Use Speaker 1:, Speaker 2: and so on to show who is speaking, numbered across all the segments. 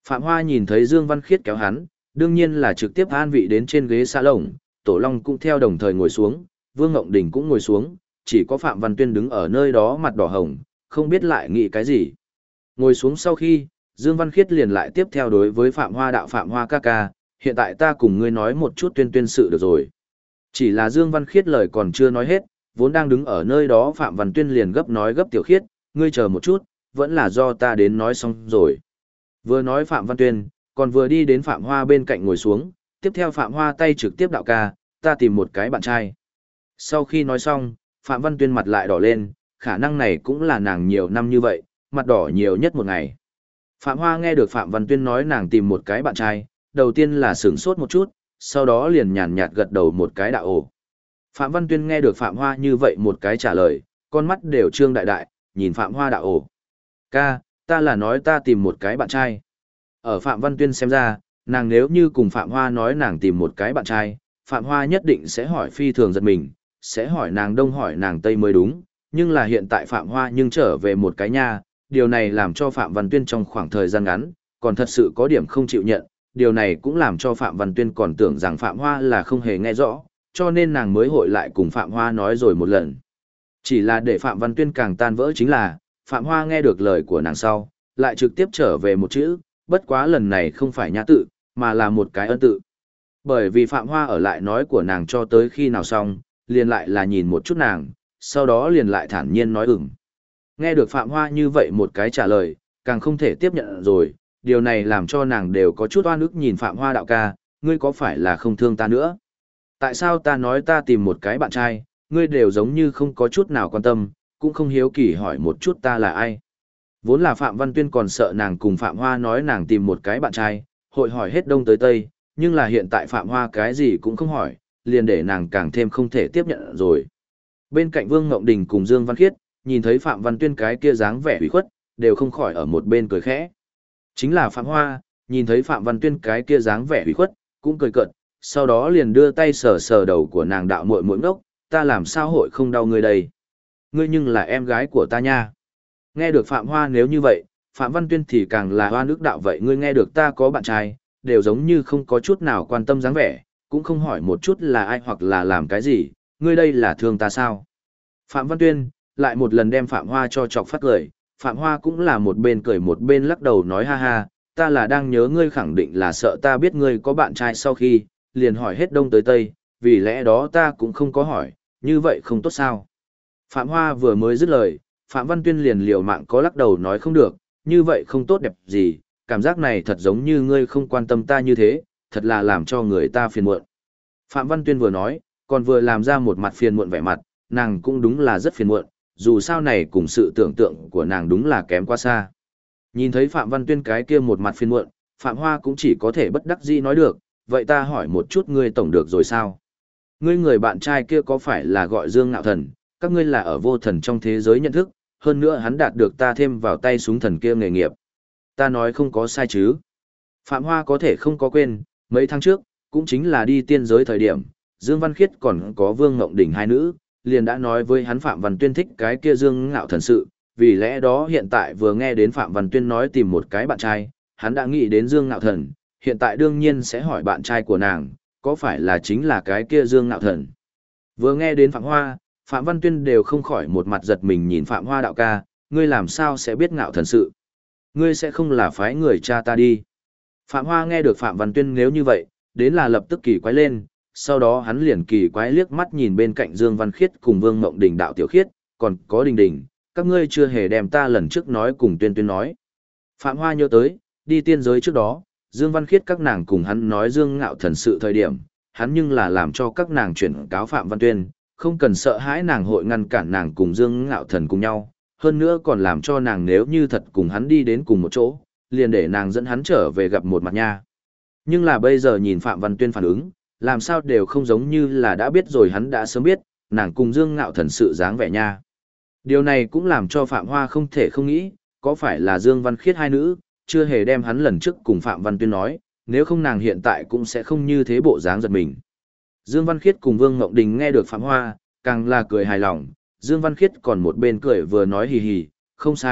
Speaker 1: Phạm Hoa nhìn thấy Dương Văn Khiết kéo hắn, đương nhiên là trực tiếp an vị đến trên ghế xa lồng, Tổ Long cũng theo đồng thời ngồi xuống, Vương Ngộng Đình cũng ngồi xuống, chỉ có Phạm Văn Tuyên đứng ở nơi đó mặt đỏ hồng, không biết lại nghĩ cái gì. Ngồi xuống sau khi, Dương Văn Khiết liền lại tiếp theo đối với Phạm Hoa đạo Phạm Hoa ca ca, hiện tại ta cùng ngươi nói một chút Tuyên Tuyên sự được rồi. Chỉ là Dương Văn Khiết lời còn chưa nói hết, vốn đang đứng ở nơi đó Phạm Văn Tuyên liền gấp nói gấp Tiểu Khiết, ngươi chờ một chút, vẫn là do ta đến nói xong rồi. Vừa nói Phạm Văn Tuyên, còn vừa đi đến Phạm Hoa bên cạnh ngồi xuống, tiếp theo Phạm Hoa tay trực tiếp đạo ca, ta tìm một cái bạn trai. Sau khi nói xong, Phạm Văn Tuyên mặt lại đỏ lên, khả năng này cũng là nàng nhiều năm như vậy, mặt đỏ nhiều nhất một ngày. Phạm Hoa nghe được Phạm Văn Tuyên nói nàng tìm một cái bạn trai, đầu tiên là sửng sốt một chút, sau đó liền nhàn nhạt gật đầu một cái đạo ồ. Phạm Văn Tuyên nghe được Phạm Hoa như vậy một cái trả lời, con mắt đều trương đại đại, nhìn Phạm Hoa đạo ồ. Ca, ta là nói ta tìm một cái bạn trai. Ở Phạm Văn Tuyên xem ra, nàng nếu như cùng Phạm Hoa nói nàng tìm một cái bạn trai, Phạm Hoa nhất định sẽ hỏi phi thường giật mình, sẽ hỏi nàng đông hỏi nàng tây mới đúng, nhưng là hiện tại Phạm Hoa nhưng trở về một cái nha, điều này làm cho Phạm Văn Tuyên trong khoảng thời gian ngắn, còn thật sự có điểm không chịu nhận, điều này cũng làm cho Phạm Văn Tuyên còn tưởng rằng Phạm Hoa là không hề nghe rõ, cho nên nàng mới hội lại cùng Phạm Hoa nói rồi một lần. Chỉ là để Phạm Văn Tuyên càng tan vỡ chính là, Phạm Hoa nghe được lời của nàng sau, lại trực tiếp trở về một chữ, bất quá lần này không phải nhã tự, mà là một cái ân tự. Bởi vì Phạm Hoa ở lại nói của nàng cho tới khi nào xong, liền lại là nhìn một chút nàng, sau đó liền lại thản nhiên nói ừm. Nghe được Phạm Hoa như vậy một cái trả lời, càng không thể tiếp nhận rồi, điều này làm cho nàng đều có chút oan ức nhìn Phạm Hoa đạo ca, ngươi có phải là không thương ta nữa? Tại sao ta nói ta tìm một cái bạn trai, ngươi đều giống như không có chút nào quan tâm, cũng không hiếu kỳ hỏi một chút ta là ai? Vốn là Phạm Văn Tuyên còn sợ nàng cùng Phạm Hoa nói nàng tìm một cái bạn trai, hội hỏi hết đông tới tây, nhưng là hiện tại Phạm Hoa cái gì cũng không hỏi, liền để nàng càng thêm không thể tiếp nhận rồi. Bên cạnh Vương Ngộng Đình cùng Dương Văn Khiết, nhìn thấy Phạm Văn Tuyên cái kia dáng vẻ ủy khuất, đều không khỏi ở một bên cười khẽ. Chính là Phạm Hoa, nhìn thấy Phạm Văn Tuyên cái kia dáng vẻ ủy khuất, cũng cười cợt, sau đó liền đưa tay sờ sờ đầu của nàng đạo muội muội ngốc, ta làm sao hội không đau ngươi đây? Ngươi nhưng là em gái của ta nha. Nghe được Phạm Hoa nếu như vậy, Phạm Văn Tuyên thì càng là hoa nước đạo vậy ngươi nghe được ta có bạn trai, đều giống như không có chút nào quan tâm dáng vẻ, cũng không hỏi một chút là ai hoặc là làm cái gì, ngươi đây là thương ta sao? Phạm Văn Tuyên, lại một lần đem Phạm Hoa cho chọc phát cười, Phạm Hoa cũng là một bên cười một bên lắc đầu nói ha ha, ta là đang nhớ ngươi khẳng định là sợ ta biết ngươi có bạn trai sau khi, liền hỏi hết đông tới tây, vì lẽ đó ta cũng không có hỏi, như vậy không tốt sao? Phạm Hoa vừa mới dứt lời, Phạm Văn Tuyên liền liều mạng có lắc đầu nói không được, như vậy không tốt đẹp gì, cảm giác này thật giống như ngươi không quan tâm ta như thế, thật là làm cho người ta phiền muộn. Phạm Văn Tuyên vừa nói, còn vừa làm ra một mặt phiền muộn vẻ mặt, nàng cũng đúng là rất phiền muộn, dù sao này cùng sự tưởng tượng của nàng đúng là kém quá xa. Nhìn thấy Phạm Văn Tuyên cái kia một mặt phiền muộn, Phạm Hoa cũng chỉ có thể bất đắc dĩ nói được, vậy ta hỏi một chút ngươi tổng được rồi sao? Ngươi người bạn trai kia có phải là gọi Dương Ngạo Thần, các ngươi là ở vô thần trong thế giới nhận thức, hơn nữa hắn đạt được ta thêm vào tay súng thần kia nghề nghiệp. Ta nói không có sai chứ. Phạm Hoa có thể không có quên, mấy tháng trước, cũng chính là đi tiên giới thời điểm, Dương Văn Khiết còn có Vương Ngộng Đình hai nữ, liền đã nói với hắn Phạm Văn Tuyên thích cái kia Dương Ngạo Thần sự, vì lẽ đó hiện tại vừa nghe đến Phạm Văn Tuyên nói tìm một cái bạn trai, hắn đã nghĩ đến Dương Ngạo Thần, hiện tại đương nhiên sẽ hỏi bạn trai của nàng, có phải là chính là cái kia Dương Ngạo Thần. Vừa nghe đến Phạm Hoa, Phạm Văn Tuyên đều không khỏi một mặt giật mình nhìn Phạm Hoa đạo ca, ngươi làm sao sẽ biết Ngạo Thần sự? Ngươi sẽ không là phái người cha ta đi. Phạm Hoa nghe được Phạm Văn Tuyên nếu như vậy, đến là lập tức kỳ quái lên, sau đó hắn liền kỳ quái liếc mắt nhìn bên cạnh Dương Văn Khiết cùng Vương Mộng Đình đạo tiểu khiết, còn có Đình Đình, các ngươi chưa hề đem ta lần trước nói cùng Tuyên Tuyên nói. Phạm Hoa nhớ tới, đi tiên giới trước đó, Dương Văn Khiết các nàng cùng hắn nói Dương Ngạo Thần sự thời điểm, hắn nhưng là làm cho các nàng chuyển cáo Phạm Văn Tuyên, không cần sợ hãi nàng hội ngăn cản nàng cùng Dương Ngạo Thần cùng nhau, hơn nữa còn làm cho nàng nếu như thật cùng hắn đi đến cùng một chỗ, liền để nàng dẫn hắn trở về gặp một mặt nha. Nhưng là bây giờ nhìn Phạm Văn Tuyên phản ứng, làm sao đều không giống như là đã biết rồi hắn đã sớm biết, nàng cùng Dương Ngạo Thần sự dáng vẻ nha. Điều này cũng làm cho Phạm Hoa không thể không nghĩ, có phải là Dương Văn Khiết hai nữ, chưa hề đem hắn lần trước cùng Phạm Văn Tuyên nói, nếu không nàng hiện tại cũng sẽ không như thế bộ dáng giật mình. Dương Văn Khiết cùng Vương Ngộng Đình nghe được Phạm Hoa, càng là cười hài lòng, Dương Văn Khiết còn một bên cười vừa nói hì hì, không sai,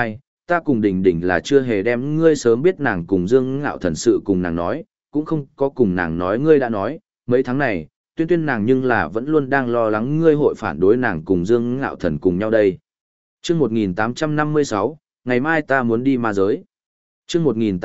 Speaker 1: ta cùng Đình Đình là chưa hề đem ngươi sớm biết nàng cùng Dương Ngạo Thần sự cùng nàng nói, cũng không có cùng nàng nói ngươi đã nói, mấy tháng này, Tuyên Tuyên nàng nhưng là vẫn luôn đang lo lắng ngươi hội phản đối nàng cùng Dương Ngạo Thần cùng nhau đây. Chương 1856, ngày mai ta muốn đi ma giới. Chương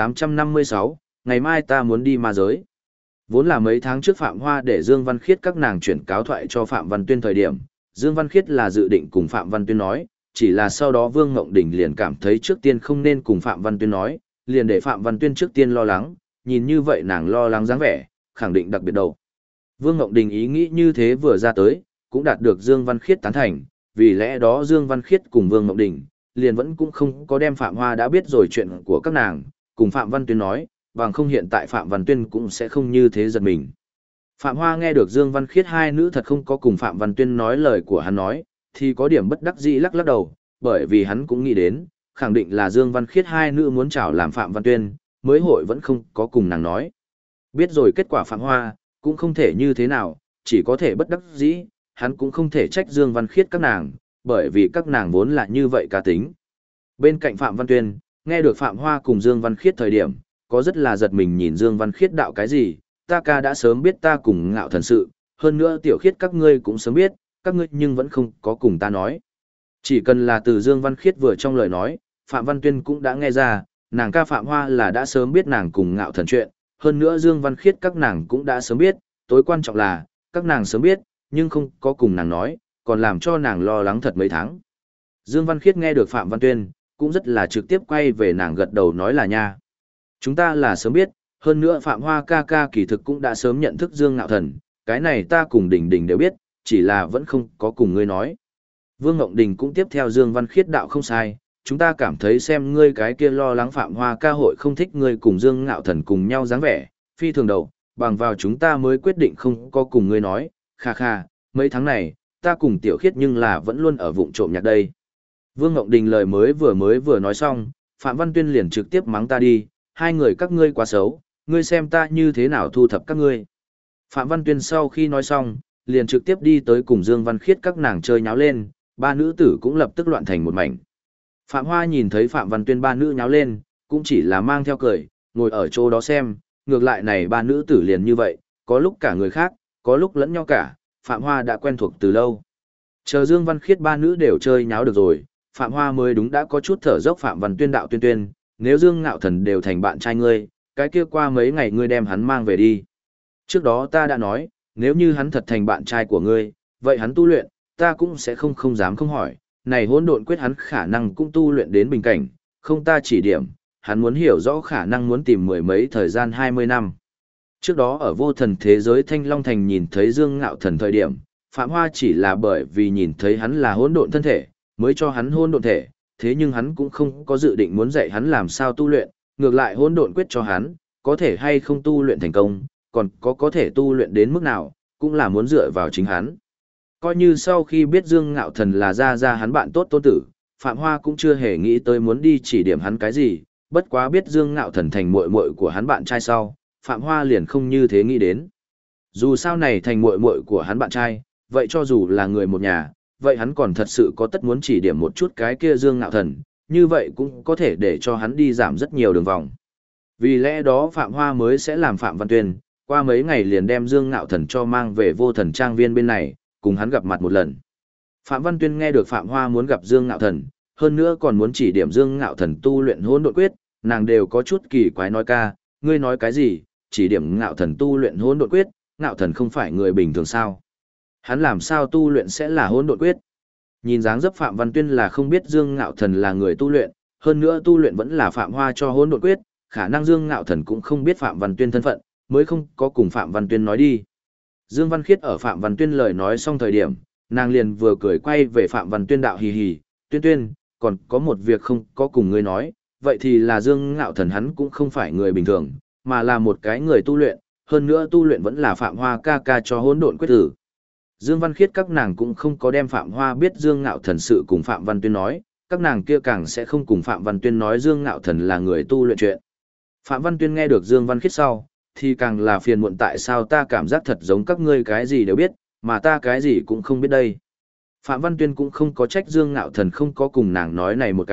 Speaker 1: 1856, ngày mai ta muốn đi ma giới. Vốn là mấy tháng trước Phạm Hoa để Dương Văn Khiết các nàng chuyển cáo thoại cho Phạm Văn Tuyên thời điểm, Dương Văn Khiết là dự định cùng Phạm Văn Tuyên nói, chỉ là sau đó Vương Ngộng Đình liền cảm thấy trước tiên không nên cùng Phạm Văn Tuyên nói, liền để Phạm Văn Tuyên trước tiên lo lắng, nhìn như vậy nàng lo lắng dáng vẻ, khẳng định đặc biệt đầu. Vương Ngộng Đình ý nghĩ như thế vừa ra tới, cũng đạt được Dương Văn Khiết tán thành, vì lẽ đó Dương Văn Khiết cùng Vương Ngộng Đình, liền vẫn cũng không có đem Phạm Hoa đã biết rồi chuyện của các nàng, cùng Phạm Văn Tuyên nói, bằng không hiện tại Phạm Văn Tuyên cũng sẽ không như thế giật mình. Phạm Hoa nghe được Dương Văn Khiết hai nữ thật không có cùng Phạm Văn Tuyên nói lời của hắn nói, thì có điểm bất đắc dĩ lắc lắc đầu, bởi vì hắn cũng nghĩ đến, khẳng định là Dương Văn Khiết hai nữ muốn chào làm Phạm Văn Tuyên, mới hội vẫn không có cùng nàng nói. Biết rồi kết quả Phạm Hoa, cũng không thể như thế nào, chỉ có thể bất đắc dĩ, hắn cũng không thể trách Dương Văn Khiết các nàng, bởi vì các nàng vốn là như vậy cá tính. Bên cạnh Phạm Văn Tuyên, nghe được Phạm Hoa cùng Dương Văn Khiết thời điểm, có rất là giật mình nhìn Dương Văn Khiết đạo cái gì, ta ca đã sớm biết ta cùng Ngạo Thần sự, hơn nữa Tiểu Khiết các ngươi cũng sớm biết, các ngươi nhưng vẫn không có cùng ta nói. Chỉ cần là từ Dương Văn Khiết vừa trong lời nói, Phạm Văn Tuyên cũng đã nghe ra, nàng ca Phạm Hoa là đã sớm biết nàng cùng Ngạo Thần chuyện, hơn nữa Dương Văn Khiết các nàng cũng đã sớm biết, tối quan trọng là, các nàng sớm biết, nhưng không có cùng nàng nói, còn làm cho nàng lo lắng thật mấy tháng. Dương Văn Khiết nghe được Phạm Văn Tuyên, cũng rất là trực tiếp quay về nàng gật đầu nói là nha. Chúng ta là sớm biết, hơn nữa Phạm Hoa ca ca kỳ thực cũng đã sớm nhận thức Dương Ngạo Thần, cái này ta cùng Đình Đình đều biết, chỉ là vẫn không có cùng ngươi nói. Vương Ngộng Đình cũng tiếp theo Dương Văn Khiết đạo không sai, chúng ta cảm thấy xem ngươi cái kia lo lắng Phạm Hoa ca hội không thích ngươi cùng Dương Ngạo Thần cùng nhau dáng vẻ, phi thường đầu, bằng vào chúng ta mới quyết định không có cùng ngươi nói, kha kha, mấy tháng này, ta cùng Tiểu Khiết nhưng là vẫn luôn ở vụng trộm nhạc đây. Vương Ngộng Đình lời mới vừa nói xong, Phạm Văn Tuyên liền trực tiếp mắng ta đi, hai người các ngươi quá xấu, ngươi xem ta như thế nào thu thập các ngươi. Phạm Văn Tuyên sau khi nói xong, liền trực tiếp đi tới cùng Dương Văn Khiết các nàng chơi nháo lên, ba nữ tử cũng lập tức loạn thành một mảnh. Phạm Hoa nhìn thấy Phạm Văn Tuyên ba nữ nháo lên, cũng chỉ là mang theo cười, ngồi ở chỗ đó xem, ngược lại này ba nữ tử liền như vậy, có lúc cả người khác, có lúc lẫn nhau cả, Phạm Hoa đã quen thuộc từ lâu. Chờ Dương Văn Khiết ba nữ đều chơi nháo được rồi, Phạm Hoa mới đúng đã có chút thở dốc Phạm Văn Tuyên đạo tuyên, nếu Dương Ngạo Thần đều thành bạn trai ngươi, cái kia qua mấy ngày ngươi đem hắn mang về đi. Trước đó ta đã nói, nếu như hắn thật thành bạn trai của ngươi, vậy hắn tu luyện, ta cũng sẽ không dám không hỏi, này hỗn độn quyết hắn khả năng cũng tu luyện đến bình cảnh, không ta chỉ điểm, hắn muốn hiểu rõ khả năng muốn tìm mười mấy thời gian 20 năm. Trước đó ở vô thần thế giới Thanh Long Thành nhìn thấy Dương Ngạo Thần thời điểm, Phạm Hoa chỉ là bởi vì nhìn thấy hắn là hỗn độn thân thể, mới cho hắn hỗn độn thể, thế nhưng hắn cũng không có dự định muốn dạy hắn làm sao tu luyện, ngược lại hỗn độn quyết cho hắn, có thể hay không tu luyện thành công, còn có thể tu luyện đến mức nào, cũng là muốn dựa vào chính hắn. Coi như sau khi biết Dương Ngạo Thần là ra hắn bạn tốt tôn tử, Phạm Hoa cũng chưa hề nghĩ tới muốn đi chỉ điểm hắn cái gì, bất quá biết Dương Ngạo Thần thành muội muội của hắn bạn trai sau, Phạm Hoa liền không như thế nghĩ đến. Dù sao này thành muội muội của hắn bạn trai, vậy cho dù là người một nhà, vậy hắn còn thật sự có tất muốn chỉ điểm một chút cái kia Dương Ngạo Thần, như vậy cũng có thể để cho hắn đi giảm rất nhiều đường vòng. Vì lẽ đó Phạm Hoa mới sẽ làm Phạm Văn Tuyên, qua mấy ngày liền đem Dương Ngạo Thần cho mang về vô thần trang viên bên này, cùng hắn gặp mặt một lần. Phạm Văn Tuyên nghe được Phạm Hoa muốn gặp Dương Ngạo Thần, hơn nữa còn muốn chỉ điểm Dương Ngạo Thần tu luyện hỗn độn quyết, nàng đều có chút kỳ quái nói ca, ngươi nói cái gì, chỉ điểm Ngạo Thần tu luyện hỗn độn quyết, Ngạo Thần không phải người bình thường sao? Hắn làm sao tu luyện sẽ là hỗn độn quyết? Nhìn dáng dấp Phạm Văn Tuyên là không biết Dương Ngạo Thần là người tu luyện, hơn nữa tu luyện vẫn là Phạm Hoa cho hỗn độn quyết, khả năng Dương Ngạo Thần cũng không biết Phạm Văn Tuyên thân phận, mới không có cùng Phạm Văn Tuyên nói đi. Dương Văn Khiết ở Phạm Văn Tuyên lời nói xong thời điểm, nàng liền vừa cười quay về Phạm Văn Tuyên đạo hì hì, Tuyên, còn có một việc không có cùng ngươi nói, vậy thì là Dương Ngạo Thần hắn cũng không phải người bình thường, mà là một cái người tu luyện, hơn nữa tu luyện vẫn là Phạm Hoa ca ca cho hỗn độn quyết tử. Dương Văn Khiết các nàng cũng không có đem Phạm Hoa biết Dương Ngạo Thần sự cùng Phạm Văn Tuyên nói, các nàng kia càng sẽ không cùng Phạm Văn Tuyên nói Dương Ngạo Thần là người tu luyện chuyện. Phạm Văn Tuyên nghe được Dương Văn Khiết sau, thì càng là phiền muộn tại sao ta cảm giác thật giống các ngươi cái gì đều biết, mà ta cái gì cũng không biết đây. Phạm Văn Tuyên cũng không có trách Dương Ngạo Thần không có cùng nàng nói này một cái,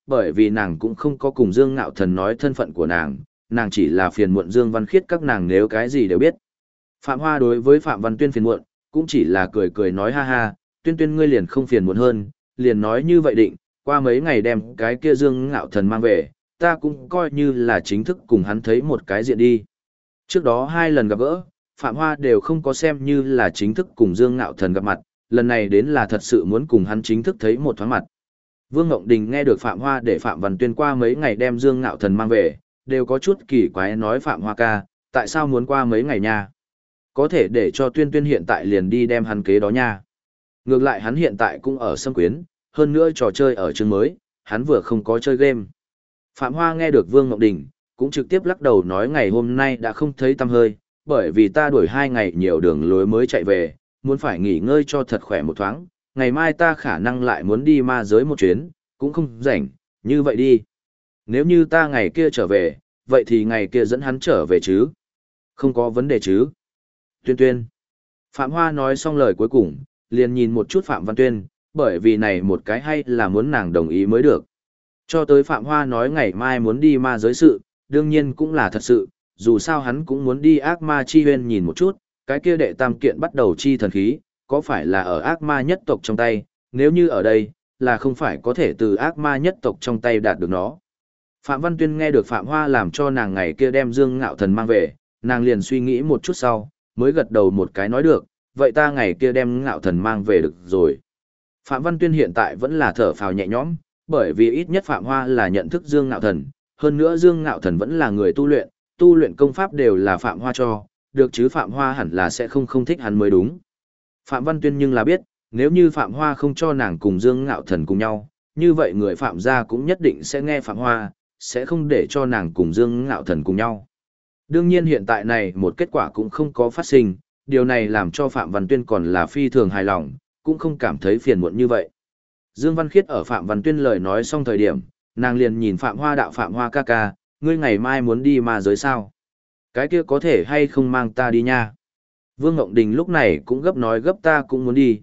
Speaker 1: bởi vì nàng cũng không có cùng Dương Ngạo Thần nói thân phận của nàng chỉ là phiền muộn Dương Văn Khiết các nàng nếu cái gì đều biết. Phạm Hoa đối với Phạm Văn Tuyên phiền muộn, cũng chỉ là cười cười nói ha ha, Tuyên Tuyên ngươi liền không phiền muộn hơn, liền nói như vậy định, qua mấy ngày đem cái kia Dương Ngạo Thần mang về, ta cũng coi như là chính thức cùng hắn thấy một cái diện đi. Trước đó 2 lần gặp gỡ, Phạm Hoa đều không có xem như là chính thức cùng Dương Ngạo Thần gặp mặt, lần này đến là thật sự muốn cùng hắn chính thức thấy một thoáng mặt. Vương Ngộng Đình nghe được Phạm Hoa để Phạm Văn Tuyên qua mấy ngày đem Dương Ngạo Thần mang về, đều có chút kỳ quái nói Phạm Hoa ca, tại sao muốn qua mấy ngày nha? Có thể để cho Tuyên Tuyên hiện tại liền đi đem hắn kế đó nha. Ngược lại hắn hiện tại cũng ở Sâm Quyến, hơn nữa trò chơi ở chương mới, hắn vừa không có chơi game. Phạm Hoa nghe được Vương Ngộng Đình, cũng trực tiếp lắc đầu nói ngày hôm nay đã không thấy tăm hơi, bởi vì ta đuổi 2 ngày nhiều đường lối mới chạy về, muốn phải nghỉ ngơi cho thật khỏe một thoáng, ngày mai ta khả năng lại muốn đi ma giới một chuyến, cũng không rảnh, như vậy đi. Nếu như ta ngày kia trở về, vậy thì ngày kia dẫn hắn trở về chứ? Không có vấn đề chứ? Tuyên Tuyên. Phạm Hoa nói xong lời cuối cùng, liền nhìn một chút Phạm Văn Tuyên, bởi vì này một cái hay là muốn nàng đồng ý mới được. Cho tới Phạm Hoa nói ngày mai muốn đi ma giới sự, đương nhiên cũng là thật sự, dù sao hắn cũng muốn đi ác ma chi huyên nhìn một chút, cái kia đệ tam kiện bắt đầu chi thần khí, có phải là ở ác ma nhất tộc trong tay, nếu như ở đây, là không phải có thể từ ác ma nhất tộc trong tay đạt được nó. Phạm Văn Tuyên nghe được Phạm Hoa làm cho nàng ngày kia đem Dương Ngạo Thần mang về, nàng liền suy nghĩ một chút sau, mới gật đầu một cái nói được, vậy ta ngày kia đem Ngạo Thần mang về được rồi. Phạm Văn Tuyên hiện tại vẫn là thở phào nhẹ nhõm, bởi vì ít nhất Phạm Hoa là nhận thức Dương Ngạo Thần, hơn nữa Dương Ngạo Thần vẫn là người tu luyện công pháp đều là Phạm Hoa cho, được chứ Phạm Hoa hẳn là sẽ không thích hắn mới đúng. Phạm Văn Tuyên nhưng là biết, nếu như Phạm Hoa không cho nàng cùng Dương Ngạo Thần cùng nhau, như vậy người Phạm gia cũng nhất định sẽ nghe Phạm Hoa, sẽ không để cho nàng cùng Dương Ngạo Thần cùng nhau. Đương nhiên hiện tại này một kết quả cũng không có phát sinh, điều này làm cho Phạm Văn Tuyên còn là phi thường hài lòng, cũng không cảm thấy phiền muộn như vậy. Dương Văn Khiết ở Phạm Văn Tuyên lời nói xong thời điểm, nàng liền nhìn Phạm Hoa đạo Phạm Hoa ca ca, ngươi ngày mai muốn đi ma giới sao? Cái kia có thể hay không mang ta đi nha? Vương Ngộng Đình lúc này cũng gấp nói gấp ta cũng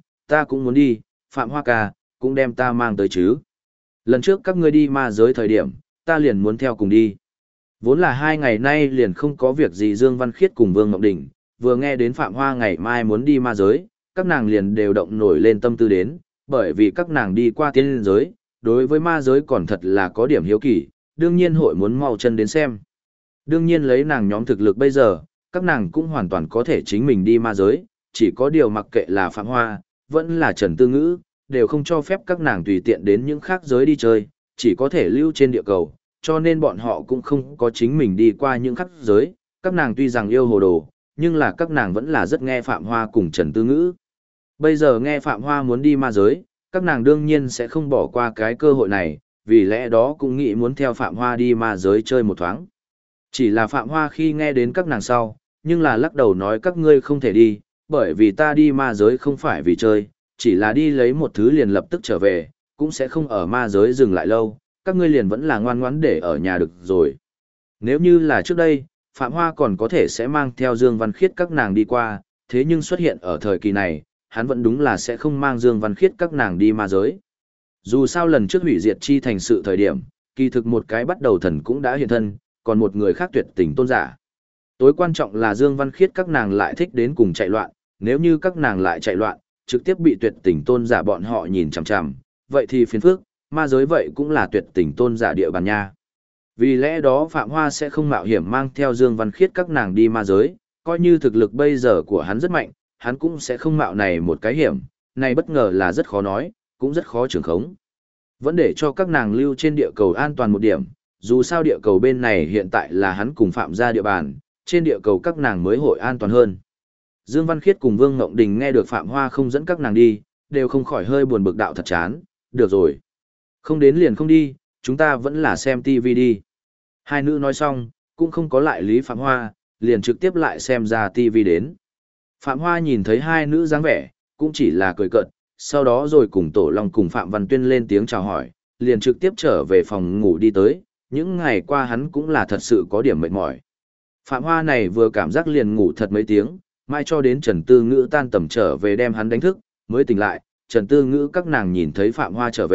Speaker 1: muốn đi, Phạm Hoa ca, cũng đem ta mang tới chứ. Lần trước các ngươi đi ma giới thời điểm, ta liền muốn theo cùng đi. Vốn là 2 ngày nay liền không có việc gì Dương Văn Khiết cùng Vương Ngộng Đình, vừa nghe đến Phạm Hoa ngày mai muốn đi ma giới, các nàng liền đều động nổi lên tâm tư đến, bởi vì các nàng đi qua tiên giới, đối với ma giới còn thật là có điểm hiếu kỳ, đương nhiên hội muốn mau chân đến xem. Đương nhiên lấy nàng nhóm thực lực bây giờ, các nàng cũng hoàn toàn có thể chính mình đi ma giới, chỉ có điều mặc kệ là Phạm Hoa, vẫn là Trần Tư Ngữ, đều không cho phép các nàng tùy tiện đến những khác giới đi chơi, chỉ có thể lưu trên địa cầu, cho nên bọn họ cũng không có chính mình đi qua những khác giới, các nàng tuy rằng yêu hồ đồ, nhưng là các nàng vẫn là rất nghe Phạm Hoa cùng Trần Tư Ngữ. Bây giờ nghe Phạm Hoa muốn đi ma giới, các nàng đương nhiên sẽ không bỏ qua cái cơ hội này, vì lẽ đó cũng nghĩ muốn theo Phạm Hoa đi ma giới chơi một thoáng. Chỉ là Phạm Hoa khi nghe đến các nàng sau, nhưng là lắc đầu nói các ngươi không thể đi, bởi vì ta đi ma giới không phải vì chơi, chỉ là đi lấy một thứ liền lập tức trở về, cũng sẽ không ở ma giới dừng lại lâu, các ngươi liền vẫn là ngoan ngoãn để ở nhà được rồi. Nếu như là trước đây, Phạm Hoa còn có thể sẽ mang theo Dương Văn Khiết các nàng đi qua, thế nhưng xuất hiện ở thời kỳ này, hắn vẫn đúng là sẽ không mang Dương Văn Khiết các nàng đi ma giới. Dù sao lần trước hủy diệt chi thành sự thời điểm, kỳ thực một cái bắt đầu thần cũng đã hiện thân, còn một người khác tuyệt tình tôn giả. Tối quan trọng là Dương Văn Khiết các nàng lại thích đến cùng chạy loạn, nếu như các nàng lại chạy loạn, trực tiếp bị tuyệt tình tôn giả bọn họ nhìn chằm chằm, vậy thì phiền phức, ma giới vậy cũng là tuyệt tình tôn giả địa bàn nha. Vì lẽ đó Phạm Hoa sẽ không mạo hiểm mang theo Dương Văn Khiết các nàng đi ma giới, coi như thực lực bây giờ của hắn rất mạnh, hắn cũng sẽ không mạo này một cái hiểm, này bất ngờ là rất khó nói, cũng rất khó trường khống. Vẫn để cho các nàng lưu trên địa cầu an toàn một điểm, dù sao địa cầu bên này hiện tại là hắn cùng Phạm gia địa bàn, trên địa cầu các nàng mới hội an toàn hơn. Dương Văn Khiết cùng Vương Ngộng Đình nghe được Phạm Hoa không dẫn các nàng đi, đều không khỏi hơi buồn bực đạo thật chán, được rồi. Không đến liền không đi, chúng ta vẫn là xem TV đi. Hai nữ nói xong, cũng không có lại lý Phạm Hoa, liền trực tiếp lại xem ra TV đến. Phạm Hoa nhìn thấy hai nữ dáng vẻ, cũng chỉ là cười cợt, sau đó rồi cùng Tổ Long cùng Phạm Văn Tuyên lên tiếng chào hỏi, liền trực tiếp trở về phòng ngủ đi tới, những ngày qua hắn cũng là thật sự có điểm mệt mỏi. Phạm Hoa này vừa cảm giác liền ngủ thật mấy tiếng, mai cho đến Trần Tư Ngữ tan tầm trở về đem hắn đánh thức, mới tỉnh lại, Trần Tư Ngữ các nàng nhìn thấy Phạm Hoa trở về,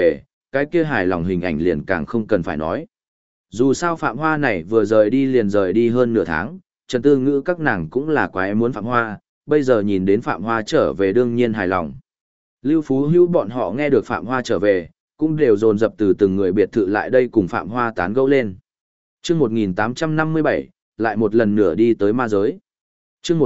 Speaker 1: cái kia hài lòng hình ảnh liền càng không cần phải nói. Dù sao Phạm Hoa này vừa rời đi liền rời đi hơn nửa tháng, Trần Tư Ngữ các nàng cũng là quá muốn Phạm Hoa, bây giờ nhìn đến Phạm Hoa trở về đương nhiên hài lòng. Lưu Phú Hữu bọn họ nghe được Phạm Hoa trở về, cũng đều dồn dập từ từng người biệt thự lại đây cùng Phạm Hoa tán gẫu lên. Chương 1857, lại một lần nữa đi tới ma giới. Chương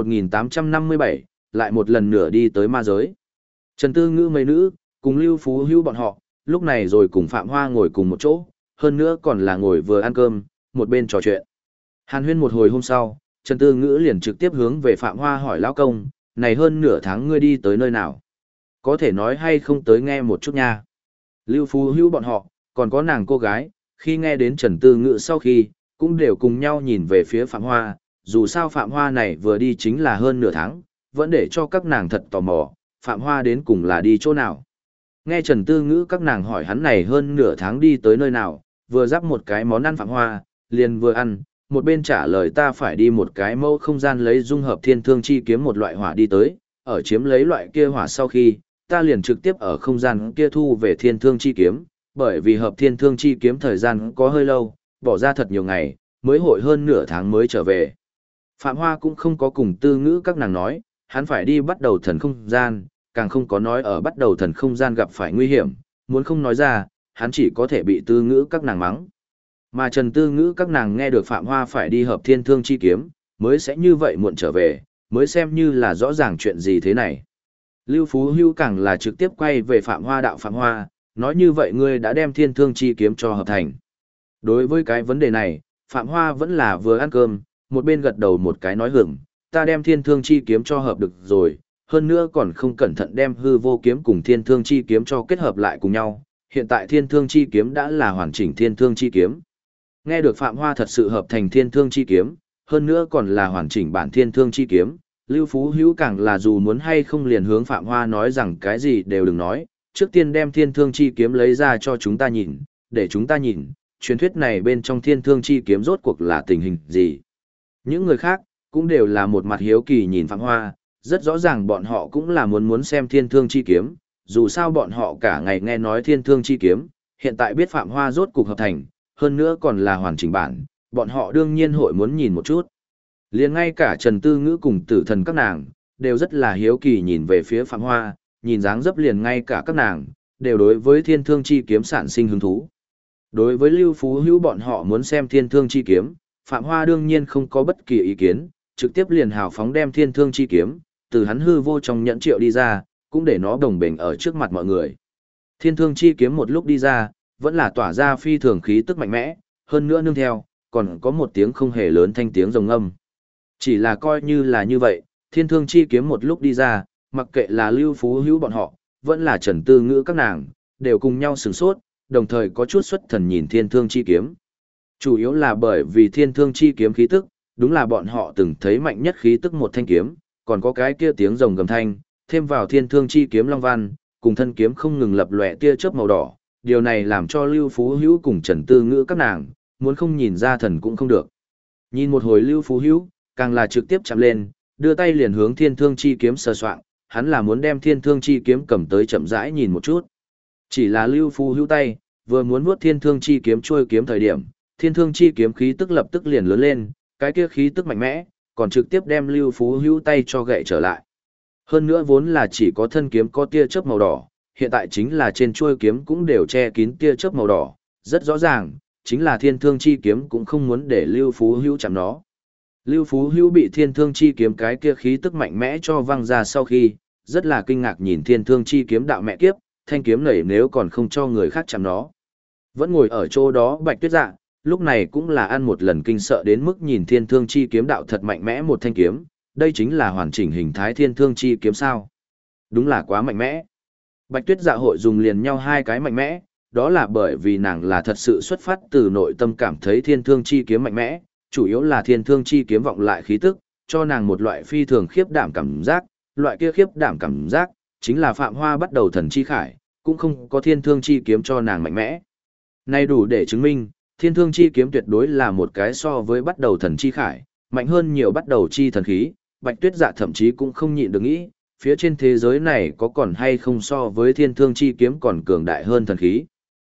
Speaker 1: 1857, lại một lần nữa đi tới ma giới. Trần Tư Ngữ mấy nữ, cùng Lưu Phú Hữu bọn họ, lúc này rồi cùng Phạm Hoa ngồi cùng một chỗ, hơn nữa còn là ngồi vừa ăn cơm, một bên trò chuyện. Hàn huyên một hồi hôm sau, Trần Tư Ngữ liền trực tiếp hướng về Phạm Hoa hỏi lão công, này hơn nửa tháng ngươi đi tới nơi nào? Có thể nói hay không tới nghe một chút nha. Lưu Phú Hữu bọn họ, còn có nàng cô gái, khi nghe đến Trần Tư Ngữ sau khi, cũng đều cùng nhau nhìn về phía Phạm Hoa, dù sao Phạm Hoa này vừa đi chính là hơn nửa tháng, vẫn để cho các nàng thật tò mò, Phạm Hoa đến cùng là đi chỗ nào. Nghe Trần Tư Ngữ các nàng hỏi hắn này hơn nửa tháng đi tới nơi nào, vừa giáp một cái món ăn Phạm Hoa, liền vừa ăn, một bên trả lời ta phải đi một cái mẫu không gian lấy dung hợp thiên thương chi kiếm một loại hỏa đi tới, ở chiếm lấy loại kia hỏa sau khi, ta liền trực tiếp ở không gian kia thu về thiên thương chi kiếm, bởi vì hợp thiên thương chi kiếm thời gian có hơi lâu, bỏ ra thật nhiều ngày, mới hội hơn nửa tháng mới trở về. Phạm Hoa cũng không có cùng Tư Ngữ các nàng nói, hắn phải đi bắt đầu thần không gian, càng không có nói ở bắt đầu thần không gian gặp phải nguy hiểm, muốn không nói ra, hắn chỉ có thể bị Tư Ngữ các nàng mắng. Mà Trần Tư Ngữ các nàng nghe được Phạm Hoa phải đi hợp thiên thương chi kiếm, mới sẽ như vậy muộn trở về, mới xem như là rõ ràng chuyện gì thế này. Lưu Phú Hữu càng là trực tiếp quay về Phạm Hoa đạo Phạm Hoa, nói như vậy ngươi đã đem thiên thương chi kiếm cho hợp thành. Đối với cái vấn đề này, Phạm Hoa vẫn là vừa ăn cơm, một bên gật đầu một cái nói hưởng, ta đem thiên thương chi kiếm cho hợp được rồi, hơn nữa còn không cẩn thận đem hư vô kiếm cùng thiên thương chi kiếm cho kết hợp lại cùng nhau, hiện tại thiên thương chi kiếm đã là hoàn chỉnh thiên thương chi kiếm. Nghe được Phạm Hoa thật sự hợp thành thiên thương chi kiếm, hơn nữa còn là hoàn chỉnh bản thiên thương chi kiếm, Lưu Phú Hữu càng là dù muốn hay không liền hướng Phạm Hoa nói rằng cái gì đều đừng nói, trước tiên đem thiên thương chi kiếm lấy ra cho chúng ta nhìn, để chúng ta nhìn, truyền thuyết này bên trong thiên thương chi kiếm rốt cuộc là tình hình gì. Những người khác, cũng đều là một mặt hiếu kỳ nhìn Phạm Hoa, rất rõ ràng bọn họ cũng là muốn xem thiên thương chi kiếm, dù sao bọn họ cả ngày nghe nói thiên thương chi kiếm, hiện tại biết Phạm Hoa rốt cục hợp thành, hơn nữa còn là hoàn chỉnh bản, bọn họ đương nhiên hội muốn nhìn một chút. Liền ngay cả Trần Tư Ngữ cùng Tử Thần các nàng, đều rất là hiếu kỳ nhìn về phía Phạm Hoa, nhìn dáng dấp liền ngay cả các nàng, đều đối với thiên thương chi kiếm sản sinh hứng thú. Đối với Lưu Phú Hữu bọn họ muốn xem thiên thương chi kiếm, Phạm Hoa đương nhiên không có bất kỳ ý kiến, trực tiếp liền hào phóng đem thiên thương chi kiếm, từ hắn hư vô trong nhẫn triệu đi ra, cũng để nó đồng bình ở trước mặt mọi người. Thiên thương chi kiếm một lúc đi ra, vẫn là tỏa ra phi thường khí tức mạnh mẽ, hơn nữa nương theo, còn có một tiếng không hề lớn thanh tiếng rồng âm. Chỉ là coi như là như vậy, thiên thương chi kiếm một lúc đi ra, mặc kệ là Lưu Phú Hữu bọn họ, vẫn là Trần Tư Ngữ các nàng, đều cùng nhau sửng sốt, đồng thời có chút xuất thần nhìn thiên thương chi kiếm. Chủ yếu là bởi vì thiên thương chi kiếm khí tức, đúng là bọn họ từng thấy mạnh nhất khí tức một thanh kiếm, còn có cái kia tiếng rồng gầm thanh, thêm vào thiên thương chi kiếm long văn, cùng thân kiếm không ngừng lập lòe tia chớp màu đỏ, điều này làm cho Lưu Phú Hữu cùng Trần Tư Ngữ các nàng, muốn không nhìn ra thần cũng không được. Nhìn một hồi Lưu Phú Hữu, càng là trực tiếp chạm lên, đưa tay liền hướng thiên thương chi kiếm sờ soạng, hắn là muốn đem thiên thương chi kiếm cầm tới chậm rãi nhìn một chút. Chỉ là Lưu Phú Hữu tay, vừa muốn vuốt thiên thương chi kiếm trôi kiếm thời điểm, thiên thương chi kiếm khí tức lập tức liền lớn lên, cái kia khí tức mạnh mẽ, còn trực tiếp đem Lưu Phú Hữu tay cho gậy trở lại. Hơn nữa vốn là chỉ có thân kiếm có tia chớp màu đỏ, hiện tại chính là trên chuôi kiếm cũng đều che kín tia chớp màu đỏ, rất rõ ràng, chính là thiên thương chi kiếm cũng không muốn để Lưu Phú Hữu chạm nó. Lưu Phú Hữu bị thiên thương chi kiếm cái kia khí tức mạnh mẽ cho văng ra sau khi, rất là kinh ngạc nhìn thiên thương chi kiếm đạo mẹ kiếp, thanh kiếm này nếu còn không cho người khác chạm nó. Vẫn ngồi ở chỗ đó Bạch Tuyết Dạ, lúc này cũng là ăn một lần kinh sợ đến mức nhìn thiên thương chi kiếm đạo thật mạnh mẽ một thanh kiếm, đây chính là hoàn chỉnh hình thái thiên thương chi kiếm sao. Đúng là quá mạnh mẽ. Bạch Tuyết Dạ hội dùng liền nhau hai cái mạnh mẽ, đó là bởi vì nàng là thật sự xuất phát từ nội tâm cảm thấy thiên thương chi kiếm mạnh mẽ, chủ yếu là thiên thương chi kiếm vọng lại khí tức, cho nàng một loại phi thường khiếp đảm cảm giác, loại kia khiếp đảm cảm giác, chính là Phạm Hoa bắt đầu thần chi khải, cũng không có thiên thương chi kiếm cho nàng mạnh mẽ. Này đủ để chứng minh, thiên thương chi kiếm tuyệt đối là một cái so với bắt đầu thần chi khải, mạnh hơn nhiều bắt đầu chi thần khí, Bạch Tuyết Dạ thậm chí cũng không nhịn được nghĩ, phía trên thế giới này có còn hay không so với thiên thương chi kiếm còn cường đại hơn thần khí.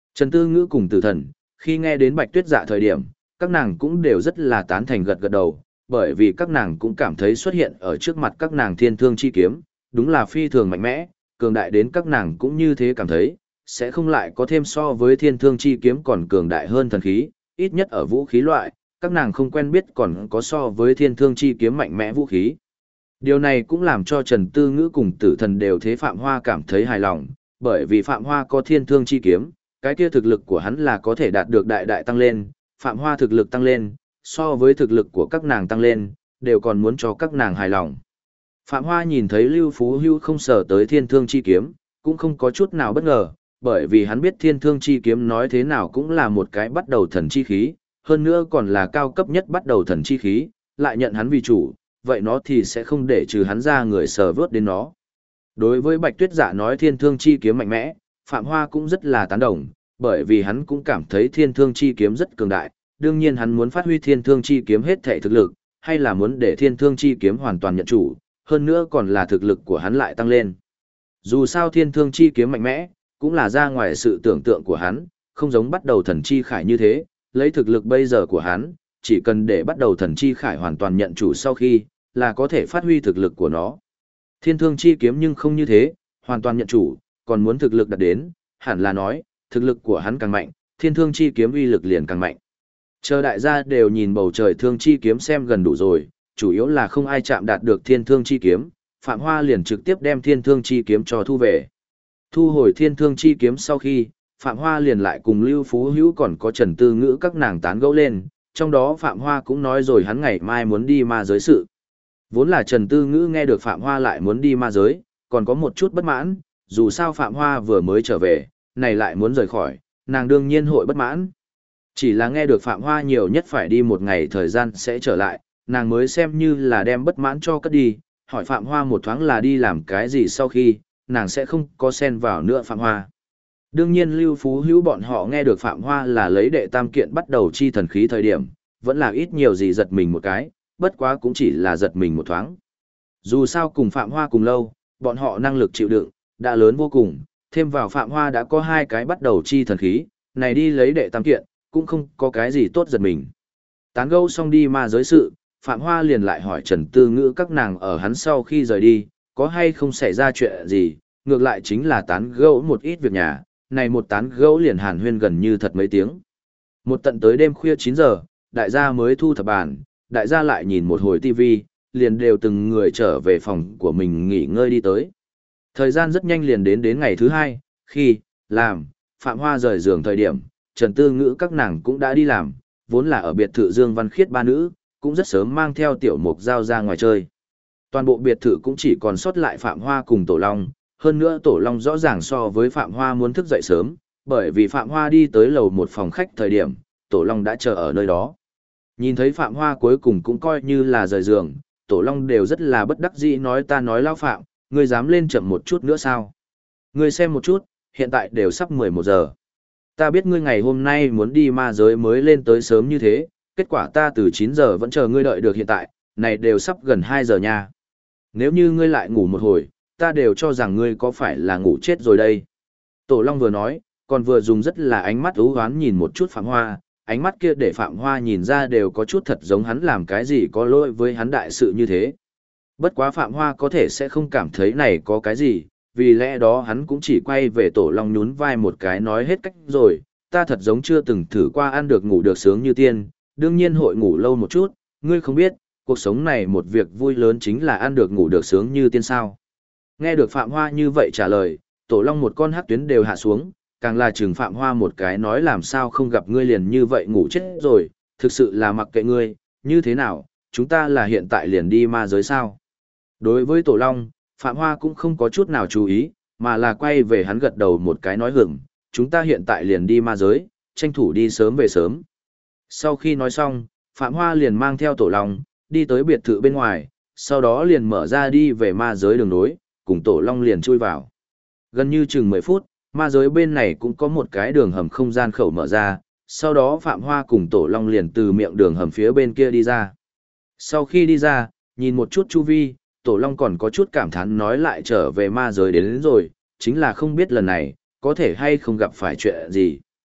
Speaker 1: Trần Tư Ngữ cùng Tử Thần, khi nghe đến Bạch Tuyết Dạ thời điểm, các nàng cũng đều rất là tán thành gật gật đầu, bởi vì các nàng cũng cảm thấy xuất hiện ở trước mặt các nàng thiên thương chi kiếm, đúng là phi thường mạnh mẽ, cường đại đến các nàng cũng như thế cảm thấy, sẽ không lại có thêm so với thiên thương chi kiếm còn cường đại hơn thần khí, ít nhất ở vũ khí loại, các nàng không quen biết còn có so với thiên thương chi kiếm mạnh mẽ vũ khí. Điều này cũng làm cho Trần Tư Ngữ cùng Tử Thần đều thế Phạm Hoa cảm thấy hài lòng, bởi vì Phạm Hoa có thiên thương chi kiếm, cái kia thực lực của hắn là có thể đạt được đại đại tăng lên, Phạm Hoa thực lực tăng lên, so với thực lực của các nàng tăng lên, đều còn muốn cho các nàng hài lòng. Phạm Hoa nhìn thấy Lưu Phú Hưu không sở tới thiên thương chi kiếm, cũng không có chút nào bất ngờ, bởi vì hắn biết thiên thương chi kiếm nói thế nào cũng là một cái bắt đầu thần chi khí, hơn nữa còn là cao cấp nhất bắt đầu thần chi khí, lại nhận hắn vì chủ, vậy nó thì sẽ không để trừ hắn ra người sờ vớt đến nó. Đối với Bạch Tuyết Dạ nói thiên thương chi kiếm mạnh mẽ, Phạm Hoa cũng rất là tán đồng, bởi vì hắn cũng cảm thấy thiên thương chi kiếm rất cường đại, đương nhiên hắn muốn phát huy thiên thương chi kiếm hết thể thực lực, hay là muốn để thiên thương chi kiếm hoàn toàn nhận chủ, hơn nữa còn là thực lực của hắn lại tăng lên. Dù sao thiên thương chi kiếm mạnh mẽ, cũng là ra ngoài sự tưởng tượng của hắn, không giống bắt đầu thần chi khải như thế, lấy thực lực bây giờ của hắn, chỉ cần để bắt đầu thần chi khải hoàn toàn nhận chủ sau khi, là có thể phát huy thực lực của nó. Thiên thương chi kiếm nhưng không như thế, hoàn toàn nhận chủ, còn muốn thực lực đạt đến, hẳn là nói, thực lực của hắn càng mạnh, thiên thương chi kiếm uy lực liền càng mạnh. Chờ đại gia đều nhìn bầu trời thương chi kiếm xem gần đủ rồi, chủ yếu là không ai chạm đạt được thiên thương chi kiếm, Phạm Hoa liền trực tiếp đem thiên thương chi kiếm cho thu về. Thu hồi thiên thương chi kiếm sau khi, Phạm Hoa liền lại cùng Lưu Phú Hữu còn có Trần Tư Ngữ các nàng tán gẫu lên, trong đó Phạm Hoa cũng nói rồi hắn ngày mai muốn đi ma giới sự. Vốn là Trần Tư Ngữ nghe được Phạm Hoa lại muốn đi ma giới, còn có một chút bất mãn, dù sao Phạm Hoa vừa mới trở về, này lại muốn rời khỏi, nàng đương nhiên hội bất mãn. Chỉ là nghe được Phạm Hoa nhiều nhất phải đi một ngày thời gian sẽ trở lại, nàng mới xem như là đem bất mãn cho cất đi, hỏi Phạm Hoa một thoáng là đi làm cái gì sau khi, nàng sẽ không có xen vào nữa Phạm Hoa. Đương nhiên Lưu Phú Hữu bọn họ nghe được Phạm Hoa là lấy đệ tam kiện bắt đầu chi thần khí thời điểm, vẫn là ít nhiều gì giật mình một cái, bất quá cũng chỉ là giật mình một thoáng. Dù sao cùng Phạm Hoa cùng lâu, bọn họ năng lực chịu đựng, đã lớn vô cùng, thêm vào Phạm Hoa đã có 2 cái bắt đầu chi thần khí, này đi lấy đệ tam kiện, cũng không có cái gì tốt giật mình. Tán gẫu xong đi ma giới sự, Phạm Hoa liền lại hỏi Trần Tư Ngữ các nàng ở hắn sau khi rời đi, có hay không xảy ra chuyện gì, ngược lại chính là tán gẫu một ít việc nhà, này một tán gẫu liền hàn huyên gần như thật mấy tiếng. Một tận tới đêm khuya 9 giờ, đại gia mới thu thập bàn, đại gia lại nhìn một hồi tivi, liền đều từng người trở về phòng của mình nghỉ ngơi đi tới. Thời gian rất nhanh liền đến ngày thứ 2, khi, làm, Phạm Hoa rời giường thời điểm, Trần Tư Ngữ các nàng cũng đã đi làm, vốn là ở biệt thự Dương Văn Khiết ba nữ, cũng rất sớm mang theo tiểu mục giao ra ngoài chơi. Toàn bộ biệt thự cũng chỉ còn sót lại Phạm Hoa cùng Tổ Long, hơn nữa Tổ Long rõ ràng so với Phạm Hoa muốn thức dậy sớm, bởi vì Phạm Hoa đi tới lầu một phòng khách thời điểm, Tổ Long đã chờ ở nơi đó. Nhìn thấy Phạm Hoa cuối cùng cũng coi như là rời giường, Tổ Long đều rất là bất đắc dĩ nói ta nói lão Phạm, ngươi dám lên chậm một chút nữa sao? Ngươi xem một chút, hiện tại đều sắp 11 giờ. Ta biết ngươi ngày hôm nay muốn đi ma giới mới lên tới sớm như thế, kết quả ta từ 9 giờ vẫn chờ ngươi đợi được hiện tại, này đều sắp gần 2 giờ nha. Nếu như ngươi lại ngủ một hồi, ta đều cho rằng ngươi có phải là ngủ chết rồi đây. Tổ Long vừa nói, còn vừa dùng rất là ánh mắt ú hoán nhìn một chút Phạm Hoa, ánh mắt kia để Phạm Hoa nhìn ra đều có chút thật giống hắn làm cái gì có lỗi với hắn đại sự như thế. Bất quá Phạm Hoa có thể sẽ không cảm thấy này có cái gì, vì lẽ đó hắn cũng chỉ quay về Tổ Long nhún vai một cái nói hết cách rồi, ta thật giống chưa từng thử qua ăn được ngủ được sướng như tiên, đương nhiên hội ngủ lâu một chút, ngươi không biết, cuộc sống này một việc vui lớn chính là ăn được ngủ được sướng như tiên sao. Nghe được Phạm Hoa như vậy trả lời, Tổ Long một con hắc tuyến đều hạ xuống, càng là trừng Phạm Hoa một cái nói làm sao không gặp ngươi liền như vậy ngủ chết rồi, thực sự là mặc kệ ngươi, như thế nào, chúng ta là hiện tại liền đi ma giới sao. Đối với Tổ Long, Phạm Hoa cũng không có chút nào chú ý, mà là quay về hắn gật đầu một cái nói hưởng, chúng ta hiện tại liền đi ma giới, tranh thủ đi sớm về sớm. Sau khi nói xong, Phạm Hoa liền mang theo Tổ Long, đi tới biệt thự bên ngoài, sau đó liền mở ra đi về ma giới đường nối, cùng Tổ Long liền chui vào. Gần như chừng 10 phút, ma giới bên này cũng có một cái đường hầm không gian khẩu mở ra, sau đó Phạm Hoa cùng Tổ Long liền từ miệng đường hầm phía bên kia đi ra. Sau khi đi ra, nhìn một chút chu vi, Tổ Long còn có chút cảm thán nói lại trở về ma giới đến rồi, chính là không biết lần này, có thể hay không gặp phải chuyện gì.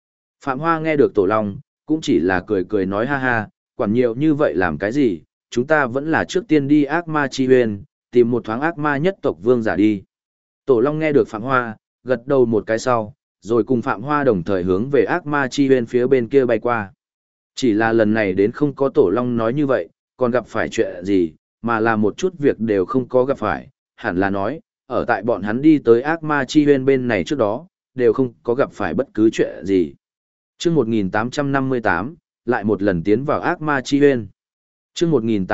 Speaker 1: Phạm Hoa nghe được Tổ Long, cũng chỉ là cười cười nói ha ha, quản nhiều như vậy làm cái gì, chúng ta vẫn là trước tiên đi ác ma chi huyền, tìm một thoáng ác ma nhất tộc vương giả đi. Tổ Long nghe được Phạm Hoa, gật đầu một cái sau, rồi cùng Phạm Hoa đồng thời hướng về ác ma chi huyền phía bên kia bay qua. Chỉ là lần này đến không có Tổ Long nói như vậy, còn gặp phải chuyện gì, mà là một chút việc đều không có gặp phải, hẳn là nói, ở tại bọn hắn đi tới ác ma chi huyền bên này trước đó, đều không có gặp phải bất cứ chuyện gì. Chương 1858, lại một lần tiến vào ác ma chi huyền. Chương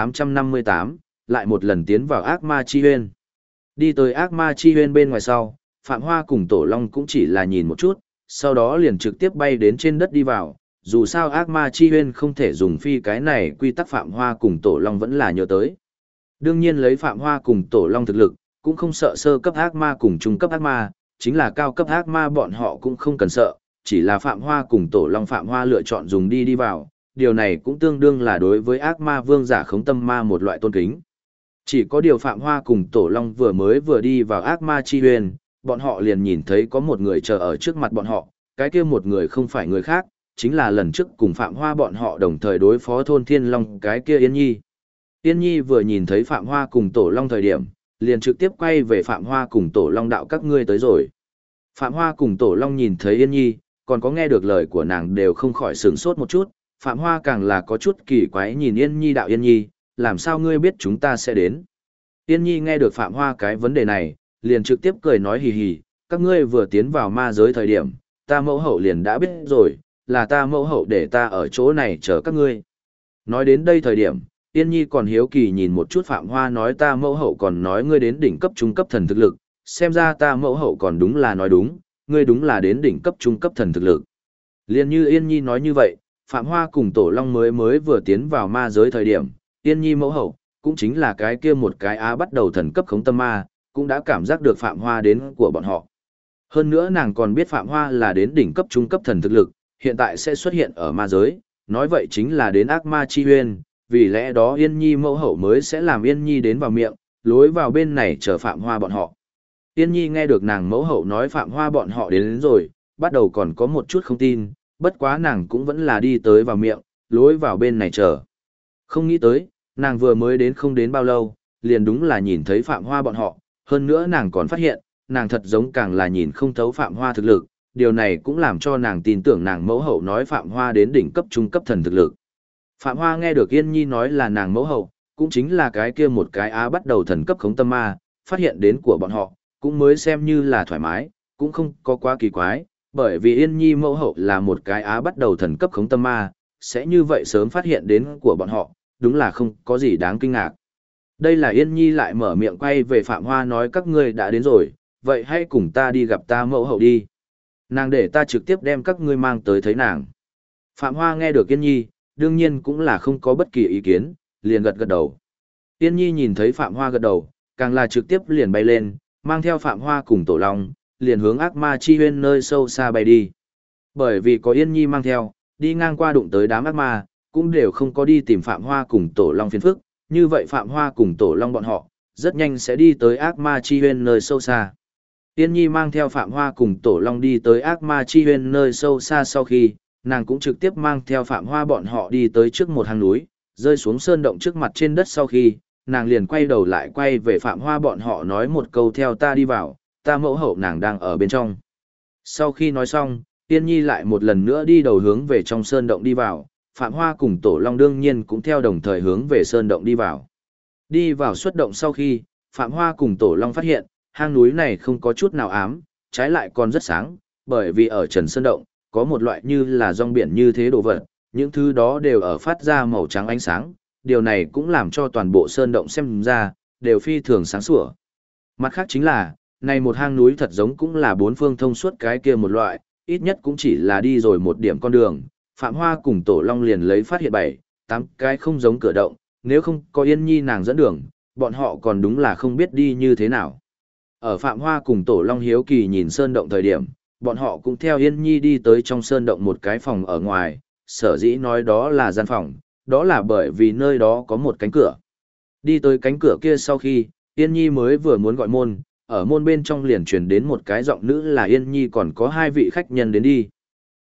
Speaker 1: 1858, lại một lần tiến vào ác ma chi huyền. Đi tới ác ma chi huyền bên ngoài sau, Phạm Hoa cùng Tổ Long cũng chỉ là nhìn một chút, sau đó liền trực tiếp bay đến trên đất đi vào. Dù sao ác ma chi huyền không thể dùng phi cái này, quy tắc Phạm Hoa cùng Tổ Long vẫn là nhớ tới. Đương nhiên lấy Phạm Hoa cùng Tổ Long thực lực, cũng không sợ sơ cấp ác ma cùng trung cấp ác ma, chính là cao cấp ác ma bọn họ cũng không cần sợ, chỉ là Phạm Hoa cùng Tổ Long Phạm Hoa lựa chọn dùng đi vào, điều này cũng tương đương là đối với ác ma vương giả khống tâm ma một loại tôn kính. Chỉ có điều Phạm Hoa cùng Tổ Long vừa đi vào ác ma chi huyền, bọn họ liền nhìn thấy có một người chờ ở trước mặt bọn họ, cái kia một người không phải người khác, chính là lần trước cùng Phạm Hoa bọn họ đồng thời đối phó thôn Thiên Long cái kia Yên Nhi. Yên Nhi vừa nhìn thấy Phạm Hoa cùng Tổ Long thời điểm, liền trực tiếp quay về Phạm Hoa cùng Tổ Long đạo các ngươi tới rồi. Phạm Hoa cùng Tổ Long nhìn thấy Yên Nhi, còn có nghe được lời của nàng đều không khỏi sửng sốt một chút, Phạm Hoa càng là có chút kỳ quái nhìn Yên Nhi đạo Yên Nhi, làm sao ngươi biết chúng ta sẽ đến. Yên Nhi nghe được Phạm Hoa cái vấn đề này, liền trực tiếp cười nói hì hì, các ngươi vừa tiến vào ma giới thời điểm, ta mẫu hậu liền đã biết rồi, là ta mẫu hậu để ta ở chỗ này chờ các ngươi. Nói đến đây thời điểm, Yên Nhi còn hiếu kỳ nhìn một chút Phạm Hoa nói ta mẫu hậu còn nói ngươi đến đỉnh cấp trung cấp thần thực lực, xem ra ta mẫu hậu còn đúng là nói đúng, ngươi đúng là đến đỉnh cấp trung cấp thần thực lực. Liên như Yên Nhi nói như vậy, Phạm Hoa cùng Tổ Long mới vừa tiến vào ma giới thời điểm, Yên Nhi mẫu hậu, cũng chính là cái kia một cái á bắt đầu thần cấp khống tâm ma, cũng đã cảm giác được Phạm Hoa đến của bọn họ. Hơn nữa nàng còn biết Phạm Hoa là đến đỉnh cấp trung cấp thần thực lực, hiện tại sẽ xuất hiện ở ma giới, nói vậy chính là đến ác ma chi huyên, vì lẽ đó Yên Nhi mẫu hậu mới sẽ làm Yên Nhi đến vào miệng, lối vào bên này chờ Phạm Hoa bọn họ. Yên Nhi nghe được nàng mẫu hậu nói Phạm Hoa bọn họ đến rồi, bắt đầu còn có một chút không tin, bất quá nàng cũng vẫn là đi tới vào miệng, lối vào bên này chờ. Không nghĩ tới, nàng vừa mới đến không đến bao lâu, liền đúng là nhìn thấy Phạm Hoa bọn họ, hơn nữa nàng còn phát hiện, nàng thật giống càng là nhìn không thấu Phạm Hoa thực lực, điều này cũng làm cho nàng tin tưởng nàng mẫu hậu nói Phạm Hoa đến đỉnh cấp trung cấp thần thực lực. Phạm Hoa nghe được Yên Nhi nói là nàng mẫu hậu, cũng chính là cái kia một cái á bắt đầu thần cấp khống tâm ma, phát hiện đến của bọn họ, cũng mới xem như là thoải mái, cũng không có quá kỳ quái, bởi vì Yên Nhi mẫu hậu là một cái á bắt đầu thần cấp khống tâm ma, sẽ như vậy sớm phát hiện đến của bọn họ, đúng là không có gì đáng kinh ngạc. Đây là Yên Nhi lại mở miệng quay về Phạm Hoa nói các ngươi đã đến rồi, vậy hãy cùng ta đi gặp ta mẫu hậu đi. Nàng để ta trực tiếp đem các ngươi mang tới thấy nàng. Phạm Hoa nghe được Yên Nhi, đương nhiên cũng là không có bất kỳ ý kiến, liền gật gật đầu. Yên Nhi nhìn thấy Phạm Hoa gật đầu, càng là trực tiếp liền bay lên, mang theo Phạm Hoa cùng Tổ Long, liền hướng ác ma chi huyên nơi sâu xa bay đi. Bởi vì có Yên Nhi mang theo, đi ngang qua đụng tới đám ác ma, cũng đều không có đi tìm Phạm Hoa cùng Tổ Long phiền phức, như vậy Phạm Hoa cùng Tổ Long bọn họ, rất nhanh sẽ đi tới ác ma chi huyên nơi sâu xa. Yên Nhi mang theo Phạm Hoa cùng Tổ Long đi tới ác ma chi huyên nơi sâu xa sau khi, nàng cũng trực tiếp mang theo Phạm Hoa bọn họ đi tới trước một hang núi, rơi xuống sơn động trước mặt trên đất sau khi, nàng liền quay đầu lại quay về Phạm Hoa bọn họ nói một câu theo ta đi vào, ta mẫu hậu nàng đang ở bên trong. Sau khi nói xong, Yên Nhi lại một lần nữa đi đầu hướng về trong sơn động đi vào, Phạm Hoa cùng Tổ Long đương nhiên cũng theo đồng thời hướng về sơn động đi vào. Đi vào xuất động sau khi, Phạm Hoa cùng Tổ Long phát hiện, hang núi này không có chút nào ám, trái lại còn rất sáng, bởi vì ở trần sơn động, có một loại như là rong biển như thế đồ vật, những thứ đó đều ở phát ra màu trắng ánh sáng, điều này cũng làm cho toàn bộ sơn động xem ra, đều phi thường sáng sủa. Mặt khác chính là, này một hang núi thật giống cũng là bốn phương thông suốt cái kia một loại, ít nhất cũng chỉ là đi rồi một điểm con đường, Phạm Hoa cùng Tổ Long liền lấy phát hiện 7, 8 cái không giống cửa động, nếu không có Yên Nhi nàng dẫn đường, bọn họ còn đúng là không biết đi như thế nào. Ở Phạm Hoa cùng Tổ Long hiếu kỳ nhìn sơn động thời điểm, bọn họ cũng theo Yên Nhi đi tới trong sơn động một cái phòng ở ngoài, sở dĩ nói đó là gian phòng, đó là bởi vì nơi đó có một cánh cửa. Đi tới cánh cửa kia sau khi, Yên Nhi mới vừa muốn gọi môn, ở môn bên trong liền truyền đến một cái giọng nữ là Yên Nhi còn có hai vị khách nhân đến đi.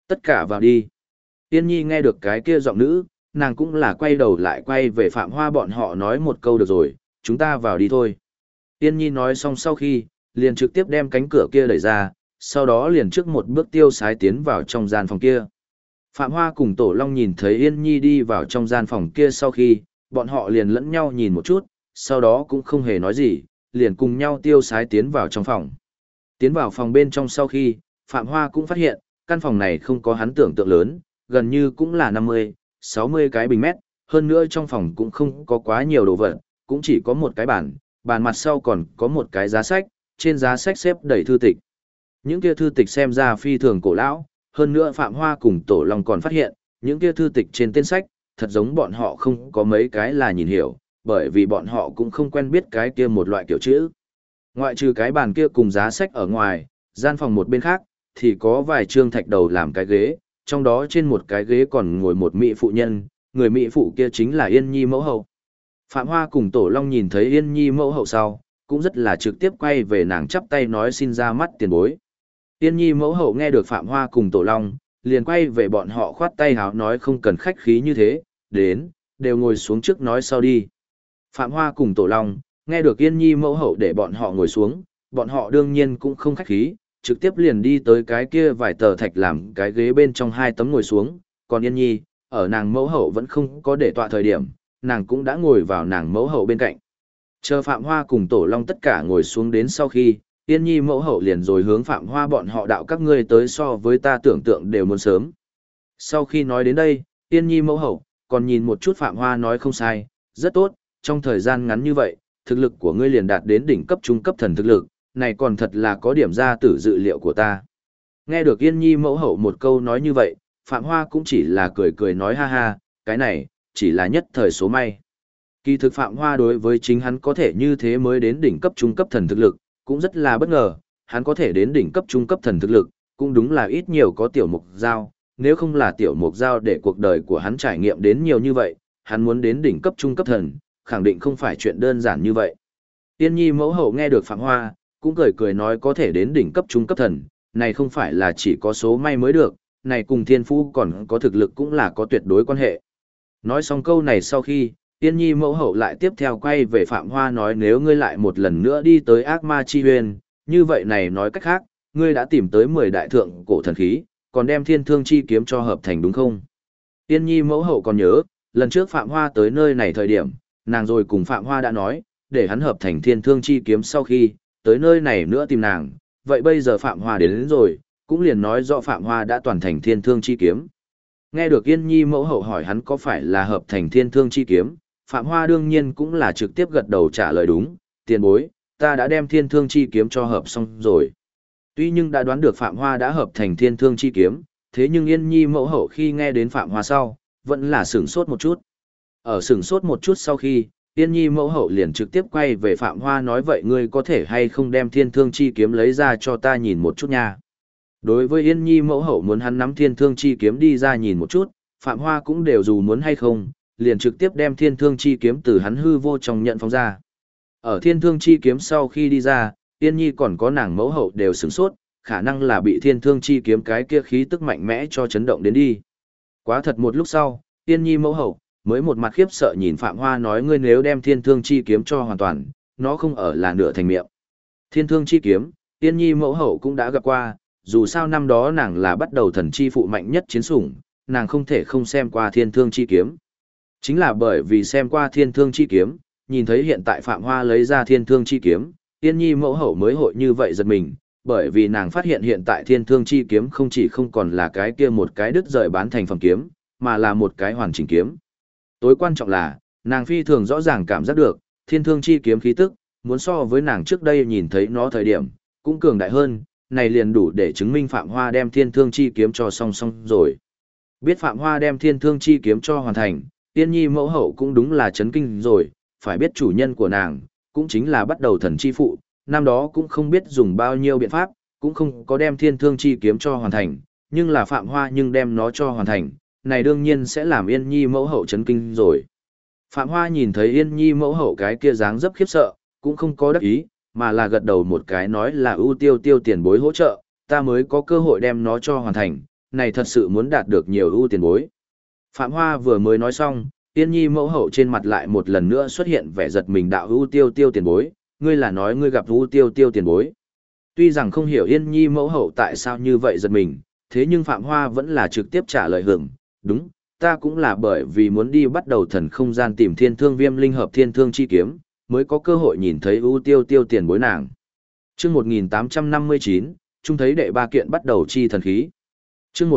Speaker 1: Tất cả vào đi. Yên Nhi nghe được cái kia giọng nữ, nàng cũng là quay đầu lại quay về Phạm Hoa bọn họ nói một câu được rồi, chúng ta vào đi thôi. Yên Nhi nói xong sau khi, liền trực tiếp đem cánh cửa kia đẩy ra, sau đó liền trước một bước tiêu sái tiến vào trong gian phòng kia. Phạm Hoa cùng Tổ Long nhìn thấy Yên Nhi đi vào trong gian phòng kia sau khi, bọn họ liền lẫn nhau nhìn một chút, sau đó cũng không hề nói gì, liền cùng nhau tiêu sái tiến vào trong phòng. Tiến vào phòng bên trong sau khi, Phạm Hoa cũng phát hiện, căn phòng này không có hắn tưởng tượng lớn, gần như cũng là 50, 60 cái bình mét, hơn nữa trong phòng cũng không có quá nhiều đồ vật, cũng chỉ có một cái bàn, bàn mặt sau còn có một cái giá sách, trên giá sách xếp đầy thư tịch. Những kia thư tịch xem ra phi thường cổ lão, hơn nữa Phạm Hoa cùng Tổ Long còn phát hiện, những kia thư tịch trên tên sách, thật giống bọn họ không có mấy cái là nhìn hiểu, bởi vì bọn họ cũng không quen biết cái kia một loại kiểu chữ. Ngoại trừ cái bàn kia cùng giá sách ở ngoài, gian phòng một bên khác, thì có vài trương thạch đầu làm cái ghế, trong đó trên một cái ghế còn ngồi một mỹ phụ nhân, người mỹ phụ kia chính là Yên Nhi mẫu hậu. Phạm Hoa cùng Tổ Long nhìn thấy Yên Nhi mẫu hậu sau, cũng rất là trực tiếp quay về nàng chắp tay nói xin ra mắt tiền bối. Yên Nhi mẫu hậu nghe được Phạm Hoa cùng Tổ Long, liền quay về bọn họ khoát tay háo nói không cần khách khí như thế, đến, đều ngồi xuống trước nói sau đi. Phạm Hoa cùng Tổ Long, nghe được Yên Nhi mẫu hậu để bọn họ ngồi xuống, bọn họ đương nhiên cũng không khách khí, trực tiếp liền đi tới cái kia vài tờ thạch làm cái ghế bên trong hai tấm ngồi xuống, còn Yên Nhi, ở nàng mẫu hậu vẫn không có để tọa thời điểm, nàng cũng đã ngồi vào nàng mẫu hậu bên cạnh. Chờ Phạm Hoa cùng Tổ Long tất cả ngồi xuống đến sau khi, Yên Nhi mẫu hậu liền rồi hướng Phạm Hoa bọn họ đạo các ngươi tới so với ta tưởng tượng đều muốn sớm. Sau khi nói đến đây, Yên Nhi mẫu hậu, còn nhìn một chút Phạm Hoa nói không sai, rất tốt, trong thời gian ngắn như vậy, thực lực của ngươi liền đạt đến đỉnh cấp trung cấp thần thực lực, này còn thật là có điểm ra từ dự liệu của ta. Nghe được Yên Nhi mẫu hậu một câu nói như vậy, Phạm Hoa cũng chỉ là cười cười nói ha ha, cái này, chỉ là nhất thời số may. Kỳ thực Phạm Hoa đối với chính hắn có thể như thế mới đến đỉnh cấp trung cấp thần thực lực, cũng rất là bất ngờ, hắn có thể đến đỉnh cấp trung cấp thần thực lực, cũng đúng là ít nhiều có tiểu mục giao, nếu không là tiểu mục giao để cuộc đời của hắn trải nghiệm đến nhiều như vậy, hắn muốn đến đỉnh cấp trung cấp thần, khẳng định không phải chuyện đơn giản như vậy. Tiên Nhi mẫu hậu nghe được Phạm Hoa, cũng cười cười nói có thể đến đỉnh cấp trung cấp thần, này không phải là chỉ có số may mới được, này cùng thiên phú còn có thực lực cũng là có tuyệt đối quan hệ. Nói xong câu này sau khi, Tiên Nhi mẫu hậu lại tiếp theo quay về Phạm Hoa nói nếu ngươi lại một lần nữa đi tới ác ma chi huyền, như vậy này nói cách khác, ngươi đã tìm tới 10 đại thượng cổ thần khí, còn đem thiên thương chi kiếm cho hợp thành đúng không? Tiên Nhi mẫu hậu còn nhớ, lần trước Phạm Hoa tới nơi này thời điểm, nàng rồi cùng Phạm Hoa đã nói, để hắn hợp thành thiên thương chi kiếm sau khi, tới nơi này nữa tìm nàng, vậy bây giờ Phạm Hoa đến rồi, cũng liền nói rõ Phạm Hoa đã toàn thành thiên thương chi kiếm. Nghe được Yên Nhi mẫu hậu hỏi hắn có phải là hợp thành thiên thương chi kiếm, Phạm Hoa đương nhiên cũng là trực tiếp gật đầu trả lời đúng, tiền bối, ta đã đem thiên thương chi kiếm cho hợp xong rồi. Tuy nhưng đã đoán được Phạm Hoa đã hợp thành thiên thương chi kiếm, thế nhưng Yên Nhi mẫu hậu khi nghe đến Phạm Hoa sau, vẫn là sửng sốt một chút. Ở sửng sốt một chút sau khi, Yên Nhi mẫu hậu liền trực tiếp quay về Phạm Hoa nói vậy ngươi có thể hay không đem thiên thương chi kiếm lấy ra cho ta nhìn một chút nha. Đối với Yên Nhi mẫu hậu muốn hắn nắm thiên thương chi kiếm đi ra nhìn một chút, Phạm Hoa cũng đều dù muốn hay không, liền trực tiếp đem thiên thương chi kiếm từ hắn hư vô trong nhận phóng ra. Ở thiên thương chi kiếm sau khi đi ra, Yên Nhi còn có nàng mẫu hậu đều sửng sốt, khả năng là bị thiên thương chi kiếm cái kia khí tức mạnh mẽ cho chấn động đến đi. Quá thật một lúc sau, Yên Nhi mẫu hậu mới một mặt khiếp sợ nhìn Phạm Hoa nói ngươi nếu đem thiên thương chi kiếm cho hoàn toàn, nó không ở là nửa thành miệng. Thiên thương chi kiếm, Yên Nhi mẫu hậu cũng đã gặp qua, dù sao năm đó nàng là bắt đầu thần chi phụ mạnh nhất chiến sủng, nàng không thể không xem qua thiên thương chi kiếm. Chính là bởi vì xem qua thiên thương chi kiếm, nhìn thấy hiện tại Phạm Hoa lấy ra thiên thương chi kiếm, Yên Nhi mẫu hậu mới hội như vậy giật mình, bởi vì nàng phát hiện hiện tại thiên thương chi kiếm không chỉ không còn là cái kia một cái đứt rời bán thành phẩm kiếm, mà là một cái hoàn chỉnh kiếm. Tối quan trọng là, nàng phi thường rõ ràng cảm giác được, thiên thương chi kiếm khí tức, muốn so với nàng trước đây nhìn thấy nó thời điểm, cũng cường đại hơn, này liền đủ để chứng minh Phạm Hoa đem thiên thương chi kiếm cho song song rồi. Biết Phạm Hoa đem thiên thương chi kiếm cho hoàn thành, Yên Nhi mẫu hậu cũng đúng là chấn kinh rồi, phải biết chủ nhân của nàng, cũng chính là bắt đầu thần chi phụ, năm đó cũng không biết dùng bao nhiêu biện pháp, cũng không có đem thiên thương chi kiếm cho hoàn thành, nhưng là Phạm Hoa nhưng đem nó cho hoàn thành, này đương nhiên sẽ làm Yên Nhi mẫu hậu chấn kinh rồi. Phạm Hoa nhìn thấy Yên Nhi mẫu hậu cái kia dáng dấp khiếp sợ, cũng không có đắc ý, mà là gật đầu một cái nói là ưu tiêu tiêu tiền bối hỗ trợ, ta mới có cơ hội đem nó cho hoàn thành, này thật sự muốn đạt được nhiều ưu tiền bối. Phạm Hoa vừa mới nói xong, Yên Nhi mẫu hậu trên mặt lại một lần nữa xuất hiện vẻ giật mình đạo ưu tiêu tiêu tiền bối, ngươi là nói ngươi gặp ưu tiêu tiêu tiền bối. Tuy rằng không hiểu Yên Nhi mẫu hậu tại sao như vậy giật mình, thế nhưng Phạm Hoa vẫn là trực tiếp trả lời hưởng, đúng, ta cũng là bởi vì muốn đi bắt đầu thần không gian tìm thiên thương viêm linh hợp thiên thương chi kiếm, mới có cơ hội nhìn thấy ưu tiêu tiêu tiền bối nàng. Trước 1859, trung thấy đệ ba kiện bắt đầu chi thần khí. Trước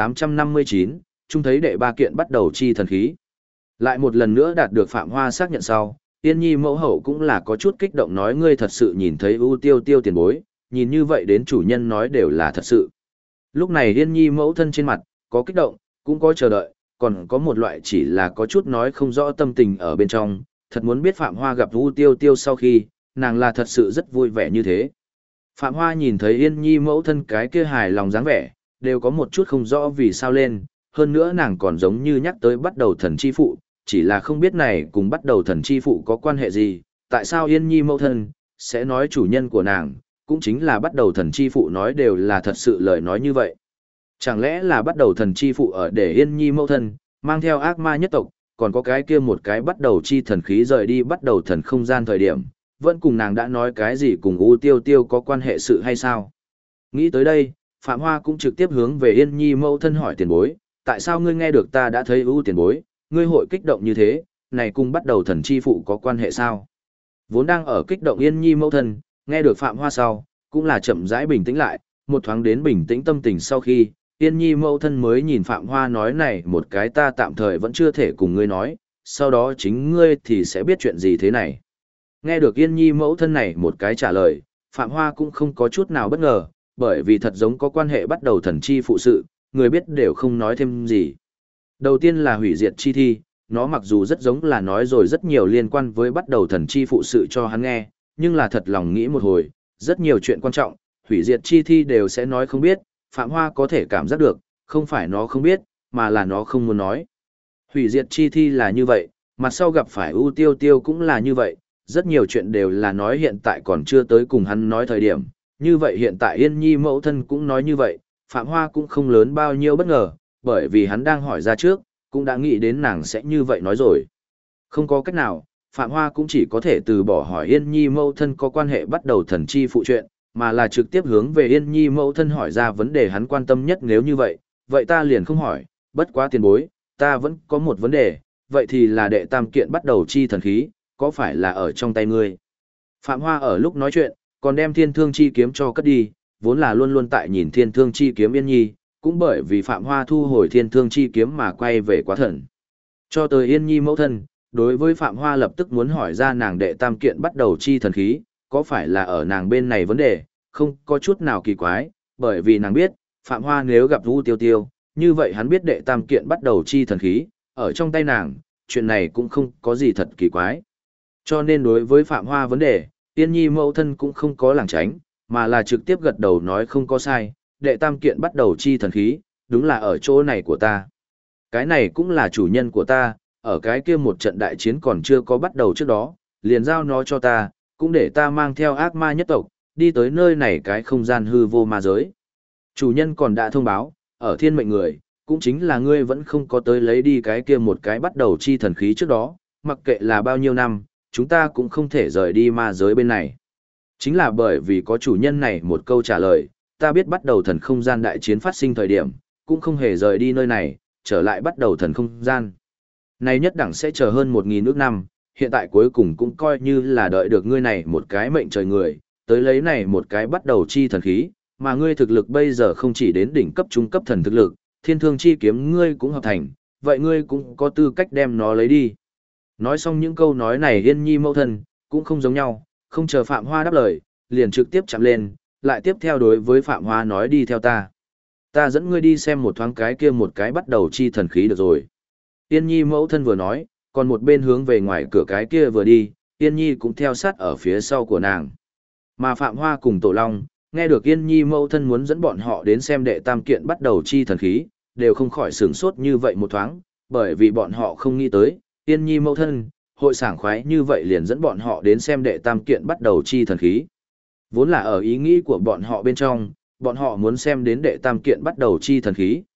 Speaker 1: 1859, trung thấy đệ ba kiện bắt đầu chi thần khí. Lại một lần nữa đạt được Phạm Hoa xác nhận sau, Yên Nhi mẫu hậu cũng là có chút kích động nói ngươi thật sự nhìn thấy ưu tiêu tiêu tiền bối, nhìn như vậy đến chủ nhân nói đều là thật sự. Lúc này Yên Nhi mẫu thân trên mặt, có kích động, cũng có chờ đợi, còn có một loại chỉ là có chút nói không rõ tâm tình ở bên trong, thật muốn biết Phạm Hoa gặp ưu tiêu tiêu sau khi, nàng là thật sự rất vui vẻ như thế. Phạm Hoa nhìn thấy Yên Nhi mẫu thân cái kia hài lòng dáng vẻ, đều có một chút không rõ vì sao lên, hơn nữa nàng còn giống như nhắc tới bắt đầu thần chi phụ, chỉ là không biết này cùng bắt đầu thần chi phụ có quan hệ gì, tại sao Yên Nhi mẫu thân sẽ nói chủ nhân của nàng, cũng chính là bắt đầu thần chi phụ nói đều là thật sự lời nói như vậy. Chẳng lẽ là bắt đầu thần chi phụ ở để Yên Nhi mẫu thân, mang theo ác ma nhất tộc, còn có cái kia một cái bắt đầu chi thần khí rời đi bắt đầu thần không gian thời điểm, vẫn cùng nàng đã nói cái gì cùng U Tiêu Tiêu có quan hệ sự hay sao? Nghĩ tới đây, Phạm Hoa cũng trực tiếp hướng về Yên Nhi mẫu thân hỏi tiền bối, tại sao ngươi nghe được ta đã thấy U tiền bối, ngươi hội kích động như thế, này cùng bắt đầu thần chi phụ có quan hệ sao? Vốn đang ở kích động Yên Nhi mẫu thân, nghe được Phạm Hoa sau, cũng là chậm rãi bình tĩnh lại, một thoáng đến bình tĩnh tâm tình sau khi, Yên Nhi mẫu thân mới nhìn Phạm Hoa nói này một cái ta tạm thời vẫn chưa thể cùng ngươi nói, sau đó chính ngươi thì sẽ biết chuyện gì thế này. Nghe được Yên Nhi mẫu thân này một cái trả lời, Phạm Hoa cũng không có chút nào bất ngờ, bởi vì thật giống có quan hệ bắt đầu thần chi phụ sự, người biết đều không nói thêm gì. Đầu tiên là hủy diệt chi thi, nó mặc dù rất giống là nói rồi rất nhiều liên quan với bắt đầu thần chi phụ sự cho hắn nghe, nhưng là thật lòng nghĩ một hồi, rất nhiều chuyện quan trọng, hủy diệt chi thi đều sẽ nói không biết, Phạm Hoa có thể cảm giác được, không phải nó không biết, mà là nó không muốn nói. Hủy diệt chi thi là như vậy, mặt sau gặp phải U Tiêu Tiêu cũng là như vậy, rất nhiều chuyện đều là nói hiện tại còn chưa tới cùng hắn nói thời điểm, như vậy hiện tại Yên Nhi mẫu thân cũng nói như vậy, Phạm Hoa cũng không lớn bao nhiêu bất ngờ, bởi vì hắn đang hỏi ra trước, cũng đã nghĩ đến nàng sẽ như vậy nói rồi. Không có cách nào, Phạm Hoa cũng chỉ có thể từ bỏ hỏi Yên Nhi mẫu thân có quan hệ bắt đầu thần chi phụ chuyện, mà là trực tiếp hướng về Yên Nhi mẫu thân hỏi ra vấn đề hắn quan tâm nhất nếu như vậy, vậy ta liền không hỏi, bất quá tiền bối, ta vẫn có một vấn đề, vậy thì là đệ tam kiện bắt đầu chi thần khí, có phải là ở trong tay ngươi? Phạm Hoa ở lúc nói chuyện, còn đem thiên thương chi kiếm cho cất đi, vốn là luôn luôn tại nhìn thiên thương chi kiếm Yên Nhi, cũng bởi vì Phạm Hoa thu hồi thiên thương chi kiếm mà quay về quá thần. Cho tới Yên Nhi mẫu thân, đối với Phạm Hoa lập tức muốn hỏi ra nàng đệ tam kiện bắt đầu chi thần khí, có phải là ở nàng bên này vấn đề, không có chút nào kỳ quái, bởi vì nàng biết, Phạm Hoa nếu gặp U Tiêu Tiêu, như vậy hắn biết đệ tam kiện bắt đầu chi thần khí, ở trong tay nàng, chuyện này cũng không có gì thật kỳ quái. Cho nên đối với Phạm Hoa vấn đề, Yên Nhi mẫu thân cũng không có lảng tránh, mà là trực tiếp gật đầu nói không có sai, đệ tam kiện bắt đầu chi thần khí, đúng là ở chỗ này của ta. Cái này cũng là chủ nhân của ta, ở cái kia một trận đại chiến còn chưa có bắt đầu trước đó, liền giao nó cho ta, cũng để ta mang theo ác ma nhất tộc, đi tới nơi này cái không gian hư vô ma giới. Chủ nhân còn đã thông báo, ở thiên mệnh người, cũng chính là ngươi vẫn không có tới lấy đi cái kia một cái bắt đầu chi thần khí trước đó, mặc kệ là bao nhiêu năm, chúng ta cũng không thể rời đi ma giới bên này. Chính là bởi vì có chủ nhân này một câu trả lời, ta biết bắt đầu thần không gian đại chiến phát sinh thời điểm, cũng không hề rời đi nơi này, trở lại bắt đầu thần không gian. Này nhất đẳng sẽ chờ hơn 1.000 ước năm, hiện tại cuối cùng cũng coi như là đợi được ngươi này một cái mệnh trời người, tới lấy này một cái bắt đầu chi thần khí, mà ngươi thực lực bây giờ không chỉ đến đỉnh cấp trung cấp thần thực lực, thiên thương chi kiếm ngươi cũng hợp thành, vậy ngươi cũng có tư cách đem nó lấy đi. Nói xong những câu nói này Yên Nhi mẫu thân, cũng không giống nhau, không chờ Phạm Hoa đáp lời, liền trực tiếp chạm lên, lại tiếp theo đối với Phạm Hoa nói đi theo ta. Ta dẫn ngươi đi xem một thoáng cái kia một cái bắt đầu chi thần khí được rồi. Yên Nhi mẫu thân vừa nói, còn một bên hướng về ngoài cửa cái kia vừa đi, Yên Nhi cũng theo sát ở phía sau của nàng. Mà Phạm Hoa cùng Tổ Long, nghe được Yên Nhi mẫu thân muốn dẫn bọn họ đến xem đệ tam kiện bắt đầu chi thần khí, đều không khỏi sửng sốt như vậy một thoáng, bởi vì bọn họ không nghĩ tới, Yên Nhi mẫu thân, hội sảng khoái như vậy liền dẫn bọn họ đến xem đệ tam kiện bắt đầu chi thần khí. Vốn là ở ý nghĩ của bọn họ bên trong, bọn họ muốn xem đến đệ tam kiện bắt đầu chi thần khí,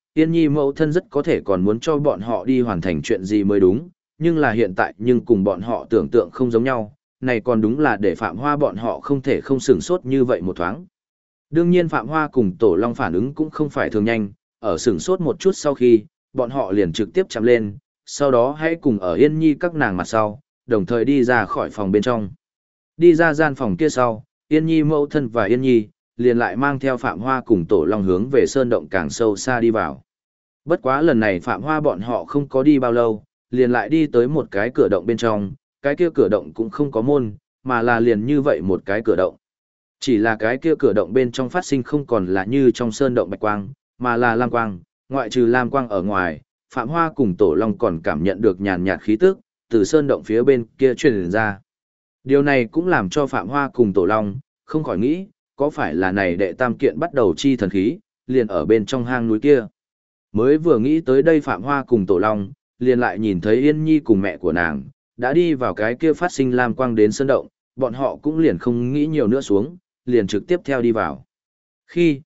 Speaker 1: Yên Nhi mẫu thân rất có thể còn muốn cho bọn họ đi hoàn thành chuyện gì mới đúng, nhưng là hiện tại nhưng cùng bọn họ tưởng tượng không giống nhau, này còn đúng là để Phạm Hoa bọn họ không thể không sửng sốt như vậy một thoáng. Đương nhiên Phạm Hoa cùng Tổ Long phản ứng cũng không phải thường nhanh, ở sửng sốt một chút sau khi, bọn họ liền trực tiếp chạm lên, sau đó hãy cùng ở Yên Nhi các nàng mặt sau, đồng thời đi ra khỏi phòng bên trong. Đi ra gian phòng kia sau, Yên Nhi mẫu thân và Yên Nhi, liền lại mang theo Phạm Hoa cùng Tổ Long hướng về sơn động càng sâu xa đi vào. Bất quá lần này Phạm Hoa bọn họ không có đi bao lâu, liền lại đi tới một cái cửa động bên trong, cái kia cửa động cũng không có môn, mà là liền như vậy một cái cửa động. Chỉ là cái kia cửa động bên trong phát sinh không còn là như trong sơn động bạch quang, mà là lam quang, ngoại trừ lam quang ở ngoài, Phạm Hoa cùng Tổ Long còn cảm nhận được nhàn nhạt khí tức, từ sơn động phía bên kia truyền ra. Điều này cũng làm cho Phạm Hoa cùng Tổ Long, không khỏi nghĩ, có phải là này đệ tam kiện bắt đầu chi thần khí, liền ở bên trong hang núi kia. Mới vừa nghĩ tới đây Phạm Hoa cùng Tổ Long, liền lại nhìn thấy Yên Nhi cùng mẹ của nàng, đã đi vào cái kia phát sinh lam quang đến sơn động, bọn họ cũng liền không nghĩ nhiều nữa xuống, liền trực tiếp theo đi vào. Khi,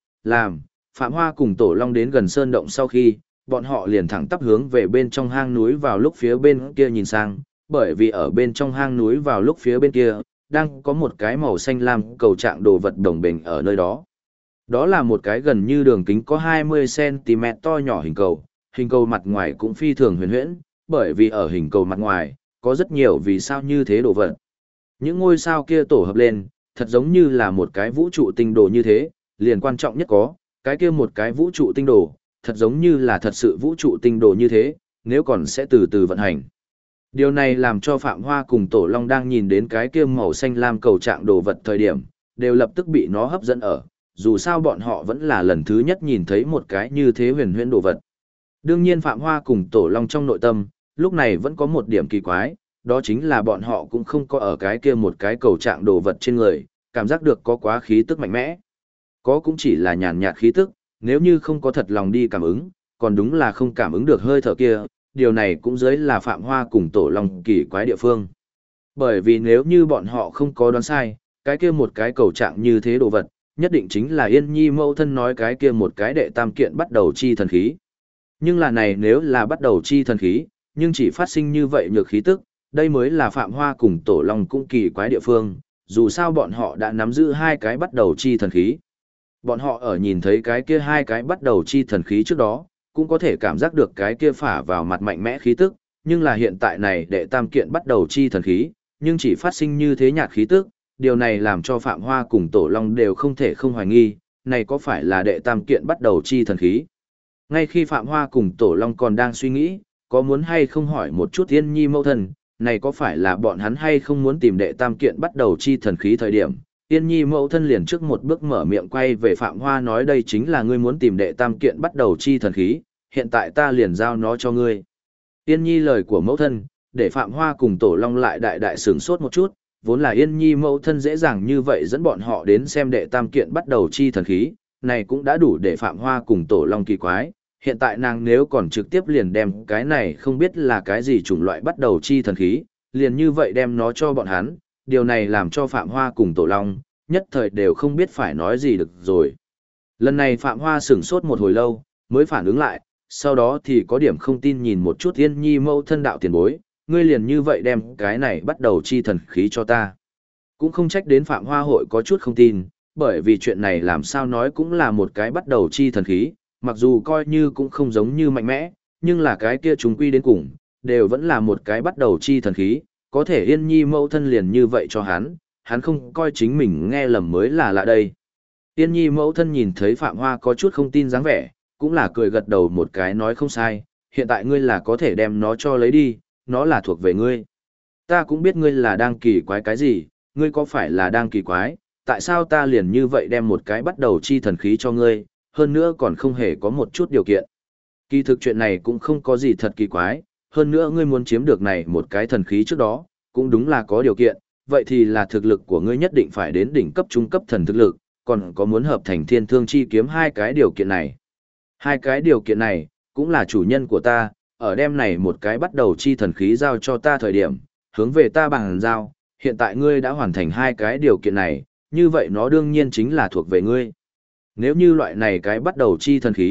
Speaker 1: Phạm Hoa cùng Tổ Long đến gần sơn động sau khi, bọn họ liền thẳng tắp hướng về bên trong hang núi vào lúc phía bên kia nhìn sang, bởi vì ở bên trong hang núi vào lúc phía bên kia, đang có một cái màu xanh lam cầu trạng đồ vật đồng bình ở nơi đó. Đó là một cái gần như đường kính có 20 cm to nhỏ hình cầu mặt ngoài cũng phi thường huyền huyễn, bởi vì ở hình cầu mặt ngoài, có rất nhiều vì sao như thế đồ vật. Những ngôi sao kia tổ hợp lên, thật giống như là một cái vũ trụ tinh đồ như thế, liền quan trọng nhất có, cái kia một cái vũ trụ tinh đồ, thật giống như là thật sự vũ trụ tinh đồ như thế, nếu còn sẽ từ từ vận hành. Điều này làm cho Phạm Hoa cùng Tổ Long đang nhìn đến cái kia màu xanh lam cầu trạng đồ vật thời điểm, đều lập tức bị nó hấp dẫn ở, dù sao bọn họ vẫn là lần thứ nhất nhìn thấy một cái như thế huyền huyễn đồ vật. Đương nhiên Phạm Hoa cùng Tổ Long trong nội tâm, lúc này vẫn có một điểm kỳ quái, đó chính là bọn họ cũng không có ở cái kia một cái cầu trạng đồ vật trên người, cảm giác được có quá khí tức mạnh mẽ. Có cũng chỉ là nhàn nhạt khí tức, nếu như không có thật lòng đi cảm ứng, còn đúng là không cảm ứng được hơi thở kia, điều này cũng dưới là Phạm Hoa cùng Tổ Long kỳ quái địa phương. Bởi vì nếu như bọn họ không có đoán sai, cái kia một cái cầu trạng như thế đồ vật, nhất định chính là Yên Nhi mẫu thân nói cái kia một cái đệ tam kiện bắt đầu chi thần khí. Nhưng là này nếu là bắt đầu chi thần khí, nhưng chỉ phát sinh như vậy nhược khí tức, đây mới là Phạm Hoa cùng Tổ Long cũng kỳ quái địa phương, dù sao bọn họ đã nắm giữ hai cái bắt đầu chi thần khí. Bọn họ ở nhìn thấy cái kia hai cái bắt đầu chi thần khí trước đó, cũng có thể cảm giác được cái kia phả vào mặt mạnh mẽ khí tức, nhưng là hiện tại này đệ tam kiện bắt đầu chi thần khí, nhưng chỉ phát sinh như thế nhạt khí tức, điều này làm cho Phạm Hoa cùng Tổ Long đều không thể không hoài nghi, này có phải là đệ tam kiện bắt đầu chi thần khí. Ngay khi Phạm Hoa cùng Tổ Long còn đang suy nghĩ, có muốn hay không hỏi một chút Yên Nhi mẫu thân, này có phải là bọn hắn hay không muốn tìm đệ tam kiện bắt đầu chi thần khí thời điểm. Yên Nhi mẫu thân liền trước một bước mở miệng quay về Phạm Hoa nói đây chính là ngươi muốn tìm đệ tam kiện bắt đầu chi thần khí, hiện tại ta liền giao nó cho ngươi. Yên Nhi lời của mẫu thân, để Phạm Hoa cùng Tổ Long lại đại sửng sốt một chút, vốn là Yên Nhi mẫu thân dễ dàng như vậy dẫn bọn họ đến xem đệ tam kiện bắt đầu chi thần khí, này cũng đã đủ để Phạm Hoa cùng Tổ Long kỳ quái. Hiện tại nàng nếu còn trực tiếp liền đem cái này không biết là cái gì chủng loại bắt đầu chi thần khí, liền như vậy đem nó cho bọn hắn, điều này làm cho Phạm Hoa cùng Tổ Long, nhất thời đều không biết phải nói gì được rồi. Lần này Phạm Hoa sửng sốt một hồi lâu, mới phản ứng lại, sau đó thì có điểm không tin nhìn một chút Yên Nhi mẫu thân đạo tiền bối, ngươi liền như vậy đem cái này bắt đầu chi thần khí cho ta. Cũng không trách đến Phạm Hoa hội có chút không tin, bởi vì chuyện này làm sao nói cũng là một cái bắt đầu chi thần khí, mặc dù coi như cũng không giống như mạnh mẽ, nhưng là cái kia chúng quy đến cùng, đều vẫn là một cái bắt đầu chi thần khí, có thể Yên Nhi mẫu thân liền như vậy cho hắn không coi chính mình nghe lầm mới là lạ đây. Yên Nhi mẫu thân nhìn thấy Phạm Hoa có chút không tin dáng vẻ, cũng là cười gật đầu một cái nói không sai, hiện tại ngươi là có thể đem nó cho lấy đi, nó là thuộc về ngươi. Ta cũng biết ngươi là đang kỳ quái cái gì, ngươi có phải là đang kỳ quái, tại sao ta liền như vậy đem một cái bắt đầu chi thần khí cho ngươi, hơn nữa còn không hề có một chút điều kiện. Kỳ thực chuyện này cũng không có gì thật kỳ quái, hơn nữa ngươi muốn chiếm được này một cái thần khí trước đó, cũng đúng là có điều kiện, vậy thì là thực lực của ngươi nhất định phải đến đỉnh cấp trung cấp thần thực lực, còn có muốn hợp thành thiên thương chi kiếm hai cái điều kiện này. Hai cái điều kiện này, cũng là chủ nhân của ta, ở đêm này một cái bắt đầu chi thần khí giao cho ta thời điểm, hướng về ta bằng giao, hiện tại ngươi đã hoàn thành hai cái điều kiện này, như vậy nó đương nhiên chính là thuộc về ngươi. Nếu như loại này cái bắt đầu chi thần khí,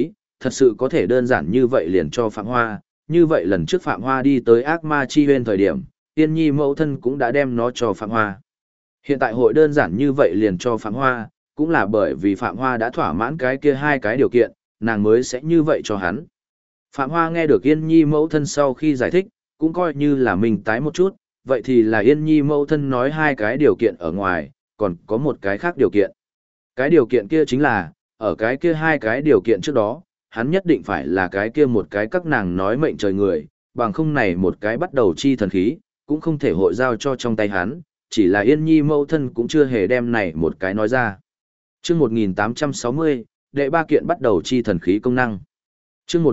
Speaker 1: thật sự có thể đơn giản như vậy liền cho Phạm Hoa, như vậy lần trước Phạm Hoa đi tới ác ma chi huyên thời điểm, Yên Nhi mẫu thân cũng đã đem nó cho Phạm Hoa. Hiện tại hội đơn giản như vậy liền cho Phạm Hoa, cũng là bởi vì Phạm Hoa đã thỏa mãn cái kia hai cái điều kiện, nàng mới sẽ như vậy cho hắn. Phạm Hoa nghe được Yên Nhi mẫu thân sau khi giải thích, cũng coi như là mình tái một chút, vậy thì là Yên Nhi mẫu thân nói hai cái điều kiện ở ngoài, còn có một cái khác điều kiện. Cái điều kiện kia chính là, ở cái kia hai cái điều kiện trước đó, hắn nhất định phải là cái kia một cái các nàng nói mệnh trời người, bằng không này một cái bắt đầu chi thần khí, cũng không thể hội giao cho trong tay hắn, chỉ là Yên Nhi mẫu thân cũng chưa hề đem này một cái nói ra. Chương 1860, đệ ba kiện bắt đầu chi thần khí công năng. Chương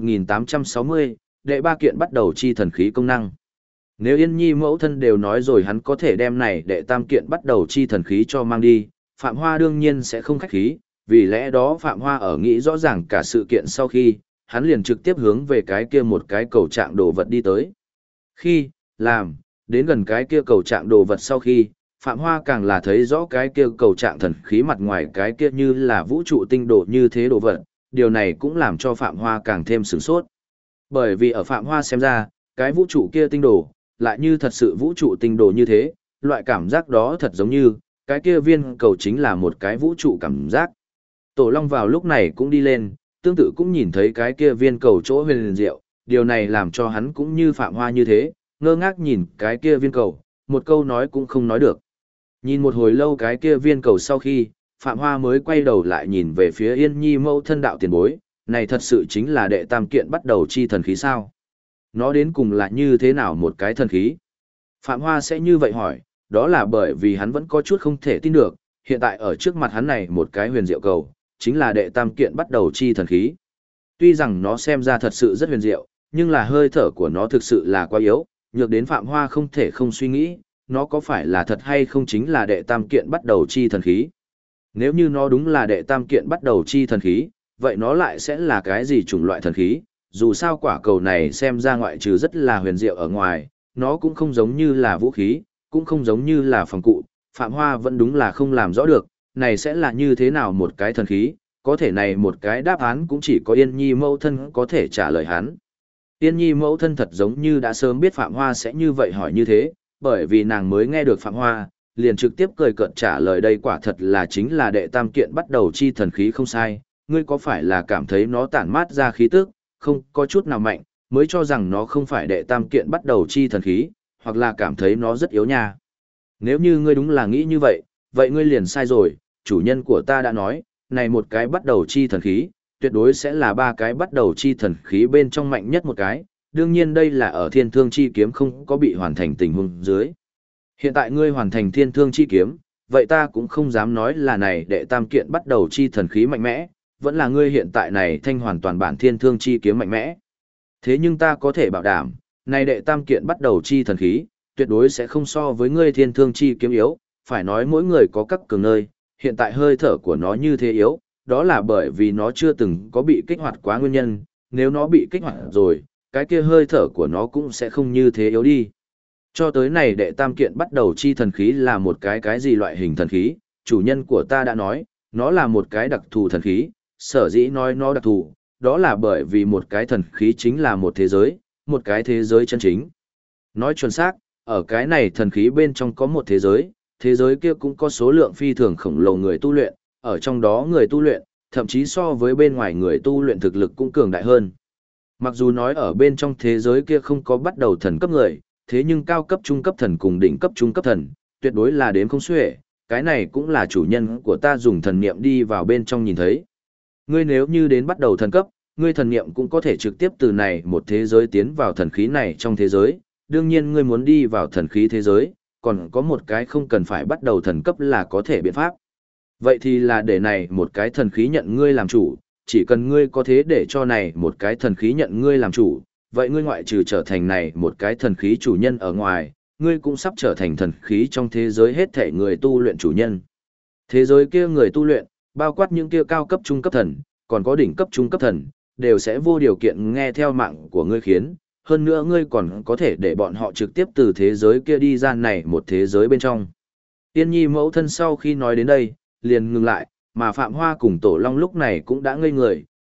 Speaker 1: 1860, đệ ba kiện bắt đầu chi thần khí công năng. Nếu Yên Nhi mẫu thân đều nói rồi hắn có thể đem này đệ tam kiện bắt đầu chi thần khí cho mang đi, Phạm Hoa đương nhiên sẽ không khách khí, vì lẽ đó Phạm Hoa ở nghĩ rõ ràng cả sự kiện sau khi, hắn liền trực tiếp hướng về cái kia một cái cầu trạng đồ vật đi tới. Khi, làm, đến gần cái kia cầu trạng đồ vật sau khi, Phạm Hoa càng là thấy rõ cái kia cầu trạng thần khí mặt ngoài cái kia như là vũ trụ tinh đồ như thế đồ vật, điều này cũng làm cho Phạm Hoa càng thêm sửng sốt. Bởi vì ở Phạm Hoa xem ra, cái vũ trụ kia tinh đồ, lại như thật sự vũ trụ tinh đồ như thế, loại cảm giác đó thật giống như, cái kia viên cầu chính là một cái vũ trụ cảm giác. Tổ Long vào lúc này cũng đi lên, tương tự cũng nhìn thấy cái kia viên cầu chỗ huyền diệu, điều này làm cho hắn cũng như Phạm Hoa như thế, ngơ ngác nhìn cái kia viên cầu, một câu nói cũng không nói được. Nhìn một hồi lâu cái kia viên cầu sau khi, Phạm Hoa mới quay đầu lại nhìn về phía Yên Nhi mẫu thân đạo tiền bối, này thật sự chính là đệ tam kiện bắt đầu chi thần khí sao? Nó đến cùng là như thế nào một cái thần khí? Phạm Hoa sẽ như vậy hỏi, đó là bởi vì hắn vẫn có chút không thể tin được, hiện tại ở trước mặt hắn này một cái huyền diệu cầu, chính là đệ tam kiện bắt đầu chi thần khí. Tuy rằng nó xem ra thật sự rất huyền diệu, nhưng là hơi thở của nó thực sự là quá yếu, nhược đến Phạm Hoa không thể không suy nghĩ, nó có phải là thật hay không chính là đệ tam kiện bắt đầu chi thần khí. Nếu như nó đúng là đệ tam kiện bắt đầu chi thần khí, vậy nó lại sẽ là cái gì chủng loại thần khí? Dù sao quả cầu này xem ra ngoại trừ rất là huyền diệu ở ngoài, nó cũng không giống như là vũ khí, cũng không giống như là phòng cụ, Phạm Hoa vẫn đúng là không làm rõ được, này sẽ là như thế nào một cái thần khí, có thể này một cái đáp án cũng chỉ có Yên Nhi mẫu thân có thể trả lời hắn. Yên Nhi mẫu thân thật giống như đã sớm biết Phạm Hoa sẽ như vậy hỏi như thế, bởi vì nàng mới nghe được Phạm Hoa, liền trực tiếp cười cợt trả lời đây quả thật là chính là đệ tam kiện bắt đầu chi thần khí không sai, ngươi có phải là cảm thấy nó tản mát ra khí tức, không có chút nào mạnh, mới cho rằng nó không phải đệ tam kiện bắt đầu chi thần khí, hoặc là cảm thấy nó rất yếu nha. Nếu như ngươi đúng là nghĩ như vậy, vậy ngươi liền sai rồi, chủ nhân của ta đã nói, này một cái bắt đầu chi thần khí, tuyệt đối sẽ là ba cái bắt đầu chi thần khí bên trong mạnh nhất một cái, đương nhiên đây là ở thiên thương chi kiếm không có bị hoàn thành tình huống dưới. Hiện tại ngươi hoàn thành thiên thương chi kiếm, vậy ta cũng không dám nói là này đệ tam kiện bắt đầu chi thần khí mạnh mẽ, vẫn là ngươi hiện tại này thanh hoàn toàn bản thiên thương chi kiếm mạnh mẽ. Thế nhưng ta có thể bảo đảm, này đệ tam kiện bắt đầu chi thần khí, tuyệt đối sẽ không so với ngươi thiên thương chi kiếm yếu, phải nói mỗi người có các cường nơi, hiện tại hơi thở của nó như thế yếu, đó là bởi vì nó chưa từng có bị kích hoạt quá nguyên nhân, nếu nó bị kích hoạt rồi, cái kia hơi thở của nó cũng sẽ không như thế yếu đi. Cho tới này đệ tam kiện bắt đầu chi thần khí là một cái gì loại hình thần khí, chủ nhân của ta đã nói, nó là một cái đặc thù thần khí, sở dĩ nói nó đặc thù, đó là bởi vì một cái thần khí chính là một cái thế giới chân chính. Nói chuẩn xác, ở cái này thần khí bên trong có một thế giới kia cũng có số lượng phi thường khổng lồ người tu luyện, ở trong đó người tu luyện, thậm chí so với bên ngoài người tu luyện thực lực cũng cường đại hơn. Mặc dù nói ở bên trong thế giới kia không có bắt đầu thần cấp người, thế nhưng cao cấp trung cấp thần cùng đỉnh cấp trung cấp thần, tuyệt đối là đếm không xuể, cái này cũng là chủ nhân của ta dùng thần niệm đi vào bên trong nhìn thấy. Ngươi nếu như đến bắt đầu thần cấp, ngươi thần niệm cũng có thể trực tiếp từ này một thế giới tiến vào thần khí này trong thế giới, đương nhiên ngươi muốn đi vào thần khí thế giới, còn có một cái không cần phải bắt đầu thần cấp là có thể biện pháp. Vậy thì là để này một cái thần khí nhận ngươi làm chủ, chỉ cần ngươi có thế để cho này một cái thần khí nhận ngươi làm chủ, vậy ngươi ngoại trừ trở thành này một cái thần khí chủ nhân ở ngoài, ngươi cũng sắp trở thành thần khí trong thế giới hết thể người tu luyện chủ nhân. Thế giới kia người tu luyện, bao quát những kia cao cấp trung cấp thần, còn có đỉnh cấp trung cấp thần, đều sẽ vô điều kiện nghe theo mạng của ngươi khiến, hơn nữa ngươi còn có thể để bọn họ trực tiếp từ thế giới kia đi ra này một thế giới bên trong. Tiên Nhi mẫu thân sau khi nói đến đây, liền ngừng lại, mà Phạm Hoa cùng Tổ Long lúc này cũng đã ngây người,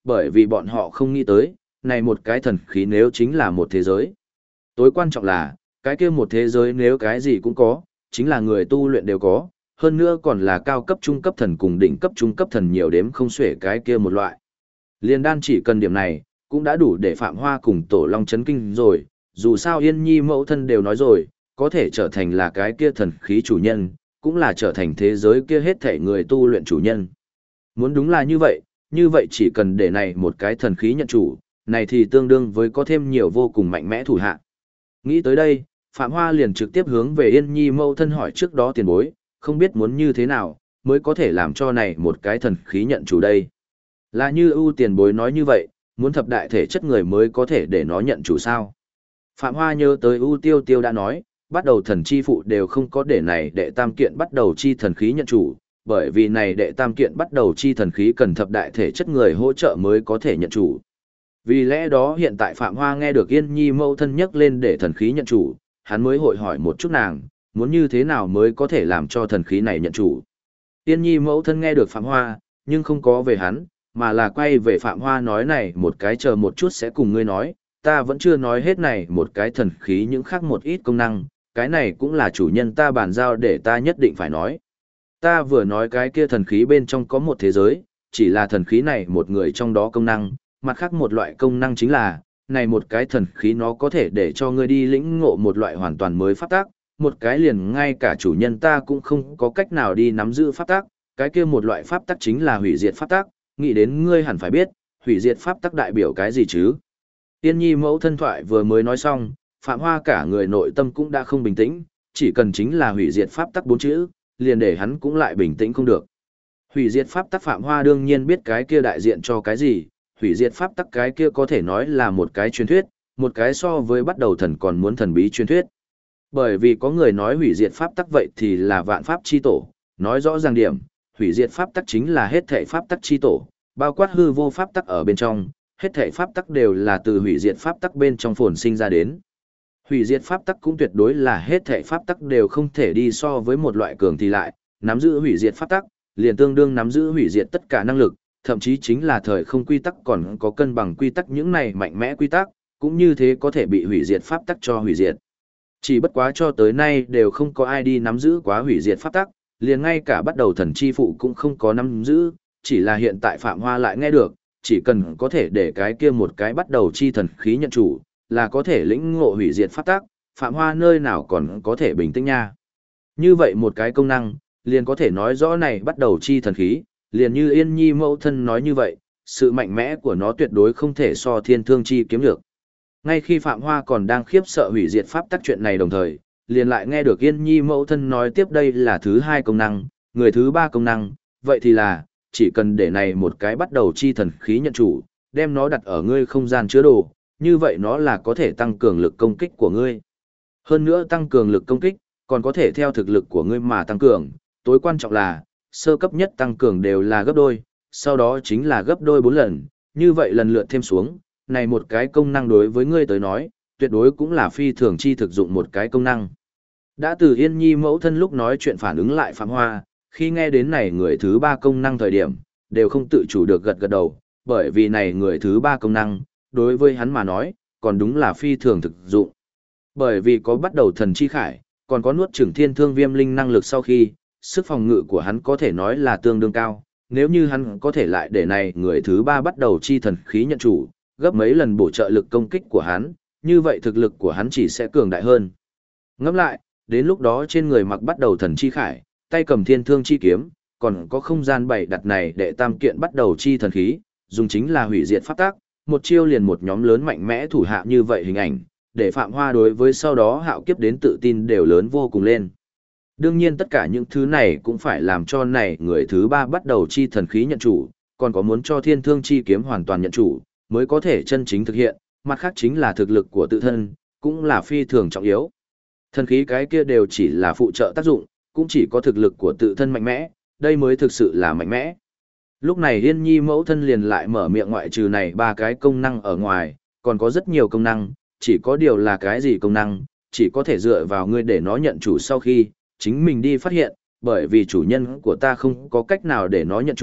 Speaker 1: bởi vì bọn họ không nghĩ tới, này một cái thần khí nếu chính là một thế giới. Tối quan trọng là, cái kia một thế giới nếu cái gì cũng có, chính là người tu luyện đều có, hơn nữa còn là cao cấp trung cấp thần cùng đỉnh cấp trung cấp thần nhiều đếm không xuể cái kia một loại. Liên đan chỉ cần điểm này, cũng đã đủ để Phạm Hoa cùng Tổ Long chấn kinh rồi, dù sao Yên Nhi mẫu thân đều nói rồi, có thể trở thành là cái kia thần khí chủ nhân, cũng là trở thành thế giới kia hết thể người tu luyện chủ nhân. Muốn đúng là như vậy chỉ cần để này một cái thần khí nhận chủ, này thì tương đương với có thêm nhiều vô cùng mạnh mẽ thủ hạ. Nghĩ tới đây, Phạm Hoa liền trực tiếp hướng về Yên Nhi mẫu thân hỏi trước đó tiền bối, không biết muốn như thế nào, mới có thể làm cho này một cái thần khí nhận chủ đây. Là như ưu tiền bối nói như vậy, muốn thập đại thể chất người mới có thể để nó nhận chủ sao. Phạm Hoa nhớ tới ưu tiêu tiêu đã nói, bắt đầu thần chi phụ đều không có để này đệ tam kiện bắt đầu chi thần khí nhận chủ, bởi vì này đệ tam kiện bắt đầu chi thần khí cần thập đại thể chất người hỗ trợ mới có thể nhận chủ. Vì lẽ đó hiện tại Phạm Hoa nghe được Yên Nhi mẫu thân nhắc lên để thần khí nhận chủ, hắn mới hội hỏi một chút nàng, muốn như thế nào mới có thể làm cho thần khí này nhận chủ. Yên Nhi mẫu thân nghe được Phạm Hoa, nhưng không có về hắn, mà là quay về Phạm Hoa nói này một cái chờ một chút sẽ cùng ngươi nói, ta vẫn chưa nói hết này một cái thần khí những khác một ít công năng, cái này cũng là chủ nhân ta bàn giao để ta nhất định phải nói. Ta vừa nói cái kia thần khí bên trong có một thế giới, chỉ là thần khí này một người trong đó công năng, mặt khác một loại công năng chính là, này một cái thần khí nó có thể để cho ngươi đi lĩnh ngộ một loại hoàn toàn mới pháp tác, một cái liền ngay cả chủ nhân ta cũng không có cách nào đi nắm giữ pháp tác, cái kia một loại pháp tác chính là hủy diệt pháp tác, nghĩ đến ngươi hẳn phải biết, hủy diệt pháp tác đại biểu cái gì chứ. Tiên Nhi mẫu thân thoại vừa mới nói xong, Phạm Hoa cả người nội tâm cũng đã không bình tĩnh, chỉ cần chính là hủy diệt pháp tắc 4 chữ, liền để hắn cũng lại bình tĩnh không được. Hủy diệt pháp tắc Phạm Hoa đương nhiên biết cái kia đại diện cho cái gì, hủy diệt pháp tắc cái kia có thể nói là một cái truyền thuyết, một cái so với bắt đầu thần còn muốn thần bí truyền thuyết. Bởi vì có người nói hủy diệt pháp tắc vậy thì là vạn pháp chi tổ, nói rõ ràng điểm, hủy diệt pháp tắc chính là hết thảy pháp tắc chi tổ, bao quát hư vô pháp tắc ở bên trong, hết thảy pháp tắc đều là từ hủy diệt pháp tắc bên trong phồn sinh ra đến. Hủy diệt pháp tắc cũng tuyệt đối là hết thảy pháp tắc đều không thể đi so với một loại cường thì lại, nắm giữ hủy diệt pháp tắc, liền tương đương nắm giữ hủy diệt tất cả năng lực, thậm chí chính là thời không quy tắc còn có cân bằng quy tắc những này mạnh mẽ quy tắc, cũng như thế có thể bị hủy diệt pháp tắc cho hủy diệt. Chỉ bất quá cho tới nay đều không có ai đi nắm giữ quá hủy diệt pháp tắc, liền ngay cả bắt đầu thần chi phụ cũng không có nắm giữ, chỉ là hiện tại Phạm Hoa lại nghe được, chỉ cần có thể để cái kia một cái bắt đầu chi thần khí nhận chủ, là có thể lĩnh ngộ hủy diệt pháp tắc, Phạm Hoa nơi nào còn có thể bình tĩnh nha. Như vậy một cái công năng, liền có thể nói rõ này bắt đầu chi thần khí, liền như Yên Nhi mẫu thân nói như vậy, sự mạnh mẽ của nó tuyệt đối không thể so thiên thương chi kiếm được. Ngay khi Phạm Hoa còn đang khiếp sợ hủy diệt pháp tắc chuyện này đồng thời, liền lại nghe được Yên Nhi mẫu thân nói tiếp đây là thứ hai công năng, người thứ ba công năng, vậy thì là, chỉ cần để này một cái bắt đầu chi thần khí nhận chủ, đem nó đặt ở ngươi không gian chứa đồ, như vậy nó là có thể tăng cường lực công kích của ngươi. Hơn nữa tăng cường lực công kích, còn có thể theo thực lực của ngươi mà tăng cường, tối quan trọng là, sơ cấp nhất tăng cường đều là gấp đôi, sau đó chính là gấp đôi 4 lần, như vậy lần lượt thêm xuống, này một cái công năng đối với ngươi tới nói, tuyệt đối cũng là phi thường chi thực dụng một cái công năng. Đã từ Yên Nhi mẫu thân lúc nói chuyện phản ứng lại Phạm Hoa, khi nghe đến này người thứ ba công năng thời điểm, đều không tự chủ được gật gật đầu, bởi vì này người thứ ba công năng, đối với hắn mà nói, còn đúng là phi thường thực dụng. Bởi vì có bắt đầu thần chi khải, còn có nuốt chửng thiên thương viêm linh năng lực sau khi, sức phòng ngự của hắn có thể nói là tương đương cao, nếu như hắn có thể lại để này người thứ ba bắt đầu chi thần khí nhận chủ, gấp mấy lần bổ trợ lực công kích của hắn, như vậy thực lực của hắn chỉ sẽ cường đại hơn. Ngẫm lại, đến lúc đó trên người mặc bắt đầu thần chi khải, tay cầm thiên thương chi kiếm, còn có không gian bày đặt này để tam kiện bắt đầu chi thần khí, dùng chính là hủy diệt pháp tác, một chiêu liền một nhóm lớn mạnh mẽ thủ hạ như vậy hình ảnh, để Phạm Hoa đối với sau đó hạo kiếp đến tự tin đều lớn vô cùng lên. Đương nhiên tất cả những thứ này cũng phải làm cho này người thứ ba bắt đầu chi thần khí nhận chủ, còn có muốn cho thiên thương chi kiếm hoàn toàn nhận chủ, mới có thể chân chính thực hiện, mặt khác chính là thực lực của tự thân, cũng là phi thường trọng yếu. Thần khí cái kia đều chỉ là phụ trợ tác dụng, cũng chỉ có thực lực của tự thân mạnh mẽ, đây mới thực sự là mạnh mẽ. Lúc này Yên Nhi mẫu thân liền lại mở miệng ngoại trừ này ba cái công năng ở ngoài, còn có rất nhiều công năng, chỉ có điều là cái gì công năng, chỉ có thể dựa vào ngươi để nó nhận chủ sau khi, chính mình đi phát hiện, bởi vì chủ nhân của ta không có cách nào để nó nhận chủ,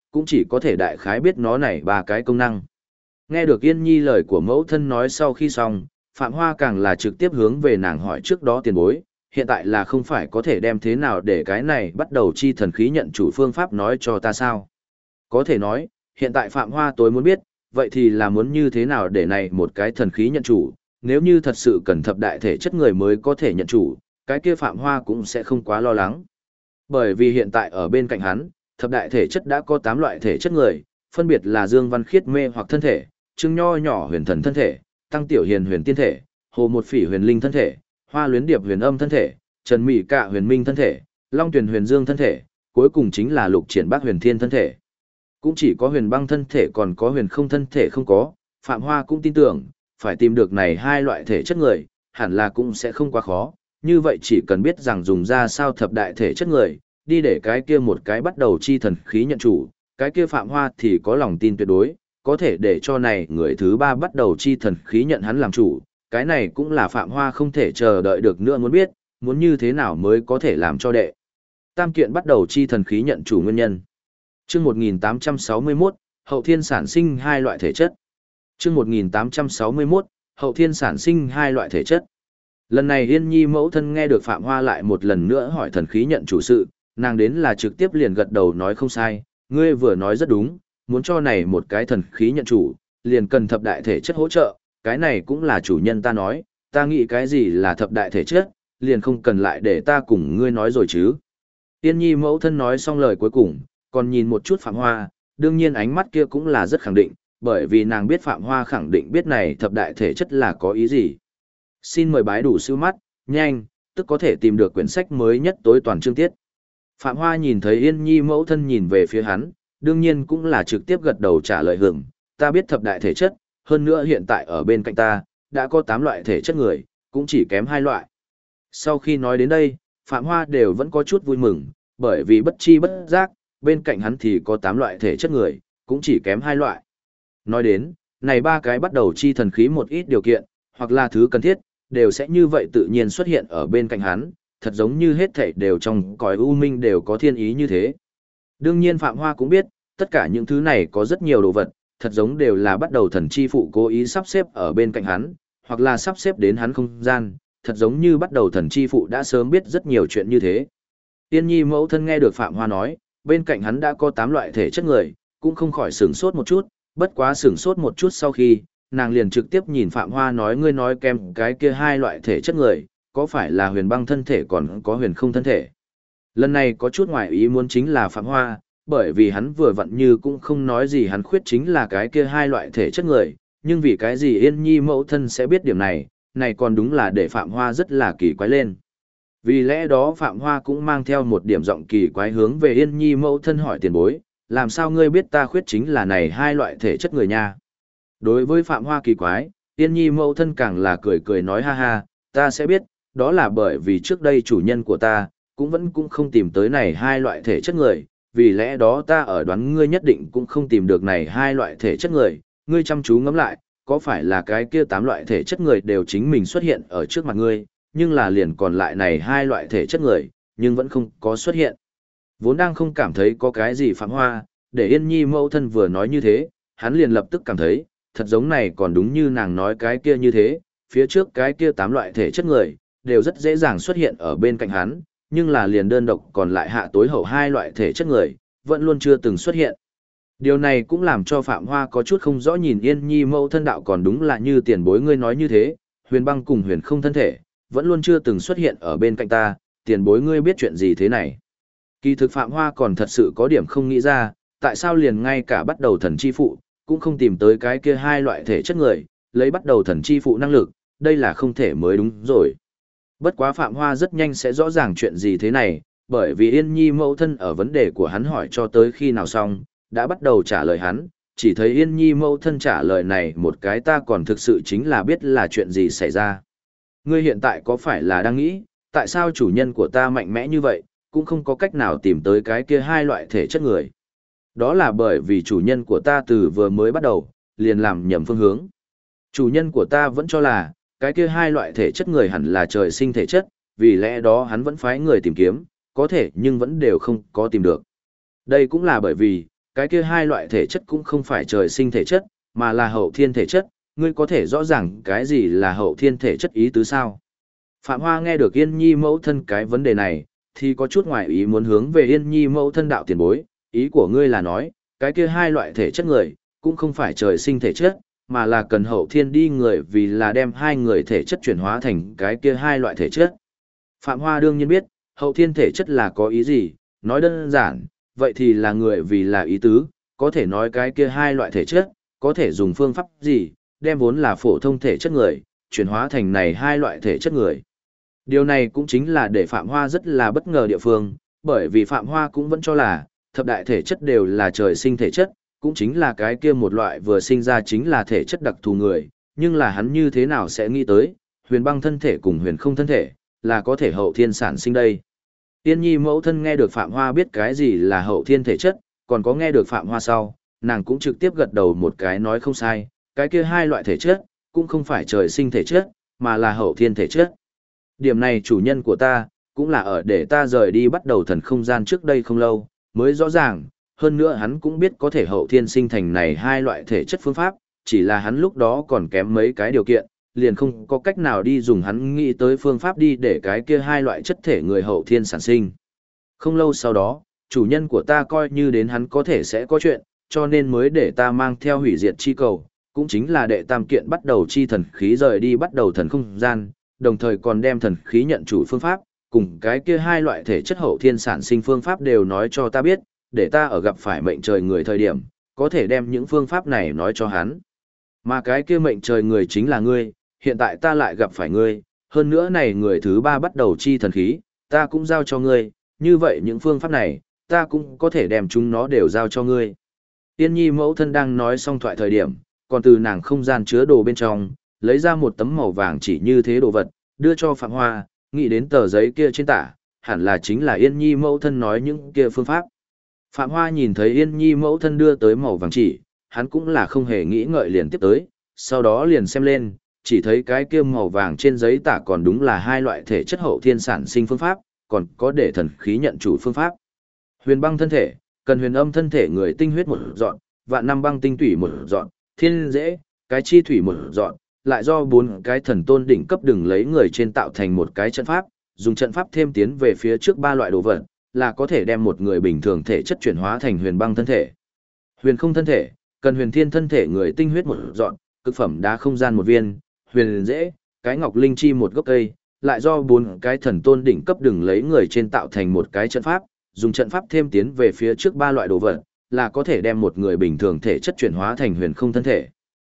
Speaker 1: cũng chỉ có thể đại khái biết nó này ba cái công năng. Nghe được Yên Nhi lời của mẫu thân nói sau khi xong, Phạm Hoa càng là trực tiếp hướng về nàng hỏi trước đó tiền bối, hiện tại là không phải có thể đem thế nào để cái này bắt đầu chi thần khí nhận chủ phương pháp nói cho ta sao? Có thể nói, hiện tại Phạm Hoa tối muốn biết, vậy thì là muốn như thế nào để này một cái thần khí nhận chủ, nếu như thật sự cần thập đại thể chất người mới có thể nhận chủ, cái kia Phạm Hoa cũng sẽ không quá lo lắng. Bởi vì hiện tại ở bên cạnh hắn, thập đại thể chất đã có 8 loại thể chất người, phân biệt là Dương Văn Khiết mê hoặc thân thể, Trương Nho nhỏ huyền thần thân thể, Tăng Tiểu Hiền huyền tiên thể, Hồ Một Phỉ huyền linh thân thể, Hoa Luyến Điệp huyền âm thân thể, Trần Mỹ Cạ huyền minh thân thể, Long Tuyền huyền dương thân thể, cuối cùng chính là Lục Triển Bác huyền thiên thân thể. Cũng chỉ có huyền băng thân thể còn có huyền không thân thể không có, Phạm Hoa cũng tin tưởng, phải tìm được này hai loại thể chất người, hẳn là cũng sẽ không quá khó, như vậy chỉ cần biết rằng dùng ra sao thập đại thể chất người, đi để cái kia một cái bắt đầu chi thần khí nhận chủ, cái kia Phạm Hoa thì có lòng tin tuyệt đối, có thể để cho này người thứ ba bắt đầu chi thần khí nhận hắn làm chủ, cái này cũng là Phạm Hoa không thể chờ đợi được nữa muốn biết, muốn như thế nào mới có thể làm cho đệ tam kiện bắt đầu chi thần khí nhận chủ nguyên nhân. Chương 1861, hậu thiên sản sinh hai loại thể chất. Chương 1861, hậu thiên sản sinh hai loại thể chất. Lần này Yên Nhi mẫu thân nghe được Phạm Hoa lại một lần nữa hỏi thần khí nhận chủ sự, nàng đến là trực tiếp liền gật đầu nói không sai, ngươi vừa nói rất đúng, muốn cho này một cái thần khí nhận chủ, liền cần thập đại thể chất hỗ trợ, cái này cũng là chủ nhân ta nói, ta nghĩ cái gì là thập đại thể chất, liền không cần lại để ta cùng ngươi nói rồi chứ. Yên Nhi mẫu thân nói xong lời cuối cùng, còn nhìn một chút Phạm Hoa, đương nhiên ánh mắt kia cũng là rất khẳng định, bởi vì nàng biết Phạm Hoa khẳng định biết này thập đại thể chất là có ý gì. Xin mời bái đủ siêu mắt, nhanh, tức có thể tìm được quyển sách mới nhất tối toàn chương tiết. Phạm Hoa nhìn thấy Yên Nhi mẫu thân nhìn về phía hắn, đương nhiên cũng là trực tiếp gật đầu trả lời hưởng, ta biết thập đại thể chất, hơn nữa hiện tại ở bên cạnh ta, đã có 8 loại thể chất người, cũng chỉ kém 2 loại. Sau khi nói đến đây, Phạm Hoa đều vẫn có chút vui mừng, bởi vì bất chi bất giác, bên cạnh hắn thì có 8 loại thể chất người, cũng chỉ kém 2 loại. Nói đến, này ba cái bắt đầu chi thần khí một ít điều kiện, hoặc là thứ cần thiết, đều sẽ như vậy tự nhiên xuất hiện ở bên cạnh hắn, thật giống như hết thảy đều trong cõi u minh đều có thiên ý như thế. Đương nhiên Phạm Hoa cũng biết, tất cả những thứ này có rất nhiều đồ vật, thật giống đều là bắt đầu thần chi phụ cố ý sắp xếp ở bên cạnh hắn, hoặc là sắp xếp đến hắn không gian, thật giống như bắt đầu thần chi phụ đã sớm biết rất nhiều chuyện như thế. Tiên Nhi mẫu thân nghe được Phạm Hoa nói, bên cạnh hắn đã có 8 loại thể chất người, cũng không khỏi sửng sốt một chút, bất quá sửng sốt một chút sau khi, nàng liền trực tiếp nhìn Phạm Hoa nói ngươi nói kem cái kia hai loại thể chất người, có phải là huyền băng thân thể còn có huyền không thân thể. Lần này có chút ngoài ý muốn chính là Phạm Hoa, bởi vì hắn vừa vặn như cũng không nói gì hắn khuyết chính là cái kia hai loại thể chất người, nhưng vì cái gì Yên Nhi mẫu thân sẽ biết điểm này, này còn đúng là để Phạm Hoa rất là kỳ quái lên. Vì lẽ đó Phạm Hoa cũng mang theo một điểm giọng kỳ quái hướng về Yên Nhi mẫu thân hỏi tiền bối, làm sao ngươi biết ta khuyết chính là này hai loại thể chất người nha. Đối với Phạm Hoa kỳ quái, Yên Nhi mẫu thân càng là cười cười nói ha ha, ta sẽ biết, đó là bởi vì trước đây chủ nhân của ta, cũng không tìm tới này hai loại thể chất người, vì lẽ đó ta ở đoán ngươi nhất định cũng không tìm được này hai loại thể chất người, ngươi chăm chú ngẫm lại, có phải là cái kia 8 loại thể chất người đều chính mình xuất hiện ở trước mặt ngươi, nhưng là liền còn lại này hai loại thể chất người, nhưng vẫn không có xuất hiện. Vốn đang không cảm thấy có cái gì Phạm Hoa, để Yên Nhi mẫu thân vừa nói như thế, hắn liền lập tức cảm thấy, thật giống này còn đúng như nàng nói cái kia như thế, phía trước cái kia 8 loại thể chất người, đều rất dễ dàng xuất hiện ở bên cạnh hắn, nhưng là liền đơn độc còn lại hạ tối hậu hai loại thể chất người, vẫn luôn chưa từng xuất hiện. Điều này cũng làm cho Phạm Hoa có chút không rõ nhìn Yên Nhi mẫu thân đạo còn đúng là như tiền bối ngươi nói như thế, huyền băng cùng huyền không thân thể, vẫn luôn chưa từng xuất hiện ở bên cạnh ta, tiền bối ngươi biết chuyện gì thế này. Kỳ thực Phạm Hoa còn thật sự có điểm không nghĩ ra, tại sao liền ngay cả bắt đầu thần chi phụ, cũng không tìm tới cái kia hai loại thể chất người, lấy bắt đầu thần chi phụ năng lực, đây là không thể mới đúng rồi. Bất quá Phạm Hoa rất nhanh sẽ rõ ràng chuyện gì thế này, bởi vì Yên Nhi mẫu thân ở vấn đề của hắn hỏi cho tới khi nào xong, đã bắt đầu trả lời hắn, chỉ thấy Yên Nhi mẫu thân trả lời này một cái ta còn thực sự chính là biết là chuyện gì xảy ra. Ngươi hiện tại có phải là đang nghĩ, tại sao chủ nhân của ta mạnh mẽ như vậy, cũng không có cách nào tìm tới cái kia hai loại thể chất người. Đó là bởi vì chủ nhân của ta từ vừa mới bắt đầu, liền làm nhầm phương hướng. Chủ nhân của ta vẫn cho là, cái kia hai loại thể chất người hẳn là trời sinh thể chất, vì lẽ đó hắn vẫn phái người tìm kiếm, có thể nhưng vẫn đều không có tìm được. Đây cũng là bởi vì, cái kia hai loại thể chất cũng không phải trời sinh thể chất, mà là hậu thiên thể chất, ngươi có thể rõ ràng cái gì là hậu thiên thể chất ý tứ sao? Phạm Hoa nghe được Yên Nhi mẫu thân cái vấn đề này, thì có chút ngoài ý muốn hướng về Yên Nhi mẫu thân đạo tiền bối, ý của ngươi là nói, cái kia hai loại thể chất người, cũng không phải trời sinh thể chất, mà là cần hậu thiên đi người vì là đem hai người thể chất chuyển hóa thành cái kia hai loại thể chất. Phạm Hoa đương nhiên biết, hậu thiên thể chất là có ý gì, nói đơn giản, vậy thì là người vì là ý tứ, có thể nói cái kia hai loại thể chất, có thể dùng phương pháp gì, đem vốn là phổ thông thể chất người, chuyển hóa thành này hai loại thể chất người. Điều này cũng chính là để Phạm Hoa rất là bất ngờ địa phương, bởi vì Phạm Hoa cũng vẫn cho là, thập đại thể chất đều là trời sinh thể chất, cũng chính là cái kia một loại vừa sinh ra chính là thể chất đặc thù người, nhưng là hắn như thế nào sẽ nghĩ tới, huyền băng thân thể cùng huyền không thân thể, là có thể hậu thiên sản sinh đây. Tiên Nhi mẫu thân nghe được Phạm Hoa biết cái gì là hậu thiên thể chất, còn có nghe được Phạm Hoa sau, nàng cũng trực tiếp gật đầu một cái nói không sai, cái kia hai loại thể chất, cũng không phải trời sinh thể chất, mà là hậu thiên thể chất. Điểm này chủ nhân của ta, cũng là ở để ta rời đi bắt đầu thần không gian trước đây không lâu, mới rõ ràng, hơn nữa hắn cũng biết có thể hậu thiên sinh thành này hai loại thể chất phương pháp, chỉ là hắn lúc đó còn kém mấy cái điều kiện, liền không có cách nào đi dùng hắn nghĩ tới phương pháp đi để cái kia hai loại chất thể người hậu thiên sản sinh. Không lâu sau đó, chủ nhân của ta coi như đến hắn có thể sẽ có chuyện, cho nên mới để ta mang theo hủy diệt chi cầu, cũng chính là đệ tam kiện bắt đầu chi thần khí rời đi bắt đầu thần không gian, đồng thời còn đem thần khí nhận chủ phương pháp, cùng cái kia hai loại thể chất hậu thiên sản sinh phương pháp đều nói cho ta biết, để ta ở gặp phải mệnh trời người thời điểm, có thể đem những phương pháp này nói cho hắn. Mà cái kia mệnh trời người chính là ngươi, hiện tại ta lại gặp phải ngươi, hơn nữa này người thứ ba bắt đầu chi thần khí, ta cũng giao cho ngươi, như vậy những phương pháp này, ta cũng có thể đem chúng nó đều giao cho ngươi. Tiên Nhi mẫu thân đang nói xong thoại thời điểm, còn từ nàng không gian chứa đồ bên trong, lấy ra một tấm màu vàng chỉ như thế đồ vật, đưa cho Phạm Hoa, nghĩ đến tờ giấy kia trên tả, hẳn là chính là Yên Nhi mẫu thân nói những kia phương pháp. Phạm Hoa nhìn thấy Yên Nhi mẫu thân đưa tới màu vàng chỉ, hắn cũng là không hề nghĩ ngợi liền tiếp tới, sau đó liền xem lên, chỉ thấy cái kia màu vàng trên giấy tả còn đúng là hai loại thể chất hậu thiên sản sinh phương pháp, còn có để thần khí nhận chủ phương pháp. Huyền băng thân thể, cần huyền âm thân thể người tinh huyết một dọn, vạn năm băng tinh thủy một dọn, thiên dễ, cái chi thủy một dọn, lại do bốn cái thần tôn đỉnh cấp đừng lấy người trên tạo thành một cái trận pháp, dùng trận pháp thêm tiến về phía trước ba loại đồ vật, là có thể đem một người bình thường thể chất chuyển hóa thành huyền băng thân thể. Huyền không thân thể, cần huyền thiên thân thể người tinh huyết một dọn, cực phẩm đá không gian một viên, huyền dễ, cái ngọc linh chi một gốc cây, lại do bốn cái thần tôn đỉnh cấp đừng lấy người trên tạo thành một cái trận pháp, dùng trận pháp thêm tiến về phía trước ba loại đồ vật, là có thể đem một người bình thường thể chất chuyển hóa thành huyền không thân thể.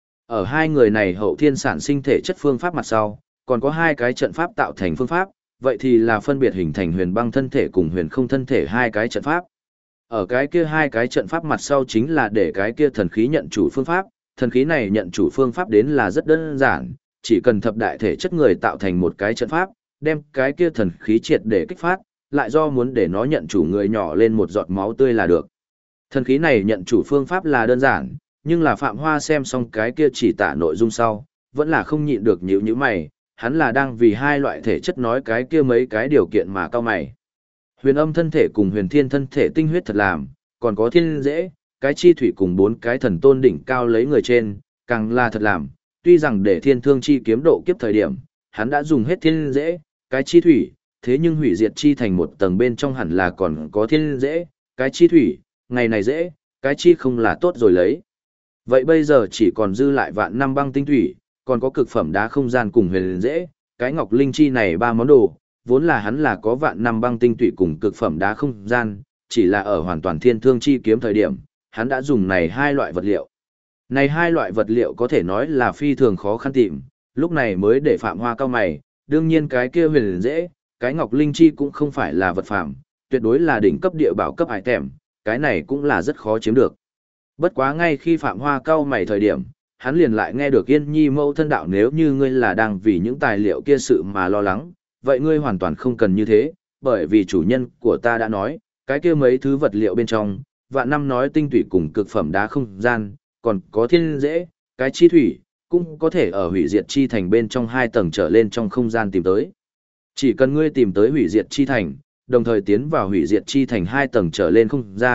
Speaker 1: Ở hai người này hậu thiên sản sinh thể chất phương pháp mặt sau, còn có hai cái trận pháp tạo thành phương pháp, vậy thì là phân biệt hình thành huyền băng thân thể cùng huyền không thân thể hai cái trận pháp. Ở cái kia hai cái trận pháp mặt sau chính là để cái kia thần khí nhận chủ phương pháp, thần khí này nhận chủ phương pháp đến là rất đơn giản, chỉ cần thập đại thể chất người tạo thành một cái trận pháp, đem cái kia thần khí triệt để kích phát, lại do muốn để nó nhận chủ người nhỏ lên một giọt máu tươi là được. Thần khí này nhận chủ phương pháp là đơn giản, nhưng là Phạm Hoa xem xong cái kia chỉ tả nội dung sau, vẫn là không nhịn được nhíu nhíu mày, hắn là đang vì hai loại thể chất nói cái kia mấy cái điều kiện mà cao mày. Huyền âm thân thể cùng huyền thiên thân thể tinh huyết thật làm, còn có thiên dễ, cái chi thủy cùng bốn cái thần tôn đỉnh cao lấy người trên, càng là thật làm, tuy rằng để thiên thương chi kiếm độ kiếp thời điểm, hắn đã dùng hết thiên dễ, cái chi thủy, thế nhưng hủy diệt chi thành một tầng bên trong hẳn là còn có thiên dễ, cái chi thủy, ngày này dễ, cái chi không là tốt rồi lấy. Vậy bây giờ chỉ còn dư lại vạn năm băng tinh thủy, còn có cực phẩm đá không gian cùng huyền dễ, cái ngọc linh chi này ba món đồ, vốn là hắn là có vạn năm băng tinh thủy cùng cực phẩm đá không gian, chỉ là ở hoàn toàn thiên thương chi kiếm thời điểm, hắn đã dùng này hai loại vật liệu. Này hai loại vật liệu có thể nói là phi thường khó khăn tìm, lúc này mới để Phạm Hoa cao mày, đương nhiên cái kia huyền dễ, cái ngọc linh chi cũng không phải là vật phạm, tuyệt đối là đỉnh cấp địa bảo cấp item, cái này cũng là rất khó chiếm được. Bất quá ngay khi Phạm Hoa cao mày thời điểm, hắn liền lại nghe được Yên Nhi mẫu thân đạo nếu như ngươi là đang vì những tài liệu kia sự mà lo lắng, vậy ngươi hoàn toàn không cần như thế, bởi vì chủ nhân của ta đã nói, cái kia mấy thứ vật liệu bên trong, vạn năm nói tinh thủy cùng cực phẩm đá không gian, còn có thiên dễ, cái chi thủy, cũng có thể ở hủy diệt chi thành bên trong 2 tầng trở lên trong không gian tìm tới. Chỉ cần ngươi tìm tới hủy diệt chi thành, đồng thời tiến vào hủy diệt chi thành 2 tầng trở lên không gian,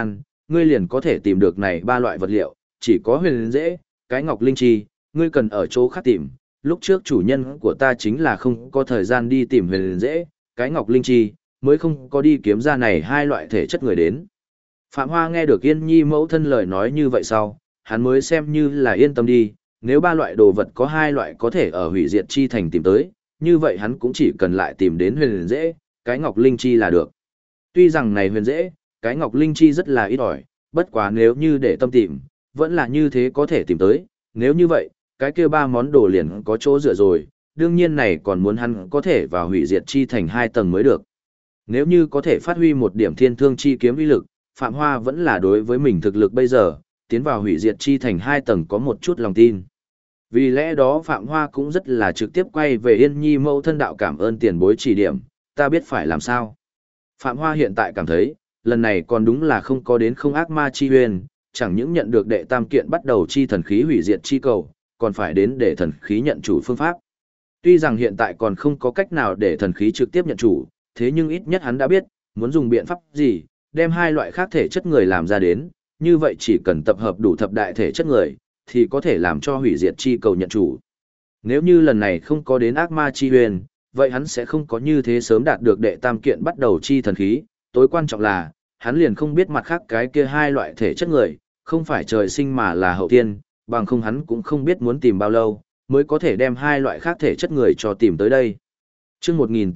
Speaker 1: ngươi liền có thể tìm được này ba loại vật liệu, chỉ có huyền dễ, cái ngọc linh chi, ngươi cần ở chỗ khác tìm. Lúc trước chủ nhân của ta chính là không có thời gian đi tìm huyền dễ, cái ngọc linh chi, mới không có đi kiếm ra này hai loại thể chất người đến. Phạm Hoa nghe được Yên Nhi mẫu thân lời nói như vậy sau, hắn mới xem như là yên tâm đi, nếu ba loại đồ vật có hai loại có thể ở hủy diệt chi thành tìm tới, như vậy hắn cũng chỉ cần lại tìm đến huyền dễ, cái ngọc linh chi là được. Tuy rằng này huyền dễ, cái ngọc linh chi rất là ít ỏi, bất quá nếu như để tâm tìm, vẫn là như thế có thể tìm tới, nếu như vậy, cái kia ba món đồ liền có chỗ dựa rồi, đương nhiên này còn muốn hắn có thể vào hủy diệt chi thành 2 tầng mới được. Nếu như có thể phát huy một điểm thiên thương chi kiếm uy lực, Phạm Hoa vẫn là đối với mình thực lực bây giờ, tiến vào hủy diệt chi thành 2 tầng có một chút lòng tin. Vì lẽ đó Phạm Hoa cũng rất là trực tiếp quay về Yên Nhi mẫu thân đạo cảm ơn tiền bối chỉ điểm, ta biết phải làm sao. Phạm Hoa hiện tại cảm thấy, lần này còn đúng là không có đến không ác ma chi huyền, chẳng những nhận được đệ tam kiện bắt đầu chi thần khí hủy diệt chi cầu, còn phải đến để thần khí nhận chủ phương pháp. Tuy rằng hiện tại còn không có cách nào để thần khí trực tiếp nhận chủ, thế nhưng ít nhất hắn đã biết, muốn dùng biện pháp gì, đem hai loại khác thể chất người làm ra đến, như vậy chỉ cần tập hợp đủ thập đại thể chất người, thì có thể làm cho hủy diệt chi cầu nhận chủ. Nếu như lần này không có đến ác ma chi huyền, vậy hắn sẽ không có như thế sớm đạt được đệ tam kiện bắt đầu chi thần khí, tối quan trọng là, hắn liền không biết mặt khác cái kia hai loại thể chất người, không phải trời sinh mà là hậu tiên, bằng không hắn cũng không biết muốn tìm bao lâu, mới có thể đem hai loại khác thể chất người cho tìm tới đây. Chương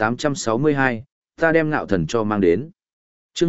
Speaker 1: 1862, ta đem ngạo thần cho mang đến. Chương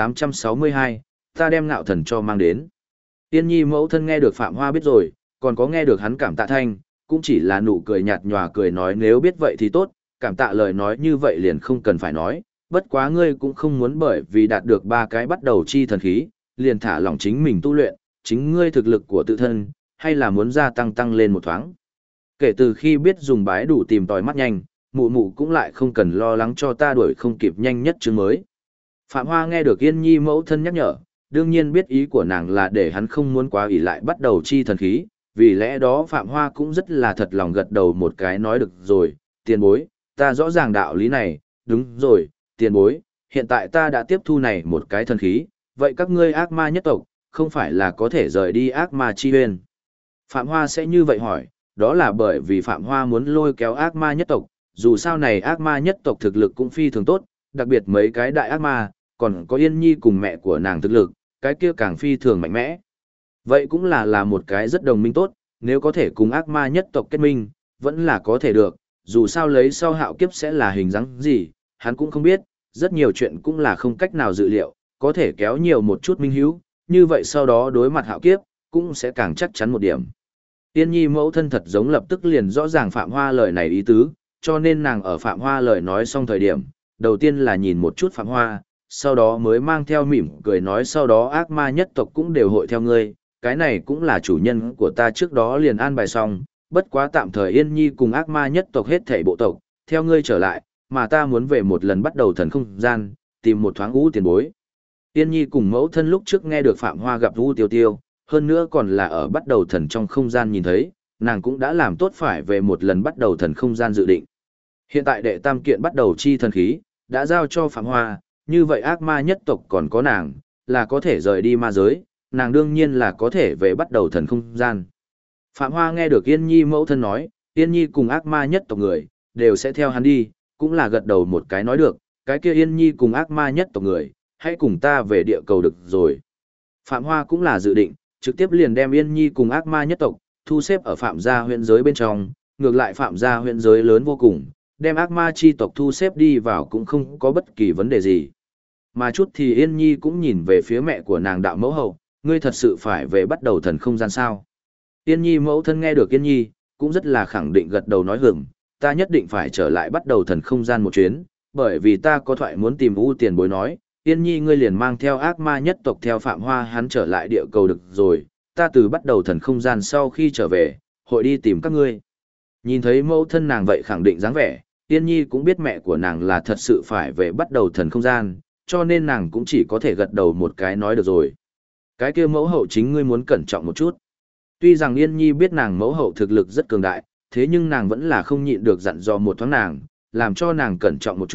Speaker 1: 1862, ta đem ngạo thần cho mang đến. Tiên Nhi mẫu thân nghe được Phạm Hoa biết rồi, còn có nghe được hắn cảm tạ thanh, cũng chỉ là nụ cười nhạt nhòa cười nói nếu biết vậy thì tốt, cảm tạ lời nói như vậy liền không cần phải nói, bất quá ngươi cũng không muốn bởi vì đạt được ba cái bắt đầu chi thần khí, liền thả lỏng chính mình tu luyện, chính ngươi thực lực của tự thân, hay là muốn gia tăng lên một thoáng. Kể từ khi biết dùng bái đủ tìm tòi mắt nhanh, mụ mụ cũng lại không cần lo lắng cho ta đuổi không kịp nhanh nhất chương mới. Phạm Hoa nghe được Yên Nhi mẫu thân nhắc nhở, đương nhiên biết ý của nàng là để hắn không muốn quá ỷ lại bắt đầu chi thần khí, vì lẽ đó Phạm Hoa cũng rất là thật lòng gật đầu một cái nói được rồi, tiền bối, ta rõ ràng đạo lý này, đúng rồi, tiền bối, hiện tại ta đã tiếp thu này một cái thần khí, vậy các ngươi ác ma nhất tộc, không phải là có thể rời đi ác ma chi huyên. Phạm Hoa sẽ như vậy hỏi, đó là bởi vì Phạm Hoa muốn lôi kéo ác ma nhất tộc, dù sao này ác ma nhất tộc thực lực cũng phi thường tốt, đặc biệt mấy cái đại ác ma, còn có Yên Nhi cùng mẹ của nàng thực lực, cái kia càng phi thường mạnh mẽ. Vậy cũng là một cái rất đồng minh tốt, nếu có thể cùng ác ma nhất tộc kết minh, vẫn là có thể được, dù sao lấy sau hạo kiếp sẽ là hình dáng gì, hắn cũng không biết, rất nhiều chuyện cũng là không cách nào dự liệu, có thể kéo nhiều một chút minh hữu, như vậy sau đó đối mặt hạo kiếp, cũng sẽ càng chắc chắn một điểm. Tiên Nhi mẫu thân thật giống lập tức liền rõ ràng Phạm Hoa lời này ý tứ, cho nên nàng ở Phạm Hoa lời nói xong thời điểm, đầu tiên là nhìn một chút Phạm Hoa, sau đó mới mang theo mỉm cười nói sau đó ác ma nhất tộc cũng đều hội theo ngươi, cái này cũng là chủ nhân của ta trước đó liền an bài xong, bất quá tạm thời Yên Nhi cùng ác ma nhất tộc hết thảy bộ tộc, theo ngươi trở lại, mà ta muốn về một lần bắt đầu thần không gian, tìm một thoáng ngũ tiền bối. Yên Nhi cùng mẫu thân lúc trước nghe được Phạm Hoa gặp Vũ Tiêu Tiêu, hơn nữa còn là ở bắt đầu thần trong không gian nhìn thấy, nàng cũng đã làm tốt phải về một lần bắt đầu thần không gian dự định. Hiện tại đệ tam kiện bắt đầu chi thần khí, đã giao cho Phạm Hoa, như vậy ác ma nhất tộc còn có nàng, là có thể rời đi ma giới, nàng đương nhiên là có thể về bắt đầu thần không gian. Phạm Hoa nghe được Yên Nhi mẫu thân nói, Yên Nhi cùng ác ma nhất tộc người, đều sẽ theo hắn đi, cũng là gật đầu một cái nói được, cái kia Yên Nhi cùng ác ma nhất tộc người, hãy cùng ta về địa cầu được rồi. Phạm Hoa cũng là dự định, trực tiếp liền đem Yên Nhi cùng ác ma nhất tộc, thu xếp ở phạm gia huyện giới bên trong, ngược lại phạm gia huyện giới lớn vô cùng, đem ác ma chi tộc thu xếp đi vào cũng không có bất kỳ vấn đề gì. Mà chút thì Yên Nhi cũng nhìn về phía mẹ của nàng đạo mẫu hậu, ngươi thật sự phải về bắt đầu thần không gian sao. Yên Nhi mẫu thân nghe được Yên Nhi, cũng rất là khẳng định gật đầu nói hưởng, ta nhất định phải trở lại bắt đầu thần không gian một chuyến, bởi vì ta có thoại muốn tìm U tiền bối nói, Yên Nhi ngươi liền mang theo ác ma nhất tộc theo Phạm Hoa hắn trở lại địa cầu được rồi, ta từ bắt đầu thần không gian sau khi trở về, hội đi tìm các ngươi. Nhìn thấy mẫu thân nàng vậy khẳng định dáng vẻ, Yên Nhi cũng biết mẹ của nàng là thật sự phải về bắt đầu thần không gian, cho nên nàng cũng chỉ có thể gật đầu một cái nói được rồi. Cái kia mẫu hậu chính ngươi muốn cẩn trọng một chút. Tuy rằng Yên Nhi biết nàng mẫu hậu thực lực rất cường đại, thế nhưng nàng vẫn là không nhịn được dặn dò một thoáng nàng, làm cho nàng cẩn trọng một chút,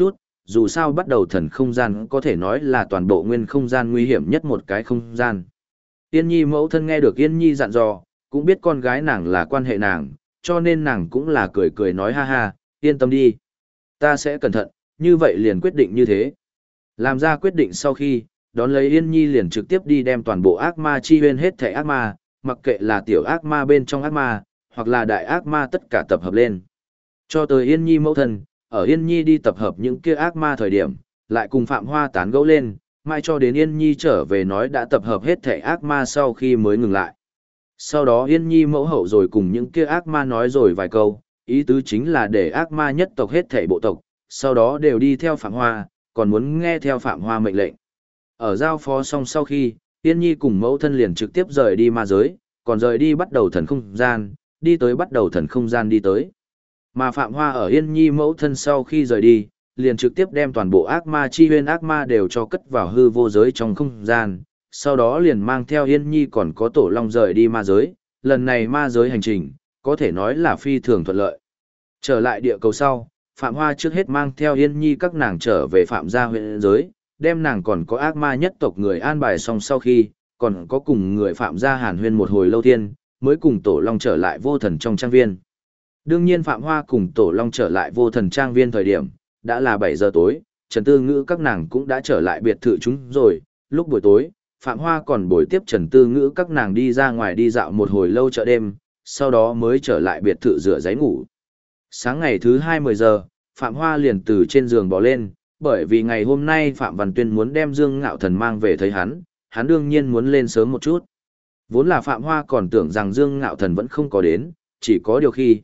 Speaker 1: dù sao bắt đầu thần không gian có thể nói là toàn bộ nguyên không gian nguy hiểm nhất một cái không gian. Yên Nhi mẫu thân nghe được Yên Nhi dặn dò, cũng biết con gái nàng là quan hệ nàng, cho nên nàng cũng là cười cười nói ha ha, yên tâm đi. Ta sẽ cẩn thận, như vậy liền quyết định như thế. Làm ra quyết định sau khi, đón lấy Yên Nhi liền trực tiếp đi đem toàn bộ ác ma chi huyên hết thảy ác ma, mặc kệ là tiểu ác ma bên trong ác ma, hoặc là đại ác ma tất cả tập hợp lên. Cho tới Yên Nhi mẫu thân, ở Yên Nhi đi tập hợp những kia ác ma thời điểm, lại cùng Phạm Hoa tán gẫu lên, mai cho đến Yên Nhi trở về nói đã tập hợp hết thảy ác ma sau khi mới ngừng lại. Sau đó Yên Nhi mẫu hậu rồi cùng những kia ác ma nói rồi vài câu, ý tứ chính là để ác ma nhất tộc hết thảy bộ tộc, sau đó đều đi theo Phạm Hoa, còn muốn nghe theo Phạm Hoa mệnh lệnh. Ở giao phó xong sau khi, Yên Nhi cùng mẫu thân liền trực tiếp rời đi ma giới, còn rời đi bắt đầu thần không gian, đi tới bắt đầu thần không gian đi tới. Mà Phạm Hoa ở Yên Nhi mẫu thân sau khi rời đi, liền trực tiếp đem toàn bộ ác ma chi huyên ác ma đều cho cất vào hư vô giới trong không gian, sau đó liền mang theo Yên Nhi còn có Tổ Long rời đi ma giới, lần này ma giới hành trình, có thể nói là phi thường thuận lợi. Trở lại địa cầu sau, Phạm Hoa trước hết mang theo Yên Nhi các nàng trở về Phạm gia huyện giới, đem nàng còn có ác ma nhất tộc người an bài xong sau khi, còn có cùng người Phạm gia hàn huyên một hồi lâu thiên, mới cùng Tổ Long trở lại vô thần trong trang viên. Đương nhiên Phạm Hoa cùng Tổ Long trở lại vô thần trang viên thời điểm, đã là 7 giờ tối, Trần Tư Ngữ các nàng cũng đã trở lại biệt thự chúng rồi, lúc buổi tối, Phạm Hoa còn bồi tiếp Trần Tư Ngữ các nàng đi ra ngoài đi dạo một hồi lâu chợ đêm, sau đó mới trở lại biệt thự rửa giấy ngủ. Sáng ngày thứ 2 10 giờ, Phạm Hoa liền từ trên giường bò lên, bởi vì ngày hôm nay Phạm Văn Tuyên muốn đem Dương Ngạo Thần mang về thấy hắn đương nhiên muốn lên sớm một chút. Vốn là Phạm Hoa còn tưởng rằng Dương Ngạo Thần vẫn không có đến, chỉ có điều khi,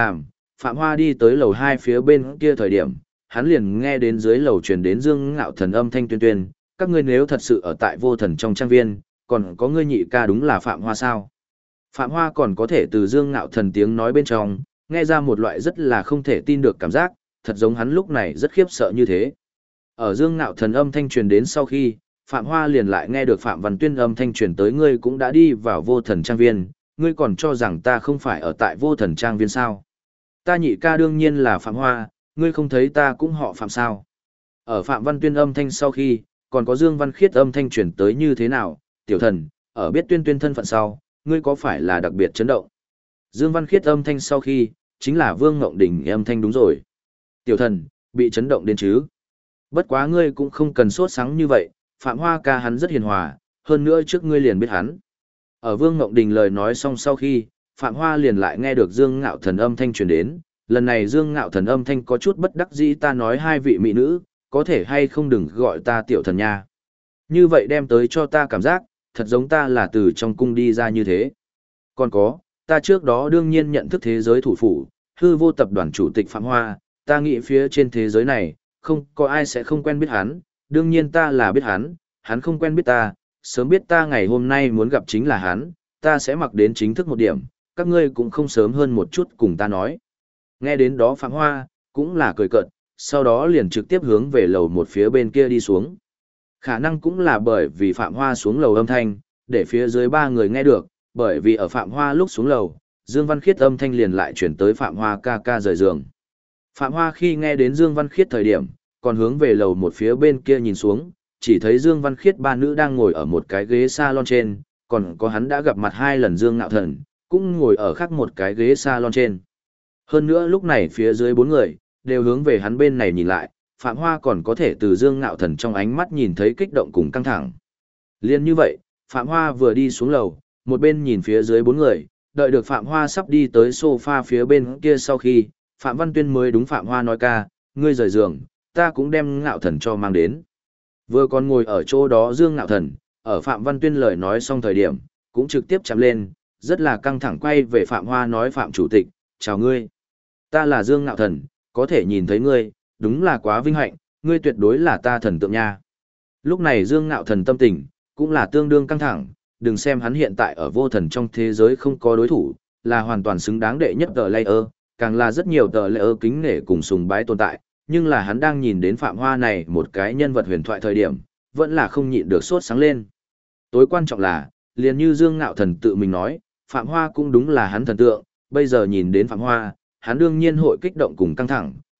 Speaker 1: Phạm Hoa đi tới lầu 2 phía bên kia thời điểm, hắn liền nghe đến dưới lầu truyền đến Dương Ngạo Thần âm thanh tuyên tuyên, các ngươi nếu thật sự ở tại vô thần trong trang viên, còn có ngươi nhị ca đúng là Phạm Hoa sao? Phạm Hoa còn có thể từ Dương Ngạo Thần tiếng nói bên trong, nghe ra một loại rất là không thể tin được cảm giác, thật giống hắn lúc này rất khiếp sợ như thế. Ở Dương Ngạo Thần âm thanh truyền đến sau khi, Phạm Hoa liền lại nghe được Phạm Văn Tuyên âm thanh truyền tới ngươi cũng đã đi vào vô thần trang viên, ngươi còn cho rằng ta không phải ở tại vô thần trang viên sao? Ta nhị ca đương nhiên là Phạm Hoa, ngươi không thấy ta cũng họ Phạm sao? Ở Phạm Văn Tuyên âm thanh sau khi, còn có Dương Văn Khiết âm thanh truyền tới như thế nào? Tiểu thần, ở biết Tuyên Tuyên thân phận sau, ngươi có phải là đặc biệt chấn động? Dương Văn Khiết âm thanh sau khi, chính là Vương Ngộng Đình âm thanh đúng rồi. Tiểu thần, bị chấn động đến chứ? Bất quá ngươi cũng không cần sốt sắng như vậy, Phạm Hoa ca hắn rất hiền hòa, hơn nữa trước ngươi liền biết hắn. Ở Vương Ngộng Đình lời nói xong sau khi, Phạm Hoa liền lại nghe được Dương Ngạo Thần âm thanh truyền đến, lần này Dương Ngạo Thần âm thanh có chút bất đắc dĩ ta nói hai vị mỹ nữ, có thể hay không đừng gọi ta tiểu thần nha. Như vậy đem tới cho ta cảm giác, thật giống ta là từ trong cung đi ra như thế. Còn có, ta trước đó đương nhiên nhận thức thế giới thủ phủ, hư vô tập đoàn chủ tịch Phạm Hoa, ta nghĩ phía trên thế giới này, không có ai sẽ không quen biết hắn, đương nhiên ta là biết hắn không quen biết ta, sớm biết ta ngày hôm nay muốn gặp chính là hắn, ta sẽ mặc đến chính thức một điểm, các ngươi cũng không sớm hơn một chút cùng ta nói. Nghe đến đó Phạm Hoa, cũng là cười cợt, sau đó liền trực tiếp hướng về lầu một phía bên kia đi xuống. Khả năng cũng là bởi vì Phạm Hoa xuống lầu âm thanh, để phía dưới ba người nghe được, bởi vì ở Phạm Hoa lúc xuống lầu, Dương Văn Khiết âm thanh liền lại chuyển tới Phạm Hoa ca ca rời giường. Phạm Hoa khi nghe đến Dương Văn Khiết thời điểm, còn hướng về lầu một phía bên kia nhìn xuống, chỉ thấy Dương Văn Khiết ba nữ đang ngồi ở một cái ghế salon trên, còn có hắn đã gặp mặt 2 lần Dương Ngạo Thần, cũng ngồi ở khác một cái ghế salon trên. Hơn nữa lúc này phía dưới 4 người, đều hướng về hắn bên này nhìn lại, Phạm Hoa còn có thể từ Dương Ngạo Thần trong ánh mắt nhìn thấy kích động cùng căng thẳng. Liên như vậy, Phạm Hoa vừa đi xuống lầu, một bên nhìn phía dưới 4 người, đợi được Phạm Hoa sắp đi tới sofa phía bên kia sau khi, Phạm Văn Tuyên mới đúng Phạm Hoa nói ca, ngươi rời giường, ta cũng đem Ngạo Thần cho mang đến. Vừa còn ngồi ở chỗ đó Dương Ngạo Thần, ở Phạm Văn Tuyên lời nói xong thời điểm, cũng trực tiếp chạm lên, rất là căng thẳng quay về Phạm Hoa nói Phạm Chủ tịch, chào ngươi. Ta là Dương Ngạo Thần, có thể nhìn thấy ngươi, đúng là quá vinh hạnh, ngươi tuyệt đối là ta thần tượng nha. Lúc này Dương Ngạo Thần tâm tình, cũng là tương đương căng thẳng, đừng xem hắn hiện tại ở vô thần trong thế giới không có đối thủ, là hoàn toàn xứng đáng đệ nhất tờ layer, càng là rất nhiều tờ layer kính nể cùng sùng bái tồn tại, nhưng là hắn đang nhìn đến Phạm Hoa này một cái nhân vật huyền thoại thời điểm, vẫn là không nhịn được sốt sáng lên. Tối quan trọng là, liền như Dương Ngạo Thần tự mình nói, Phạm Hoa cũng đúng là hắn thần tượng, bây giờ nhìn đến Phạm Hoa, hắn đương nhiên hội kích động cùng căng thẳng,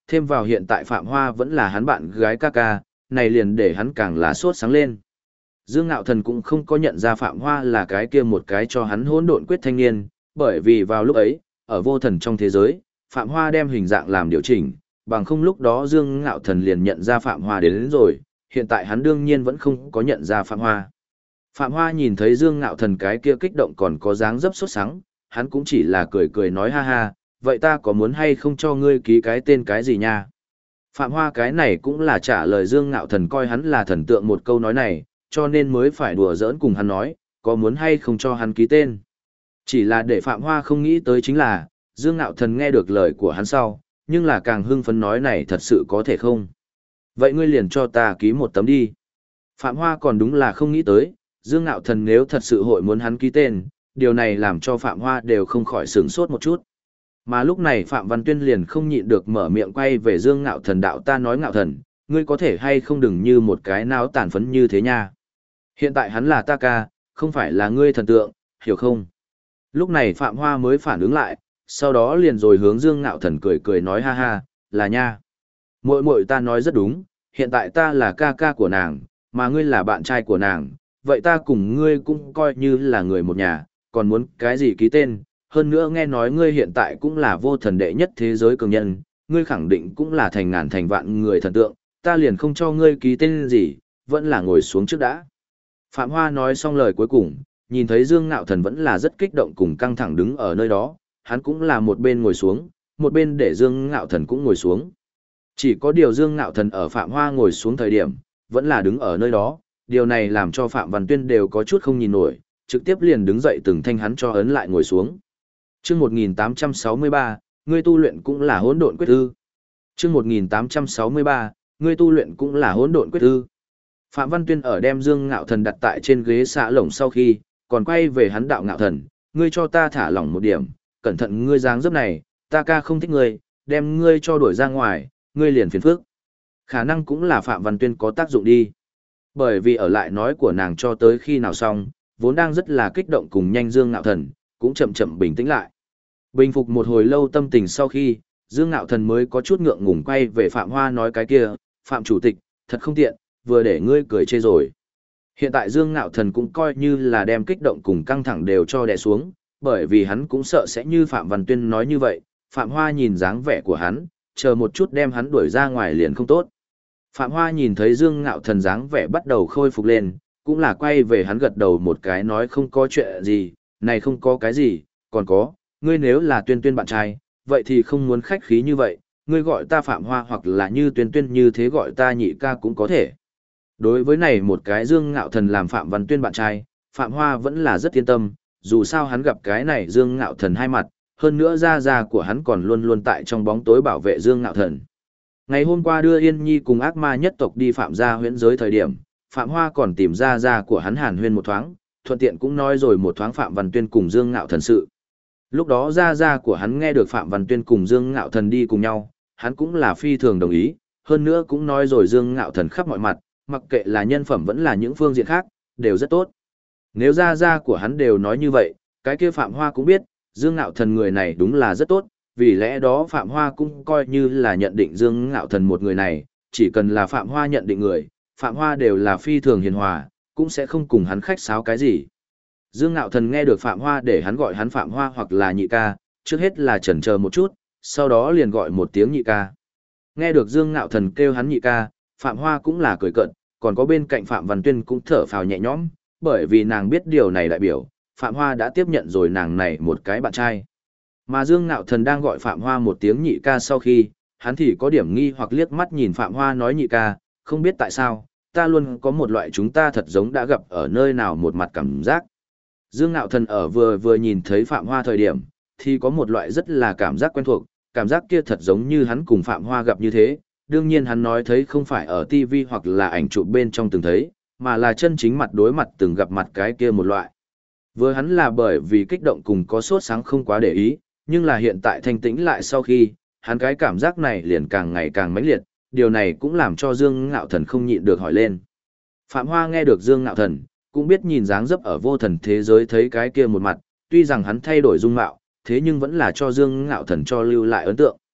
Speaker 1: thêm vào hiện tại Phạm Hoa vẫn là hắn bạn gái ca ca, này liền để hắn càng là sốt sáng lên. Dương Ngạo Thần cũng không có nhận ra Phạm Hoa là cái kia một cái cho hắn hỗn độn quyết thanh niên, bởi vì vào lúc ấy, ở vô thần trong thế giới, Phạm Hoa đem hình dạng làm điều chỉnh, bằng không lúc đó Dương Ngạo Thần liền nhận ra Phạm Hoa đến rồi, hiện tại hắn đương nhiên vẫn không có nhận ra Phạm Hoa. Phạm Hoa nhìn thấy Dương Ngạo Thần cái kia kích động còn có dáng dấp sốt sắng, hắn cũng chỉ là cười cười nói ha ha, vậy ta có muốn hay không cho ngươi ký cái tên cái gì nha? Phạm Hoa cái này cũng là trả lời Dương Ngạo Thần coi hắn là thần tượng một câu nói này, cho nên mới phải đùa giỡn cùng hắn nói, có muốn hay không cho hắn ký tên. Chỉ là để Phạm Hoa không nghĩ tới chính là, Dương Ngạo Thần nghe được lời của hắn sau, nhưng là càng hưng phấn nói này thật sự có thể không? Vậy ngươi liền cho ta ký một tấm đi. Phạm Hoa còn đúng là không nghĩ tới, Dương Ngạo Thần nếu thật sự hội muốn hắn ký tên, điều này làm cho Phạm Hoa đều không khỏi sửng sốt một chút. Mà lúc này Phạm Văn Tuyên liền không nhịn được mở miệng quay về Dương Ngạo Thần đạo ta nói Ngạo Thần, ngươi có thể hay không đừng như một cái náo tàn phấn như thế nha. Hiện tại hắn là ta ca, không phải là ngươi thần tượng, hiểu không? Lúc này Phạm Hoa mới phản ứng lại, sau đó liền rồi hướng Dương Ngạo Thần cười cười nói ha ha, là nha. Muội muội ta nói rất đúng, hiện tại ta là ca ca của nàng, mà ngươi là bạn trai của nàng, vậy ta cùng ngươi cũng coi như là người một nhà, còn muốn cái gì ký tên, hơn nữa nghe nói ngươi hiện tại cũng là vô thần đệ nhất thế giới cường nhân, ngươi khẳng định cũng là thành ngàn thành vạn người thần tượng, ta liền không cho ngươi ký tên gì, vẫn là ngồi xuống trước đã. Phạm Hoa nói xong lời cuối cùng, nhìn thấy Dương Ngạo Thần vẫn là rất kích động cùng căng thẳng đứng ở nơi đó, hắn cũng là một bên ngồi xuống, một bên để Dương Ngạo Thần cũng ngồi xuống. Chỉ có điều Dương Ngạo Thần ở Phạm Hoa ngồi xuống thời điểm, vẫn là đứng ở nơi đó, điều này làm cho Phạm Văn Tuyên đều có chút không nhìn nổi, trực tiếp liền đứng dậy từng thanh hắn cho ấn lại ngồi xuống. Chương 1863, ngươi tu luyện cũng là hỗn độn quyết ư? Chương 1863, ngươi tu luyện cũng là hỗn độn quyết ư? Phạm Văn Tuyên ở đem Dương Ngạo Thần đặt tại trên ghế xạ lồng sau khi, còn quay về hắn đạo Ngạo Thần, ngươi cho ta thả lỏng một điểm, cẩn thận ngươi dáng dấp này, ta ca không thích ngươi, đem ngươi cho đuổi ra ngoài, ngươi liền phiền phức. Khả năng cũng là Phạm Văn Tuyên có tác dụng đi. Bởi vì ở lại nói của nàng cho tới khi nào xong, vốn đang rất là kích động cùng nhanh Dương Ngạo Thần, cũng chậm chậm bình tĩnh lại. Bình phục một hồi lâu tâm tình sau khi, Dương Ngạo Thần mới có chút ngượng ngùng quay về Phạm Hoa nói cái kia, Phạm Chủ tịch, thật không tiện, vừa để ngươi cười chê rồi. Hiện tại Dương Ngạo Thần cũng coi như là đem kích động cùng căng thẳng đều cho đè xuống, bởi vì hắn cũng sợ sẽ như Phạm Văn Tuyên nói như vậy, Phạm Hoa nhìn dáng vẻ của hắn, chờ một chút đem hắn đuổi ra ngoài liền không tốt. Phạm Hoa nhìn thấy Dương Ngạo Thần dáng vẻ bắt đầu khôi phục lên, cũng là quay về hắn gật đầu một cái nói không có chuyện gì, này không có cái gì, còn có, ngươi nếu là Tuyên Tuyên bạn trai, vậy thì không muốn khách khí như vậy, ngươi gọi ta Phạm Hoa hoặc là như Tuyên Tuyên như thế gọi ta nhị ca cũng có thể. Đối với này một cái Dương Ngạo Thần làm Phạm Văn Tuyên bạn trai, Phạm Hoa vẫn là rất yên tâm, dù sao hắn gặp cái này Dương Ngạo Thần hai mặt, hơn nữa gia của hắn còn luôn luôn tại trong bóng tối bảo vệ Dương Ngạo Thần. Ngày hôm qua đưa Yên Nhi cùng ác ma nhất tộc đi Phạm gia huyễn giới thời điểm, Phạm Hoa còn tìm gia của hắn hàn huyên một thoáng, thuận tiện cũng nói rồi một thoáng Phạm Văn Tuyên cùng Dương Ngạo Thần sự. Lúc đó gia của hắn nghe được Phạm Văn Tuyên cùng Dương Ngạo Thần đi cùng nhau, hắn cũng là phi thường đồng ý, hơn nữa cũng nói rồi Dương Ngạo Thần khắp mọi mặt, mặc kệ là nhân phẩm vẫn là những phương diện khác, đều rất tốt. Nếu gia của hắn đều nói như vậy, cái kia Phạm Hoa cũng biết, Dương Ngạo Thần người này đúng là rất tốt, vì lẽ đó Phạm Hoa cũng coi như là nhận định Dương Ngạo Thần một người này, chỉ cần là Phạm Hoa nhận định người, Phạm Hoa đều là phi thường hiền hòa, cũng sẽ không cùng hắn khách sáo cái gì. Dương Ngạo Thần nghe được Phạm Hoa để hắn gọi hắn Phạm Hoa hoặc là nhị ca, trước hết là chần chờ một chút, sau đó liền gọi một tiếng nhị ca. Nghe được Dương Ngạo Thần kêu hắn nhị ca, Phạm Hoa cũng là cười cợt, còn có bên cạnh Phạm Văn Tuyên cũng thở phào nhẹ nhõm, bởi vì nàng biết điều này đại biểu, Phạm Hoa đã tiếp nhận rồi nàng này một cái bạn trai. Mà Dương Ngạo Thần đang gọi Phạm Hoa một tiếng nhị ca sau khi, hắn thì có điểm nghi hoặc liếc mắt nhìn Phạm Hoa nói nhị ca, không biết tại sao, ta luôn có một loại chúng ta thật giống đã gặp ở nơi nào một mặt cảm giác. Dương Ngạo Thần ở vừa nhìn thấy Phạm Hoa thời điểm, thì có một loại rất là cảm giác quen thuộc, cảm giác kia thật giống như hắn cùng Phạm Hoa gặp như thế, đương nhiên hắn nói thấy không phải ở TV hoặc là ảnh chụp bên trong từng thấy, mà là chân chính mặt đối mặt từng gặp mặt cái kia một loại. Vừa hắn là bởi vì kích động cùng có sốt sáng không quá để ý, nhưng là hiện tại thanh tĩnh lại sau khi, hắn cái cảm giác này liền càng ngày càng mãnh liệt, điều này cũng làm cho Dương Ngạo Thần không nhịn được hỏi lên. Phạm Hoa nghe được Dương Ngạo Thần, cũng biết nhìn dáng dấp ở vô thần thế giới thấy cái kia một mặt, tuy rằng hắn thay đổi dung mạo, thế nhưng vẫn là cho Dương Ngạo Thần cho lưu lại ấn tượng.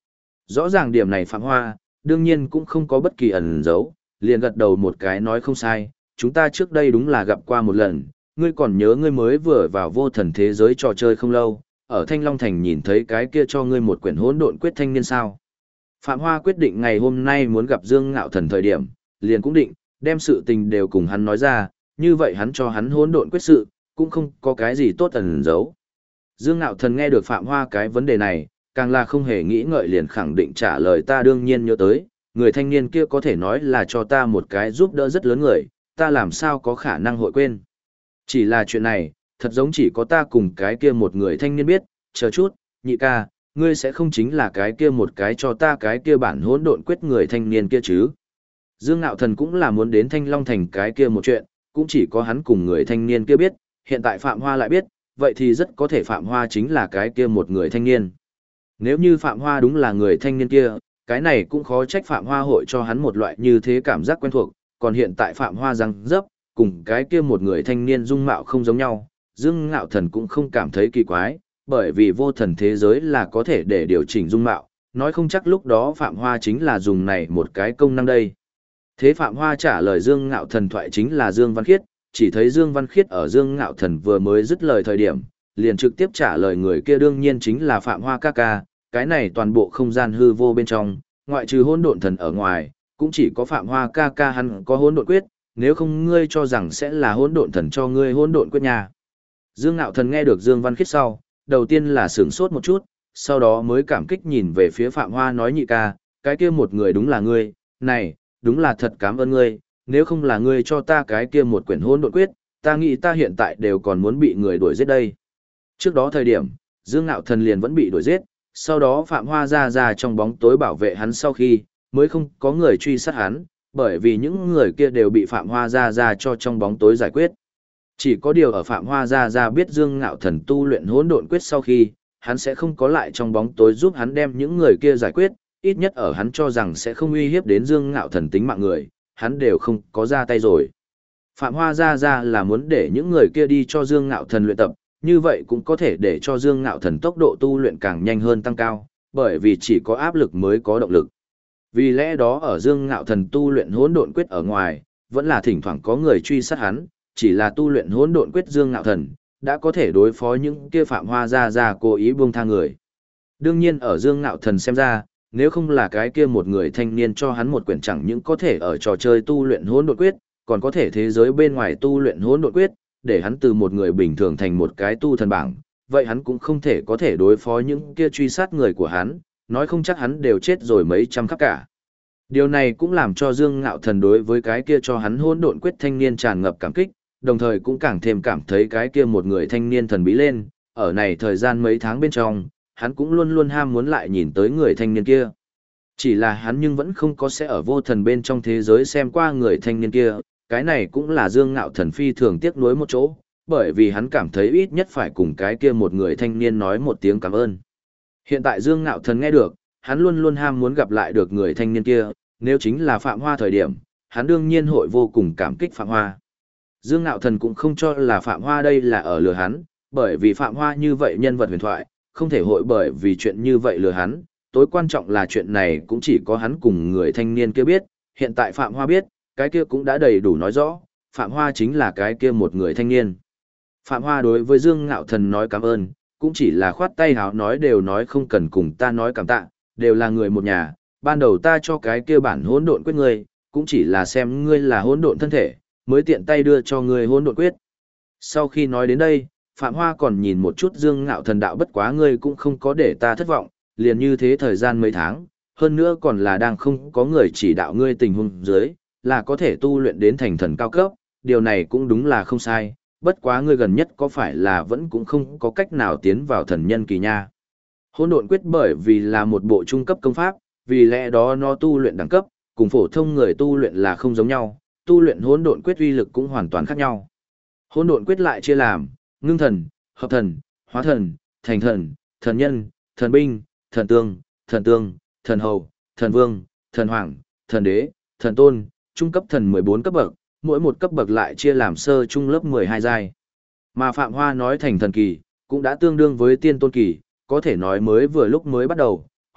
Speaker 1: Rõ ràng điểm này Phạm Hoa, đương nhiên cũng không có bất kỳ ẩn giấu, liền gật đầu một cái nói không sai, chúng ta trước đây đúng là gặp qua một lần, ngươi còn nhớ ngươi mới vừa vào vô thần thế giới trò chơi không lâu, ở Thanh Long Thành nhìn thấy cái kia cho ngươi một quyển hỗn độn quyết thanh niên sao. Phạm Hoa quyết định ngày hôm nay muốn gặp Dương Ngạo Thần thời điểm, liền cũng định, đem sự tình đều cùng hắn nói ra, như vậy hắn cho hắn hỗn độn quyết sự, cũng không có cái gì tốt ẩn giấu. Dương Ngạo Thần nghe được Phạm Hoa cái vấn đề này, càng là không hề nghĩ ngợi liền khẳng định trả lời ta đương nhiên nhớ tới, người thanh niên kia có thể nói là cho ta một cái giúp đỡ rất lớn người, ta làm sao có khả năng hội quên. Chỉ là chuyện này, thật giống chỉ có ta cùng cái kia một người thanh niên biết, chờ chút, nhị ca, ngươi sẽ không chính là cái kia một cái cho ta cái kia bản hỗn độn quyết người thanh niên kia chứ. Dương Nạo Thần cũng là muốn đến Thanh Long Thành cái kia một chuyện, cũng chỉ có hắn cùng người thanh niên kia biết, hiện tại Phạm Hoa lại biết, vậy thì rất có thể Phạm Hoa chính là cái kia một người thanh niên. Nếu như Phạm Hoa đúng là người thanh niên kia, cái này cũng khó trách Phạm Hoa hội cho hắn một loại như thế cảm giác quen thuộc, còn hiện tại Phạm Hoa răng dấp, cùng cái kia một người thanh niên dung mạo không giống nhau, Dương Ngạo Thần cũng không cảm thấy kỳ quái, bởi vì vô thần thế giới là có thể để điều chỉnh dung mạo, nói không chắc lúc đó Phạm Hoa chính là dùng này một cái công năng đây. Thế Phạm Hoa trả lời Dương Ngạo Thần thoại chính là Dương Văn Khiết, chỉ thấy Dương Văn Khiết ở Dương Ngạo Thần vừa mới dứt lời thời điểm, liền trực tiếp trả lời người kia đương nhiên chính là Phạm Hoa ca ca, cái này toàn bộ không gian hư vô bên trong, ngoại trừ hỗn độn thần ở ngoài, cũng chỉ có Phạm Hoa ca ca hắn có hỗn độn quyết, nếu không ngươi cho rằng sẽ là hỗn độn thần cho ngươi hỗn độn quyết nhà. Dương Ngạo Thần nghe được Dương Văn Khiết sau, đầu tiên là sửng sốt một chút, sau đó mới cảm kích nhìn về phía Phạm Hoa nói nhị ca, cái kia một người đúng là ngươi, này, đúng là thật cảm ơn ngươi, nếu không là ngươi cho ta cái kia một quyển hỗn độn quyết, ta nghĩ ta hiện tại đều còn muốn bị người đuổi giết đây. Trước đó thời điểm, Dương Ngạo Thần liền vẫn bị đuổi giết, sau đó Phạm Hoa ra trong bóng tối bảo vệ hắn sau khi, mới không có người truy sát hắn, bởi vì những người kia đều bị Phạm Hoa ra cho trong bóng tối giải quyết. Chỉ có điều ở Phạm Hoa ra biết Dương Ngạo Thần tu luyện hỗn độn quyết sau khi, hắn sẽ không có lại trong bóng tối giúp hắn đem những người kia giải quyết, ít nhất ở hắn cho rằng sẽ không uy hiếp đến Dương Ngạo Thần tính mạng người, hắn đều không có ra tay rồi. Phạm Hoa ra là muốn để những người kia đi cho Dương Ngạo Thần luyện tập, như vậy cũng có thể để cho Dương Ngạo Thần tốc độ tu luyện càng nhanh hơn tăng cao, bởi vì chỉ có áp lực mới có động lực. Vì lẽ đó ở Dương Ngạo Thần tu luyện hỗn độn quyết ở ngoài, vẫn là thỉnh thoảng có người truy sát hắn, chỉ là tu luyện hỗn độn quyết Dương Ngạo Thần đã có thể đối phó những kia Phạm Hoa ra cố ý buông tha người. Đương nhiên ở Dương Ngạo Thần xem ra, nếu không là cái kia một người thanh niên cho hắn một quyển chẳng những có thể ở trò chơi tu luyện hỗn độn quyết, còn có thể thế giới bên ngoài tu luyện hỗn độn quyết, để hắn từ một người bình thường thành một cái tu thần bảng, vậy hắn cũng không thể có thể đối phó những kia truy sát người của hắn, nói không chắc hắn đều chết rồi mấy trăm khắp cả. Điều này cũng làm cho Dương Ngạo Thần đối với cái kia cho hắn hỗn độn quyết thanh niên tràn ngập cảm kích, đồng thời cũng càng thêm cảm thấy cái kia một người thanh niên thần bí lên, ở này thời gian mấy tháng bên trong, hắn cũng luôn luôn ham muốn lại nhìn tới người thanh niên kia. Chỉ là hắn nhưng vẫn không có sẽ ở vô thần bên trong thế giới xem qua người thanh niên kia, cái này cũng là Dương Ngạo Thần phi thường tiếc nuối một chỗ, bởi vì hắn cảm thấy ít nhất phải cùng cái kia một người thanh niên nói một tiếng cảm ơn. Hiện tại Dương Ngạo Thần nghe được, hắn luôn luôn ham muốn gặp lại được người thanh niên kia, nếu chính là Phạm Hoa thời điểm, hắn đương nhiên hội vô cùng cảm kích Phạm Hoa. Dương Ngạo Thần cũng không cho là Phạm Hoa đây là ở lừa hắn, bởi vì Phạm Hoa như vậy nhân vật huyền thoại, không thể hội bởi vì chuyện như vậy lừa hắn, tối quan trọng là chuyện này cũng chỉ có hắn cùng người thanh niên kia biết, hiện tại Phạm Hoa biết, cái kia cũng đã đầy đủ nói rõ, Phạm Hoa chính là cái kia một người thanh niên. Phạm Hoa đối với Dương Ngạo Thần nói cảm ơn, cũng chỉ là khoát tay háo nói đều nói không cần cùng ta nói cảm tạ, đều là người một nhà, ban đầu ta cho cái kia bản hỗn độn quyết ngươi, cũng chỉ là xem ngươi là hỗn độn thân thể, mới tiện tay đưa cho ngươi hỗn độn quyết. Sau khi nói đến đây, Phạm Hoa còn nhìn một chút Dương Ngạo Thần đạo bất quá ngươi cũng không có để ta thất vọng, liền như thế thời gian mấy tháng, hơn nữa còn là đang không có người chỉ đạo ngươi tình huống dưới, là có thể tu luyện đến thành thần cao cấp, điều này cũng đúng là không sai, bất quá ngươi gần nhất có phải là vẫn cũng không có cách nào tiến vào thần nhân kỳ nha. Hỗn độn quyết bởi vì là một bộ trung cấp công pháp, vì lẽ đó nó tu luyện đẳng cấp, cùng phổ thông người tu luyện là không giống nhau, tu luyện hỗn độn quyết uy lực cũng hoàn toàn khác nhau. Hỗn độn quyết lại chia làm ngưng thần, hợp thần, hóa thần, thành thần, thần nhân, thần binh, thần tương, thần hầu, thần vương, thần hoàng, thần đế, thần tôn, trung cấp thần 14 cấp bậc, mỗi một cấp bậc lại chia làm sơ trung lớp 12 giai. Mà Phạm Hoa nói thành thần kỳ, cũng đã tương đương với tiên tôn kỳ, có thể nói mới vừa lúc mới bắt đầu,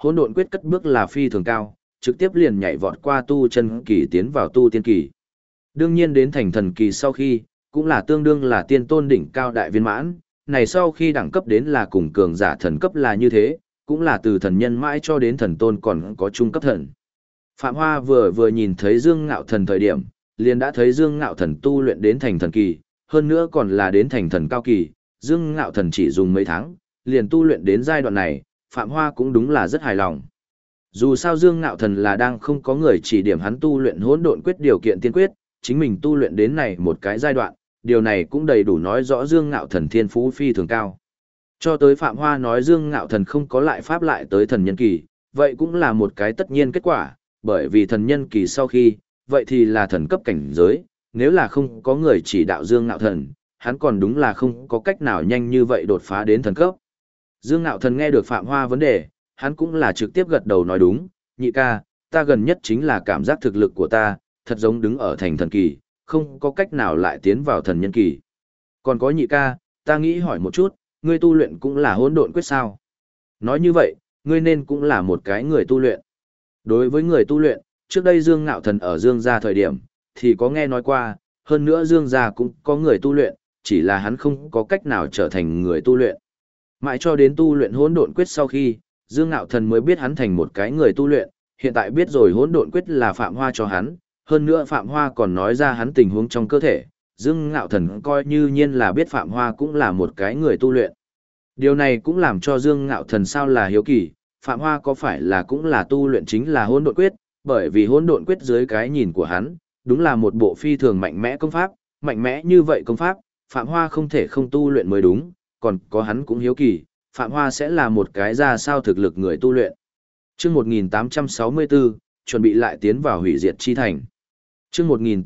Speaker 1: hỗn độn quyết cất bước là phi thường cao, trực tiếp liền nhảy vọt qua tu chân kỳ tiến vào tu tiên kỳ. Đương nhiên đến thành thần kỳ sau khi, cũng là tương đương là tiên tôn đỉnh cao đại viên mãn, này sau khi đẳng cấp đến là cùng cường giả thần cấp là như thế, cũng là từ thần nhân mãi cho đến thần tôn còn có trung cấp thần. Phạm Hoa vừa nhìn thấy Dương Ngạo Thần thời điểm, liền đã thấy Dương Ngạo Thần tu luyện đến thành thần kỳ, hơn nữa còn là đến thành thần cao kỳ, Dương Ngạo Thần chỉ dùng mấy tháng, liền tu luyện đến giai đoạn này, Phạm Hoa cũng đúng là rất hài lòng. Dù sao Dương Ngạo Thần là đang không có người chỉ điểm hắn tu luyện hỗn độn quyết điều kiện tiên quyết, chính mình tu luyện đến này một cái giai đoạn, điều này cũng đầy đủ nói rõ Dương Ngạo Thần thiên phú phi thường cao. Cho tới Phạm Hoa nói Dương Ngạo Thần không có lại pháp lại tới thần nhân kỳ, vậy cũng là một cái tất nhiên kết quả, bởi vì thần nhân kỳ sau khi, vậy thì là thần cấp cảnh giới, nếu là không có người chỉ đạo Dương Ngạo Thần, hắn còn đúng là không có cách nào nhanh như vậy đột phá đến thần cấp. Dương Ngạo Thần nghe được Phạm Hoa vấn đề, hắn cũng là trực tiếp gật đầu nói đúng, nhị ca, ta gần nhất chính là cảm giác thực lực của ta, thật giống đứng ở thành thần kỳ, không có cách nào lại tiến vào thần nhân kỳ. Còn có nhị ca, ta nghĩ hỏi một chút, ngươi tu luyện cũng là hỗn độn quyết sao? Nói như vậy, ngươi nên cũng là một cái người tu luyện. Đối với người tu luyện, trước đây Dương Ngạo Thần ở Dương gia thời điểm, thì có nghe nói qua, hơn nữa Dương gia cũng có người tu luyện, chỉ là hắn không có cách nào trở thành người tu luyện. Mãi cho đến tu luyện hỗn độn quyết sau khi, Dương Ngạo Thần mới biết hắn thành một cái người tu luyện, hiện tại biết rồi hỗn độn quyết là Phạm Hoa cho hắn, hơn nữa Phạm Hoa còn nói ra hắn tình huống trong cơ thể, Dương Ngạo Thần coi như nhiên là biết Phạm Hoa cũng là một cái người tu luyện. Điều này cũng làm cho Dương Ngạo Thần sao là hiếu kỳ, Phạm Hoa có phải là cũng là tu luyện chính là hỗn độn quyết, bởi vì hỗn độn quyết dưới cái nhìn của hắn, đúng là một bộ phi thường mạnh mẽ công pháp, mạnh mẽ như vậy công pháp, Phạm Hoa không thể không tu luyện mới đúng, còn có hắn cũng hiếu kỳ, Phạm Hoa sẽ là một cái ra sao thực lực người tu luyện. Chương 1864, chuẩn bị lại tiến vào hủy diệt chi thành. Chương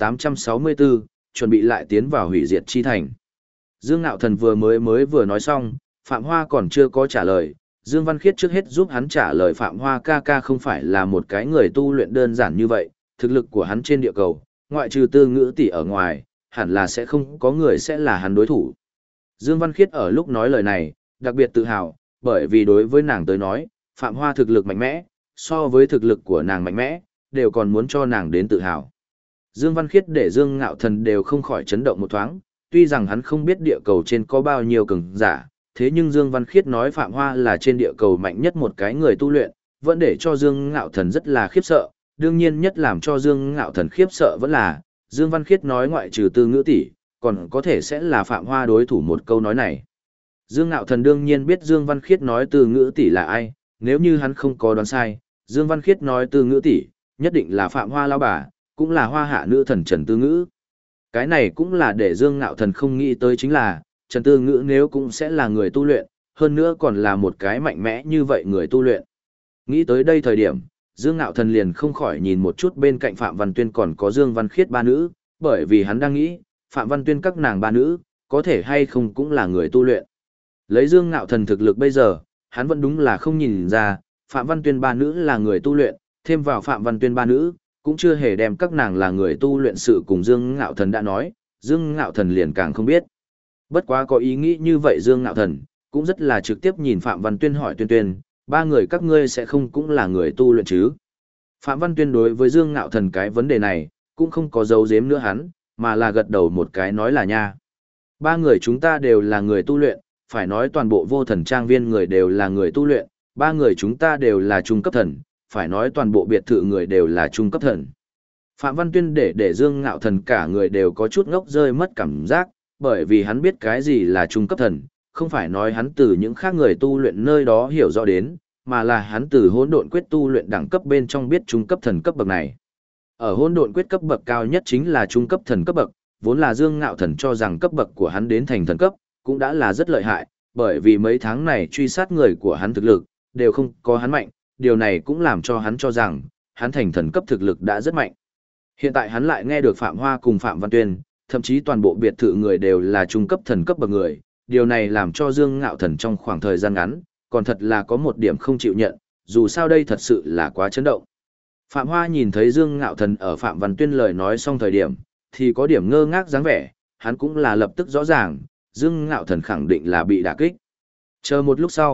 Speaker 1: 1864, chuẩn bị lại tiến vào hủy diệt chi thành. Dương Ngạo Thần vừa nói xong, Phạm Hoa còn chưa có trả lời, Dương Văn Khiết trước hết giúp hắn trả lời Phạm Hoa ca ca không phải là một cái người tu luyện đơn giản như vậy, thực lực của hắn trên địa cầu, ngoại trừ Tư Ngữ tỷ ở ngoài, hẳn là sẽ không có người sẽ là hắn đối thủ. Dương Văn Khiết ở lúc nói lời này, đặc biệt tự hào, bởi vì đối với nàng tới nói, Phạm Hoa thực lực mạnh mẽ, so với thực lực của nàng mạnh mẽ, đều còn muốn cho nàng đến tự hào. Dương Văn Khiết để Dương Ngạo Thần đều không khỏi chấn động một thoáng, tuy rằng hắn không biết địa cầu trên có bao nhiêu cường giả, thế nhưng Dương Văn Khiết nói Phạm Hoa là trên địa cầu mạnh nhất một cái người tu luyện, vẫn để cho Dương Ngạo Thần rất là khiếp sợ, đương nhiên nhất làm cho Dương Ngạo Thần khiếp sợ vẫn là, Dương Văn Khiết nói ngoại trừ Tư Ngữ tỷ, còn có thể sẽ là Phạm Hoa đối thủ một câu nói này. Dương Ngạo Thần đương nhiên biết Dương Văn Khiết nói Tư Ngữ tỷ là ai, nếu như hắn không có đoán sai, Dương Văn Khiết nói Tư Ngữ tỷ, nhất định là Phạm Hoa lão bà, cũng là Hoa hạ nữ thần Trần Tư Ngữ. Cái này cũng là để Dương Ngạo Thần không nghĩ tới chính là, Trần Tư Ngữ nếu cũng sẽ là người tu luyện, hơn nữa còn là một cái mạnh mẽ như vậy người tu luyện. Nghĩ tới đây thời điểm, Dương Ngạo Thần liền không khỏi nhìn một chút bên cạnh Phạm Văn Tuyên còn có Dương Văn Khiết ba nữ, bởi vì hắn đang nghĩ, Phạm Văn Tuyên các nàng ba nữ, có thể hay không cũng là người tu luyện. Lấy Dương Ngạo Thần thực lực bây giờ, hắn vẫn đúng là không nhìn ra, Phạm Văn Tuyên ba nữ là người tu luyện, thêm vào Phạm Văn Tuyên ba nữ, cũng chưa hề đem các nàng là người tu luyện sự cùng Dương Ngạo Thần đã nói, Dương Ngạo Thần liền càng không biết. Bất quá có ý nghĩ như vậy Dương Ngạo Thần, cũng rất là trực tiếp nhìn Phạm Văn Tuyên hỏi Tuyên Tuyên, ba người các ngươi sẽ không cũng là người tu luyện chứ? Phạm Văn Tuyên đối với Dương Ngạo Thần cái vấn đề này, cũng không có giấu giếm nữa hắn, mà là gật đầu một cái nói là nha. Ba người chúng ta đều là người tu luyện, phải nói toàn bộ Vô Thần Trang viên người đều là người tu luyện, ba người chúng ta đều là trung cấp thần, phải nói toàn bộ biệt thự người đều là trung cấp thần. Phạm Văn Tuyên để Dương Ngạo Thần cả người đều có chút ngốc rơi mất cảm giác, bởi vì hắn biết cái gì là trung cấp thần, không phải nói hắn từ những khác người tu luyện nơi đó hiểu rõ đến, mà là hắn từ hỗn độn quyết tu luyện đẳng cấp bên trong biết trung cấp thần cấp bậc này. Ở hỗn độn quyết cấp bậc cao nhất chính là trung cấp thần cấp bậc, vốn là Dương Ngạo Thần cho rằng cấp bậc của hắn đến thành thần cấp, cũng đã là rất lợi hại, bởi vì mấy tháng này truy sát người của hắn thực lực, đều không có hắn mạnh, điều này cũng làm cho hắn cho rằng, hắn thành thần cấp thực lực đã rất mạnh. Hiện tại hắn lại nghe được Phạm Hoa cùng Phạm Văn Tuyên, thậm chí toàn bộ biệt thự người đều là trung cấp thần cấp bậc người, điều này làm cho Dương Ngạo Thần trong khoảng thời gian ngắn, còn thật là có một điểm không chịu nhận, dù sao đây thật sự là quá chấn động. Phạm Hoa nhìn thấy Dương Ngạo Thần ở Phạm Văn Tuyên lời nói xong thời điểm, thì có điểm ngơ ngác dáng vẻ, hắn cũng là lập tức rõ ràng, Dương Ngạo Thần khẳng định là bị đả kích. Chờ một lúc sau,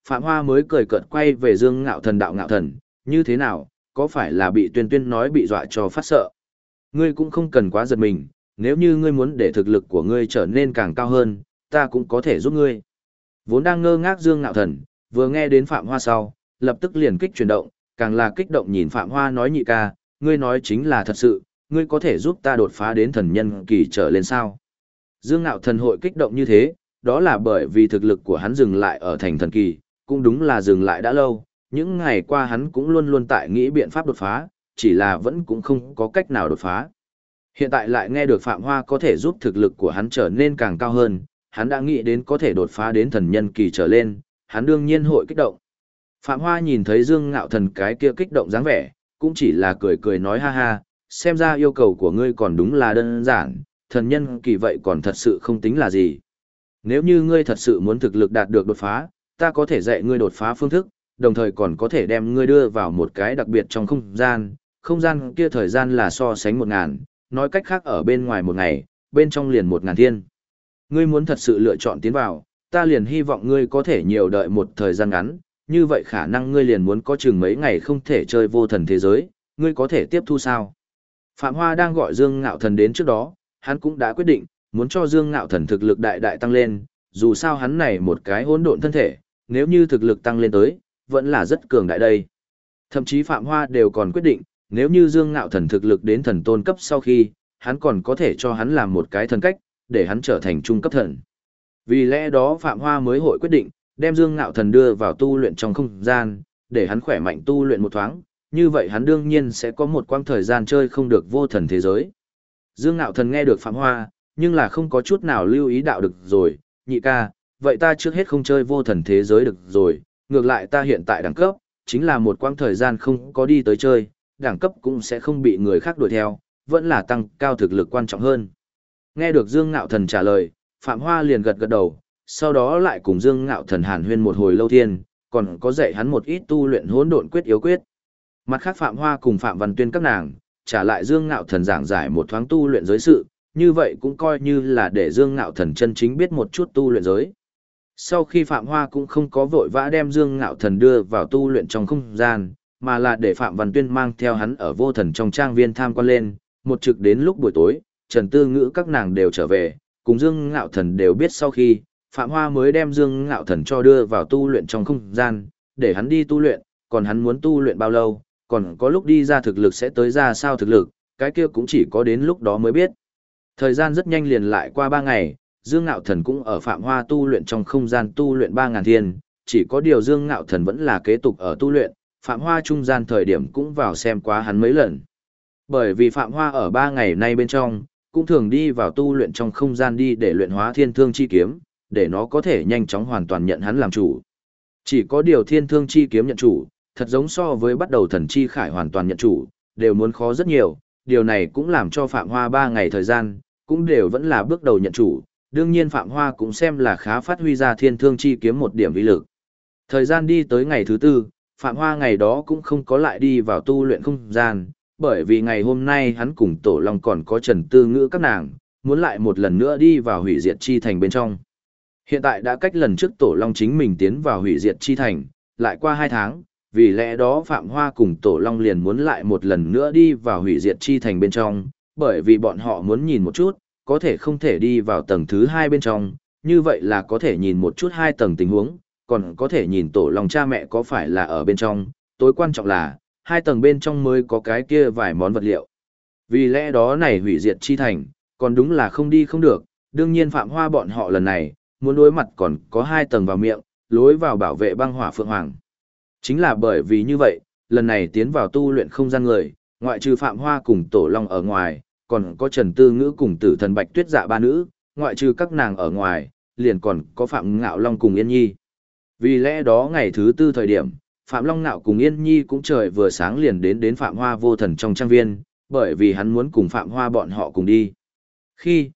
Speaker 1: Phạm Hoa mới cười cợt quay về Dương Ngạo Thần đạo Ngạo Thần, như thế nào, có phải là bị Tuyên Tuyên nói bị dọa cho phát sợ? Ngươi cũng không cần quá giật mình, nếu như ngươi muốn để thực lực của ngươi trở nên càng cao hơn, ta cũng có thể giúp ngươi. Vốn đang ngơ ngác Dương Ngạo Thần, vừa nghe đến Phạm Hoa sau, lập tức liền kích chuyển động, càng là kích động nhìn Phạm Hoa nói nhị ca, ngươi nói chính là thật sự, ngươi có thể giúp ta đột phá đến thần nhân kỳ trở lên sao? Dương Ngạo Thần hội kích động như thế, đó là bởi vì thực lực của hắn dừng lại ở thành thần kỳ, cũng đúng là dừng lại đã lâu, những ngày qua hắn cũng luôn luôn tại nghĩ biện pháp đột phá, chỉ là vẫn cũng không có cách nào đột phá. Hiện tại lại nghe được Phạm Hoa có thể giúp thực lực của hắn trở nên càng cao hơn, hắn đã nghĩ đến có thể đột phá đến thần nhân kỳ trở lên, hắn đương nhiên hội kích động. Phạm Hoa nhìn thấy Dương Ngạo Thần cái kia kích động dáng vẻ, cũng chỉ là cười cười nói ha ha, xem ra yêu cầu của ngươi còn đúng là đơn giản, thần nhân kỳ vậy còn thật sự không tính là gì. Nếu như ngươi thật sự muốn thực lực đạt được đột phá, ta có thể dạy ngươi đột phá phương thức, đồng thời còn có thể đem ngươi đưa vào một cái đặc biệt trong không gian kia thời gian là so sánh 1000, nói cách khác ở bên ngoài 1 ngày, bên trong liền 1000 thiên. Ngươi muốn thật sự lựa chọn tiến vào, ta liền hy vọng ngươi có thể nhiều đợi một thời gian ngắn, như vậy khả năng ngươi liền muốn có chừng mấy ngày không thể chơi vô thần thế giới, ngươi có thể tiếp thu sao? Phạm Hoa đang gọi Dương Ngạo Thần đến trước đó, hắn cũng đã quyết định, muốn cho Dương Ngạo Thần thực lực đại đại tăng lên, dù sao hắn này một cái hỗn độn thân thể, nếu như thực lực tăng lên tới, vẫn là rất cường đại đây. Thậm chí Phạm Hoa đều còn quyết định, nếu như Dương Ngạo Thần thực lực đến thần tôn cấp sau khi, hắn còn có thể cho hắn làm một cái thần cách, để hắn trở thành trung cấp thần. Vì lẽ đó Phạm Hoa mới hội quyết định, đem Dương Ngạo Thần đưa vào tu luyện trong không gian, để hắn khỏe mạnh tu luyện một thoáng, như vậy hắn đương nhiên sẽ có một quãng thời gian chơi không được vô thần thế giới. Dương Ngạo Thần nghe được Phạm Hoa, nhưng là không có chút nào lưu ý đạo được rồi, nhị ca, vậy ta trước hết không chơi vô thần thế giới được rồi, ngược lại ta hiện tại đẳng cấp, chính là một quãng thời gian không có đi tới chơi, đẳng cấp cũng sẽ không bị người khác đuổi theo, vẫn là tăng cao thực lực quan trọng hơn. Nghe được Dương Ngạo Thần trả lời, Phạm Hoa liền gật gật đầu, sau đó lại cùng Dương Ngạo Thần hàn huyên một hồi lâu thiên, còn có dạy hắn một ít tu luyện hỗn độn quyết yếu quyết. Mặt khác Phạm Hoa cùng Phạm Văn Tuyên các nàng, trả lại Dương Ngạo Thần giảng giải một thoáng tu luyện giới sự, như vậy cũng coi như là để Dương Ngạo Thần chân chính biết một chút tu luyện giới. Sau khi Phạm Hoa cũng không có vội vã đem Dương Ngạo Thần đưa vào tu luyện trong không gian, mà là để Phạm Văn Tuyên mang theo hắn ở vô thần trong trang viên tham quan lên, một trực đến lúc buổi tối, Trần Tư Ngữ các nàng đều trở về, cùng Dương Ngạo Thần đều biết sau khi, Phạm Hoa mới đem Dương Ngạo Thần cho đưa vào tu luyện trong không gian, để hắn đi tu luyện, còn hắn muốn tu luyện bao lâu, còn có lúc đi ra thực lực sẽ tới ra sao thực lực, cái kia cũng chỉ có đến lúc đó mới biết. Thời gian rất nhanh liền lại qua 3 ngày, Dương Ngạo Thần cũng ở Phạm Hoa tu luyện trong không gian tu luyện 3000 thiên, chỉ có điều Dương Ngạo Thần vẫn là kế tục ở tu luyện, Phạm Hoa trung gian thời điểm cũng vào xem quá hắn mấy lần. Bởi vì Phạm Hoa ở 3 ngày nay bên trong, cũng thường đi vào tu luyện trong không gian đi để luyện hóa thiên thương chi kiếm, để nó có thể nhanh chóng hoàn toàn nhận hắn làm chủ. Chỉ có điều thiên thương chi kiếm nhận chủ, thật giống so với bắt đầu thần chi khải hoàn toàn nhận chủ, đều muốn khó rất nhiều, điều này cũng làm cho Phạm Hoa 3 ngày thời gian, cũng đều vẫn là bước đầu nhận chủ, đương nhiên Phạm Hoa cũng xem là khá phát huy ra thiên thương chi kiếm một điểm uy lực. Thời gian đi tới ngày thứ 4, Phạm Hoa ngày đó cũng không có lại đi vào tu luyện không gian, bởi vì ngày hôm nay hắn cùng Tổ Long còn có Trần Tư Ngữ các nàng, muốn lại một lần nữa đi vào hủy diệt chi thành bên trong. Hiện tại đã cách lần trước Tổ Long chính mình tiến vào hủy diệt chi thành, lại qua 2 tháng, vì lẽ đó Phạm Hoa cùng Tổ Long liền muốn lại một lần nữa đi vào hủy diệt chi thành bên trong, bởi vì bọn họ muốn nhìn một chút, có thể không thể đi vào tầng thứ 2 bên trong, như vậy là có thể nhìn một chút 2 tầng tình huống, còn có thể nhìn Tổ Long cha mẹ có phải là ở bên trong, tối quan trọng là 2 tầng bên trong mới có cái kia vài món vật liệu. Vì lẽ đó này hủy diệt chi thành, còn đúng là không đi không được, đương nhiên Phạm Hoa bọn họ lần này, muốn đối mặt còn có 2 tầng vào miệng, lối vào bảo vệ băng hỏa phượng hoàng. Chính là bởi vì như vậy, lần này tiến vào tu luyện không gian người, ngoại trừ Phạm Hoa cùng Tổ Long ở ngoài, còn có Trần Tư Ngữ cùng Tử Thần Bạch Tuyết Dạ ba nữ, ngoại trừ các nàng ở ngoài, liền còn có Phạm Ngạo Long cùng Yên Nhi. Vì lẽ đó ngày thứ 4 thời điểm, Phạm Long Nạo cùng Yên Nhi cũng trời vừa sáng liền đến Phạm Hoa vô thần trong trang viên, bởi vì hắn muốn cùng Phạm Hoa bọn họ cùng đi. Khi,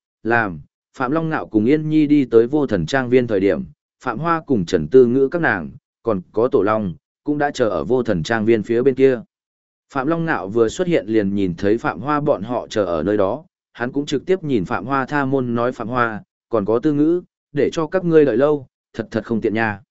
Speaker 1: Phạm Long Nạo cùng Yên Nhi đi tới vô thần trang viên thời điểm, Phạm Hoa cùng Trần Tư Ngữ các nàng, còn có Tổ Long, cũng đã chờ ở vô thần trang viên phía bên kia. Phạm Long Nạo vừa xuất hiện liền nhìn thấy Phạm Hoa bọn họ chờ ở nơi đó, hắn cũng trực tiếp nhìn Phạm Hoa tha môn nói Phạm Hoa, còn có Tư Ngữ, để cho các ngươi đợi lâu, thật không tiện nha.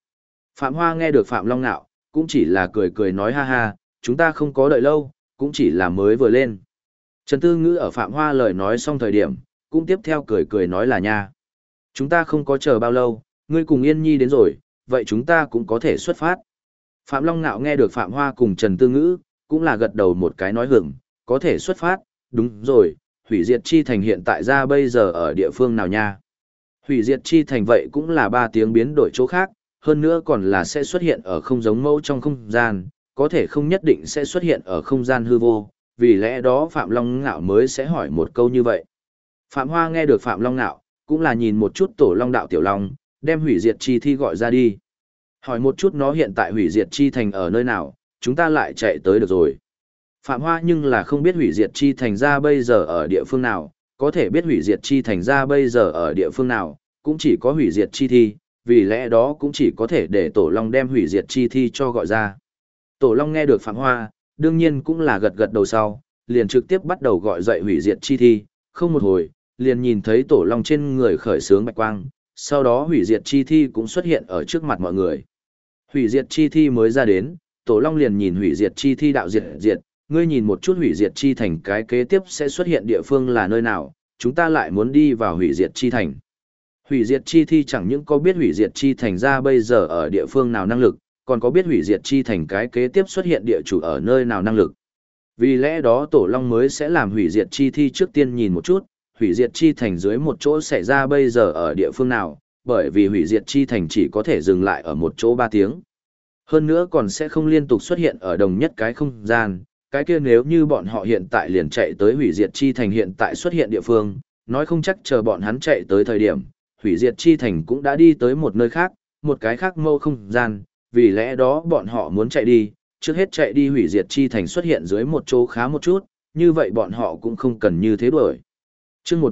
Speaker 1: Phạm Hoa nghe được Phạm Long Nạo, cũng chỉ là cười cười nói ha ha, chúng ta không có đợi lâu, cũng chỉ là mới vừa lên. Trần Tư Ngữ ở Phạm Hoa lời nói xong thời điểm, cũng tiếp theo cười cười nói là nha. Chúng ta không có chờ bao lâu, ngươi cùng Yên Nhi đến rồi, vậy chúng ta cũng có thể xuất phát. Phạm Long Nạo nghe được Phạm Hoa cùng Trần Tư Ngữ, cũng là gật đầu một cái nói hưởng, có thể xuất phát, đúng rồi, hủy diệt chi thành hiện tại ra bây giờ ở địa phương nào nha. Hủy diệt chi thành vậy cũng là 3 tiếng biến đổi chỗ khác, hơn nữa còn là sẽ xuất hiện ở không giống mẫu trong không gian, có thể không nhất định sẽ xuất hiện ở không gian hư vô, vì lẽ đó Phạm Long Ngạo mới sẽ hỏi một câu như vậy. Phạm Hoa nghe được Phạm Long Ngạo, cũng là nhìn một chút tổ long đạo tiểu long, đem hủy diệt chi thi gọi ra đi. Hỏi một chút nó hiện tại hủy diệt chi thành ở nơi nào, chúng ta lại chạy tới được rồi. Phạm Hoa nhưng là không biết hủy diệt chi thành ra bây giờ ở địa phương nào, có thể biết hủy diệt chi thành ra bây giờ ở địa phương nào, cũng chỉ có hủy diệt chi thi, vì lẽ đó cũng chỉ có thể để Tổ Long đem hủy diệt chi thi cho gọi ra. Tổ Long nghe được Phạm Hoa, đương nhiên cũng là gật gật đầu sau, liền trực tiếp bắt đầu gọi dậy hủy diệt chi thi, không một hồi, liền nhìn thấy Tổ Long trên người khởi sướng bạch quang, sau đó hủy diệt chi thi cũng xuất hiện ở trước mặt mọi người. Hủy diệt chi thi mới ra đến, Tổ Long liền nhìn hủy diệt chi thi đạo diệt, ngươi nhìn một chút hủy diệt chi thành cái kế tiếp sẽ xuất hiện địa phương là nơi nào, chúng ta lại muốn đi vào hủy diệt chi thành. Hủy diệt chi thi chẳng những có biết hủy diệt chi thành ra bây giờ ở địa phương nào năng lực, còn có biết hủy diệt chi thành cái kế tiếp xuất hiện địa chủ ở nơi nào năng lực. Vì lẽ đó Tổ Long mới sẽ làm hủy diệt chi thi trước tiên nhìn một chút, hủy diệt chi thành dưới một chỗ xảy ra bây giờ ở địa phương nào, bởi vì hủy diệt chi thành chỉ có thể dừng lại ở một chỗ 3 tiếng. Hơn nữa còn sẽ không liên tục xuất hiện ở đồng nhất cái không gian, cái kia nếu như bọn họ hiện tại liền chạy tới hủy diệt chi thành hiện tại xuất hiện địa phương, nói không chắc chờ bọn hắn chạy tới thời điểm, hủy diệt chi thành cũng đã đi tới một nơi khác, một cái khác mâu không gian, vì lẽ đó bọn họ muốn chạy đi, trước hết chạy đi hủy diệt chi thành xuất hiện dưới một chỗ khá một chút, như vậy bọn họ cũng không cần như thế đuổi. Chương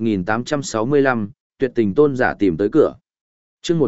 Speaker 1: 1865, tuyệt tình tôn giả tìm tới cửa. Chương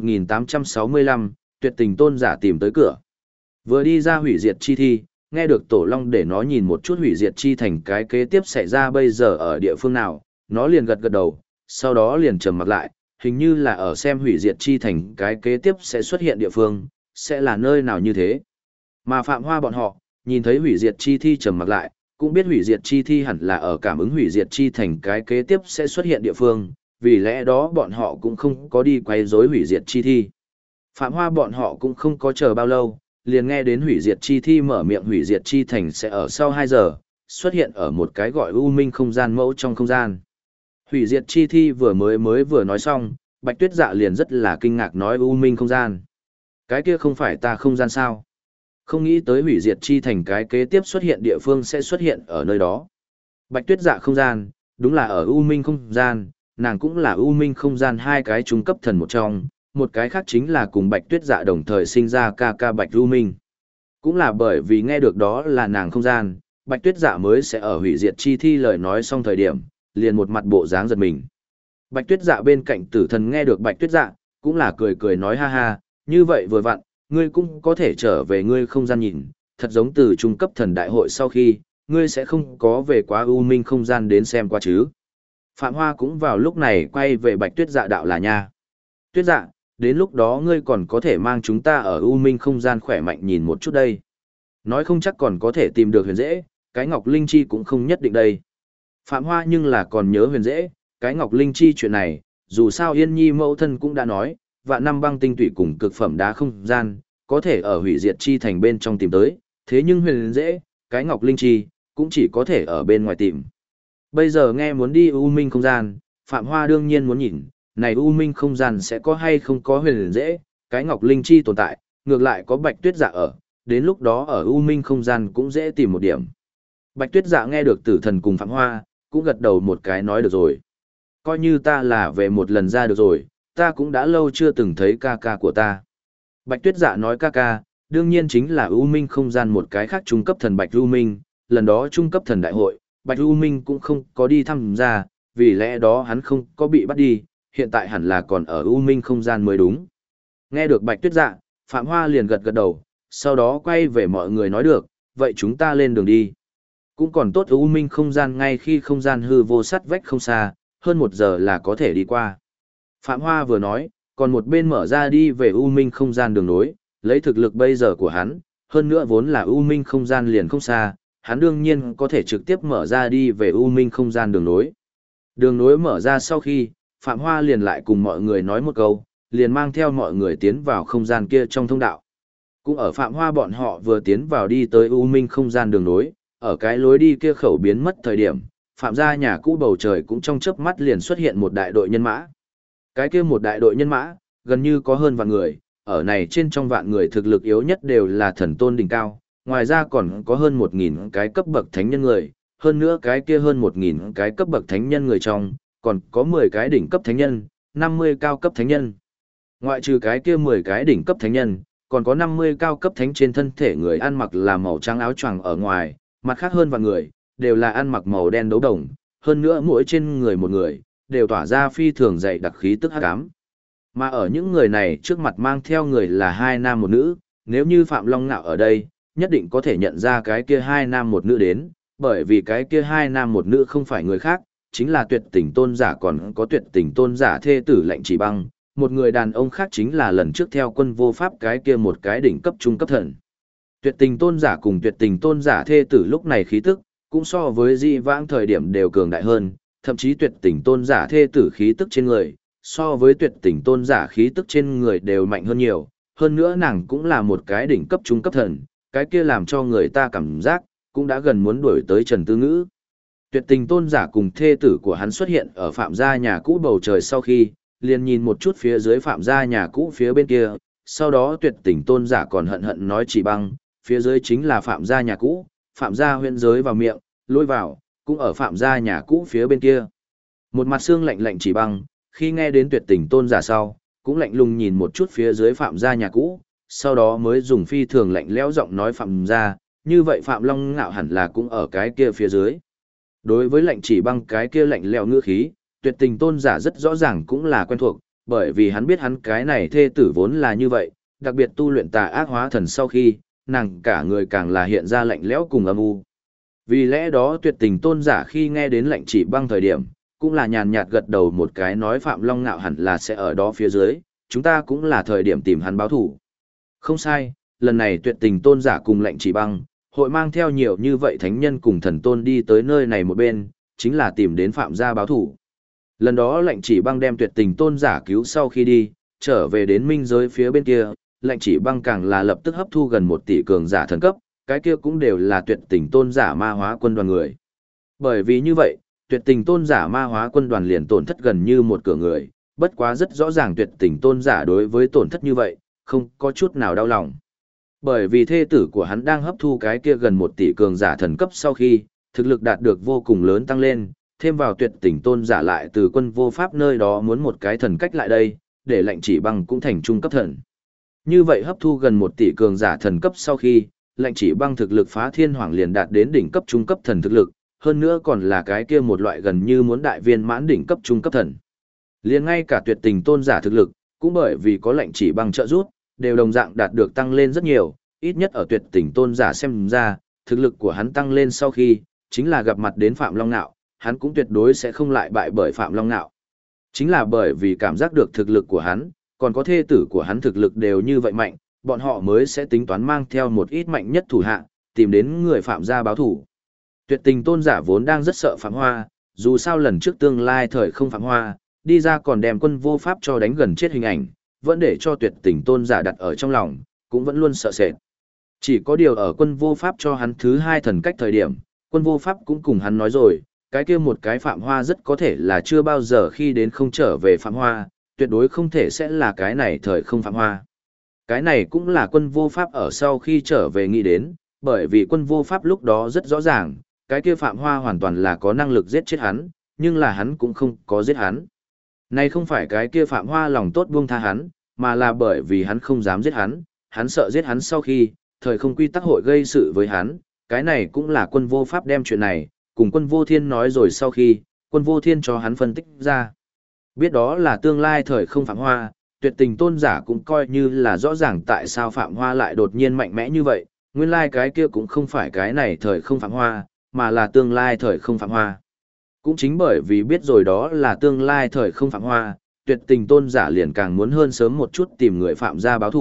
Speaker 1: 1865, tuyệt tình tôn giả tìm tới cửa. Vừa đi ra hủy diệt chi thi, nghe được Tổ Long để nó nhìn một chút hủy diệt chi thành cái kế tiếp xảy ra bây giờ ở địa phương nào, nó liền gật gật đầu, sau đó liền trầm mặt lại, hình như là ở xem hủy diệt chi thành cái kế tiếp sẽ xuất hiện địa phương, sẽ là nơi nào như thế. Mà Phạm Hoa bọn họ, nhìn thấy hủy diệt chi thi trầm mặt lại, cũng biết hủy diệt chi thi hẳn là ở cảm ứng hủy diệt chi thành cái kế tiếp sẽ xuất hiện địa phương, vì lẽ đó bọn họ cũng không có đi quay rối hủy diệt chi thi. Phạm Hoa bọn họ cũng không có chờ bao lâu, liền nghe đến hủy diệt chi thi mở miệng hủy diệt chi thành sẽ ở sau 2 giờ, xuất hiện ở một cái gọi U Minh không gian mẫu trong không gian. Hủy diệt chi thi mới vừa nói xong, Bạch Tuyết Dạ liền rất là kinh ngạc nói U Minh không gian. Cái kia không phải ta không gian sao? Không nghĩ tới hủy diệt chi thành cái kế tiếp xuất hiện địa phương sẽ xuất hiện ở nơi đó. Bạch Tuyết Dạ không gian, đúng là ở U Minh không gian, nàng cũng là U Minh không gian 2 cái trung cấp thần một trong, một cái khác chính là cùng Bạch Tuyết Dạ đồng thời sinh ra ca ca Bạch U Minh. Cũng là bởi vì nghe được đó là nàng không gian, Bạch Tuyết Dạ mới sẽ ở hủy diệt chi thi lời nói xong thời điểm, liền một mặt bộ dáng giật mình. Bạch Tuyết Dạ bên cạnh Tử Thần nghe được Bạch Tuyết Dạ, cũng là cười cười nói ha ha, như vậy vừa vặn, ngươi cũng có thể trở về ngươi không gian nhìn, thật giống từ trung cấp thần đại hội sau khi, ngươi sẽ không có về quá U Minh không gian đến xem qua chứ. Phạm Hoa cũng vào lúc này quay về Bạch Tuyết Dạ đạo là nha. Tuyết Dạ, đến lúc đó ngươi còn có thể mang chúng ta ở U Minh không gian khỏe mạnh nhìn một chút đây. Nói không chắc còn có thể tìm được huyền dễ, cái Ngọc Linh Chi cũng không nhất định đây. Phạm Hoa nhưng là còn nhớ huyền dễ, cái Ngọc Linh Chi chuyện này, dù sao Yên Nhi mẫu thân cũng đã nói, vạn năm băng tinh tụy cùng cực phẩm đá không gian, có thể ở hủy diệt chi thành bên trong tìm tới, thế nhưng huyền dễ, cái Ngọc Linh Chi, cũng chỉ có thể ở bên ngoài tìm. Bây giờ nghe muốn đi U Minh không gian, Phạm Hoa đương nhiên muốn nhìn, này U Minh không gian sẽ có hay không có huyền dễ, cái Ngọc Linh Chi tồn tại, ngược lại có Bạch Tuyết Dạ ở, đến lúc đó ở U Minh không gian cũng dễ tìm một điểm. Bạch Tuyết Dạ nghe được Tử Thần cùng Phạm Hoa, cũng gật đầu một cái nói được rồi. Coi như ta là về một lần ra được rồi, ta cũng đã lâu chưa từng thấy ca ca của ta. Bạch Tuyết Dạ nói ca ca, đương nhiên chính là U Minh không gian một cái khác trung cấp thần Bạch U Minh, lần đó trung cấp thần đại hội, Bạch U Minh cũng không có đi tham gia, vì lẽ đó hắn không có bị bắt đi, hiện tại hẳn là còn ở U Minh không gian mới đúng. Nghe được Bạch Tuyết Dạ, Phạm Hoa liền gật gật đầu, sau đó quay về mọi người nói được, vậy chúng ta lên đường đi. Cũng còn tốt U Minh không gian ngay khi không gian hư vô sắt vách không xa, hơn 1 giờ là có thể đi qua. Phạm Hoa vừa nói, còn một bên mở ra đi về U Minh không gian đường nối, lấy thực lực bây giờ của hắn, hơn nữa vốn là U Minh không gian liền không xa, hắn đương nhiên có thể trực tiếp mở ra đi về U Minh không gian đường nối. Đường nối mở ra sau khi, Phạm Hoa liền lại cùng mọi người nói một câu, liền mang theo mọi người tiến vào không gian kia trong thông đạo. Cũng ở Phạm Hoa bọn họ vừa tiến vào đi tới U Minh không gian đường nối, ở cái lối đi kia khẩu biến mất thời điểm, Phạm gia nhà cũ bầu trời cũng trong chớp mắt liền xuất hiện một đại đội nhân mã. Cái kia một đại đội nhân mã, gần như có hơn vạn người, ở này trên trong vạn người thực lực yếu nhất đều là thần tôn đỉnh cao, ngoài ra còn có hơn 1.000 cái cấp bậc thánh nhân người, hơn nữa cái kia hơn 1.000 cái cấp bậc thánh nhân người trong, còn có 10 cái đỉnh cấp thánh nhân, 50 cao cấp thánh nhân. Ngoại trừ cái kia 10 cái đỉnh cấp thánh nhân, còn có 50 cao cấp thánh trên thân thể người ăn mặc là màu trắng áo choàng ở ngoài, mặt khác hơn vạn người, đều là ăn mặc màu đen đấu đồng, hơn nữa mỗi trên người một người, đều tỏa ra phi thường dày đặc khí tức hắc ám. Mà ở những người này trước mặt mang theo người là 2 nam một nữ, nếu như Phạm Long Nạo ở đây, nhất định có thể nhận ra cái kia 2 nam một nữ đến, bởi vì cái kia 2 nam một nữ không phải người khác, chính là tuyệt tình tôn giả còn có tuyệt tình tôn giả thê tử Lệnh Chỉ Băng, một người đàn ông khác chính là lần trước theo quân vô pháp cái kia một cái đỉnh cấp trung cấp thần. Tuyệt tình tôn giả cùng tuyệt tình tôn giả thê tử lúc này khí tức, cũng so với di vãng thời điểm đều cường đại hơn, thậm chí tuyệt tình tôn giả thê tử khí tức trên người, so với tuyệt tình tôn giả khí tức trên người đều mạnh hơn nhiều, hơn nữa nàng cũng là một cái đỉnh cấp trung cấp thần, cái kia làm cho người ta cảm giác, cũng đã gần muốn đuổi tới Trần Tư Ngữ. Tuyệt tình tôn giả cùng thê tử của hắn xuất hiện ở Phạm gia nhà cũ bầu trời sau khi, liền nhìn một chút phía dưới Phạm gia nhà cũ phía bên kia, sau đó tuyệt tình tôn giả còn hận hận nói Chỉ Băng, phía dưới chính là Phạm gia nhà cũ, Phạm gia huyễn giới vào miệng, lôi vào, cũng ở Phạm gia nhà cũ phía bên kia. Một mặt xương lạnh lạnh Chỉ Băng, khi nghe đến tuyệt tình tôn giả sau, cũng lạnh lùng nhìn một chút phía dưới Phạm gia nhà cũ, sau đó mới dùng phi thường lạnh lẽo giọng nói Phạm gia, như vậy Phạm Long Ngạo hẳn là cũng ở cái kia phía dưới. Đối với Lệnh Chỉ Băng cái kia lạnh lẽo ngữ khí, tuyệt tình tôn giả rất rõ ràng cũng là quen thuộc, bởi vì hắn biết hắn cái này thê tử vốn là như vậy, đặc biệt tu luyện tà ác hóa thần sau khi, nàng cả người càng là hiện ra lạnh lẽo cùng âm u. Vì lẽ đó tuyệt tình tôn giả khi nghe đến Lệnh Chỉ Băng thời điểm, cũng là nhàn nhạt gật đầu một cái nói Phạm Long Ngạo hẳn là sẽ ở đó phía dưới, chúng ta cũng là thời điểm tìm hắn báo thủ. Không sai, lần này tuyệt tình tôn giả cùng Lệnh Chỉ Băng, hội mang theo nhiều như vậy thánh nhân cùng thần tôn đi tới nơi này một bên, chính là tìm đến Phạm gia báo thủ. Lần đó Lệnh Chỉ Băng đem tuyệt tình tôn giả cứu sau khi đi, trở về đến minh giới phía bên kia, Lệnh Chỉ Băng càng là lập tức hấp thu gần 1 tỷ cường giả thần cấp, cái kia cũng đều là tuyệt tình tôn giả ma hóa quân đoàn người. Bởi vì như vậy, tuyệt tình tôn giả ma hóa quân đoàn liền tổn thất gần như một cửa người, bất quá rất rõ ràng tuyệt tình tôn giả đối với tổn thất như vậy, không có chút nào đau lòng. Bởi vì thê tử của hắn đang hấp thu cái kia gần 1 tỷ cường giả thần cấp sau khi, thực lực đạt được vô cùng lớn tăng lên, thêm vào tuyệt tình tôn giả lại từ quân vô pháp nơi đó muốn một cái thần cách lại đây, để Lệnh Chỉ Băng cũng thành trung cấp thần. Như vậy hấp thu gần 1 tỷ cường giả thần cấp sau khi, Lệnh Chỉ Băng thực lực phá thiên hoàng liền đạt đến đỉnh cấp trung cấp thần thực lực, hơn nữa còn là cái kia một loại gần như muốn đại viên mãn đỉnh cấp trung cấp thần. Liền ngay cả tuyệt tình tôn giả thực lực, cũng bởi vì có Lệnh Chỉ Băng trợ giúp, đều đồng dạng đạt được tăng lên rất nhiều, ít nhất ở tuyệt tình tôn giả xem ra, thực lực của hắn tăng lên sau khi, chính là gặp mặt đến Phạm Long Nạo, hắn cũng tuyệt đối sẽ không lại bại bởi Phạm Long Nạo. Chính là bởi vì cảm giác được thực lực của hắn, còn có thê tử của hắn thực lực đều như vậy mạnh, bọn họ mới sẽ tính toán mang theo một ít mạnh nhất thủ hạ, tìm đến người Phạm gia báo thủ. Tuyệt tình tôn giả vốn đang rất sợ Phạm Hoa, dù sao lần trước tương lai thời không Phạm Hoa, đi ra còn đem quân vô pháp cho đánh gần chết hình ảnh, vẫn để cho tuyệt tình tôn giả đặt ở trong lòng, cũng vẫn luôn sợ sệt. Chỉ có điều ở quân vô pháp cho hắn thứ 2 thần cách thời điểm, quân vô pháp cũng cùng hắn nói rồi, cái kia một cái Phạm Hoa rất có thể là chưa bao giờ khi đến không trở về Phạm Hoa, tuyệt đối không thể sẽ là cái này thời không Phạm Hoa. Cái này cũng là quân vô pháp ở sau khi trở về nghĩ đến, bởi vì quân vô pháp lúc đó rất rõ ràng, cái kia Phạm Hoa hoàn toàn là có năng lực giết chết hắn, nhưng là hắn cũng không có giết hắn. Này không phải cái kia Phạm Hoa lòng tốt buông tha hắn, mà là bởi vì hắn không dám giết hắn sợ giết hắn sau khi, thời không quy tắc hội gây sự với hắn, cái này cũng là quân vô pháp đem chuyện này, cùng quân vô thiên nói rồi sau khi, quân vô thiên cho hắn phân tích ra. Biết đó là tương lai thời không Phạm Hoa, tuyệt tình tôn giả cũng coi như là rõ ràng tại sao Phạm Hoa lại đột nhiên mạnh mẽ như vậy, nguyên lai cái kia cũng không phải cái này thời không Phạm Hoa, mà là tương lai thời không Phạm Hoa. Cũng chính bởi vì biết rồi đó là tương lai thời không Phạm Hoa, tuyệt tình tôn giả liền càng muốn hơn sớm một chút tìm người Phạm gia báo thù,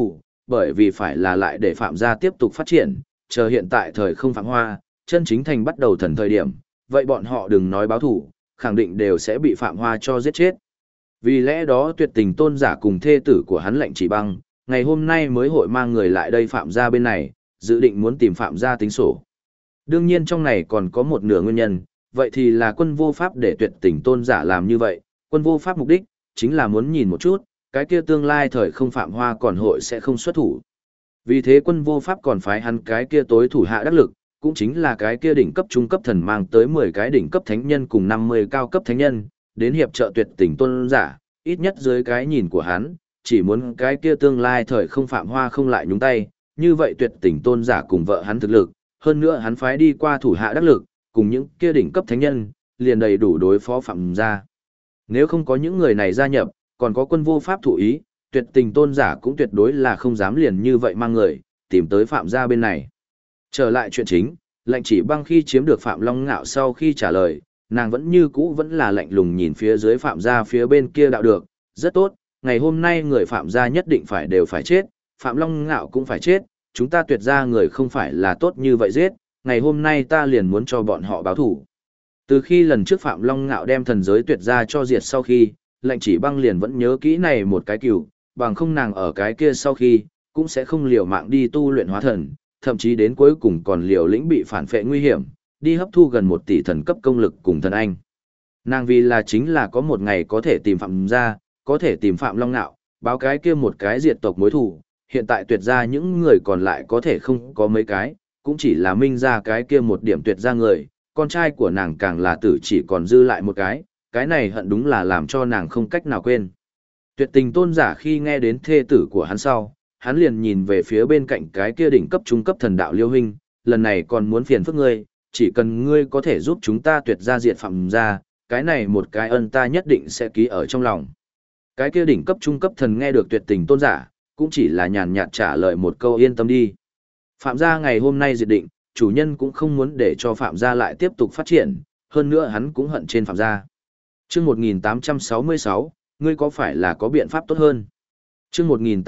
Speaker 1: bởi vì phải là lại để Phạm gia tiếp tục phát triển, chờ hiện tại thời không Phạm Hoa, chân chính thành bắt đầu thần thời điểm, vậy bọn họ đừng nói báo thủ, khẳng định đều sẽ bị Phạm Hoa cho giết chết. Vì lẽ đó Tuyệt Tình Tôn giả cùng thê tử của hắn Lệnh Chỉ Băng, ngày hôm nay mới hội mang người lại đây Phạm gia bên này, dự định muốn tìm Phạm gia tính sổ. Đương nhiên trong này còn có một nửa nguyên nhân, vậy thì là Quân Vô Pháp để Tuyệt Tình Tôn giả làm như vậy, Quân Vô Pháp mục đích chính là muốn nhìn một chút, cái kia tương lai thời không Phạm Hoa còn hội sẽ không xuất thủ. Vì thế Quân Vô Pháp còn phái hắn cái kia tối thủ hạ đắc lực, cũng chính là cái kia đỉnh cấp trung cấp thần mang tới 10 cái đỉnh cấp thánh nhân cùng 50 cao cấp thánh nhân, đến hiệp trợ Tuyệt Tình Tôn giả, ít nhất dưới cái nhìn của hắn, chỉ muốn cái kia tương lai thời không Phạm Hoa không lại nhúng tay, như vậy Tuyệt Tình Tôn giả cùng vợ hắn thực lực, hơn nữa hắn phái đi qua thủ hạ đắc lực, cùng những kia đỉnh cấp thánh nhân, liền đầy đủ đối phó Phạm gia. Nếu không có những người này gia nhập, còn có Quân Vô Pháp thủ ý, Tuyệt Tình Tôn giả cũng tuyệt đối là không dám liền như vậy mang người, tìm tới Phạm gia bên này. Trở lại chuyện chính, Lệnh Chỉ Băng khi chiếm được Phạm Long Ngạo sau khi trả lời, nàng vẫn như cũ vẫn là lạnh lùng nhìn phía dưới Phạm gia phía bên kia đạo được, rất tốt, ngày hôm nay người Phạm gia nhất định phải đều phải chết, Phạm Long Ngạo cũng phải chết, chúng ta Tuyệt gia người không phải là tốt như vậy giết, ngày hôm nay ta liền muốn cho bọn họ báo thủ. Từ khi lần trước Phạm Long Ngạo đem thần giới Tuyệt gia cho diệt sau khi, Lệnh Chỉ Băng liền vẫn nhớ kỹ này một cái cừu, bằng không nàng ở cái kia sau khi, cũng sẽ không liều mạng đi tu luyện hóa thần, thậm chí đến cuối cùng còn liều lĩnh bị phản phệ nguy hiểm, đi hấp thu gần 1 tỷ thần cấp công lực cùng thần anh. Nàng vì là chính là có một ngày có thể tìm Phạm gia, có thể tìm Phạm Long Nạo, báo cái kia một cái diệt tộc mối thù, hiện tại Tuyệt gia những người còn lại có thể không có mấy cái, cũng chỉ là Minh gia cái kia một điểm Tuyệt gia người, con trai của nàng càng là tử chỉ còn dư lại một cái này hận đúng là làm cho nàng không cách nào quên. Tuyệt Tình Tôn giả khi nghe đến thê tử của hắn sau, hắn liền nhìn về phía bên cạnh cái kia đỉnh cấp trung cấp thần đạo Liêu huynh, lần này còn muốn phiền phức ngươi, chỉ cần ngươi có thể giúp chúng ta Tuyệt gia diệt Phạm gia, cái này một cái ân ta nhất định sẽ ký ở trong lòng. Cái kia đỉnh cấp trung cấp thần nghe được Tuyệt Tình Tôn giả, cũng chỉ là nhàn nhạt trả lời một câu yên tâm đi. Phạm gia ngày hôm nay diệt định, chủ nhân cũng không muốn để cho Phạm gia lại tiếp tục phát triển, hơn nữa hắn cũng hận trên Phạm gia. Chương 1866, ngươi có phải là có biện pháp tốt hơn? Chương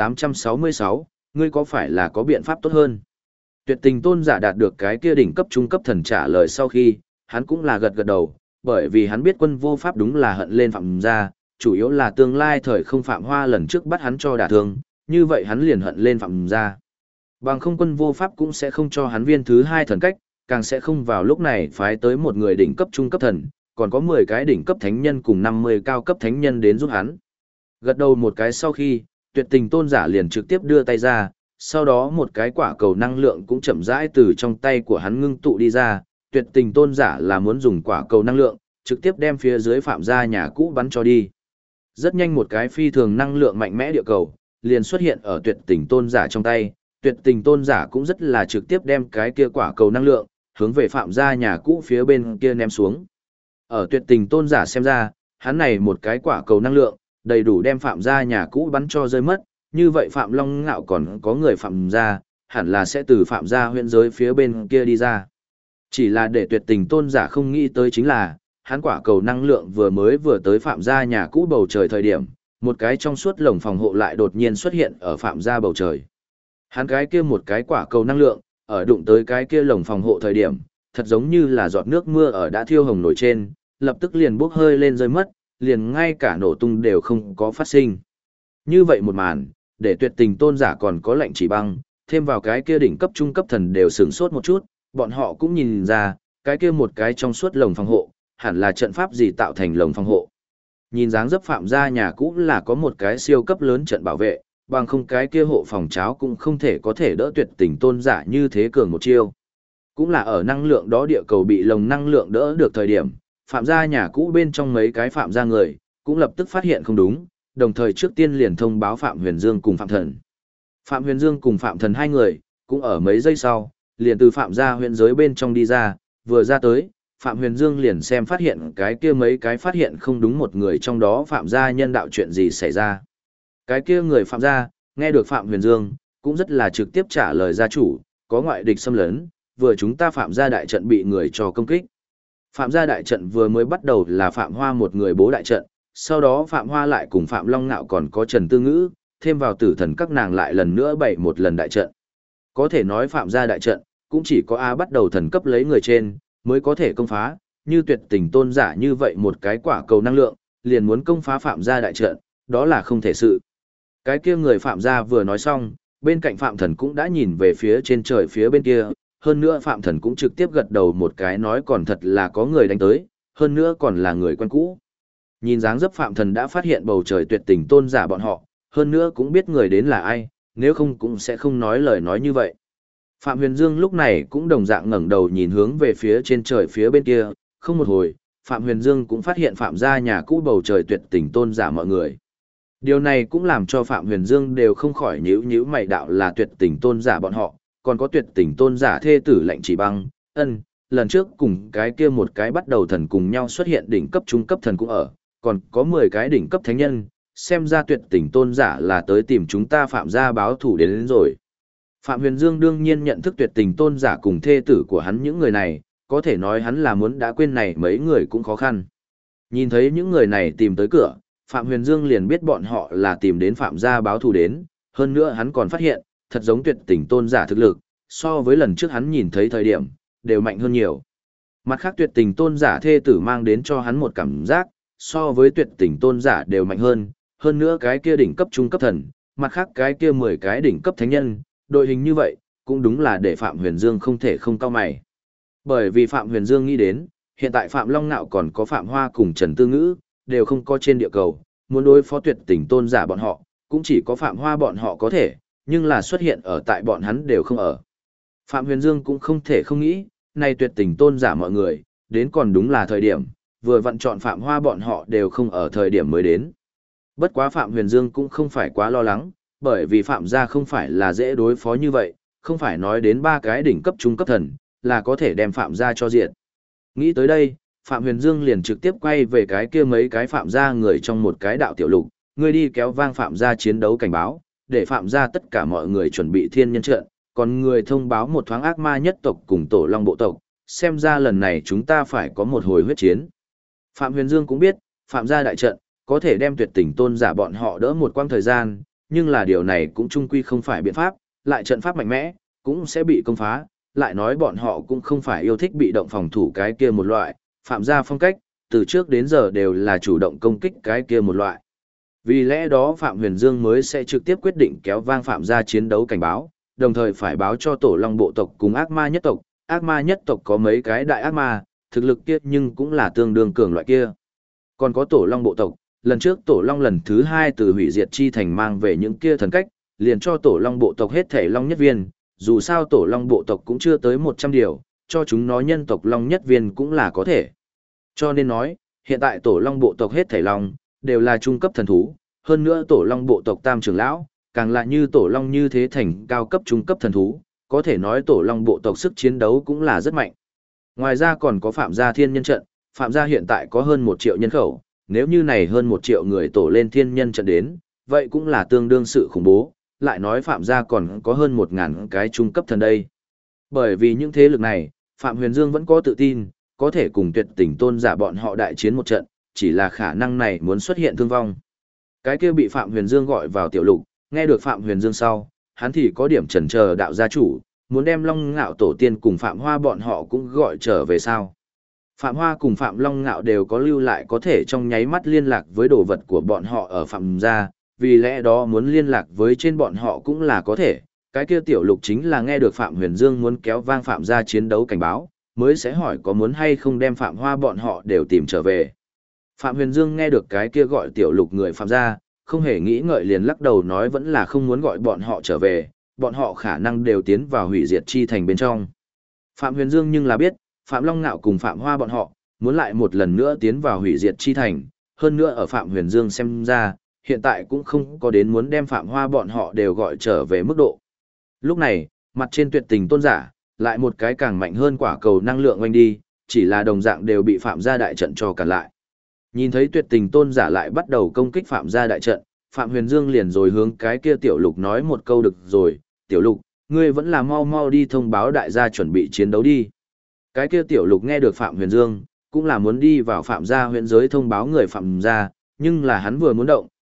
Speaker 1: 1866, ngươi có phải là có biện pháp tốt hơn? Tuyệt Tình Tôn giả đạt được cái kia đỉnh cấp trung cấp thần trả lời sau khi, hắn cũng là gật gật đầu, bởi vì hắn biết Quân Vô Pháp đúng là hận lên Phạm gia, chủ yếu là tương lai thời không Phạm Hoa lần trước bắt hắn cho đả thương, như vậy hắn liền hận lên Phạm gia. Bằng không Quân Vô Pháp cũng sẽ không cho hắn viên thứ 2 thần cách, càng sẽ không vào lúc này phái tới một người đỉnh cấp trung cấp thần, còn có 10 cái đỉnh cấp thánh nhân cùng 50 cao cấp thánh nhân đến giúp hắn. Gật đầu một cái sau khi, Tuyệt Tình Tôn giả liền trực tiếp đưa tay ra, sau đó một cái quả cầu năng lượng cũng chậm rãi từ trong tay của hắn ngưng tụ đi ra, Tuyệt Tình Tôn giả là muốn dùng quả cầu năng lượng, trực tiếp đem phía dưới Phạm gia nhà cũ bắn cho đi. Rất nhanh một cái phi thường năng lượng mạnh mẽ địa cầu, liền xuất hiện ở Tuyệt Tình Tôn giả trong tay, Tuyệt Tình Tôn giả cũng rất là trực tiếp đem cái kia quả cầu năng lượng, hướng về Phạm gia nhà cũ phía bên kia ném xuống. Ở Tuyệt Tình Tôn giả xem ra, hắn này một cái quả cầu năng lượng, đầy đủ đem Phạm gia nhà cũ bắn cho rơi mất, như vậy Phạm Long Ngạo còn có người Phạm gia, hẳn là sẽ từ Phạm gia huyện giới phía bên kia đi ra. Chỉ là để Tuyệt Tình Tôn giả không nghĩ tới chính là, hắn quả cầu năng lượng vừa tới Phạm gia nhà cũ bầu trời thời điểm, một cái trong suốt lồng phòng hộ lại đột nhiên xuất hiện ở Phạm gia bầu trời. Hắn cái kia một cái quả cầu năng lượng, ở đụng tới cái kia lồng phòng hộ thời điểm, thật giống như là giọt nước mưa ở đã thiêu hồng nổi trên, lập tức liền bốc hơi lên rơi mất, liền ngay cả nổ tung đều không có phát sinh. Như vậy một màn, để Tuyệt Tình Tôn giả còn có Lệnh Chỉ Băng, thêm vào cái kia đỉnh cấp trung cấp thần đều sửng sốt một chút, bọn họ cũng nhìn ra, cái kia một cái trong suốt lồng phòng hộ, hẳn là trận pháp gì tạo thành lồng phòng hộ. Nhìn dáng dấp Phạm gia nhà cũ là có một cái siêu cấp lớn trận bảo vệ, bằng không cái kia hộ phòng cháo cũng không thể có thể đỡ Tuyệt Tình Tôn giả như thế cường một chiêu. Cũng là ở năng lượng đó địa cầu bị lồng năng lượng đỡ được thời điểm, Phạm gia nhà cũ bên trong mấy cái Phạm gia người, cũng lập tức phát hiện không đúng, đồng thời trước tiên liền thông báo Phạm Huyền Dương cùng Phạm Thần. Phạm Huyền Dương cùng Phạm Thần hai người, cũng ở mấy giây sau, liền từ Phạm gia huyện giới bên trong đi ra, vừa ra tới, Phạm Huyền Dương liền xem phát hiện cái kia mấy cái phát hiện không đúng một người trong đó Phạm gia nhân đạo chuyện gì xảy ra. Cái kia người Phạm gia, nghe được Phạm Huyền Dương, cũng rất là trực tiếp trả lời gia chủ, có ngoại địch xâm lấn, vừa chúng ta Phạm gia đại trận bị người cho công kích. Phạm gia đại trận vừa mới bắt đầu là Phạm Hoa một người bố đại trận, sau đó Phạm Hoa lại cùng Phạm Long Nạo còn có Trần Tư Ngữ, thêm vào tử thần các nàng lại lần nữa bày một lần đại trận. Có thể nói phạm gia đại trận, cũng chỉ có A bắt đầu thần cấp lấy người trên, mới có thể công phá, như tuyệt tình tôn giả như vậy một cái quả cầu năng lượng, liền muốn công phá phạm gia đại trận, đó là không thể sự. Cái kia người phạm gia vừa nói xong, bên cạnh phạm thần cũng đã nhìn về phía trên trời phía bên kia, hơn nữa phạm thần cũng trực tiếp gật đầu một cái nói còn thật là có người đánh tới, hơn nữa còn là người quen cũ. Nhìn dáng dấp phạm thần đã phát hiện bầu trời tuyệt tình tôn giả bọn họ, hơn nữa cũng biết người đến là ai, nếu không cũng sẽ không nói lời nói như vậy. Phạm Huyền Dương lúc này cũng đồng dạng ngẩng đầu nhìn hướng về phía trên trời phía bên kia, không một hồi, Phạm Huyền Dương cũng phát hiện phạm gia nhà cũ bầu trời tuyệt tình tôn giả mọi người. Điều này cũng làm cho Phạm Huyền Dương đều không khỏi nhíu nhíu mày đạo là tuyệt tình tôn giả bọn họ, còn có tuyệt tình tôn giả thê tử lệnh chỉ băng, lần trước cùng cái kia một cái bắt đầu thần cùng nhau xuất hiện đỉnh cấp trung cấp thần cũng ở, còn có 10 cái đỉnh cấp thánh nhân, xem ra tuyệt tình tôn giả là tới tìm chúng ta phạm gia báo thủ đến rồi. Phạm Huyền Dương đương nhiên nhận thức tuyệt tình tôn giả cùng thê tử của hắn những người này, có thể nói hắn là muốn đã quên này mấy người cũng khó khăn. Nhìn thấy những người này tìm tới cửa, Phạm Huyền Dương liền biết bọn họ là tìm đến phạm gia báo thù đến, hơn nữa hắn còn phát hiện, thật giống tuyệt tình tôn giả thực lực, so với lần trước hắn nhìn thấy thời điểm, đều mạnh hơn nhiều. Mặt khác tuyệt tình tôn giả thê tử mang đến cho hắn một cảm giác, so với tuyệt tình tôn giả đều mạnh hơn nữa cái kia đỉnh cấp trung cấp thần, mặt khác cái kia 10 cái đỉnh cấp thánh nhân, đội hình như vậy, cũng đúng là để Phạm Huyền Dương không thể không cau mày. Bởi vì Phạm Huyền Dương nghĩ đến, hiện tại Phạm Long Nạo còn có Phạm Hoa cùng Trần Tư Ngữ, đều không có trên địa cầu, muốn đối phó tuyệt tình tôn giả bọn họ, cũng chỉ có Phạm Hoa bọn họ có thể, nhưng là xuất hiện ở tại bọn hắn đều không ở. Phạm Huyền Dương cũng không thể không nghĩ, này tuyệt tình tôn giả mọi người, đến còn đúng là thời điểm, vừa vặn chọn Phạm Hoa bọn họ đều không ở thời điểm mới đến. Bất quá Phạm Huyền Dương cũng không phải quá lo lắng, bởi vì Phạm gia không phải là dễ đối phó như vậy, không phải nói đến 3 cái đỉnh cấp trung cấp thần, là có thể đem Phạm gia cho diệt. Nghĩ tới đây, Phạm Huyền Dương liền trực tiếp quay về cái kia mấy cái Phạm gia người trong một cái đạo tiểu lục, người đi kéo vang Phạm gia chiến đấu cảnh báo, để Phạm gia tất cả mọi người chuẩn bị thiên nhân trận, còn người thông báo một thoáng ác ma nhất tộc cùng tổ long bộ tộc, xem ra lần này chúng ta phải có một hồi huyết chiến. Phạm Huyền Dương cũng biết, Phạm gia đại trận, có thể đem tuyệt tình tôn giả bọn họ đỡ một quãng thời gian, nhưng là điều này cũng chung quy không phải biện pháp, lại trận pháp mạnh mẽ, cũng sẽ bị công phá, lại nói bọn họ cũng không phải yêu thích bị động phòng thủ cái kia một loại, Phạm gia phong cách, từ trước đến giờ đều là chủ động công kích cái kia một loại. Vì lẽ đó Phạm Huyền Dương mới sẽ trực tiếp quyết định kéo vang Phạm gia chiến đấu cảnh báo, đồng thời phải báo cho tổ long bộ tộc cùng ác ma nhất tộc có mấy cái đại ác ma, thực lực kia nhưng cũng là tương đương cường loại kia. Còn có tổ long bộ tộc, lần trước tổ long lần thứ 2 từ hủy diệt chi thành mang về những kia thần cách, liền cho tổ long bộ tộc hết thể long nhất viên, dù sao tổ long bộ tộc cũng chưa tới 100 điều, cho chúng nó nhân tộc long nhất viên cũng là có thể. Cho nên nói, hiện tại tổ long bộ tộc hết thể long, đều là trung cấp thần thú, hơn nữa tổ long bộ tộc tam trưởng lão, càng là như tổ long như thế thành cao cấp trung cấp thần thú, có thể nói tổ long bộ tộc sức chiến đấu cũng là rất mạnh. Ngoài ra còn có Phạm gia thiên nhân trận, Phạm gia hiện tại có hơn 1 triệu nhân khẩu, nếu như này hơn 1 triệu người tổ lên thiên nhân trận đến, vậy cũng là tương đương sự khủng bố, lại nói Phạm gia còn có hơn 1.000 cái trung cấp thần đây. Bởi vì những thế lực này, Phạm Huyền Dương vẫn có tự tin, có thể cùng tuyệt tình tôn giả bọn họ đại chiến một trận, chỉ là khả năng này muốn xuất hiện thương vong. Cái kia bị Phạm Huyền Dương gọi vào tiểu lục, nghe được Phạm Huyền Dương sau, hắn thì có điểm chần chờ đạo gia chủ, muốn đem Long Ngạo tổ tiên cùng Phạm Hoa bọn họ cũng gọi trở về sao. Phạm Hoa cùng Phạm Long Ngạo đều có lưu lại có thể trong nháy mắt liên lạc với đồ vật của bọn họ ở Phạm gia, vì lẽ đó muốn liên lạc với trên bọn họ cũng là có thể. Cái kia tiểu lục chính là nghe được Phạm Huyền Dương muốn kéo vang Phạm gia chiến đấu cảnh báo, mới sẽ hỏi có muốn hay không đem Phạm Hoa bọn họ đều tìm trở về. Phạm Huyền Dương nghe được cái kia gọi tiểu lục người Phạm gia, không hề nghĩ ngợi liền lắc đầu nói vẫn là không muốn gọi bọn họ trở về, bọn họ khả năng đều tiến vào hủy diệt chi thành bên trong. Phạm Huyền Dương nhưng là biết, Phạm Long Nạo cùng Phạm Hoa bọn họ, muốn lại một lần nữa tiến vào hủy diệt chi thành, hơn nữa ở Phạm Huyền Dương xem ra, hiện tại cũng không có đến muốn đem Phạm Hoa bọn họ đều gọi trở về mức độ. Lúc này, mặt trên tuyệt tình tôn giả, lại một cái càng mạnh hơn quả cầu năng lượng oanh đi, chỉ là đồng dạng đều bị Phạm gia đại trận cho cản lại. Nhìn thấy tuyệt tình tôn giả lại bắt đầu công kích Phạm gia đại trận, Phạm Huyền Dương liền rồi hướng cái kia tiểu lục nói một câu được rồi, tiểu lục, ngươi vẫn là mau mau đi thông báo đại gia chuẩn bị chiến đấu đi. Cái kia tiểu lục nghe được Phạm Huyền Dương, cũng là muốn đi vào Phạm gia huyện giới thông báo người Phạm gia, nhưng là hắn vừa muốn động,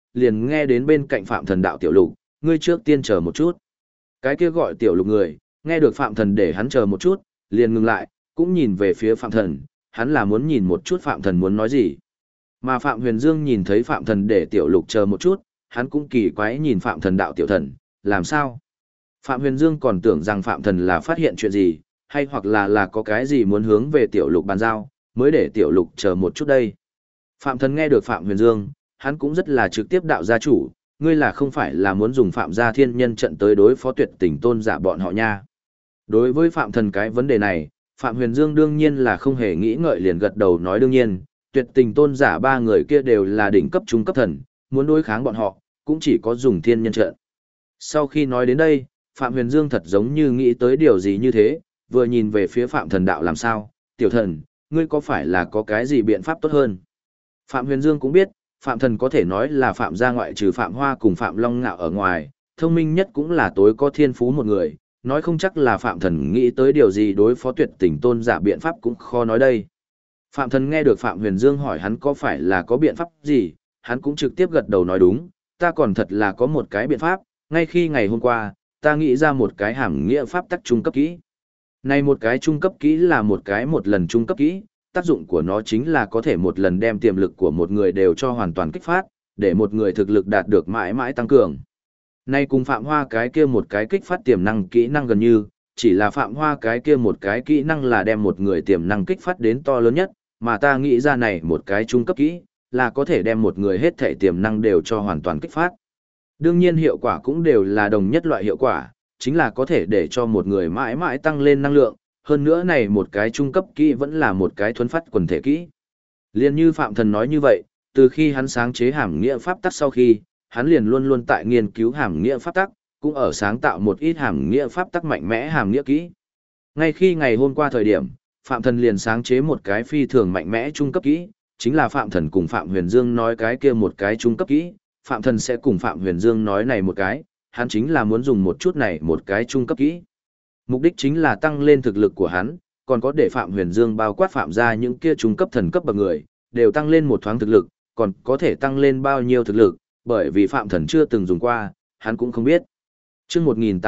Speaker 1: liền nghe đến bên cạnh Phạm Thần đạo Tiểu Lục, ngươi trước tiên chờ một chút. Cái kia gọi Tiểu Lục người, nghe được Phạm Thần để hắn chờ một chút, liền ngừng lại, cũng nhìn về phía Phạm Thần, hắn là muốn nhìn một chút Phạm Thần muốn nói gì. Mà Phạm Huyền Dương nhìn thấy Phạm Thần để Tiểu Lục chờ một chút, hắn cũng kỳ quái nhìn Phạm Thần đạo Tiểu Thần, làm sao? Phạm Huyền Dương còn tưởng rằng Phạm Thần là phát hiện chuyện gì, hay hoặc là có cái gì muốn hướng về Tiểu Lục bàn giao, mới để Tiểu Lục chờ một chút đây. Phạm Thần nghe được Phạm Huyền Dương, hắn cũng rất là trực tiếp đạo gia chủ, ngươi là không phải là muốn dùng Phạm gia thiên nhân trận tới đối phó Tuyệt Tình tôn giả bọn họ nha. Đối với Phạm Thần cái vấn đề này, Phạm Huyền Dương đương nhiên là không hề nghĩ ngợi liền gật đầu nói đương nhiên, Tuyệt Tình tôn giả ba người kia đều là đỉnh cấp trung cấp thần, muốn đối kháng bọn họ, cũng chỉ có dùng thiên nhân trận. Sau khi nói đến đây, Phạm Huyền Dương thật giống như nghĩ tới điều gì như thế, vừa nhìn về phía Phạm Thần đạo làm sao, tiểu thần, ngươi có phải là có cái gì biện pháp tốt hơn? Phạm Huyền Dương cũng biết, Phạm Thần có thể nói là Phạm gia ngoại trừ Phạm Hoa cùng Phạm Long Ngạo ở ngoài, thông minh nhất cũng là tối có thiên phú một người, nói không chắc là Phạm Thần nghĩ tới điều gì đối phó Tuyệt Tình tôn giả biện pháp cũng khó nói đây. Phạm Thần nghe được Phạm Huyền Dương hỏi hắn có phải là có biện pháp gì, hắn cũng trực tiếp gật đầu nói đúng, ta còn thật là có một cái biện pháp, ngay khi ngày hôm qua, ta nghĩ ra một cái hàm nghĩa pháp tắc trung cấp kỹ. Này một cái trung cấp kỹ là một cái một lần trung cấp kỹ, tác dụng của nó chính là có thể một lần đem tiềm lực của một người đều cho hoàn toàn kích phát, để một người thực lực đạt được mãi mãi tăng cường. Nay cùng Phạm Hoa cái kia một cái kích phát tiềm năng kỹ năng gần như, chỉ là Phạm Hoa cái kia một cái kỹ năng là đem một người tiềm năng kích phát đến to lớn nhất, mà ta nghĩ ra này một cái trung cấp kỹ, là có thể đem một người hết thể tiềm năng đều cho hoàn toàn kích phát. Đương nhiên hiệu quả cũng đều là đồng nhất loại hiệu quả, chính là có thể để cho một người mãi mãi tăng lên năng lượng, hơn nữa này một cái trung cấp kỹ vẫn là một cái thuấn phát quần thể kỹ. Liên như Phạm Thần nói như vậy, từ khi hắn sáng chế hàm nghĩa pháp tắc sau khi, hắn liền luôn luôn tại nghiên cứu hàm nghĩa pháp tắc, cũng ở sáng tạo một ít hàm nghĩa pháp tắc mạnh mẽ hàm nghĩa kỹ. Ngay khi ngày hôm qua thời điểm, Phạm Thần liền sáng chế một cái phi thường mạnh mẽ trung cấp kỹ, chính là Phạm Thần cùng Phạm Huyền Dương nói cái kia một cái trung cấp kỹ, Phạm Thần sẽ cùng Phạm Huyền Dương nói này một cái, hắn chính là muốn dùng một chút này một cái trung cấp kỹ. Mục đích chính là tăng lên thực lực của hắn, còn có để Phạm Huyền Dương bao quát Phạm ra những kia trung cấp thần cấp bậc người, đều tăng lên một thoáng thực lực, còn có thể tăng lên bao nhiêu thực lực, bởi vì Phạm Thần chưa từng dùng qua, hắn cũng không biết. Chương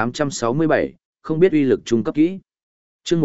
Speaker 1: 1867, không biết uy lực trung cấp kỹ. Chương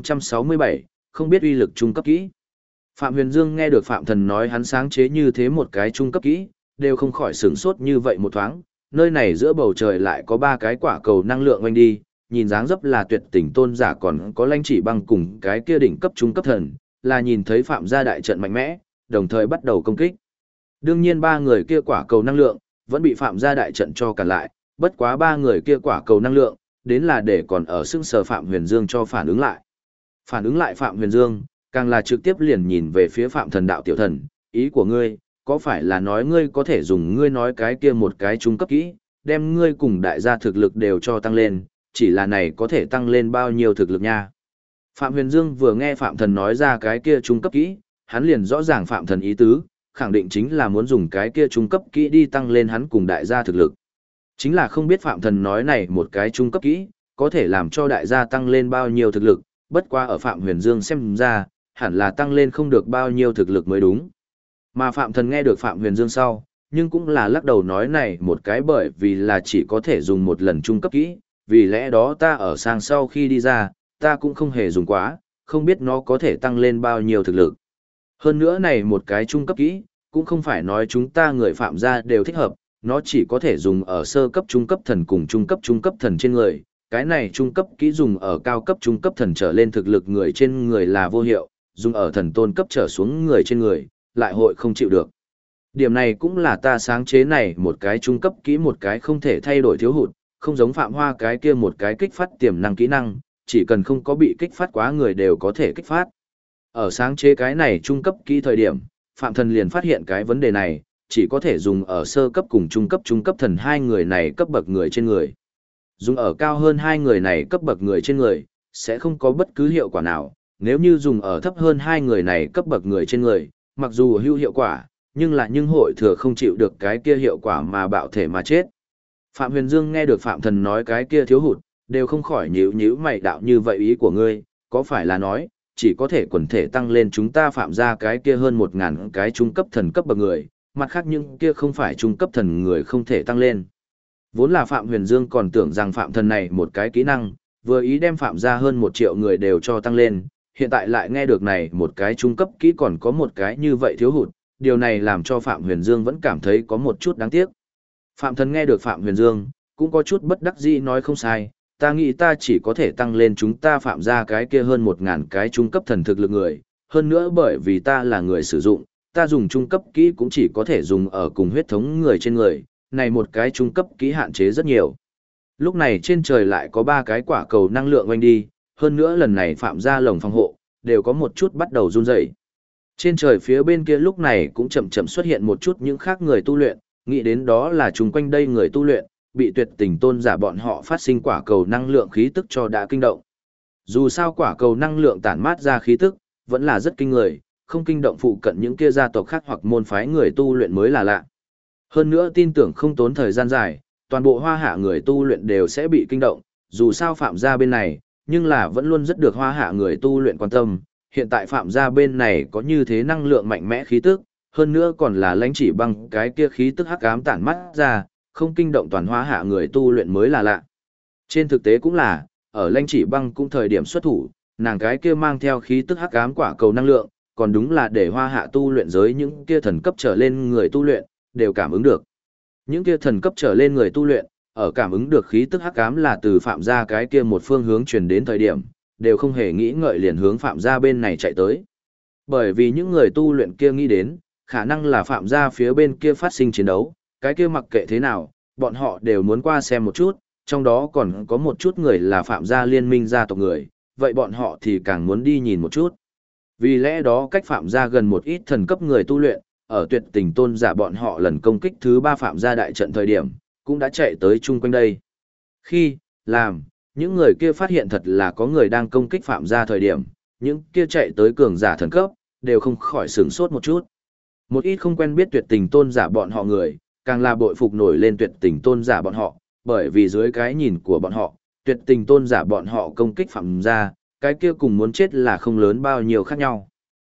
Speaker 1: 1867, không biết uy lực trung cấp kỹ. Phạm Huyền Dương nghe được Phạm Thần nói hắn sáng chế như thế một cái trung cấp kỹ, đều không khỏi sửng sốt như vậy một thoáng, nơi này giữa bầu trời lại có ba cái quả cầu năng lượng oanh đi, nhìn dáng dấp là Tuyệt Tình tôn giả còn có Lãnh Chỉ Băng cùng cái kia đỉnh cấp trung cấp thần, là nhìn thấy Phạm gia đại trận mạnh mẽ, đồng thời bắt đầu công kích. Đương nhiên ba người kia quả cầu năng lượng vẫn bị Phạm gia đại trận cho cản lại, bất quá ba người kia quả cầu năng lượng đến là để còn ở xương sờ Phạm Huyền Dương cho phản ứng lại. Phản ứng lại Phạm Huyền Dương, càng là trực tiếp liền nhìn về phía Phạm Thần đạo tiểu thần, ý của ngươi, có phải là nói ngươi có thể dùng ngươi nói cái kia một cái trung cấp kỹ, đem ngươi cùng đại gia thực lực đều cho tăng lên, chỉ là này có thể tăng lên bao nhiêu thực lực nha. Phạm Huyền Dương vừa nghe Phạm Thần nói ra cái kia trung cấp kỹ, hắn liền rõ ràng Phạm Thần ý tứ, khẳng định chính là muốn dùng cái kia trung cấp kỹ đi tăng lên hắn cùng đại gia thực lực. Chính là không biết Phạm Thần nói này một cái trung cấp kỹ, có thể làm cho đại gia tăng lên bao nhiêu thực lực, bất qua ở Phạm Huyền Dương xem ra, hẳn là tăng lên không được bao nhiêu thực lực mới đúng. Mà Phạm Thần nghe được Phạm Huyền Dương sau, nhưng cũng là lắc đầu nói này một cái bởi vì là chỉ có thể dùng một lần trung cấp kỹ, vì lẽ đó ta ở sang sau khi đi ra, ta cũng không hề dùng quá, không biết nó có thể tăng lên bao nhiêu thực lực. Hơn nữa này một cái trung cấp kỹ, cũng không phải nói chúng ta người Phạm gia đều thích hợp, nó chỉ có thể dùng ở sơ cấp trung cấp thần cùng trung cấp thần trên người, cái này trung cấp kỹ dùng ở cao cấp trung cấp thần trở lên thực lực người trên người là vô hiệu, dùng ở thần tôn cấp trở xuống người trên người, lại hội không chịu được. Điểm này cũng là ta sáng chế này một cái trung cấp kỹ một cái không thể thay đổi thiếu hụt, không giống Phạm Hoa cái kia một cái kích phát tiềm năng kỹ năng, chỉ cần không có bị kích phát quá người đều có thể kích phát. Ở sáng chế cái này trung cấp kỹ thời điểm, Phạm Thần liền phát hiện cái vấn đề này, chỉ có thể dùng ở sơ cấp cùng trung cấp thần hai người này cấp bậc người trên người. Dùng ở cao hơn hai người này cấp bậc người trên người, sẽ không có bất cứ hiệu quả nào, nếu như dùng ở thấp hơn hai người này cấp bậc người trên người, mặc dù hữu hiệu quả, nhưng hội thừa không chịu được cái kia hiệu quả mà bạo thể mà chết. Phạm Huyền Dương nghe được Phạm Thần nói cái kia thiếu hụt, đều không khỏi nhíu mày đạo như vậy ý của ngươi, có phải là nói, chỉ có thể quần thể tăng lên chúng ta Phạm ra cái kia hơn 1000 cái trung cấp thần cấp bậc người, mặt khác những kia không phải trung cấp thần người không thể tăng lên. Vốn là Phạm Huyền Dương còn tưởng rằng Phạm thần này một cái kỹ năng, vừa ý đem Phạm ra hơn 1 triệu người đều cho tăng lên, hiện tại lại nghe được này một cái trung cấp kỹ còn có một cái như vậy thiếu hụt, điều này làm cho Phạm Huyền Dương vẫn cảm thấy có một chút đáng tiếc. Phạm thần nghe được Phạm Huyền Dương, cũng có chút bất đắc dĩ nói không sai, ta nghĩ ta chỉ có thể tăng lên chúng ta Phạm ra cái kia hơn 1.000 cái trung cấp thần thực lực người, hơn nữa bởi vì ta là người sử dụng, ta dùng trung cấp kỹ cũng chỉ có thể dùng ở cùng huyết thống người trên người, này một cái trung cấp kỹ hạn chế rất nhiều. Lúc này trên trời lại có 3 cái quả cầu năng lượng oanh đi, hơn nữa lần này Phạm ra lồng phòng hộ, đều có một chút bắt đầu run rẩy. Trên trời phía bên kia lúc này cũng chậm chậm xuất hiện một chút những khác người tu luyện, nghĩ đến đó là chung quanh đây người tu luyện, bị tuyệt tình tôn giả bọn họ phát sinh quả cầu năng lượng khí tức cho đã kinh động. Dù sao quả cầu năng lượng tản mát ra khí tức, vẫn là rất kinh người, không kinh động phụ cận những kia gia tộc khác hoặc môn phái người tu luyện mới là lạ. Hơn nữa tin tưởng không tốn thời gian dài, toàn bộ hoa hạ người tu luyện đều sẽ bị kinh động, dù sao Phạm gia bên này, nhưng là vẫn luôn rất được hoa hạ người tu luyện quan tâm. Hiện tại Phạm gia bên này có như thế năng lượng mạnh mẽ khí tức, hơn nữa còn là lãnh chỉ băng cái kia khí tức hắc ám tản mắt ra, không kinh động toàn hoa hạ người tu luyện mới là lạ. Trên thực tế cũng là, ở lãnh chỉ băng cũng thời điểm xuất thủ, nàng cái kia mang theo khí tức hắc ám quả cầu năng lượng, còn đúng là để hoa hạ tu luyện giới những kia thần cấp trở lên người tu luyện, đều cảm ứng được. Những kia thần cấp trở lên người tu luyện, ở cảm ứng được khí tức hắc ám là từ Phạm gia cái kia một phương hướng truyền đến thời điểm, đều không hề nghĩ ngợi liền hướng Phạm gia bên này chạy tới. Bởi vì những người tu luyện kia nghĩ đến, khả năng là Phạm gia phía bên kia phát sinh chiến đấu, cái kia mặc kệ thế nào, bọn họ đều muốn qua xem một chút, trong đó còn có một chút người là Phạm gia liên minh gia tộc người, vậy bọn họ thì càng muốn đi nhìn một chút. Vì lẽ đó cách Phạm gia gần một ít thần cấp người tu luyện, ở tuyệt tình tôn giả bọn họ lần công kích thứ 3 Phạm gia đại trận thời điểm, cũng đã chạy tới chung quanh đây. Khi, làm, những người kia phát hiện thật là có người đang công kích Phạm gia thời điểm, những kia chạy tới cường giả thần cấp, đều không khỏi sửng sốt một chút. Một ít không quen biết tuyệt tình tôn giả bọn họ người, càng là bội phục nổi lên tuyệt tình tôn giả bọn họ, bởi vì dưới cái nhìn của bọn họ, tuyệt tình tôn giả bọn họ công kích Phạm gia, cái kia cùng muốn chết là không lớn bao nhiêu khác nhau.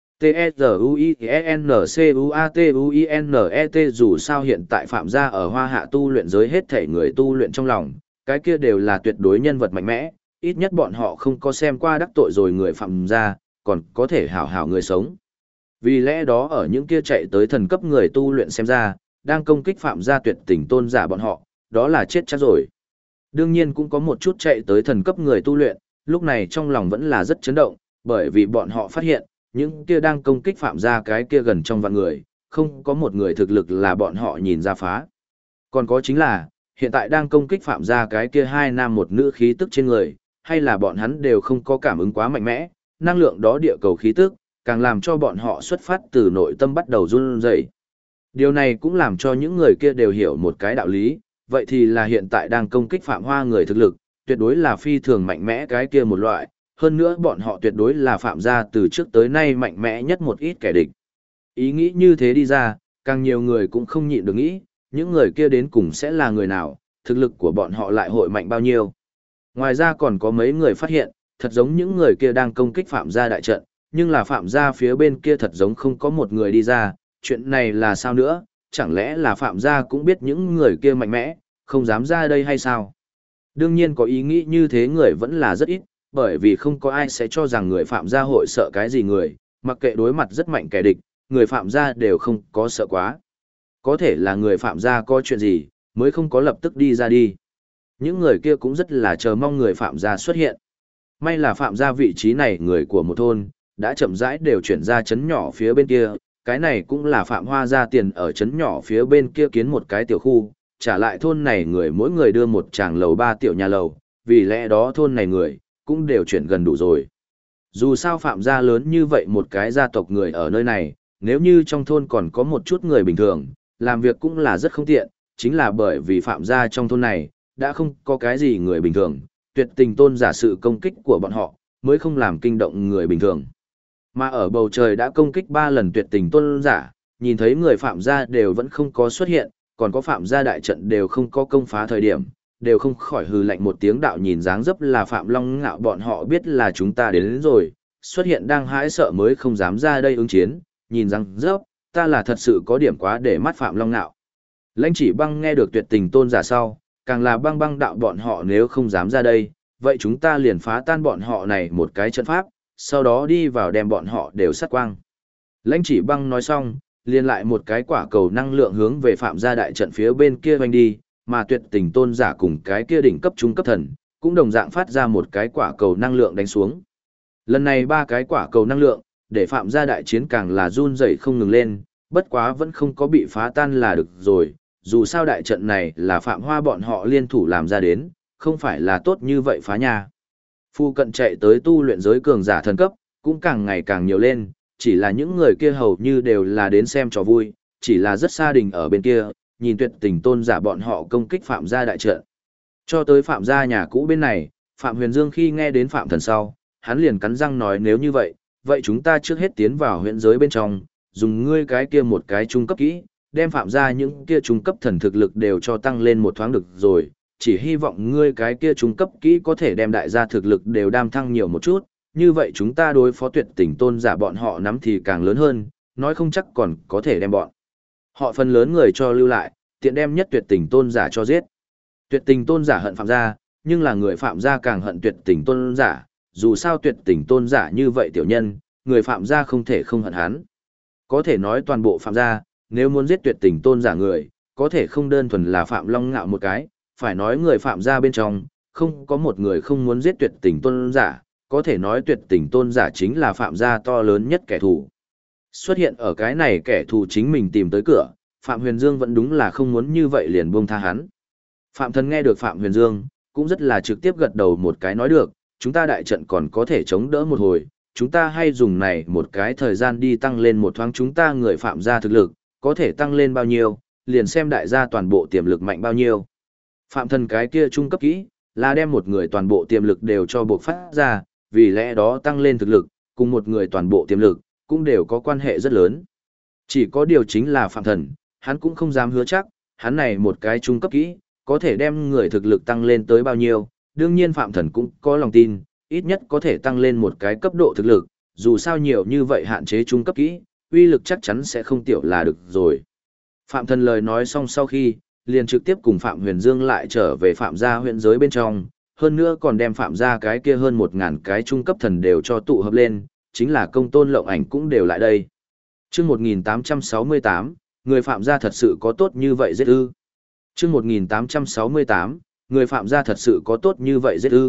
Speaker 1: T-E-Z-U-I-N-C-U-A-T-U-I-N-E-T dù sao hiện tại Phạm gia ở hoa hạ tu luyện giới hết thể người tu luyện trong lòng, cái kia đều là tuyệt đối nhân vật mạnh mẽ, ít nhất bọn họ không có xem qua đắc tội rồi người Phạm gia, còn có thể hảo hảo người sống. Vì lẽ đó ở những kia chạy tới thần cấp người tu luyện xem ra, đang công kích Phạm gia tuyệt tình tôn giả bọn họ, đó là chết chắc rồi. Đương nhiên cũng có một chút chạy tới thần cấp người tu luyện, lúc này trong lòng vẫn là rất chấn động, bởi vì bọn họ phát hiện, những kia đang công kích Phạm gia cái kia gần trong vạn người, không có một người thực lực là bọn họ nhìn ra phá. Còn có chính là, hiện tại đang công kích Phạm gia cái kia 2 nam 1 nữ khí tức trên người, hay là bọn hắn đều không có cảm ứng quá mạnh mẽ, năng lượng đó địa cầu khí tức, càng làm cho bọn họ xuất phát từ nội tâm bắt đầu run rẩy. Điều này cũng làm cho những người kia đều hiểu một cái đạo lý, vậy thì là hiện tại đang công kích Phạm Hoa người thực lực, tuyệt đối là phi thường mạnh mẽ cái kia một loại, hơn nữa bọn họ tuyệt đối là Phạm gia từ trước tới nay mạnh mẽ nhất một ít kẻ địch. Ý nghĩ như thế đi ra, càng nhiều người cũng không nhịn được nghĩ, những người kia đến cùng sẽ là người nào, thực lực của bọn họ lại hội mạnh bao nhiêu. Ngoài ra còn có mấy người phát hiện, thật giống những người kia đang công kích Phạm gia đại trận, nhưng là Phạm gia phía bên kia thật giống không có một người đi ra, chuyện này là sao nữa, chẳng lẽ là Phạm gia cũng biết những người kia mạnh mẽ, không dám ra đây hay sao? Đương nhiên có ý nghĩ như thế người vẫn là rất ít, bởi vì không có ai sẽ cho rằng người Phạm gia hội sợ cái gì người, mặc kệ đối mặt rất mạnh kẻ địch, người Phạm gia đều không có sợ quá. Có thể là người Phạm gia có chuyện gì, mới không có lập tức đi ra đi. Những người kia cũng rất là chờ mong người Phạm gia xuất hiện. May là Phạm gia vị trí này người của một thôn, đã chậm rãi đều chuyển ra chấn nhỏ phía bên kia, cái này cũng là Phạm Hoa ra tiền ở chấn nhỏ phía bên kia kiến một cái tiểu khu, trả lại thôn này người mỗi người đưa một tràng lầu 3 tiểu nhà lầu, vì lẽ đó thôn này người, cũng đều chuyển gần đủ rồi. Dù sao Phạm gia lớn như vậy một cái gia tộc người ở nơi này, nếu như trong thôn còn có một chút người bình thường, làm việc cũng là rất không tiện, chính là bởi vì Phạm gia trong thôn này, đã không có cái gì người bình thường, tuyệt tình tôn giả sự công kích của bọn họ, mới không làm kinh động người bình thường. Mà ở bầu trời đã công kích 3 lần tuyệt tình tôn giả, nhìn thấy người Phạm gia đều vẫn không có xuất hiện, còn có Phạm gia đại trận đều không có công phá thời điểm, đều không khỏi hừ lạnh một tiếng đạo nhìn dáng dấp là Phạm Long Ngạo bọn họ biết là chúng ta đến rồi, xuất hiện đang hãi sợ mới không dám ra đây ứng chiến, nhìn dáng dấp, ta là thật sự có điểm quá để mắt Phạm Long Nạo. Lãnh Chỉ Băng nghe được Tuyệt Tình Tôn giả sau, càng là băng băng đạo bọn họ nếu không dám ra đây, vậy chúng ta liền phá tan bọn họ này một cái trận pháp, sau đó đi vào đem bọn họ đều sát quang. Lãnh Chỉ Băng nói xong, liền lại một cái quả cầu năng lượng hướng về Phạm gia đại trận phía bên kia vành đi, mà Tuyệt Tình Tôn giả cùng cái kia đỉnh cấp trung cấp thần, cũng đồng dạng phát ra một cái quả cầu năng lượng đánh xuống. Lần này ba cái quả cầu năng lượng, để Phạm gia đại chiến càng là run rẩy không ngừng lên, bất quá vẫn không có bị phá tan là được rồi, dù sao đại trận này là Phạm Hoa bọn họ liên thủ làm ra đến, không phải là tốt như vậy phá nha. Phu cận chạy tới tu luyện giới cường giả thần cấp, cũng càng ngày càng nhiều lên, chỉ là những người kia hầu như đều là đến xem trò vui, chỉ là rất xa đình ở bên kia, nhìn Tuyệt Tình Tôn giả bọn họ công kích Phạm gia đại trận. Cho tới Phạm gia nhà cũ bên này, Phạm Huyền Dương khi nghe đến Phạm Thần sau, hắn liền cắn răng nói nếu như vậy, vậy chúng ta trước hết tiến vào huyện giới bên trong, dùng ngươi cái kia một cái trung cấp kỹ, đem Phạm gia những kia trung cấp thần thực lực đều cho tăng lên một thoáng được rồi, chỉ hy vọng ngươi cái kia trung cấp kỹ có thể đem đại gia thực lực đều đam thăng nhiều một chút, như vậy chúng ta đối phó Tuyệt Tình Tôn giả bọn họ nắm thì càng lớn hơn, nói không chắc còn có thể đem bọn họ phần lớn người cho lưu lại, tiện đem nhất Tuyệt Tình Tôn giả cho giết. Tuyệt Tình Tôn giả hận Phạm gia, nhưng là người Phạm gia càng hận Tuyệt Tình Tôn giả, dù sao Tuyệt Tình Tôn giả như vậy tiểu nhân, người Phạm gia không thể không hận hắn. Có thể nói toàn bộ Phạm gia, nếu muốn giết Tuyệt Tình Tôn giả người, có thể không đơn thuần là Phạm Long Ngạo một cái, phải nói người Phạm gia bên trong, không có một người không muốn giết Tuyệt Tình Tôn giả, có thể nói Tuyệt Tình Tôn giả chính là Phạm gia to lớn nhất kẻ thù. Xuất hiện ở cái này kẻ thù chính mình tìm tới cửa, Phạm Huyền Dương vẫn đúng là không muốn như vậy liền buông tha hắn. Phạm Thần nghe được Phạm Huyền Dương, cũng rất là trực tiếp gật đầu một cái nói được, chúng ta đại trận còn có thể chống đỡ một hồi, chúng ta hay dùng này một cái thời gian đi tăng lên một thoáng chúng ta người Phạm gia thực lực, có thể tăng lên bao nhiêu, liền xem đại gia toàn bộ tiềm lực mạnh bao nhiêu. Phạm Thần cái kia trung cấp kỹ, là đem một người toàn bộ tiềm lực đều cho buộc phát ra, vì lẽ đó tăng lên thực lực, cùng một người toàn bộ tiềm lực, cũng đều có quan hệ rất lớn. Chỉ có điều chính là Phạm Thần, hắn cũng không dám hứa chắc, hắn này một cái trung cấp kỹ, có thể đem người thực lực tăng lên tới bao nhiêu, đương nhiên Phạm Thần cũng có lòng tin, ít nhất có thể tăng lên một cái cấp độ thực lực, dù sao nhiều như vậy hạn chế trung cấp kỹ, uy lực chắc chắn sẽ không tiểu là được rồi. Phạm Thần lời nói xong sau khi, liền trực tiếp cùng Phạm Huyền Dương lại trở về Phạm gia huyện giới bên trong, hơn nữa còn đem Phạm gia cái kia hơn 1000 cái trung cấp thần đều cho tụ hợp lên, chính là Công Tôn Lộng Ảnh cũng đều lại đây. Chương 1868, người Phạm gia thật sự có tốt như vậy giết ư? Chương 1868, người Phạm gia thật sự có tốt như vậy giết ư?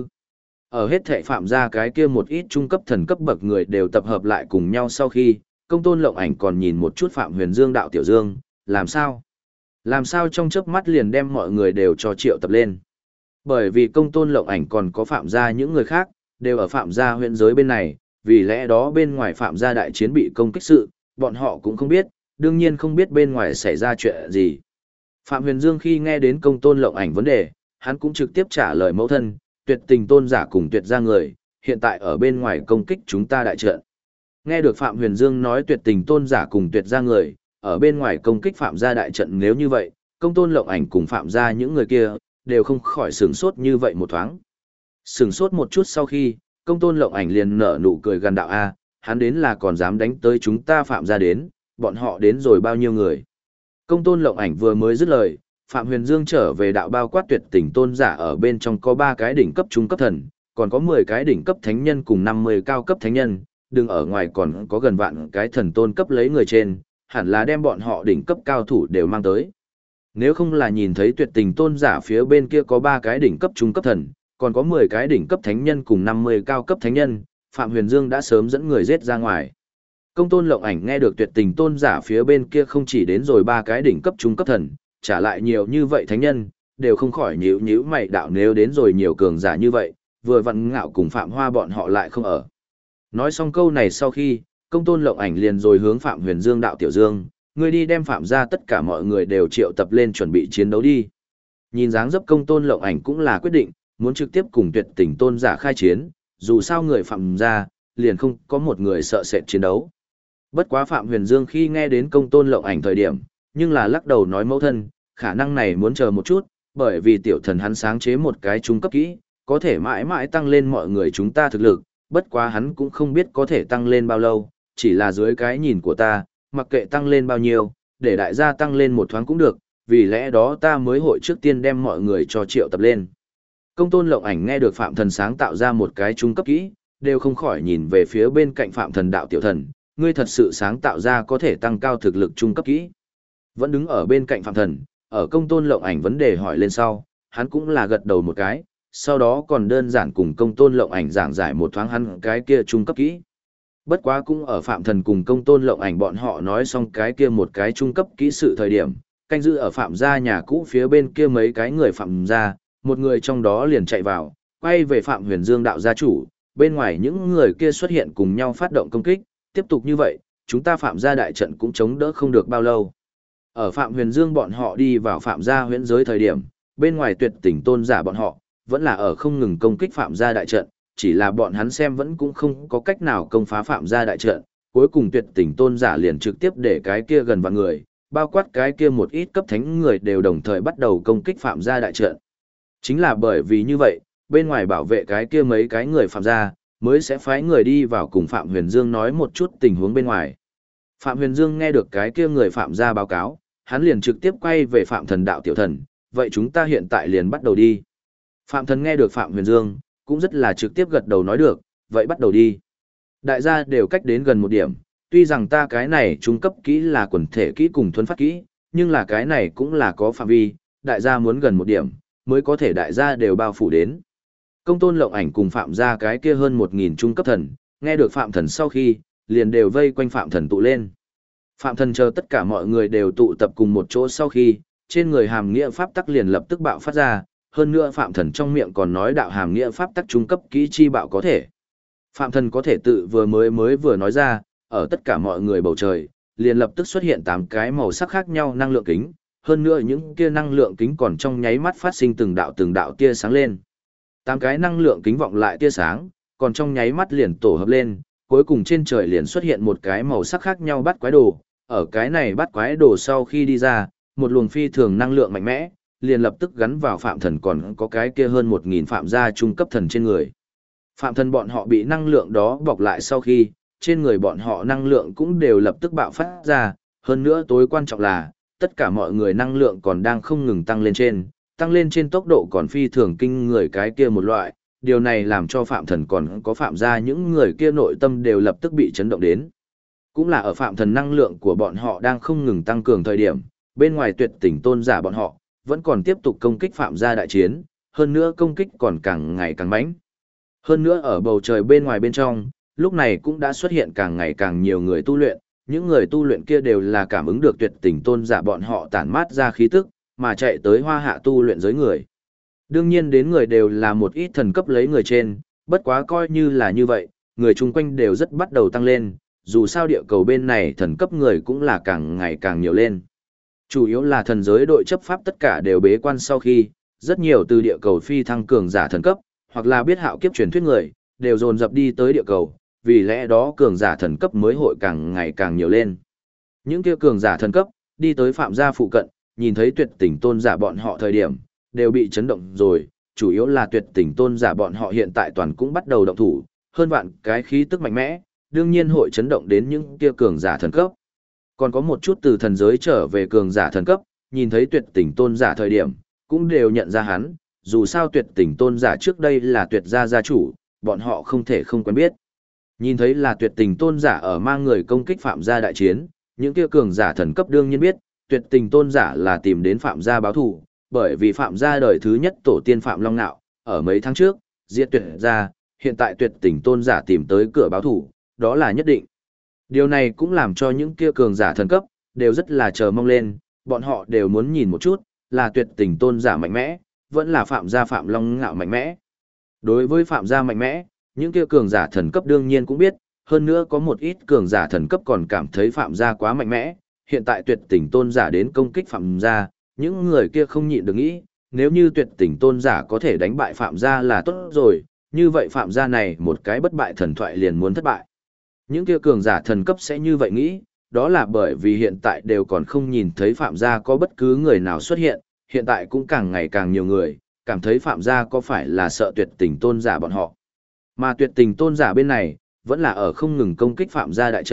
Speaker 1: Ở hết thảy Phạm gia cái kia một ít trung cấp thần cấp bậc người đều tập hợp lại cùng nhau sau khi, Công Tôn Lộng Ảnh còn nhìn một chút Phạm Huyền Dương đạo tiểu Dương, làm sao? Làm sao trong chớp mắt liền đem mọi người đều cho triệu tập lên? Bởi vì Công Tôn Lộng Ảnh còn có Phạm gia những người khác, đều ở Phạm gia huyện giới bên này, vì lẽ đó bên ngoài Phạm gia đại chiến bị công kích sự, bọn họ cũng không biết, đương nhiên không biết bên ngoài xảy ra chuyện gì. Phạm Huyền Dương khi nghe đến Công Tôn Lộng Ảnh vấn đề, hắn cũng trực tiếp trả lời mẫu thân, Tuyệt Tình Tôn giả cùng Tuyệt gia người, hiện tại ở bên ngoài công kích chúng ta đại trận. Nghe được Phạm Huyền Dương nói Tuyệt Tình Tôn giả cùng Tuyệt gia người, ở bên ngoài công kích Phạm gia đại trận nếu như vậy, Công Tôn Lộng Ảnh cùng Phạm gia những người kia, đều không khỏi sửng sốt như vậy một thoáng. Sửng sốt một chút sau khi, Công Tôn Lộng Ảnh liền nở nụ cười gần đạo a, hắn đến là còn dám đánh tới chúng ta Phạm gia đến, bọn họ đến rồi bao nhiêu người. Công Tôn Lộng Ảnh vừa mới dứt lời, Phạm Huyền Dương trở về đạo bao quát Tuyệt Tình Tôn giả ở bên trong có 3 cái đỉnh cấp trung cấp thần, còn có 10 cái đỉnh cấp thánh nhân cùng 50 cao cấp thánh nhân, đừng ở ngoài còn có gần vạn cái thần tôn cấp lấy người trên, hẳn là đem bọn họ đỉnh cấp cao thủ đều mang tới. Nếu không là nhìn thấy Tuyệt Tình Tôn giả phía bên kia có 3 cái đỉnh cấp trung cấp thần, còn có 10 cái đỉnh cấp thánh nhân cùng 50 cao cấp thánh nhân, Phạm Huyền Dương đã sớm dẫn người giết ra ngoài. Công Tôn Lộng Ảnh nghe được Tuyệt Tình Tôn giả phía bên kia không chỉ đến rồi 3 cái đỉnh cấp trung cấp thần, trả lại nhiều như vậy thánh nhân, đều không khỏi nhíu nhíu mày đạo nếu đến rồi nhiều cường giả như vậy, vừa vặn Ngạo cùng Phạm Hoa bọn họ lại không ở. Nói xong câu này sau khi, Công Tôn Lộng Ảnh liền rồi hướng Phạm Huyền Dương đạo tiểu Dương, ngươi đi đem Phạm gia tất cả mọi người đều triệu tập lên chuẩn bị chiến đấu đi. Nhìn dáng dấp Công Tôn Lộng Ảnh cũng là quyết định, muốn trực tiếp cùng Tuyệt Tình Tôn giả khai chiến, dù sao người Phạm gia, liền không có một người sợ sệt chiến đấu. Bất quá Phạm Huyền Dương khi nghe đến Công Tôn Lộng Ảnh thời điểm, nhưng là lắc đầu nói mẫu thân, khả năng này muốn chờ một chút, bởi vì tiểu thần hắn sáng chế một cái trung cấp kỹ, có thể mãi mãi tăng lên mọi người chúng ta thực lực, bất quá hắn cũng không biết có thể tăng lên bao lâu, chỉ là dưới cái nhìn của ta, mặc kệ tăng lên bao nhiêu, để đại gia tăng lên một thoáng cũng được, vì lẽ đó ta mới hội trước tiên đem mọi người cho triệu tập lên. Công tôn Lộng Ảnh nghe được Phạm Thần sáng tạo ra một cái trung cấp kỹ, đều không khỏi nhìn về phía bên cạnh Phạm Thần đạo tiểu thần, ngươi thật sự sáng tạo ra có thể tăng cao thực lực trung cấp kỹ. Vẫn đứng ở bên cạnh Phạm Thần, ở công tôn Lộng Ảnh vấn đề hỏi lên sau, hắn cũng là gật đầu một cái, sau đó còn đơn giản cùng công tôn Lộng Ảnh giảng giải một thoáng hắn cái kia trung cấp kỹ. Bất quá cũng ở Phạm Thần cùng công tôn Lộng Ảnh bọn họ nói xong cái kia một cái trung cấp kỹ sự thời điểm, canh giữ ở Phạm gia nhà cũ phía bên kia mấy cái người Phạm gia, một người trong đó liền chạy vào, quay về Phạm Huyền Dương đạo gia chủ, bên ngoài những người kia xuất hiện cùng nhau phát động công kích, tiếp tục như vậy, chúng ta Phạm gia đại trận cũng chống đỡ không được bao lâu. Ở Phạm Huyền Dương bọn họ đi vào Phạm gia huyễn giới thời điểm, bên ngoài Tuyệt Tình tôn giả bọn họ, vẫn là ở không ngừng công kích Phạm gia đại trận, chỉ là bọn hắn xem vẫn cũng không có cách nào công phá Phạm gia đại trận, cuối cùng Tuyệt Tình tôn giả liền trực tiếp để cái kia gần vạn người, bao quát cái kia một ít cấp thánh người đều đồng thời bắt đầu công kích Phạm gia đại trận. Chính là bởi vì như vậy, bên ngoài bảo vệ cái kia mấy cái người Phạm gia, mới sẽ phái người đi vào cùng Phạm Huyền Dương nói một chút tình huống bên ngoài. Phạm Huyền Dương nghe được cái kia người Phạm gia báo cáo, hắn liền trực tiếp quay về Phạm Thần đạo tiểu thần, vậy chúng ta hiện tại liền bắt đầu đi. Phạm Thần nghe được Phạm Huyền Dương, cũng rất là trực tiếp gật đầu nói được, vậy bắt đầu đi. Đại gia đều cách đến gần một điểm, tuy rằng ta cái này trung cấp kỹ là quần thể kỹ cùng thuấn phát kỹ, nhưng là cái này cũng là có phạm vi, đại gia muốn gần một điểm, mới có thể đại gia đều bao phủ đến. Công tôn Lộng Ảnh cùng Phạm gia cái kia hơn 1000 trung cấp thần, nghe được Phạm Thần sau khi, liền đều vây quanh Phạm Thần tụ lên. Phạm Thần chờ tất cả mọi người đều tụ tập cùng một chỗ sau khi, trên người hàm nghĩa pháp tắc liền lập tức bạo phát ra, hơn nữa Phạm Thần trong miệng còn nói đạo hàm nghĩa pháp tắc trung cấp kỹ chi bạo có thể. Phạm Thần có thể tự vừa nói ra, ở tất cả mọi người bầu trời, liền lập tức xuất hiện 8 cái màu sắc khác nhau năng lượng kính, hơn nữa những kia năng lượng kính còn trong nháy mắt phát sinh từng đạo tia sáng lên. 8 cái năng lượng kính vọng lại tia sáng, còn trong nháy mắt liền tổ hợp lên, cuối cùng trên trời liền xuất hiện một cái màu sắc khác nhau bắt quái đồ, ở cái này bắt quái đồ sau khi đi ra, một luồng phi thường năng lượng mạnh mẽ, liền lập tức gắn vào Phạm Thần còn có cái kia hơn 1000 Phạm gia trung cấp thần trên người. Phạm Thần bọn họ bị năng lượng đó bọc lại sau khi, trên người bọn họ năng lượng cũng đều lập tức bạo phát ra, hơn nữa tối quan trọng là, tất cả mọi người năng lượng còn đang không ngừng tăng lên trên tốc độ còn phi thường kinh người cái kia một loại, điều này làm cho Phạm Thần còn có Phạm gia những người kia nội tâm đều lập tức bị chấn động đến. Cũng là ở Phạm Thần năng lượng của bọn họ đang không ngừng tăng cường thời điểm, bên ngoài Tuyệt Tình tôn giả bọn họ, vẫn còn tiếp tục công kích Phạm gia đại chiến, hơn nữa công kích còn càng ngày càng mãnh. Hơn nữa ở bầu trời bên ngoài bên trong, lúc này cũng đã xuất hiện càng ngày càng nhiều người tu luyện, những người tu luyện kia đều là cảm ứng được Tuyệt Tình tôn giả bọn họ tản mát ra khí tức, mà chạy tới Hoa Hạ tu luyện giới người. Đương nhiên đến người đều là một ít thần cấp lấy người trên, bất quá coi như là như vậy, người chung quanh đều rất bắt đầu tăng lên, dù sao địa cầu bên này thần cấp người cũng là càng ngày càng nhiều lên. Chủ yếu là thần giới đội chấp pháp tất cả đều bế quan sau khi, rất nhiều từ địa cầu phi thăng cường giả thần cấp, hoặc là biết hạo kiếp truyền thuyết người, đều dồn dập đi tới địa cầu, vì lẽ đó cường giả thần cấp mới hội càng ngày càng nhiều lên. Những kia cường giả thần cấp, đi tới Phạm gia phụ cận, nhìn thấy Tuyệt Tình tôn giả bọn họ thời điểm, đều bị chấn động rồi, chủ yếu là Tuyệt Tình tôn giả bọn họ hiện tại toàn cũng bắt đầu động thủ, hơn vạn cái khí tức mạnh mẽ, đương nhiên hội chấn động đến những kia cường giả thần cấp. Còn có một chút từ thần giới trở về cường giả thần cấp, nhìn thấy Tuyệt Tình tôn giả thời điểm, cũng đều nhận ra hắn, dù sao Tuyệt Tình tôn giả trước đây là Tuyệt gia gia chủ, bọn họ không thể không quen biết. Nhìn thấy là Tuyệt Tình tôn giả ở mang người công kích Phạm gia đại chiến, những kia cường giả thần cấp đương nhiên biết, Tuyệt Tình tôn giả là tìm đến Phạm gia báo thù, bởi vì Phạm gia đời thứ nhất tổ tiên Phạm Long Nạo, ở mấy tháng trước, diệt Tuyệt gia, hiện tại Tuyệt Tình tôn giả tìm tới cửa báo thù, đó là nhất định. Điều này cũng làm cho những kia cường giả thần cấp, đều rất là chờ mong lên, bọn họ đều muốn nhìn một chút, là Tuyệt Tình tôn giả mạnh mẽ, vẫn là Phạm gia Phạm Long Ngạo mạnh mẽ. Đối với Phạm gia mạnh mẽ, những kia cường giả thần cấp đương nhiên cũng biết, hơn nữa có một ít cường giả thần cấp còn cảm thấy Phạm gia quá mạnh mẽ, hiện tại Tuyệt Tình tôn giả đến công kích Phạm gia, những người kia không nhịn được nghĩ, nếu như Tuyệt Tình tôn giả có thể đánh bại Phạm gia là tốt rồi, như vậy Phạm gia này một cái bất bại thần thoại liền muốn thất bại. Những kia cường giả thần cấp sẽ như vậy nghĩ, đó là bởi vì hiện tại đều còn không nhìn thấy Phạm gia có bất cứ người nào xuất hiện, hiện tại cũng càng ngày càng nhiều người, cảm thấy Phạm gia có phải là sợ Tuyệt Tình tôn giả bọn họ. Mà Tuyệt Tình tôn giả bên này, vẫn là ở không ngừng công kích Phạm gia đại trận,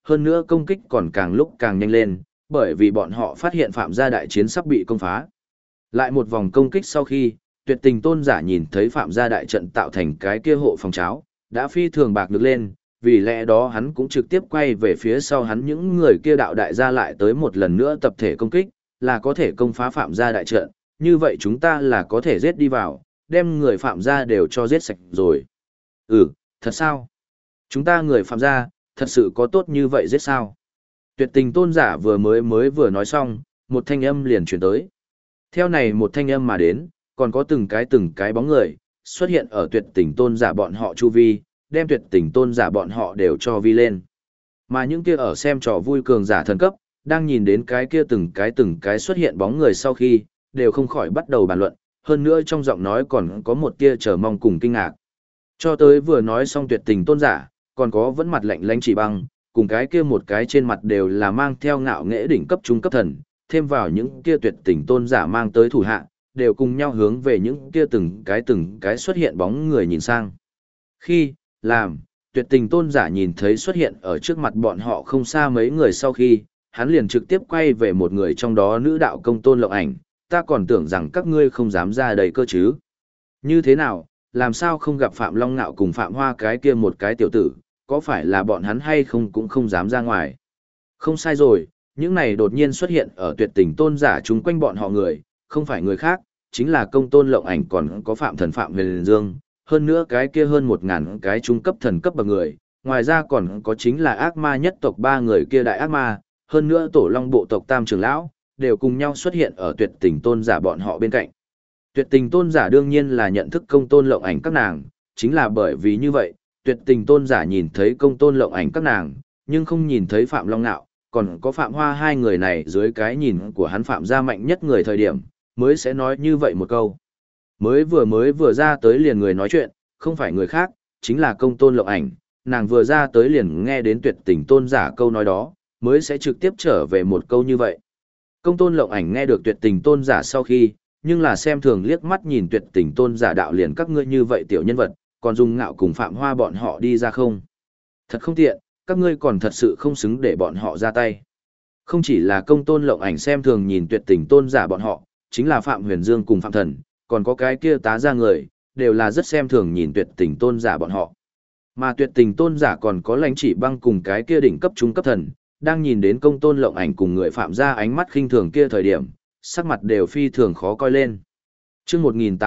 Speaker 1: hơn nữa công kích còn càng lúc càng nhanh lên, bởi vì bọn họ phát hiện Phạm gia đại chiến sắp bị công phá. Lại một vòng công kích sau khi, Tuyệt Tình Tôn giả nhìn thấy Phạm gia đại trận tạo thành cái kia hộ phòng cháo, đã phi thường bạc được lên, vì lẽ đó hắn cũng trực tiếp quay về phía sau hắn những người kia đạo đại gia lại tới một lần nữa tập thể công kích, là có thể công phá Phạm gia đại trận, như vậy chúng ta là có thể giết đi vào, đem người Phạm gia đều cho giết sạch rồi. Ừ, thật sao? Chúng ta người Phạm gia, thật sự có tốt như vậy giết sao? Tuyệt Tình Tôn giả vừa nói xong, một thanh âm liền chuyển tới. Theo này một thanh âm mà đến, còn có từng cái bóng người, xuất hiện ở Tuyệt Tình Tôn giả bọn họ chu vi, đem Tuyệt Tình Tôn giả bọn họ đều cho vi lên. Mà những kia ở xem trò vui cường giả thần cấp, đang nhìn đến cái kia từng cái xuất hiện bóng người sau khi, đều không khỏi bắt đầu bàn luận, hơn nữa trong giọng nói còn có một tia chờ mong cùng kinh ngạc. Cho tới vừa nói xong Tuyệt Tình Tôn giả, còn có vẫn mặt lạnh lẽo chỉ băng, cùng cái kia một cái trên mặt đều là mang theo ngạo nghễ đỉnh cấp trung cấp thần, thêm vào những kia Tuyệt Tình Tôn giả mang tới thủ hạ, đều cùng nhau hướng về những kia từng cái xuất hiện bóng người nhìn sang. Khi, làm, Tuyệt Tình Tôn giả nhìn thấy xuất hiện ở trước mặt bọn họ không xa mấy người sau khi, hắn liền trực tiếp quay về một người trong đó nữ đạo công Tôn Lộng Ảnh, ta còn tưởng rằng các ngươi không dám ra đây cơ chứ. Như thế nào, làm sao không gặp Phạm Long Nạo cùng Phạm Hoa cái kia một cái tiểu tử, có phải là bọn hắn hay không cũng không dám ra ngoài. Không sai rồi, những này đột nhiên xuất hiện ở Tuyệt Tình Tôn giả chung quanh bọn họ người, không phải người khác, chính là công Tôn Lộng Ảnh còn có Phạm Thần Phạm Huyền Dương, hơn nữa cái kia hơn 1000 cái trung cấp thần cấp bậc người, ngoài ra còn có chính là ác ma nhất tộc 3 người kia đại ác ma, hơn nữa Tổ Long bộ tộc Tam trưởng lão, đều cùng nhau xuất hiện ở Tuyệt Tình Tôn giả bọn họ bên cạnh. Tuyệt Tình Tôn giả đương nhiên là nhận thức công Tôn Lộng Ảnh các nàng, chính là bởi vì như vậy, Tuyệt Tình Tôn giả nhìn thấy công Tôn Lộng Ảnh các nàng, nhưng không nhìn thấy Phạm Long Nạo, còn có Phạm Hoa hai người này dưới cái nhìn của hắn Phạm gia mạnh nhất người thời điểm, mới sẽ nói như vậy một câu. Mới vừa ra tới liền người nói chuyện, không phải người khác, chính là công Tôn Lộng Ảnh, nàng vừa ra tới liền nghe đến Tuyệt Tình Tôn giả câu nói đó, mới sẽ trực tiếp trở về một câu như vậy. Công Tôn Lộng Ảnh nghe được Tuyệt Tình Tôn giả sau khi, nhưng là xem thường liếc mắt nhìn Tuyệt Tình Tôn giả đạo liền các ngươi như vậy tiểu nhân vật, còn dùng ngạo cùng Phạm Hoa bọn họ đi ra không? Thật không tiện, các ngươi còn thật sự không xứng để bọn họ ra tay. Không chỉ là công Tôn Lộng Ảnh xem thường nhìn Tuyệt Tình Tôn giả bọn họ, chính là Phạm Huyền Dương cùng Phạm Thần, còn có cái kia tá ra người, đều là rất xem thường nhìn Tuyệt Tình Tôn giả bọn họ. Mà Tuyệt Tình Tôn giả còn có Lãnh Chỉ Băng cùng cái kia đỉnh cấp trung cấp thần, đang nhìn đến công Tôn Lộng Ảnh cùng người Phạm ra ánh mắt khinh thường kia thời điểm, sắc mặt đều phi thường khó coi lên. Chương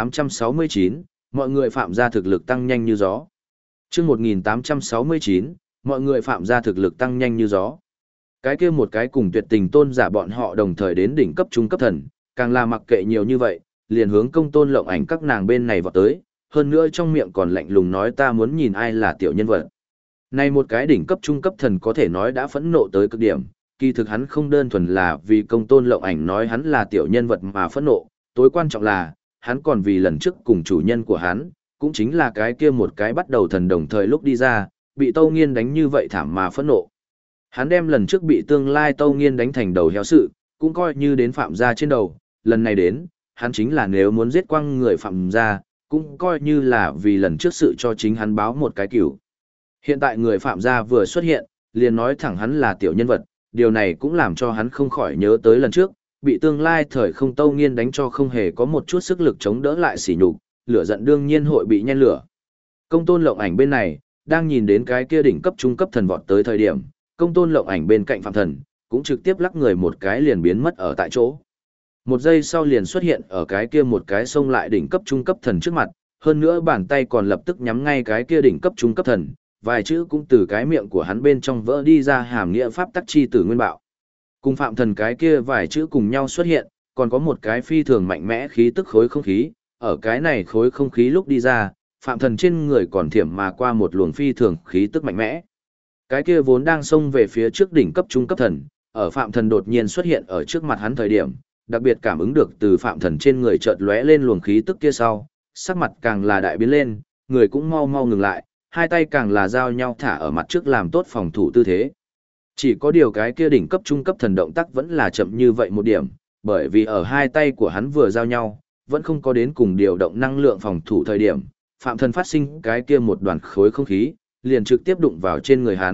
Speaker 1: 1869, mọi người Phạm ra thực lực tăng nhanh như gió. Chương 1869, mọi người Phạm ra thực lực tăng nhanh như gió. Cái kia một cái cùng Tuyệt Tình Tôn giả bọn họ đồng thời đến đỉnh cấp trung cấp thần, càng là mặc kệ nhiều như vậy, liền hướng công Tôn Lộng Ảnh các nàng bên này vọt tới, hơn nữa trong miệng còn lạnh lùng nói ta muốn nhìn ai là tiểu nhân vật. Này một cái đỉnh cấp trung cấp thần có thể nói đã phẫn nộ tới cực điểm, kỳ thực hắn không đơn thuần là vì công Tôn Lộng Ảnh nói hắn là tiểu nhân vật mà phẫn nộ, tối quan trọng là, hắn còn vì lần trước cùng chủ nhân của hắn, cũng chính là cái kia một cái bắt đầu thần đồng thời lúc đi ra, bị Tâu Nghiên đánh như vậy thảm mà phẫn nộ. Hắn đem lần trước bị tương lai Tâu Nghiên đánh thành đầu heo sự, cũng coi như đến Phạm gia trên đầu, lần này đến, hắn chính là nếu muốn giết quăng người Phạm gia, cũng coi như là vì lần trước sự cho chính hắn báo một cái cửu. Hiện tại người Phạm gia vừa xuất hiện, liền nói thẳng hắn là tiểu nhân vật, điều này cũng làm cho hắn không khỏi nhớ tới lần trước, bị tương lai thời không Tâu Nghiên đánh cho không hề có một chút sức lực chống đỡ lại sỉ nhục, lửa giận đương nhiên hội bị nhen lửa. Công Tôn Lộng Ảnh bên này, đang nhìn đến cái kia đỉnh cấp trung cấp thần vọt tới thời điểm, công Tôn Lộng Ảnh bên cạnh Phạm Thần, cũng trực tiếp lắc người một cái liền biến mất ở tại chỗ. Một giây sau liền xuất hiện ở cái kia một cái xông lại đỉnh cấp trung cấp thần trước mặt, hơn nữa bàn tay còn lập tức nhắm ngay cái kia đỉnh cấp trung cấp thần, vài chữ cũng từ cái miệng của hắn bên trong vỡ đi ra hàm nghĩa pháp tắc chi tử nguyên bạo. Cùng Phạm Thần cái kia vài chữ cùng nhau xuất hiện, còn có một cái phi thường mạnh mẽ khí tức khối không khí, ở cái này khối không khí lúc đi ra, Phạm Thần trên người còn thiểm mà qua một luồng phi thường khí tức mạnh mẽ. Cái kia vốn đang xông về phía trước đỉnh cấp trung cấp thần, ở Phạm Thần đột nhiên xuất hiện ở trước mặt hắn thời điểm, đặc biệt cảm ứng được từ Phạm Thần trên người chợt lóe lên luồng khí tức kia sau, sắc mặt càng là đại biến lên, người cũng mau mau ngừng lại, hai tay càng là giao nhau thả ở mặt trước làm tốt phòng thủ tư thế. Chỉ có điều cái kia đỉnh cấp trung cấp thần động tác vẫn là chậm như vậy một điểm, bởi vì ở hai tay của hắn vừa giao nhau, vẫn không có đến cùng điều động năng lượng phòng thủ thời điểm, Phạm Thần phát sinh cái kia một đoàn khối không khí, liền trực tiếp đụng vào trên người hắn,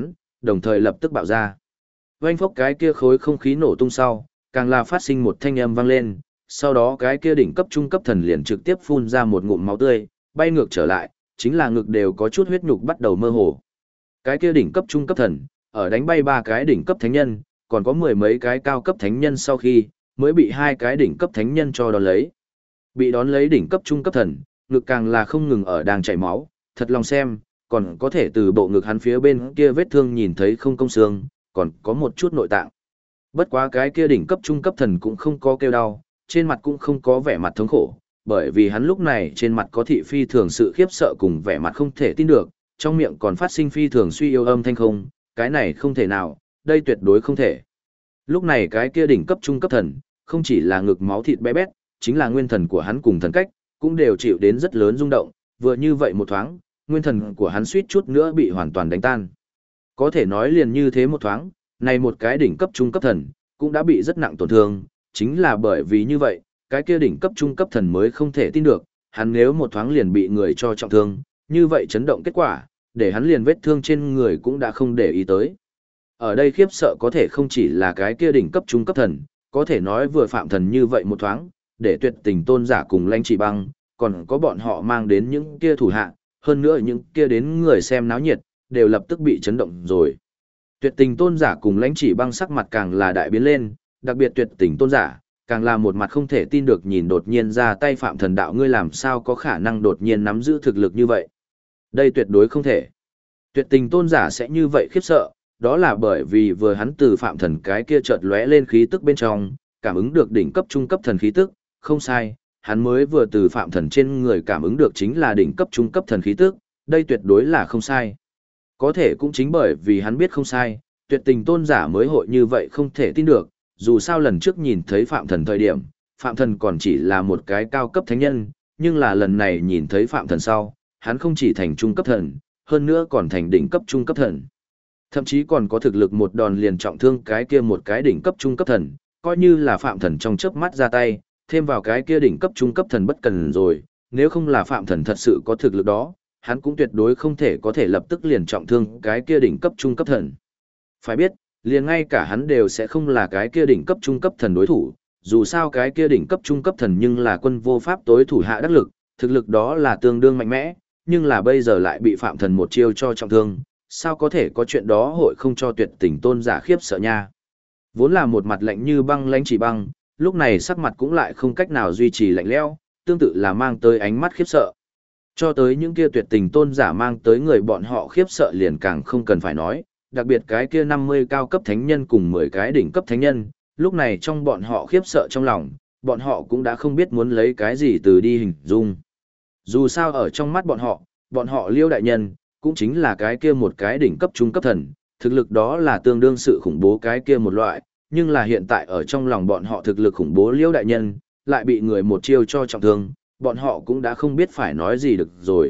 Speaker 1: đồng thời lập tức bạo ra. Vang phốc cái kia khối không khí nổ tung sau, càng là phát sinh một thanh âm vang lên, sau đó cái kia đỉnh cấp trung cấp thần liền trực tiếp phun ra một ngụm máu tươi, bay ngược trở lại, chính là ngực đều có chút huyết nhục bắt đầu mơ hồ. Cái kia đỉnh cấp trung cấp thần, ở đánh bay 3 cái đỉnh cấp thánh nhân, còn có 10 mấy cái cao cấp thánh nhân sau khi, mới bị 2 cái đỉnh cấp thánh nhân cho đón lấy. Bị đón lấy đỉnh cấp trung cấp thần, ngực càng là không ngừng ở đang chảy máu, thật lòng xem, còn có thể từ bộ ngực hắn phía bên kia vết thương nhìn thấy không công xương, còn có một chút nội tạng. Bất quá cái kia đỉnh cấp trung cấp thần cũng không có kêu đau, trên mặt cũng không có vẻ mặt thống khổ, bởi vì hắn lúc này trên mặt có thị phi thường sự khiếp sợ cùng vẻ mặt không thể tin được, trong miệng còn phát sinh phi thường suy yếu âm thanh không, cái này không thể nào, đây tuyệt đối không thể. Lúc này cái kia đỉnh cấp trung cấp thần, không chỉ là ngực máu thịt bé bét, chính là nguyên thần của hắn cùng thần cách, cũng đều chịu đến rất lớn rung động, vừa như vậy một thoáng, nguyên thần của hắn suýt chút nữa bị hoàn toàn đánh tan. Có thể nói liền như thế một thoáng, này một cái đỉnh cấp trung cấp thần, cũng đã bị rất nặng tổn thương, chính là bởi vì như vậy, cái kia đỉnh cấp trung cấp thần mới không thể tin được, hắn nếu một thoáng liền bị người cho trọng thương, như vậy chấn động kết quả, để hắn liền vết thương trên người cũng đã không để ý tới. Ở đây khiếp sợ có thể không chỉ là cái kia đỉnh cấp trung cấp thần, có thể nói vừa phạm thần như vậy một thoáng, để tuyệt tình tôn giả cùng lãnh chỉ băng, còn có bọn họ mang đến những kia thủ hạ, hơn nữa những kia đến người xem náo nhiệt, đều lập tức bị chấn động rồi. Tuyệt tình tôn giả cùng lãnh chỉ băng sắc mặt càng là đại biến lên, đặc biệt tuyệt tình tôn giả, càng là một mặt không thể tin được nhìn đột nhiên ra tay phạm thần đạo ngươi làm sao có khả năng đột nhiên nắm giữ thực lực như vậy. Đây tuyệt đối không thể. Tuyệt tình tôn giả sẽ như vậy khiếp sợ, đó là bởi vì vừa hắn từ phạm thần cái kia chợt lóe lên khí tức bên trong, cảm ứng được đỉnh cấp trung cấp thần khí tức, không sai, hắn mới vừa từ phạm thần trên người cảm ứng được chính là đỉnh cấp trung cấp thần khí tức, đây tuyệt đối là không sai. Có thể cũng chính bởi vì hắn biết không sai, tuyệt tình tôn giả mới hội như vậy không thể tin được, dù sao lần trước nhìn thấy phạm thần thời điểm, phạm thần còn chỉ là một cái cao cấp thánh nhân, nhưng là lần này nhìn thấy phạm thần sau, hắn không chỉ thành trung cấp thần, hơn nữa còn thành đỉnh cấp trung cấp thần. Thậm chí còn có thực lực một đòn liền trọng thương cái kia một cái đỉnh cấp trung cấp thần, coi như là phạm thần trong chớp mắt ra tay, thêm vào cái kia đỉnh cấp trung cấp thần bất cần rồi, nếu không là phạm thần thật sự có thực lực đó, hắn cũng tuyệt đối không thể có thể lập tức liền trọng thương cái kia đỉnh cấp trung cấp thần. Phải biết, liền ngay cả hắn đều sẽ không là cái kia đỉnh cấp trung cấp thần đối thủ, dù sao cái kia đỉnh cấp trung cấp thần nhưng là quân vô pháp tối thủ hạ đắc lực, thực lực đó là tương đương mạnh mẽ, nhưng là bây giờ lại bị phạm thần một chiêu cho trọng thương, sao có thể có chuyện đó hội không cho tuyệt tình tôn giả khiếp sợ nha. Vốn là một mặt lạnh như băng lãnh chỉ băng, lúc này sắc mặt cũng lại không cách nào duy trì lạnh lẽo, tương tự là mang tới ánh mắt khiếp sợ. Cho tới những kia tuyệt tình tôn giả mang tới người bọn họ khiếp sợ liền càng không cần phải nói, đặc biệt cái kia 50 cao cấp thánh nhân cùng 10 cái đỉnh cấp thánh nhân, lúc này trong bọn họ khiếp sợ trong lòng, bọn họ cũng đã không biết muốn lấy cái gì từ đi hình dung. Dù sao ở trong mắt bọn họ Liêu đại nhân, cũng chính là cái kia một cái đỉnh cấp trung cấp thần, thực lực đó là tương đương sự khủng bố cái kia một loại, nhưng là hiện tại ở trong lòng bọn họ thực lực khủng bố Liêu đại nhân, lại bị người một chiêu cho trọng thương, bọn họ cũng đã không biết phải nói gì được rồi.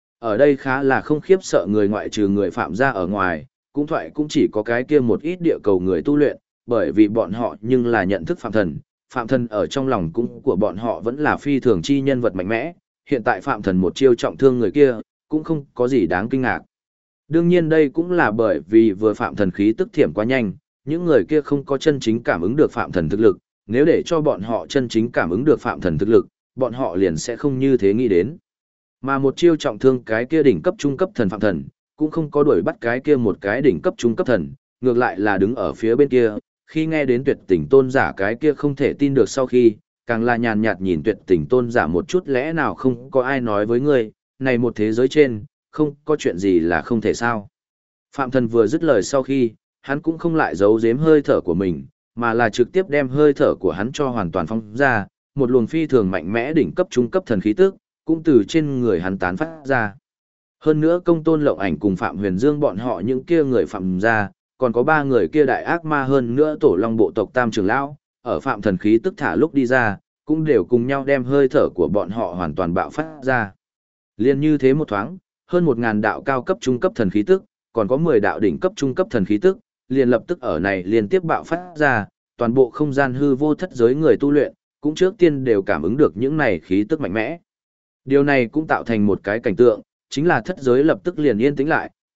Speaker 1: Ở đây khá là không khiếp sợ người ngoại trừ người phạm gia ở ngoài, cũng thoại cũng chỉ có cái kia một ít địa cầu người tu luyện, bởi vì bọn họ nhưng là nhận thức phạm thần ở trong lòng cũng của bọn họ vẫn là phi thường chi nhân vật mạnh mẽ, hiện tại phạm thần một chiêu trọng thương người kia, cũng không có gì đáng kinh ngạc. Đương nhiên đây cũng là bởi vì vừa phạm thần khí tức thiểm quá nhanh, những người kia không có chân chính cảm ứng được phạm thần thực lực, nếu để cho bọn họ chân chính cảm ứng được phạm thần thực lực, bọn họ liền sẽ không như thế nghĩ đến. Mà một chiêu trọng thương cái kia đỉnh cấp trung cấp thần phạm thần, cũng không có đuổi bắt cái kia một cái đỉnh cấp trung cấp thần, ngược lại là đứng ở phía bên kia, khi nghe đến tuyệt tình tôn giả cái kia không thể tin được sau khi, càng là nhàn nhạt nhìn tuyệt tình tôn giả một chút lẽ nào không có ai nói với ngươi, này một thế giới trên, không có chuyện gì là không thể sao. Phạm thần vừa dứt lời sau khi, hắn cũng không lại giấu giếm hơi thở của mình, mà là trực tiếp đem hơi thở của hắn cho hoàn toàn phóng ra, một luồng phi thường mạnh mẽ đỉnh cấp trung cấp thần khí tức, cũng từ trên người hắn tán phát ra. Hơn nữa Công Tôn Lộng Ảnh cùng Phạm Huyền Dương bọn họ những kia người phạm ra, còn có 3 người kia đại ác ma hơn nữa tổ long bộ tộc Tam trưởng lão, ở Phạm thần khí tức thả lúc đi ra, cũng đều cùng nhau đem hơi thở của bọn họ hoàn toàn bạo phát ra. Liên như thế một thoáng, hơn 1000 đạo cao cấp trung cấp thần khí tức, còn có 10 đạo đỉnh cấp trung cấp thần khí tức, liền lập tức ở này liên tiếp bạo phát ra, toàn bộ không gian hư vô thất giới người tu luyện, cũng trước tiên đều cảm ứng được những này khí tức mạnh mẽ. Điều này cũng tạo thành một cái cảnh tượng, chính là thất giới lập tức liền yên tĩnh lại,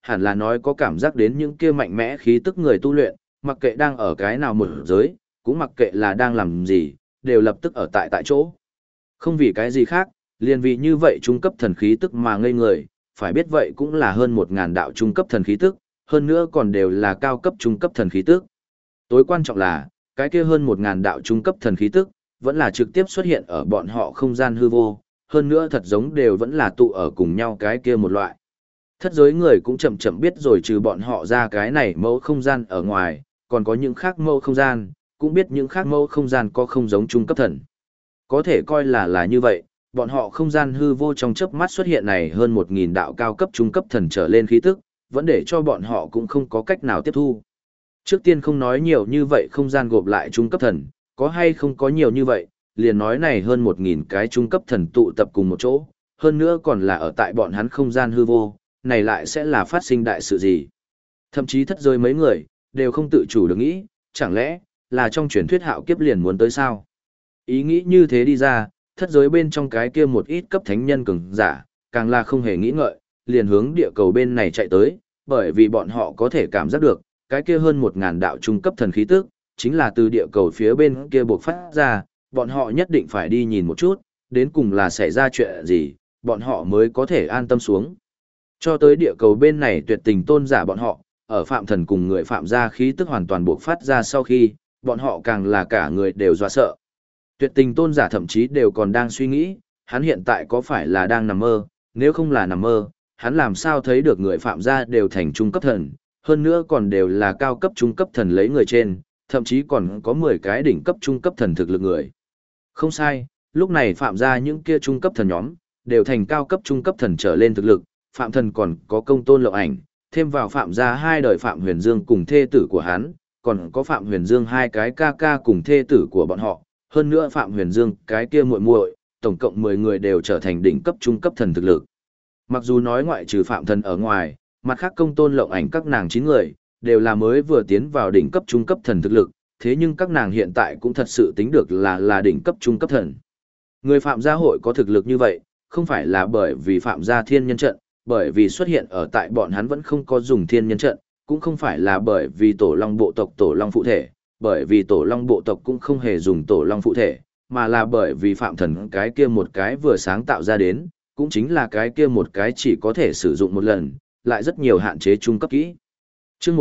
Speaker 1: hẳn là nói có cảm giác đến những kia mạnh mẽ khí tức người tu luyện, mặc kệ đang ở cái nào một giới, cũng mặc kệ là đang làm gì, đều lập tức ở tại chỗ. Không vì cái gì khác, liền vì như vậy trung cấp thần khí tức mà ngây người, phải biết vậy cũng là hơn 1000 đạo trung cấp thần khí tức, hơn nữa còn đều là cao cấp trung cấp thần khí tức. Tối quan trọng là, cái kia hơn 1000 đạo trung cấp thần khí tức, vẫn là trực tiếp xuất hiện ở bọn họ không gian hư vô, hơn nữa thật giống đều vẫn là tụ ở cùng nhau cái kia một loại. Thất giới người cũng chậm chậm biết rồi, trừ bọn họ ra cái này mẫu không gian ở ngoài, còn có những khác mẫu không gian, cũng biết những khác mẫu không gian có không giống trung cấp thần. Có thể coi là như vậy, bọn họ không gian hư vô trong chớp mắt xuất hiện này hơn 1000 đạo cao cấp trung cấp thần trở lên khí tức, vẫn để cho bọn họ cũng không có cách nào tiếp thu. Trước tiên không nói nhiều như vậy không gian gộp lại trung cấp thần, có hay không có nhiều như vậy, liền nói này hơn 1000 cái trung cấp thần tụ tập cùng một chỗ, hơn nữa còn là ở tại bọn hắn không gian hư vô, này lại sẽ là phát sinh đại sự gì. Thậm chí thất giới mấy người, đều không tự chủ được nghĩ, chẳng lẽ, là trong truyền thuyết hạo kiếp liền muốn tới sao? Ý nghĩ như thế đi ra, thất giới bên trong cái kia một ít cấp thánh nhân cường giả, càng là không hề nghĩ ngợi, liền hướng địa cầu bên này chạy tới, bởi vì bọn họ có thể cảm giác được, cái kia hơn 1000 đạo trung cấp thần khí tức, chính là từ địa cầu phía bên kia bộc phát ra, bọn họ nhất định phải đi nhìn một chút, đến cùng là xảy ra chuyện gì, bọn họ mới có thể an tâm xuống. Cho tới địa cầu bên này tuyệt tình tôn giả bọn họ, ở phạm thần cùng người phạm gia khí tức hoàn toàn bộc phát ra sau khi, bọn họ càng là cả người đều dọa sợ. Tuyệt tình tôn giả thậm chí đều còn đang suy nghĩ, hắn hiện tại có phải là đang nằm mơ, nếu không là nằm mơ, hắn làm sao thấy được người phạm gia đều thành trung cấp thần, hơn nữa còn đều là cao cấp trung cấp thần lấy người trên, thậm chí còn có 10 cái đỉnh cấp trung cấp thần thực lực người. Không sai, lúc này phạm gia những kia trung cấp thần nhóm, đều thành cao cấp trung cấp thần trở lên thực lực, phạm thần còn có công tôn lộng ảnh, thêm vào phạm gia hai đời phạm huyền dương cùng thê tử của hắn, còn có phạm huyền dương hai cái ca ca cùng thê tử của bọn họ, hơn nữa phạm huyền dương cái kia muội muội, tổng cộng 10 người đều trở thành đỉnh cấp trung cấp thần thực lực. Mặc dù nói ngoại trừ phạm thần ở ngoài, mặt khác công tôn lộng ảnh các nàng 9 người, đều là mới vừa tiến vào đỉnh cấp trung cấp thần thực lực, thế nhưng các nàng hiện tại cũng thật sự tính được là đỉnh cấp trung cấp thần. Người phạm gia hội có thực lực như vậy, không phải là bởi vì phạm gia thiên nhân trận, bởi vì xuất hiện ở tại bọn hắn vẫn không có dùng thiên nhân trận, cũng không phải là bởi vì tổ long bộ tộc tổ long phụ thể, bởi vì tổ long bộ tộc cũng không hề dùng tổ long phụ thể, mà là bởi vì phạm thần cái kia một cái vừa sáng tạo ra đến, cũng chính là cái kia một cái chỉ có thể sử dụng một lần, lại rất nhiều hạn chế trung cấp kỹ. Chương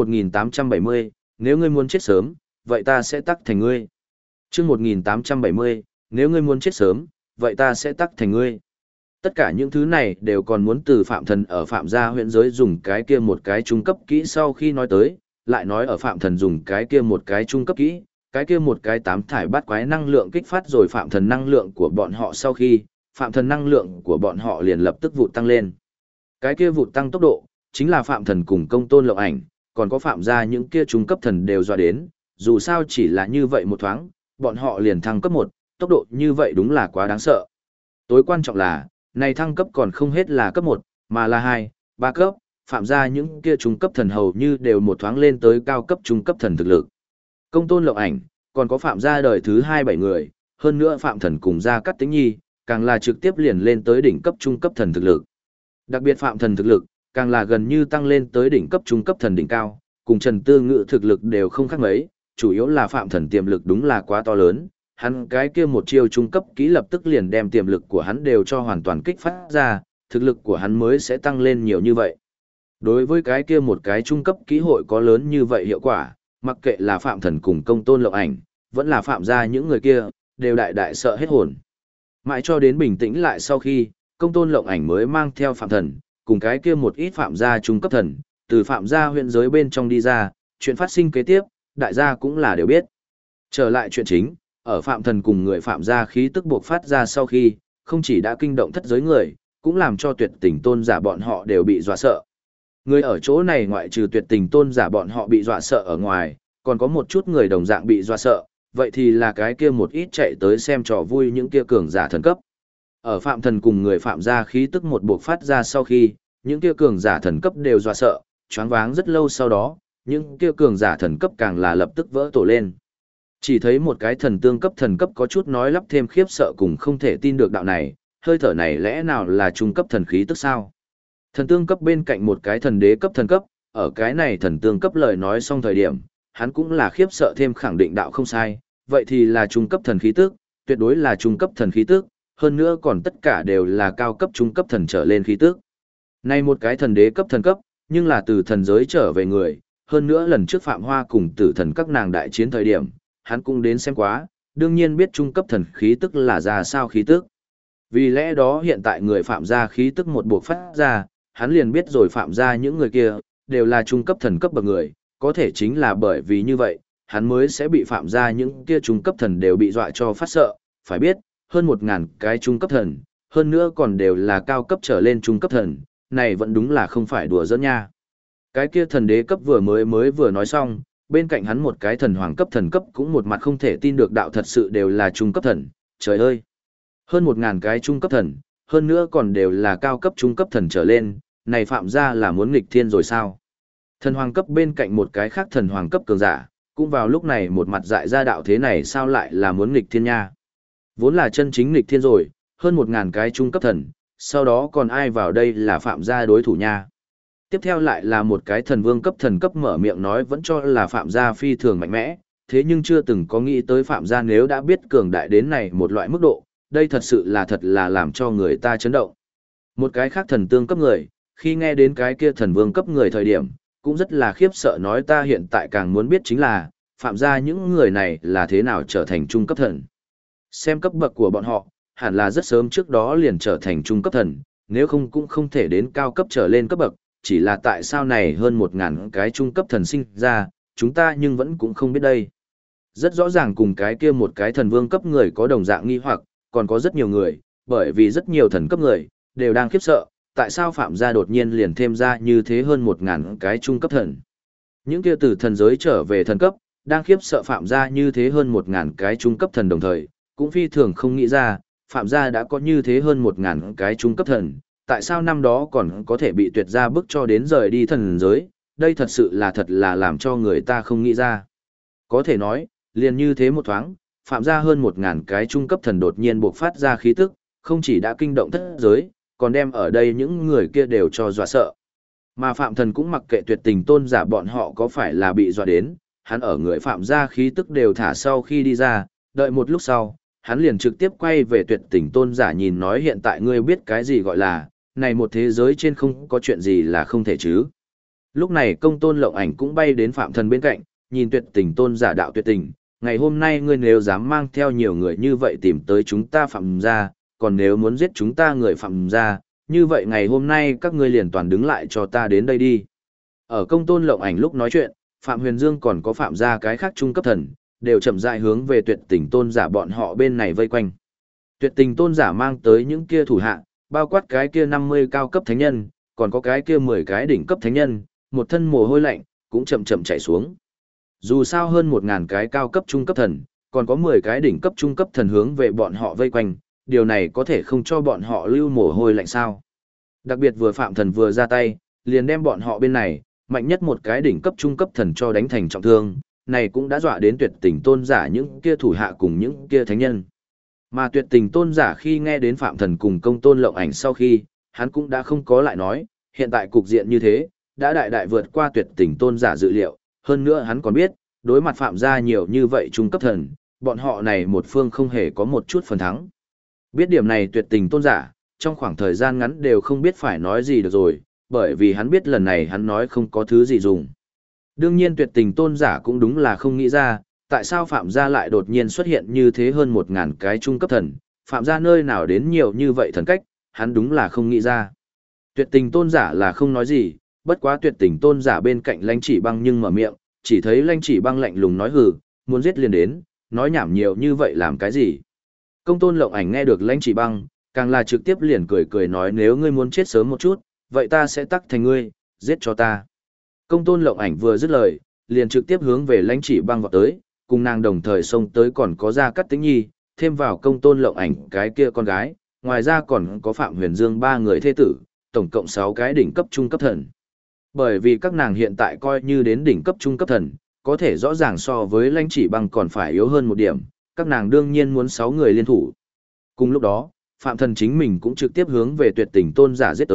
Speaker 1: 1870, nếu ngươi muốn chết sớm, vậy ta sẽ tắc thành ngươi. Chương 1870, nếu ngươi muốn chết sớm, vậy ta sẽ tắc thành ngươi. Tất cả những thứ này đều còn muốn từ phạm thần ở phạm gia huyện giới dùng cái kia một cái trung cấp kỹ sau khi nói tới, lại nói ở phạm thần dùng cái kia một cái trung cấp kỹ, cái kia một cái tám thải bát quái năng lượng kích phát rồi phạm thần năng lượng của bọn họ sau khi, phạm thần năng lượng của bọn họ liền lập tức vụt tăng lên. Cái kia vụt tăng tốc độ, chính là phạm thần cùng công tôn lộng ảnh, còn có phạm gia những kia trung cấp thần đều dọa đến, dù sao chỉ là như vậy một thoáng, bọn họ liền thăng cấp 1, tốc độ như vậy đúng là quá đáng sợ. Tối quan trọng là, này thăng cấp còn không hết là cấp 1, mà là 2, 3 cấp, phạm gia những kia trung cấp thần hầu như đều một thoáng lên tới cao cấp trung cấp thần thực lực. Công tôn lộng ảnh, còn có phạm gia đời thứ 27 người, hơn nữa phạm thần cùng gia cắt tính nhi, càng là trực tiếp liền lên tới đỉnh cấp trung cấp thần thực lực. Đặc biệt phạm thần thực lực, càng là gần như tăng lên tới đỉnh cấp trung cấp thần đỉnh cao, cùng Trần Tư Ngự thực lực đều không khác mấy, chủ yếu là phạm thần tiềm lực đúng là quá to lớn, hắn cái kia một chiêu trung cấp kỹ lập tức liền đem tiềm lực của hắn đều cho hoàn toàn kích phát ra, thực lực của hắn mới sẽ tăng lên nhiều như vậy. Đối với cái kia một cái trung cấp kỹ hội có lớn như vậy hiệu quả, mặc kệ là phạm thần cùng công tôn lộng ảnh, vẫn là phạm gia những người kia, đều đại đại sợ hết hồn. Mãi cho đến bình tĩnh lại sau khi, công tôn lộng ảnh mới mang theo phạm thần, cùng cái kia một ít phạm gia trung cấp thần, từ phạm gia huyện giới bên trong đi ra, chuyện phát sinh kế tiếp, đại gia cũng là đều biết. Trở lại chuyện chính, ở phạm thần cùng người phạm gia khí tức buộc phát ra sau khi, không chỉ đã kinh động thất giới người, cũng làm cho tuyệt tình tôn giả bọn họ đều bị dọa sợ. Người ở chỗ này ngoại trừ tuyệt tình tôn giả bọn họ bị dọa sợ ở ngoài, còn có một chút người đồng dạng bị dọa sợ, vậy thì là cái kia một ít chạy tới xem trò vui những kia cường giả thần cấp. Ở phạm thần cùng người phạm gia khí tức một buộc phát ra sau khi, những kia cường giả thần cấp đều dọa sợ, choáng váng rất lâu sau đó, những kia cường giả thần cấp càng là lập tức vỡ tổ lên. Chỉ thấy một cái thần tương cấp thần cấp có chút nói lắp thêm khiếp sợ cùng không thể tin được đạo này, hơi thở này lẽ nào là trung cấp thần khí tức sao? Thần tương cấp bên cạnh một cái thần đế cấp thần cấp, ở cái này thần tương cấp lời nói xong thời điểm, hắn cũng là khiếp sợ thêm khẳng định đạo không sai, vậy thì là trung cấp thần khí tức, tuyệt đối là trung cấp thần khí tức, hơn nữa còn tất cả đều là cao cấp trung cấp thần trở lên khí tức. Này một cái thần đế cấp thần cấp, nhưng là từ thần giới trở về người, hơn nữa lần trước Phạm Hoa cùng tử thần các nàng đại chiến thời điểm, hắn cũng đến xem quá, đương nhiên biết trung cấp thần khí tức là ra sao khí tức. Vì lẽ đó hiện tại người Phạm gia khí tức một buộc phát ra, hắn liền biết rồi Phạm gia những người kia, đều là trung cấp thần cấp bậc người, có thể chính là bởi vì như vậy, hắn mới sẽ bị Phạm gia những kia trung cấp thần đều bị dọa cho phát sợ, phải biết, hơn 1000 cái trung cấp thần, hơn nữa còn đều là cao cấp trở lên trung cấp thần, này vẫn đúng là không phải đùa giỡn nha. Cái kia thần đế cấp vừa nói xong, bên cạnh hắn một cái thần hoàng cấp thần cấp cũng một mặt không thể tin được đạo thật sự đều là trung cấp thần, trời ơi! Hơn 1000 cái trung cấp thần, hơn nữa còn đều là cao cấp trung cấp thần trở lên, này Phạm gia là muốn nghịch thiên rồi sao? Thần hoàng cấp bên cạnh một cái khác thần hoàng cấp cường giả, cũng vào lúc này một mặt dại ra đạo thế này sao lại là muốn nghịch thiên nha? Vốn là chân chính nghịch thiên rồi, hơn 1000 cái trung cấp thần, sau đó còn ai vào đây là Phạm gia đối thủ nha? Tiếp theo lại là một cái thần cấp mở miệng nói vẫn cho là Phạm gia phi thường mạnh mẽ, thế nhưng chưa từng có nghĩ tới Phạm gia nếu đã biết cường đại đến này một loại mức độ, đây thật sự là làm cho người ta chấn động. Một cái khác thần tương cấp người, khi nghe đến cái kia thần vương cấp người thời điểm, cũng rất là khiếp sợ nói ta hiện tại càng muốn biết chính là, Phạm gia những người này là thế nào trở thành trung cấp thần. Xem cấp bậc của bọn họ, hẳn là rất sớm trước đó liền trở thành trung cấp thần, nếu không cũng không thể đến cao cấp trở lên cấp bậc, chỉ là tại sao này hơn 1000 cái trung cấp thần sinh ra, chúng ta nhưng vẫn cũng không biết đây. Rất rõ ràng cùng cái kia một cái thần vương cấp người có đồng dạng nghi hoặc, còn có rất nhiều người, bởi vì rất nhiều thần cấp người, đều đang khiếp sợ, tại sao Phạm gia đột nhiên liền thêm ra như thế hơn 1000 cái trung cấp thần. Những kia từ thần giới trở về thần cấp, đang khiếp sợ Phạm gia như thế hơn 1000 cái trung cấp thần đồng thời, cũng phi thường không nghĩ ra, Phạm gia đã có như thế hơn 1000 cái trung cấp thần, tại sao năm đó còn có thể bị tuyệt gia bức cho đến rời đi thần giới, đây thật là làm cho người ta không nghĩ ra. Có thể nói, liền như thế một thoáng, Phạm gia hơn 1000 cái trung cấp thần đột nhiên bộc phát ra khí tức, không chỉ đã kinh động thất giới, còn đem ở đây những người kia đều cho dọa sợ. Mà Phạm thần cũng mặc kệ tuyệt tình tôn giả bọn họ có phải là bị dọa đến, hắn ở người Phạm gia khí tức đều thả sau khi đi ra, đợi một lúc sau, hắn liền trực tiếp quay về tuyệt tình tôn giả nhìn nói hiện tại ngươi biết cái gì gọi là, này một thế giới trên không có chuyện gì là không thể chứ. Lúc này công tôn lộng ảnh cũng bay đến Phạm thần bên cạnh, nhìn tuyệt tình tôn giả đạo tuyệt tình, ngày hôm nay ngươi nếu dám mang theo nhiều người như vậy tìm tới chúng ta Phạm gia, còn nếu muốn giết chúng ta người Phạm gia, như vậy ngày hôm nay các ngươi liền toàn đứng lại cho ta đến đây đi. Ở công tôn lộng ảnh lúc nói chuyện, Phạm Huyền Dương còn có Phạm gia cái khác trung cấp thần, đều chậm rãi hướng về tuyệt tình tôn giả bọn họ bên này vây quanh. Tuyệt tình tôn giả mang tới những kia thủ hạ, bao quát cái kia 50 cao cấp thánh nhân, còn có cái kia 10 cái đỉnh cấp thánh nhân, một thân mồ hôi lạnh, cũng chậm chậm chảy xuống. Dù sao hơn 1000 cái cao cấp trung cấp thần, còn có 10 cái đỉnh cấp trung cấp thần hướng về bọn họ vây quanh, điều này có thể không cho bọn họ lưu mồ hôi lạnh sao. Đặc biệt vừa Phạm thần vừa ra tay, liền đem bọn họ bên này, mạnh nhất một cái đỉnh cấp trung cấp thần cho đánh thành trọng thương, này cũng đã dọa đến tuyệt tình tôn giả những kia thủ hạ cùng những kia thánh nhân. Mà tuyệt tình tôn giả khi nghe đến Phạm thần cùng công tôn lộng ảnh sau khi, hắn cũng đã không có lại nói, hiện tại cục diện như thế, đã đại đại vượt qua tuyệt tình tôn giả dự liệu, hơn nữa hắn còn biết, đối mặt Phạm gia nhiều như vậy trung cấp thần, bọn họ này một phương không hề có một chút phần thắng. Biết điểm này tuyệt tình tôn giả, trong khoảng thời gian ngắn đều không biết phải nói gì được rồi, bởi vì hắn biết lần này hắn nói không có thứ gì dùng. Đương nhiên tuyệt tình tôn giả cũng đúng là không nghĩ ra, tại sao Phạm gia lại đột nhiên xuất hiện như thế hơn 1000 cái trung cấp thần, Phạm gia nơi nào đến nhiều như vậy thần cách, hắn đúng là không nghĩ ra. Tuyệt tình tôn giả là không nói gì, bất quá tuyệt tình tôn giả bên cạnh Lãnh Chỉ Băng nhưng mở miệng, chỉ thấy Lãnh Chỉ Băng lạnh lùng nói hừ, muốn giết liền đến, nói nhảm nhiều như vậy làm cái gì. Công tôn lộng ảnh nghe được Lãnh Chỉ Băng, càng là trực tiếp liền cười cười nói nếu ngươi muốn chết sớm một chút, vậy ta sẽ tắc thành ngươi, giết cho ta. Công tôn lộng ảnh vừa dứt lời, liền trực tiếp hướng về Lãnh Chỉ Băng vọt tới, cùng nàng đồng thời xông tới còn có Gia Cát Tĩnh Nhi, thêm vào công tôn lộng ảnh cái kia con gái, ngoài ra còn có Phạm Huyền Dương 3 người thê tử, tổng cộng 6 cái đỉnh cấp trung cấp thần. Bởi vì các nàng hiện tại coi như đến đỉnh cấp trung cấp thần, có thể rõ ràng so với Lãnh Chỉ Băng còn phải yếu hơn một điểm, các nàng đương nhiên muốn 6 người liên thủ. Cùng lúc đó, Phạm Thần chính mình cũng trực tiếp hướng về tuyệt tình tôn giả giết tới,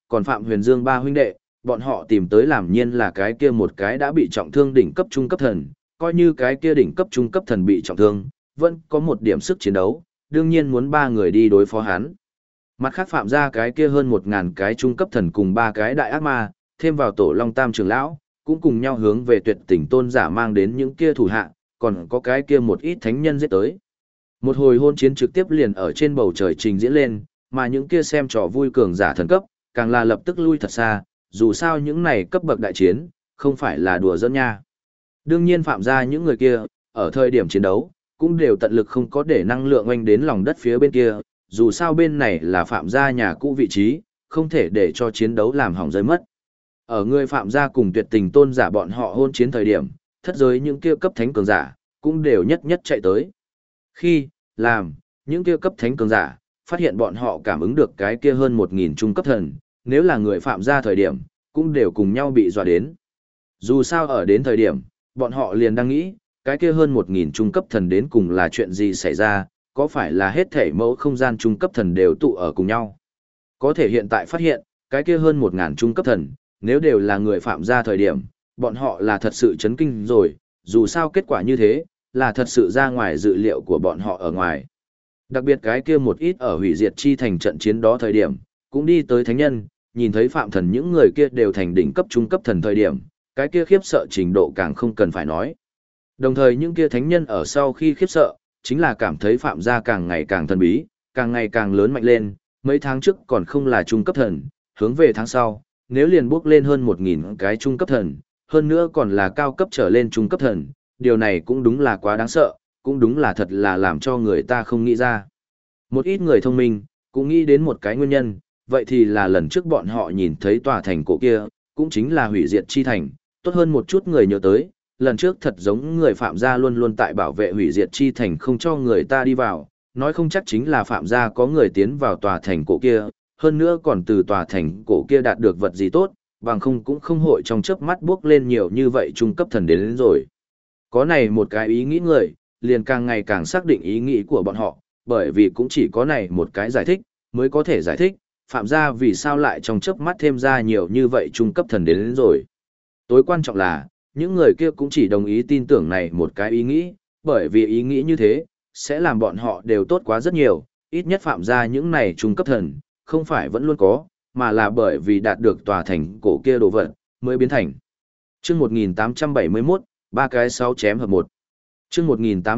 Speaker 1: còn Phạm Huyền Dương ba huynh đệ, bọn họ tìm tới làm nhiên là cái kia một cái đã bị trọng thương đỉnh cấp trung cấp thần, coi như cái kia đỉnh cấp trung cấp thần bị trọng thương, vẫn có một điểm sức chiến đấu, đương nhiên muốn ba người đi đối phó hắn. Mặt khác Phạm ra cái kia hơn 1000 cái trung cấp thần cùng ba cái đại ác ma, thêm vào tổ Long Tam trưởng lão, cũng cùng nhau hướng về Tuyệt Tình tôn giả mang đến những kia thủ hạ, còn có cái kia một ít thánh nhân giết tới. Một hồi hôn chiến trực tiếp liền ở trên bầu trời trình diễn lên, mà những kia xem trò vui cường giả thần cấp, càng là lập tức lui thật xa, dù sao những này cấp bậc đại chiến, không phải là đùa giỡn nha. Đương nhiên Phạm ra những người kia, ở thời điểm chiến đấu, cũng đều tận lực không có để năng lượng oanh đến lòng đất phía bên kia, dù sao bên này là Phạm gia nhà cũ vị trí, không thể để cho chiến đấu làm hỏng rơi mất. Ở người Phạm gia cùng Tuyệt Tình tôn giả bọn họ hôn chiến thời điểm, thất giới những kia cấp thánh cường giả, cũng đều nhất nhất chạy tới. Khi, làm, những kia cấp thánh cường giả, phát hiện bọn họ cảm ứng được cái kia hơn 1000 trung cấp thần, nếu là người Phạm gia thời điểm, cũng đều cùng nhau bị dọa đến. Dù sao ở đến thời điểm, bọn họ liền đang nghĩ, cái kia hơn 1000 trung cấp thần đến cùng là chuyện gì xảy ra, có phải là hết thể mẫu không gian trung cấp thần đều tụ ở cùng nhau. Có thể hiện tại phát hiện, cái kia hơn 1000 trung cấp thần, nếu đều là người Phạm gia thời điểm, bọn họ là thật sự chấn kinh rồi, dù sao kết quả như thế, là thật sự ra ngoài dự liệu của bọn họ ở ngoài. Đặc biệt cái kia một ít ở hủy diệt chi thành trận chiến đó thời điểm, cũng đi tới thánh nhân, nhìn thấy Phạm thần những người kia đều thành đỉnh cấp trung cấp thần thời điểm, cái kia khiếp sợ trình độ càng không cần phải nói. Đồng thời những kia thánh nhân ở sau khi khiếp sợ, chính là cảm thấy Phạm gia càng ngày càng thần bí, càng ngày càng lớn mạnh lên, mấy tháng trước còn không là trung cấp thần, hướng về tháng sau, nếu liền bước lên hơn 1000 cái trung cấp thần, hơn nữa còn là cao cấp trở lên trung cấp thần, điều này cũng đúng là quá đáng sợ, cũng đúng là thật là làm cho người ta không nghĩ ra. Một ít người thông minh, cũng nghĩ đến một cái nguyên nhân, vậy thì là lần trước bọn họ nhìn thấy tòa thành cổ kia, cũng chính là hủy diệt chi thành, tốt hơn một chút người nhớ tới, lần trước thật giống người Phạm gia luôn luôn tại bảo vệ hủy diệt chi thành không cho người ta đi vào, nói không chắc chính là Phạm gia có người tiến vào tòa thành cổ kia, hơn nữa còn từ tòa thành cổ kia đạt được vật gì tốt, bằng không cũng không hội trong chớp mắt bước lên nhiều như vậy trung cấp thần đến rồi. Có này một cái ý nghĩ người, liền càng ngày càng xác định ý nghĩ của bọn họ, bởi vì cũng chỉ có này một cái giải thích, mới có thể giải thích, Phạm gia vì sao lại trong chớp mắt thêm ra nhiều như vậy trung cấp thần đến rồi. Tối quan trọng là, những người kia cũng chỉ đồng ý tin tưởng này một cái ý nghĩ, bởi vì ý nghĩ như thế, sẽ làm bọn họ đều tốt quá rất nhiều, ít nhất Phạm gia những này trung cấp thần, không phải vẫn luôn có, mà là bởi vì đạt được tòa thành cổ kia đồ vật, mới biến thành. Chương 1871, ba cái 6 chém hợp 1. Chương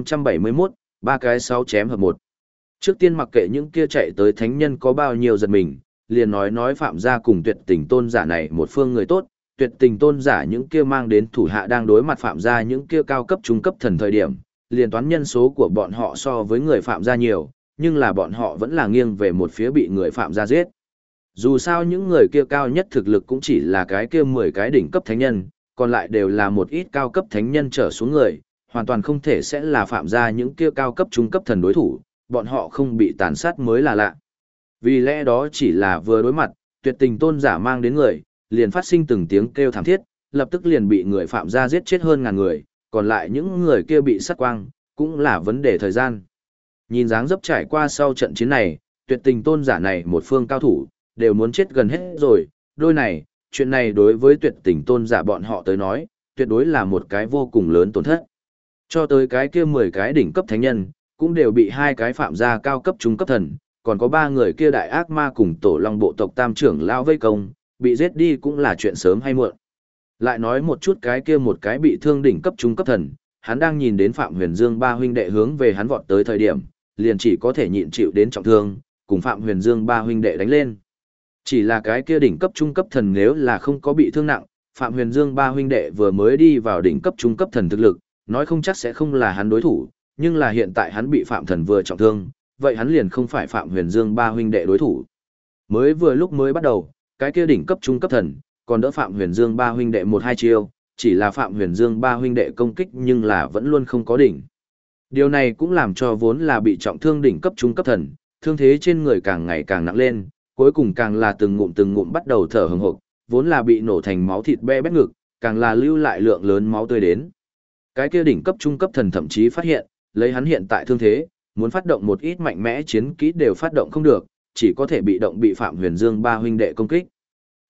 Speaker 1: 1871, ba cái 6 chém hợp 1. Trước tiên mặc kệ những kia chạy tới thánh nhân có bao nhiêu giật mình, liền nói Phạm gia cùng Tuyệt Tình tôn giả này một phương người tốt, Tuyệt Tình tôn giả những kia mang đến thủ hạ đang đối mặt Phạm gia những kia cao cấp trung cấp thần thời điểm, liền toán nhân số của bọn họ so với người Phạm gia nhiều, nhưng là bọn họ vẫn là nghiêng về một phía bị người Phạm gia giết. Dù sao những người kia cao nhất thực lực cũng chỉ là cái kia 10 cái đỉnh cấp thánh nhân, còn lại đều là một ít cao cấp thánh nhân trở xuống người, hoàn toàn không thể sẽ là Phạm gia những kia cao cấp trung cấp thần đối thủ, bọn họ không bị tàn sát mới là lạ. Vì lẽ đó chỉ là vừa đối mặt, Tuyệt Tình tôn giả mang đến người, liền phát sinh từng tiếng kêu thảm thiết, lập tức liền bị người Phạm gia giết chết hơn ngàn người, còn lại những người kia bị sát quang, cũng là vấn đề thời gian. Nhìn dáng dấp trải qua sau trận chiến này, Tuyệt Tình tôn giả này một phương cao thủ, đều muốn chết gần hết rồi, đôi này, chuyện này đối với Tuyệt Tình tôn giả bọn họ tới nói, tuyệt đối là một cái vô cùng lớn tổn thất. Cho tới cái kia 10 cái đỉnh cấp thánh nhân, cũng đều bị hai cái Phạm gia cao cấp trung cấp thần, còn có 3 người kia đại ác ma cùng tổ long bộ tộc tam trưởng lao vây công, bị giết đi cũng là chuyện sớm hay muộn. Lại nói một chút cái kia một cái bị thương đỉnh cấp trung cấp thần, hắn đang nhìn đến Phạm Huyền Dương ba huynh đệ hướng về hắn vọt tới thời điểm, liền chỉ có thể nhịn chịu đến trọng thương, cùng Phạm Huyền Dương ba huynh đệ đánh lên. Chỉ là cái kia đỉnh cấp trung cấp thần nếu là không có bị thương nặng, Phạm Huyền Dương ba huynh đệ vừa mới đi vào đỉnh cấp trung cấp thần thực lực, nói không chắc sẽ không là hắn đối thủ, nhưng là hiện tại hắn bị Phạm thần vừa trọng thương, vậy hắn liền không phải Phạm Huyền Dương ba huynh đệ đối thủ. Mới vừa lúc mới bắt đầu, cái kia đỉnh cấp trung cấp thần, còn đỡ Phạm Huyền Dương ba huynh đệ 1-2 chiêu, chỉ là Phạm Huyền Dương ba huynh đệ công kích nhưng là vẫn luôn không có đỉnh. Điều này cũng làm cho vốn là bị trọng thương đỉnh cấp trung cấp thần, thương thế trên người càng ngày càng nặng lên, cuối cùng càng là từng ngụm bắt đầu thở hừng hực, vốn là bị nổ thành máu thịt be bét ngực, càng là lưu lại lượng lớn máu tươi đến. Cái kia đỉnh cấp trung cấp thần thậm chí phát hiện, lấy hắn hiện tại thương thế, muốn phát động một ít mạnh mẽ chiến kỹ đều phát động không được, chỉ có thể bị động bị Phạm Huyền Dương ba huynh đệ công kích.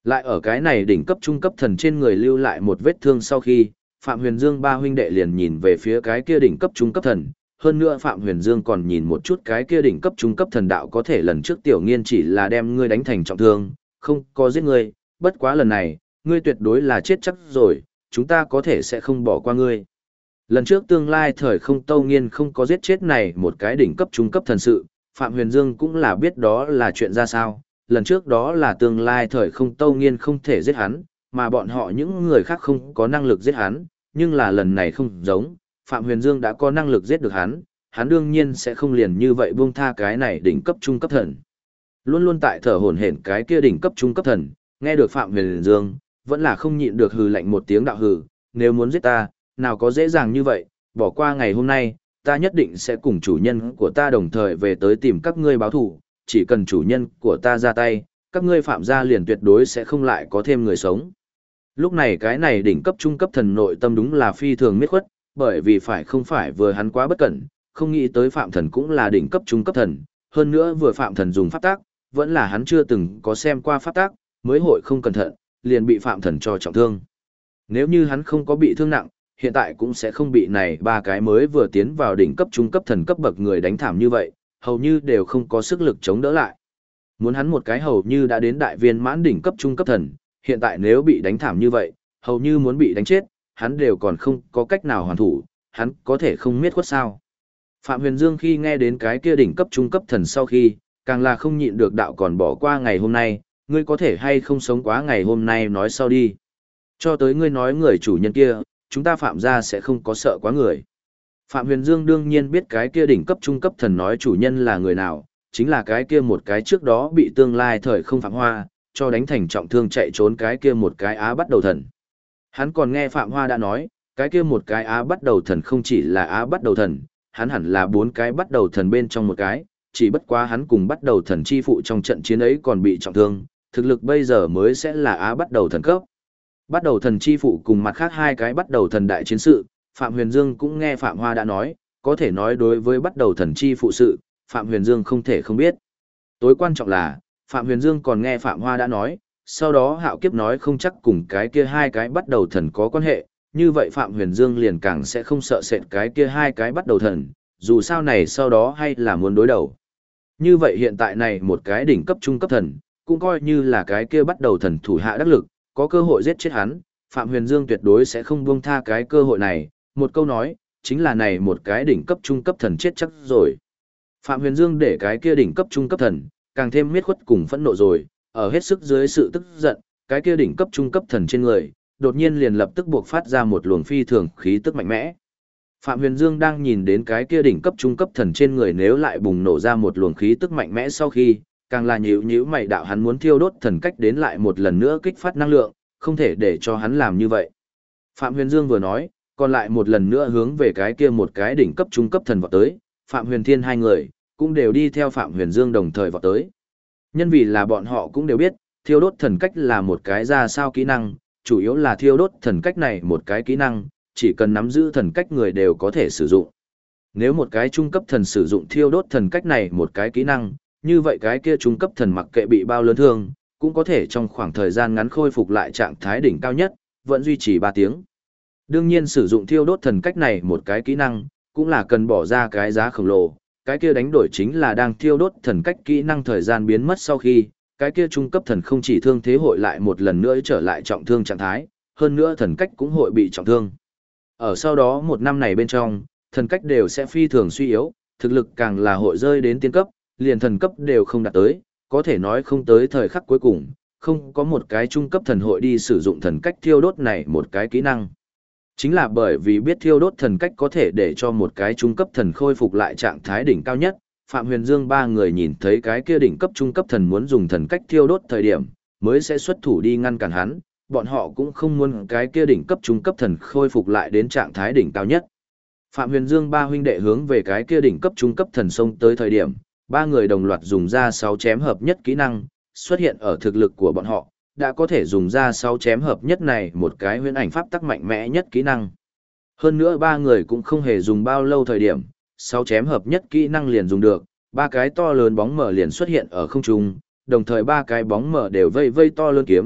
Speaker 1: Lại ở cái này đỉnh cấp trung cấp thần trên người lưu lại một vết thương sau khi, Phạm Huyền Dương ba huynh đệ liền nhìn về phía cái kia đỉnh cấp trung cấp thần. Hơn nữa Phạm Huyền Dương còn nhìn một chút cái kia đỉnh cấp trung cấp thần đạo có thể lần trước Tiểu Nghiên chỉ là đem ngươi đánh thành trọng thương, không có giết ngươi, bất quá lần này, ngươi tuyệt đối là chết chắc rồi, chúng ta có thể sẽ không bỏ qua ngươi. Lần trước tương lai thời không Tâu Nghiên không có giết chết này một cái đỉnh cấp trung cấp thần sự, Phạm Huyền Dương cũng là biết đó là chuyện ra sao, lần trước đó là tương lai thời không Tâu Nghiên không thể giết hắn, mà bọn họ những người khác không có năng lực giết hắn, nhưng là lần này không giống, Phạm Huyền Dương đã có năng lực giết được hắn đương nhiên sẽ không liền như vậy buông tha cái này đỉnh cấp trung cấp thần. Luôn luôn tại thở hổn hển cái kia đỉnh cấp trung cấp thần, nghe được Phạm Huyền Dương, vẫn là không nhịn được hừ lạnh một tiếng đạo hừ, nếu muốn giết ta, nào có dễ dàng như vậy, bỏ qua ngày hôm nay, ta nhất định sẽ cùng chủ nhân của ta đồng thời về tới tìm các ngươi báo thù, chỉ cần chủ nhân của ta ra tay, các ngươi Phạm gia liền tuyệt đối sẽ không lại có thêm người sống. Lúc này cái này đỉnh cấp trung cấp thần nội tâm đúng là phi thường miết khuất, bởi vì không phải vừa hắn quá bất cẩn, không nghĩ tới Phạm thần cũng là đỉnh cấp trung cấp thần, hơn nữa vừa Phạm thần dùng pháp tác, vẫn là hắn chưa từng có xem qua pháp tác, mới hội không cẩn thận, liền bị Phạm thần cho trọng thương. Nếu như hắn không có bị thương nặng, hiện tại cũng sẽ không bị này ba cái mới vừa tiến vào đỉnh cấp trung cấp thần cấp bậc người đánh thảm như vậy, hầu như đều không có sức lực chống đỡ lại. Muốn hắn một cái hầu như đã đến đại viên mãn đỉnh cấp trung cấp thần, hiện tại nếu bị đánh thảm như vậy, hầu như muốn bị đánh chết, hắn đều còn không có cách nào hoàn thủ, hắn có thể không miết khuất sao. Phạm Huyền Dương khi nghe đến cái kia đỉnh cấp trung cấp thần sau khi, càng là không nhịn được đạo còn bỏ qua ngày hôm nay, ngươi có thể hay không sống quá ngày hôm nay nói sau đi. Cho tới ngươi nói người chủ nhân kia, chúng ta Phạm gia sẽ không có sợ quá người. Phạm Huyền Dương đương nhiên biết cái kia đỉnh cấp trung cấp thần nói chủ nhân là người nào, chính là cái kia một cái trước đó bị tương lai thời không Phạm Hoa, cho đánh thành trọng thương chạy trốn cái kia một cái Á Bắt Đầu Thần. Hắn còn nghe Phạm Hoa đã nói, cái kia một cái Á Bắt Đầu Thần không chỉ là Á Bắt Đầu Thần, hắn hẳn là 4 cái Bắt Đầu Thần bên trong một cái, chỉ bất quá hắn cùng Bắt Đầu Thần chi phụ trong trận chiến ấy còn bị trọng thương, thực lực bây giờ mới sẽ là Á Bắt Đầu Thần cấp. Bắt Đầu Thần chi phụ cùng mặt khác 2 cái Bắt Đầu Thần đại chiến sự, Phạm Huyền Dương cũng nghe Phạm Hoa đã nói, có thể nói đối với Bắt Đầu Thần chi phụ sự, Phạm Huyền Dương không thể không biết. Tối quan trọng là, Phạm Huyền Dương còn nghe Phạm Hoa đã nói, sau đó Hạo Kiếp nói không chắc cùng cái kia 2 cái Bắt Đầu Thần có quan hệ, như vậy Phạm Huyền Dương liền càng sẽ không sợ sệt cái kia 2 cái Bắt Đầu Thần, dù sao này sau đó hay là muốn đối đầu. Như vậy hiện tại này một cái đỉnh cấp trung cấp thần, cũng coi như là cái kia Bắt Đầu Thần thủ hạ đắc lực, có cơ hội giết chết hắn, Phạm Huyền Dương tuyệt đối sẽ không buông tha cái cơ hội này, một câu nói, chính là này một cái đỉnh cấp trung cấp thần chết chắc rồi. Phạm Huyền Dương để cái kia đỉnh cấp trung cấp thần, càng thêm miết khuất cùng phẫn nộ rồi, ở hết sức dưới sự tức giận, cái kia đỉnh cấp trung cấp thần trên người, đột nhiên liền lập tức buộc phát ra một luồng phi thường khí tức mạnh mẽ. Phạm Huyền Dương đang nhìn đến cái kia đỉnh cấp trung cấp thần trên người nếu lại bùng nổ ra một luồng khí tức mạnh mẽ sau khi, càng là nhíu mày đạo hắn muốn thiêu đốt thần cách đến lại một lần nữa kích phát năng lượng, không thể để cho hắn làm như vậy. Phạm Huyền Dương vừa nói, còn lại một lần nữa hướng về cái kia một cái đỉnh cấp trung cấp thần vọt tới, Phạm Huyền Thiên hai người cũng đều đi theo Phạm Huyền Dương đồng thời vọt tới. Nhân vì là bọn họ cũng đều biết, thiêu đốt thần cách là một cái ra sao kỹ năng, chủ yếu là thiêu đốt thần cách này một cái kỹ năng, chỉ cần nắm giữ thần cách người đều có thể sử dụng. Nếu một cái trung cấp thần sử dụng thiêu đốt thần cách này một cái kỹ năng, như vậy cái kia trung cấp thần mặc kệ bị bao lớn thương, cũng có thể trong khoảng thời gian ngắn khôi phục lại trạng thái đỉnh cao nhất, vẫn duy trì 3 tiếng. Đương nhiên sử dụng thiêu đốt thần cách này một cái kỹ năng, cũng là cần bỏ ra cái giá khổng lồ, cái kia đánh đổi chính là đang thiêu đốt thần cách kỹ năng thời gian biến mất sau khi, cái kia trung cấp thần không chỉ thương thế hội lại một lần nữa trở lại trọng thương trạng thái, hơn nữa thần cách cũng hội bị trọng thương. Ở sau đó một năm này bên trong, thần cách đều sẽ phi thường suy yếu, thực lực càng là hội rơi đến tiên cấp, liền thần cấp đều không đạt tới, có thể nói không tới thời khắc cuối cùng, không có một cái trung cấp thần hội đi sử dụng thần cách thiêu đốt này một cái kỹ năng. Chính là bởi vì biết thiêu đốt thần cách có thể để cho một cái trung cấp thần khôi phục lại trạng thái đỉnh cao nhất, Phạm Huyền Dương ba người nhìn thấy cái kia đỉnh cấp trung cấp thần muốn dùng thần cách thiêu đốt thời điểm, mới sẽ xuất thủ đi ngăn cản hắn, bọn họ cũng không muốn cái kia đỉnh cấp trung cấp thần khôi phục lại đến trạng thái đỉnh cao nhất. Phạm Huyền Dương ba huynh đệ hướng về cái kia đỉnh cấp trung cấp thần xông tới thời điểm, ba người đồng loạt dùng ra 6 chém hợp nhất kỹ năng, xuất hiện ở thực lực của bọn họ, đã có thể dùng ra 6 chém hợp nhất này một cái huyễn ảnh pháp tắc mạnh mẽ nhất kỹ năng. Hơn nữa ba người cũng không hề dùng bao lâu thời điểm, 6 chém hợp nhất kỹ năng liền dùng được, ba cái to lớn bóng mở liền xuất hiện ở không trung, đồng thời ba cái bóng mở đều vây to lớn kiếm,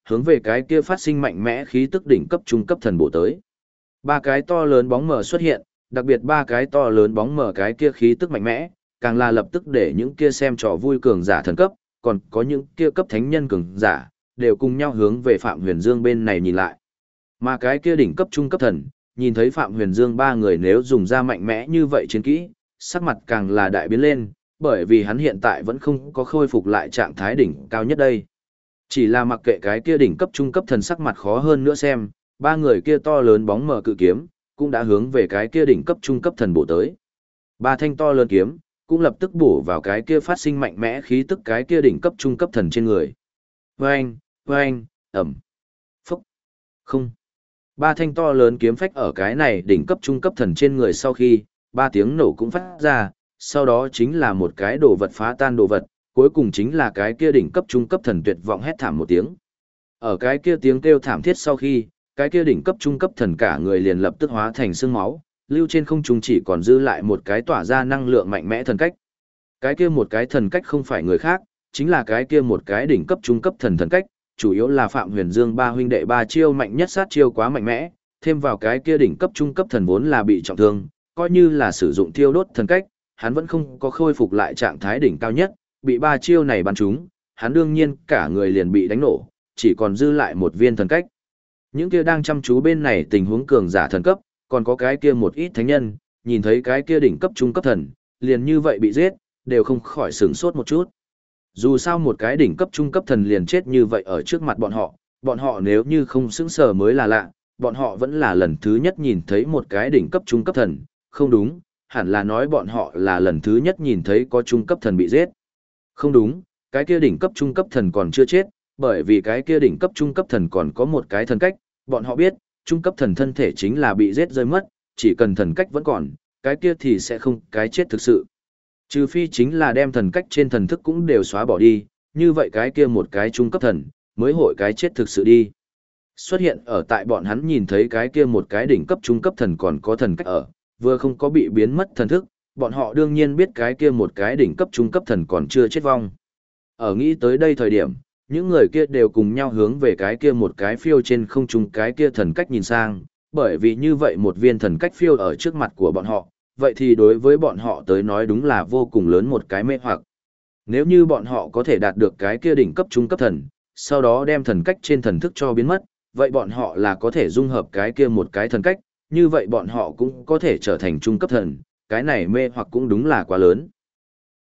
Speaker 1: hướng về cái kia phát sinh mạnh mẽ khí tức đỉnh cấp trung cấp thần bổ tới. Ba cái to lớn bóng mờ xuất hiện, đặc biệt ba cái to lớn bóng mờ cái kia khí tức mạnh mẽ, càng là lập tức để những kia xem trò vui cường giả thần cấp, còn có những kia cấp thánh nhân cường giả, đều cùng nhau hướng về Phạm Huyền Dương bên này nhìn lại. Mà cái kia đỉnh cấp trung cấp thần, nhìn thấy Phạm Huyền Dương ba người nếu dùng ra mạnh mẽ như vậy chiến kỹ, sắc mặt càng là đại biến lên, bởi vì hắn hiện tại vẫn không có khôi phục lại trạng thái đỉnh cao nhất đây. Chỉ là mặc kệ cái kia đỉnh cấp trung cấp thần sắc mặt khó hơn nữa xem, ba người kia to lớn bóng mờ cự kiếm, cũng đã hướng về cái kia đỉnh cấp trung cấp thần bổ tới. Ba thanh to lớn kiếm, cũng lập tức bổ vào cái kia phát sinh mạnh mẽ khí tức cái kia đỉnh cấp trung cấp thần trên người. Vâng, vâng, ẩm, phúc, không. Ba thanh to lớn kiếm phách ở cái này đỉnh cấp trung cấp thần trên người sau khi, ba tiếng nổ cũng phát ra, sau đó chính là một cái đồ vật phá tan đồ vật, cuối cùng chính là cái kia đỉnh cấp trung cấp thần tuyệt vọng hét thảm một tiếng. Ở cái kia tiếng kêu thảm thiết sau khi, cái kia đỉnh cấp trung cấp thần cả người liền lập tức hóa thành xương máu, lưu trên không trung chỉ còn dư lại một cái tỏa ra năng lượng mạnh mẽ thần cách. Cái kia một cái thần cách không phải người khác, chính là cái kia một cái đỉnh cấp trung cấp thần thần cách, chủ yếu là Phạm Huyền Dương ba huynh đệ ba chiêu mạnh nhất sát chiêu quá mạnh mẽ, thêm vào cái kia đỉnh cấp trung cấp thần vốn là bị trọng thương, coi như là sử dụng thiêu đốt thần cách, hắn vẫn không có khôi phục lại trạng thái đỉnh cao nhất, bị ba chiêu này bắn trúng, hắn đương nhiên cả người liền bị đánh nổ, chỉ còn dư lại một viên thần cách. Những kia đang chăm chú bên này tình huống cường giả thần cấp, còn có cái kia một ít thánh nhân, nhìn thấy cái kia đỉnh cấp trung cấp thần, liền như vậy bị giết, đều không khỏi sửng sốt một chút. Dù sao một cái đỉnh cấp trung cấp thần liền chết như vậy ở trước mặt bọn họ nếu như không sững sờ mới là lạ, bọn họ vẫn là lần thứ nhất nhìn thấy một cái đỉnh cấp trung cấp thần, không đúng, hẳn là nói bọn họ là lần thứ nhất nhìn thấy có trung cấp thần bị giết. Không đúng, cái kia đỉnh cấp trung cấp thần còn chưa chết, bởi vì cái kia đỉnh cấp trung cấp thần còn có một cái thần cách, bọn họ biết, trung cấp thần thân thể chính là bị giết rơi mất, chỉ cần thần cách vẫn còn, cái kia thì sẽ không cái chết thực sự. Trừ phi chính là đem thần cách trên thần thức cũng đều xóa bỏ đi, như vậy cái kia một cái trung cấp thần, mới hội cái chết thực sự đi. Xuất hiện ở tại bọn hắn nhìn thấy cái kia một cái đỉnh cấp trung cấp thần còn có thần cách ở, vừa không có bị biến mất thần thức, bọn họ đương nhiên biết cái kia một cái đỉnh cấp trung cấp thần còn chưa chết vong. Ở nghĩ tới đây thời điểm, những người kia đều cùng nhau hướng về cái kia một cái phiêu trên không trung cái kia thần cách nhìn sang, bởi vì như vậy một viên thần cách phiêu ở trước mặt của bọn họ, vậy thì đối với bọn họ tới nói đúng là vô cùng lớn một cái mê hoặc. Nếu như bọn họ có thể đạt được cái kia đỉnh cấp trung cấp thần, sau đó đem thần cách trên thần thức cho biến mất, vậy bọn họ là có thể dung hợp cái kia một cái thần cách, như vậy bọn họ cũng có thể trở thành trung cấp thần, cái này mê hoặc cũng đúng là quá lớn.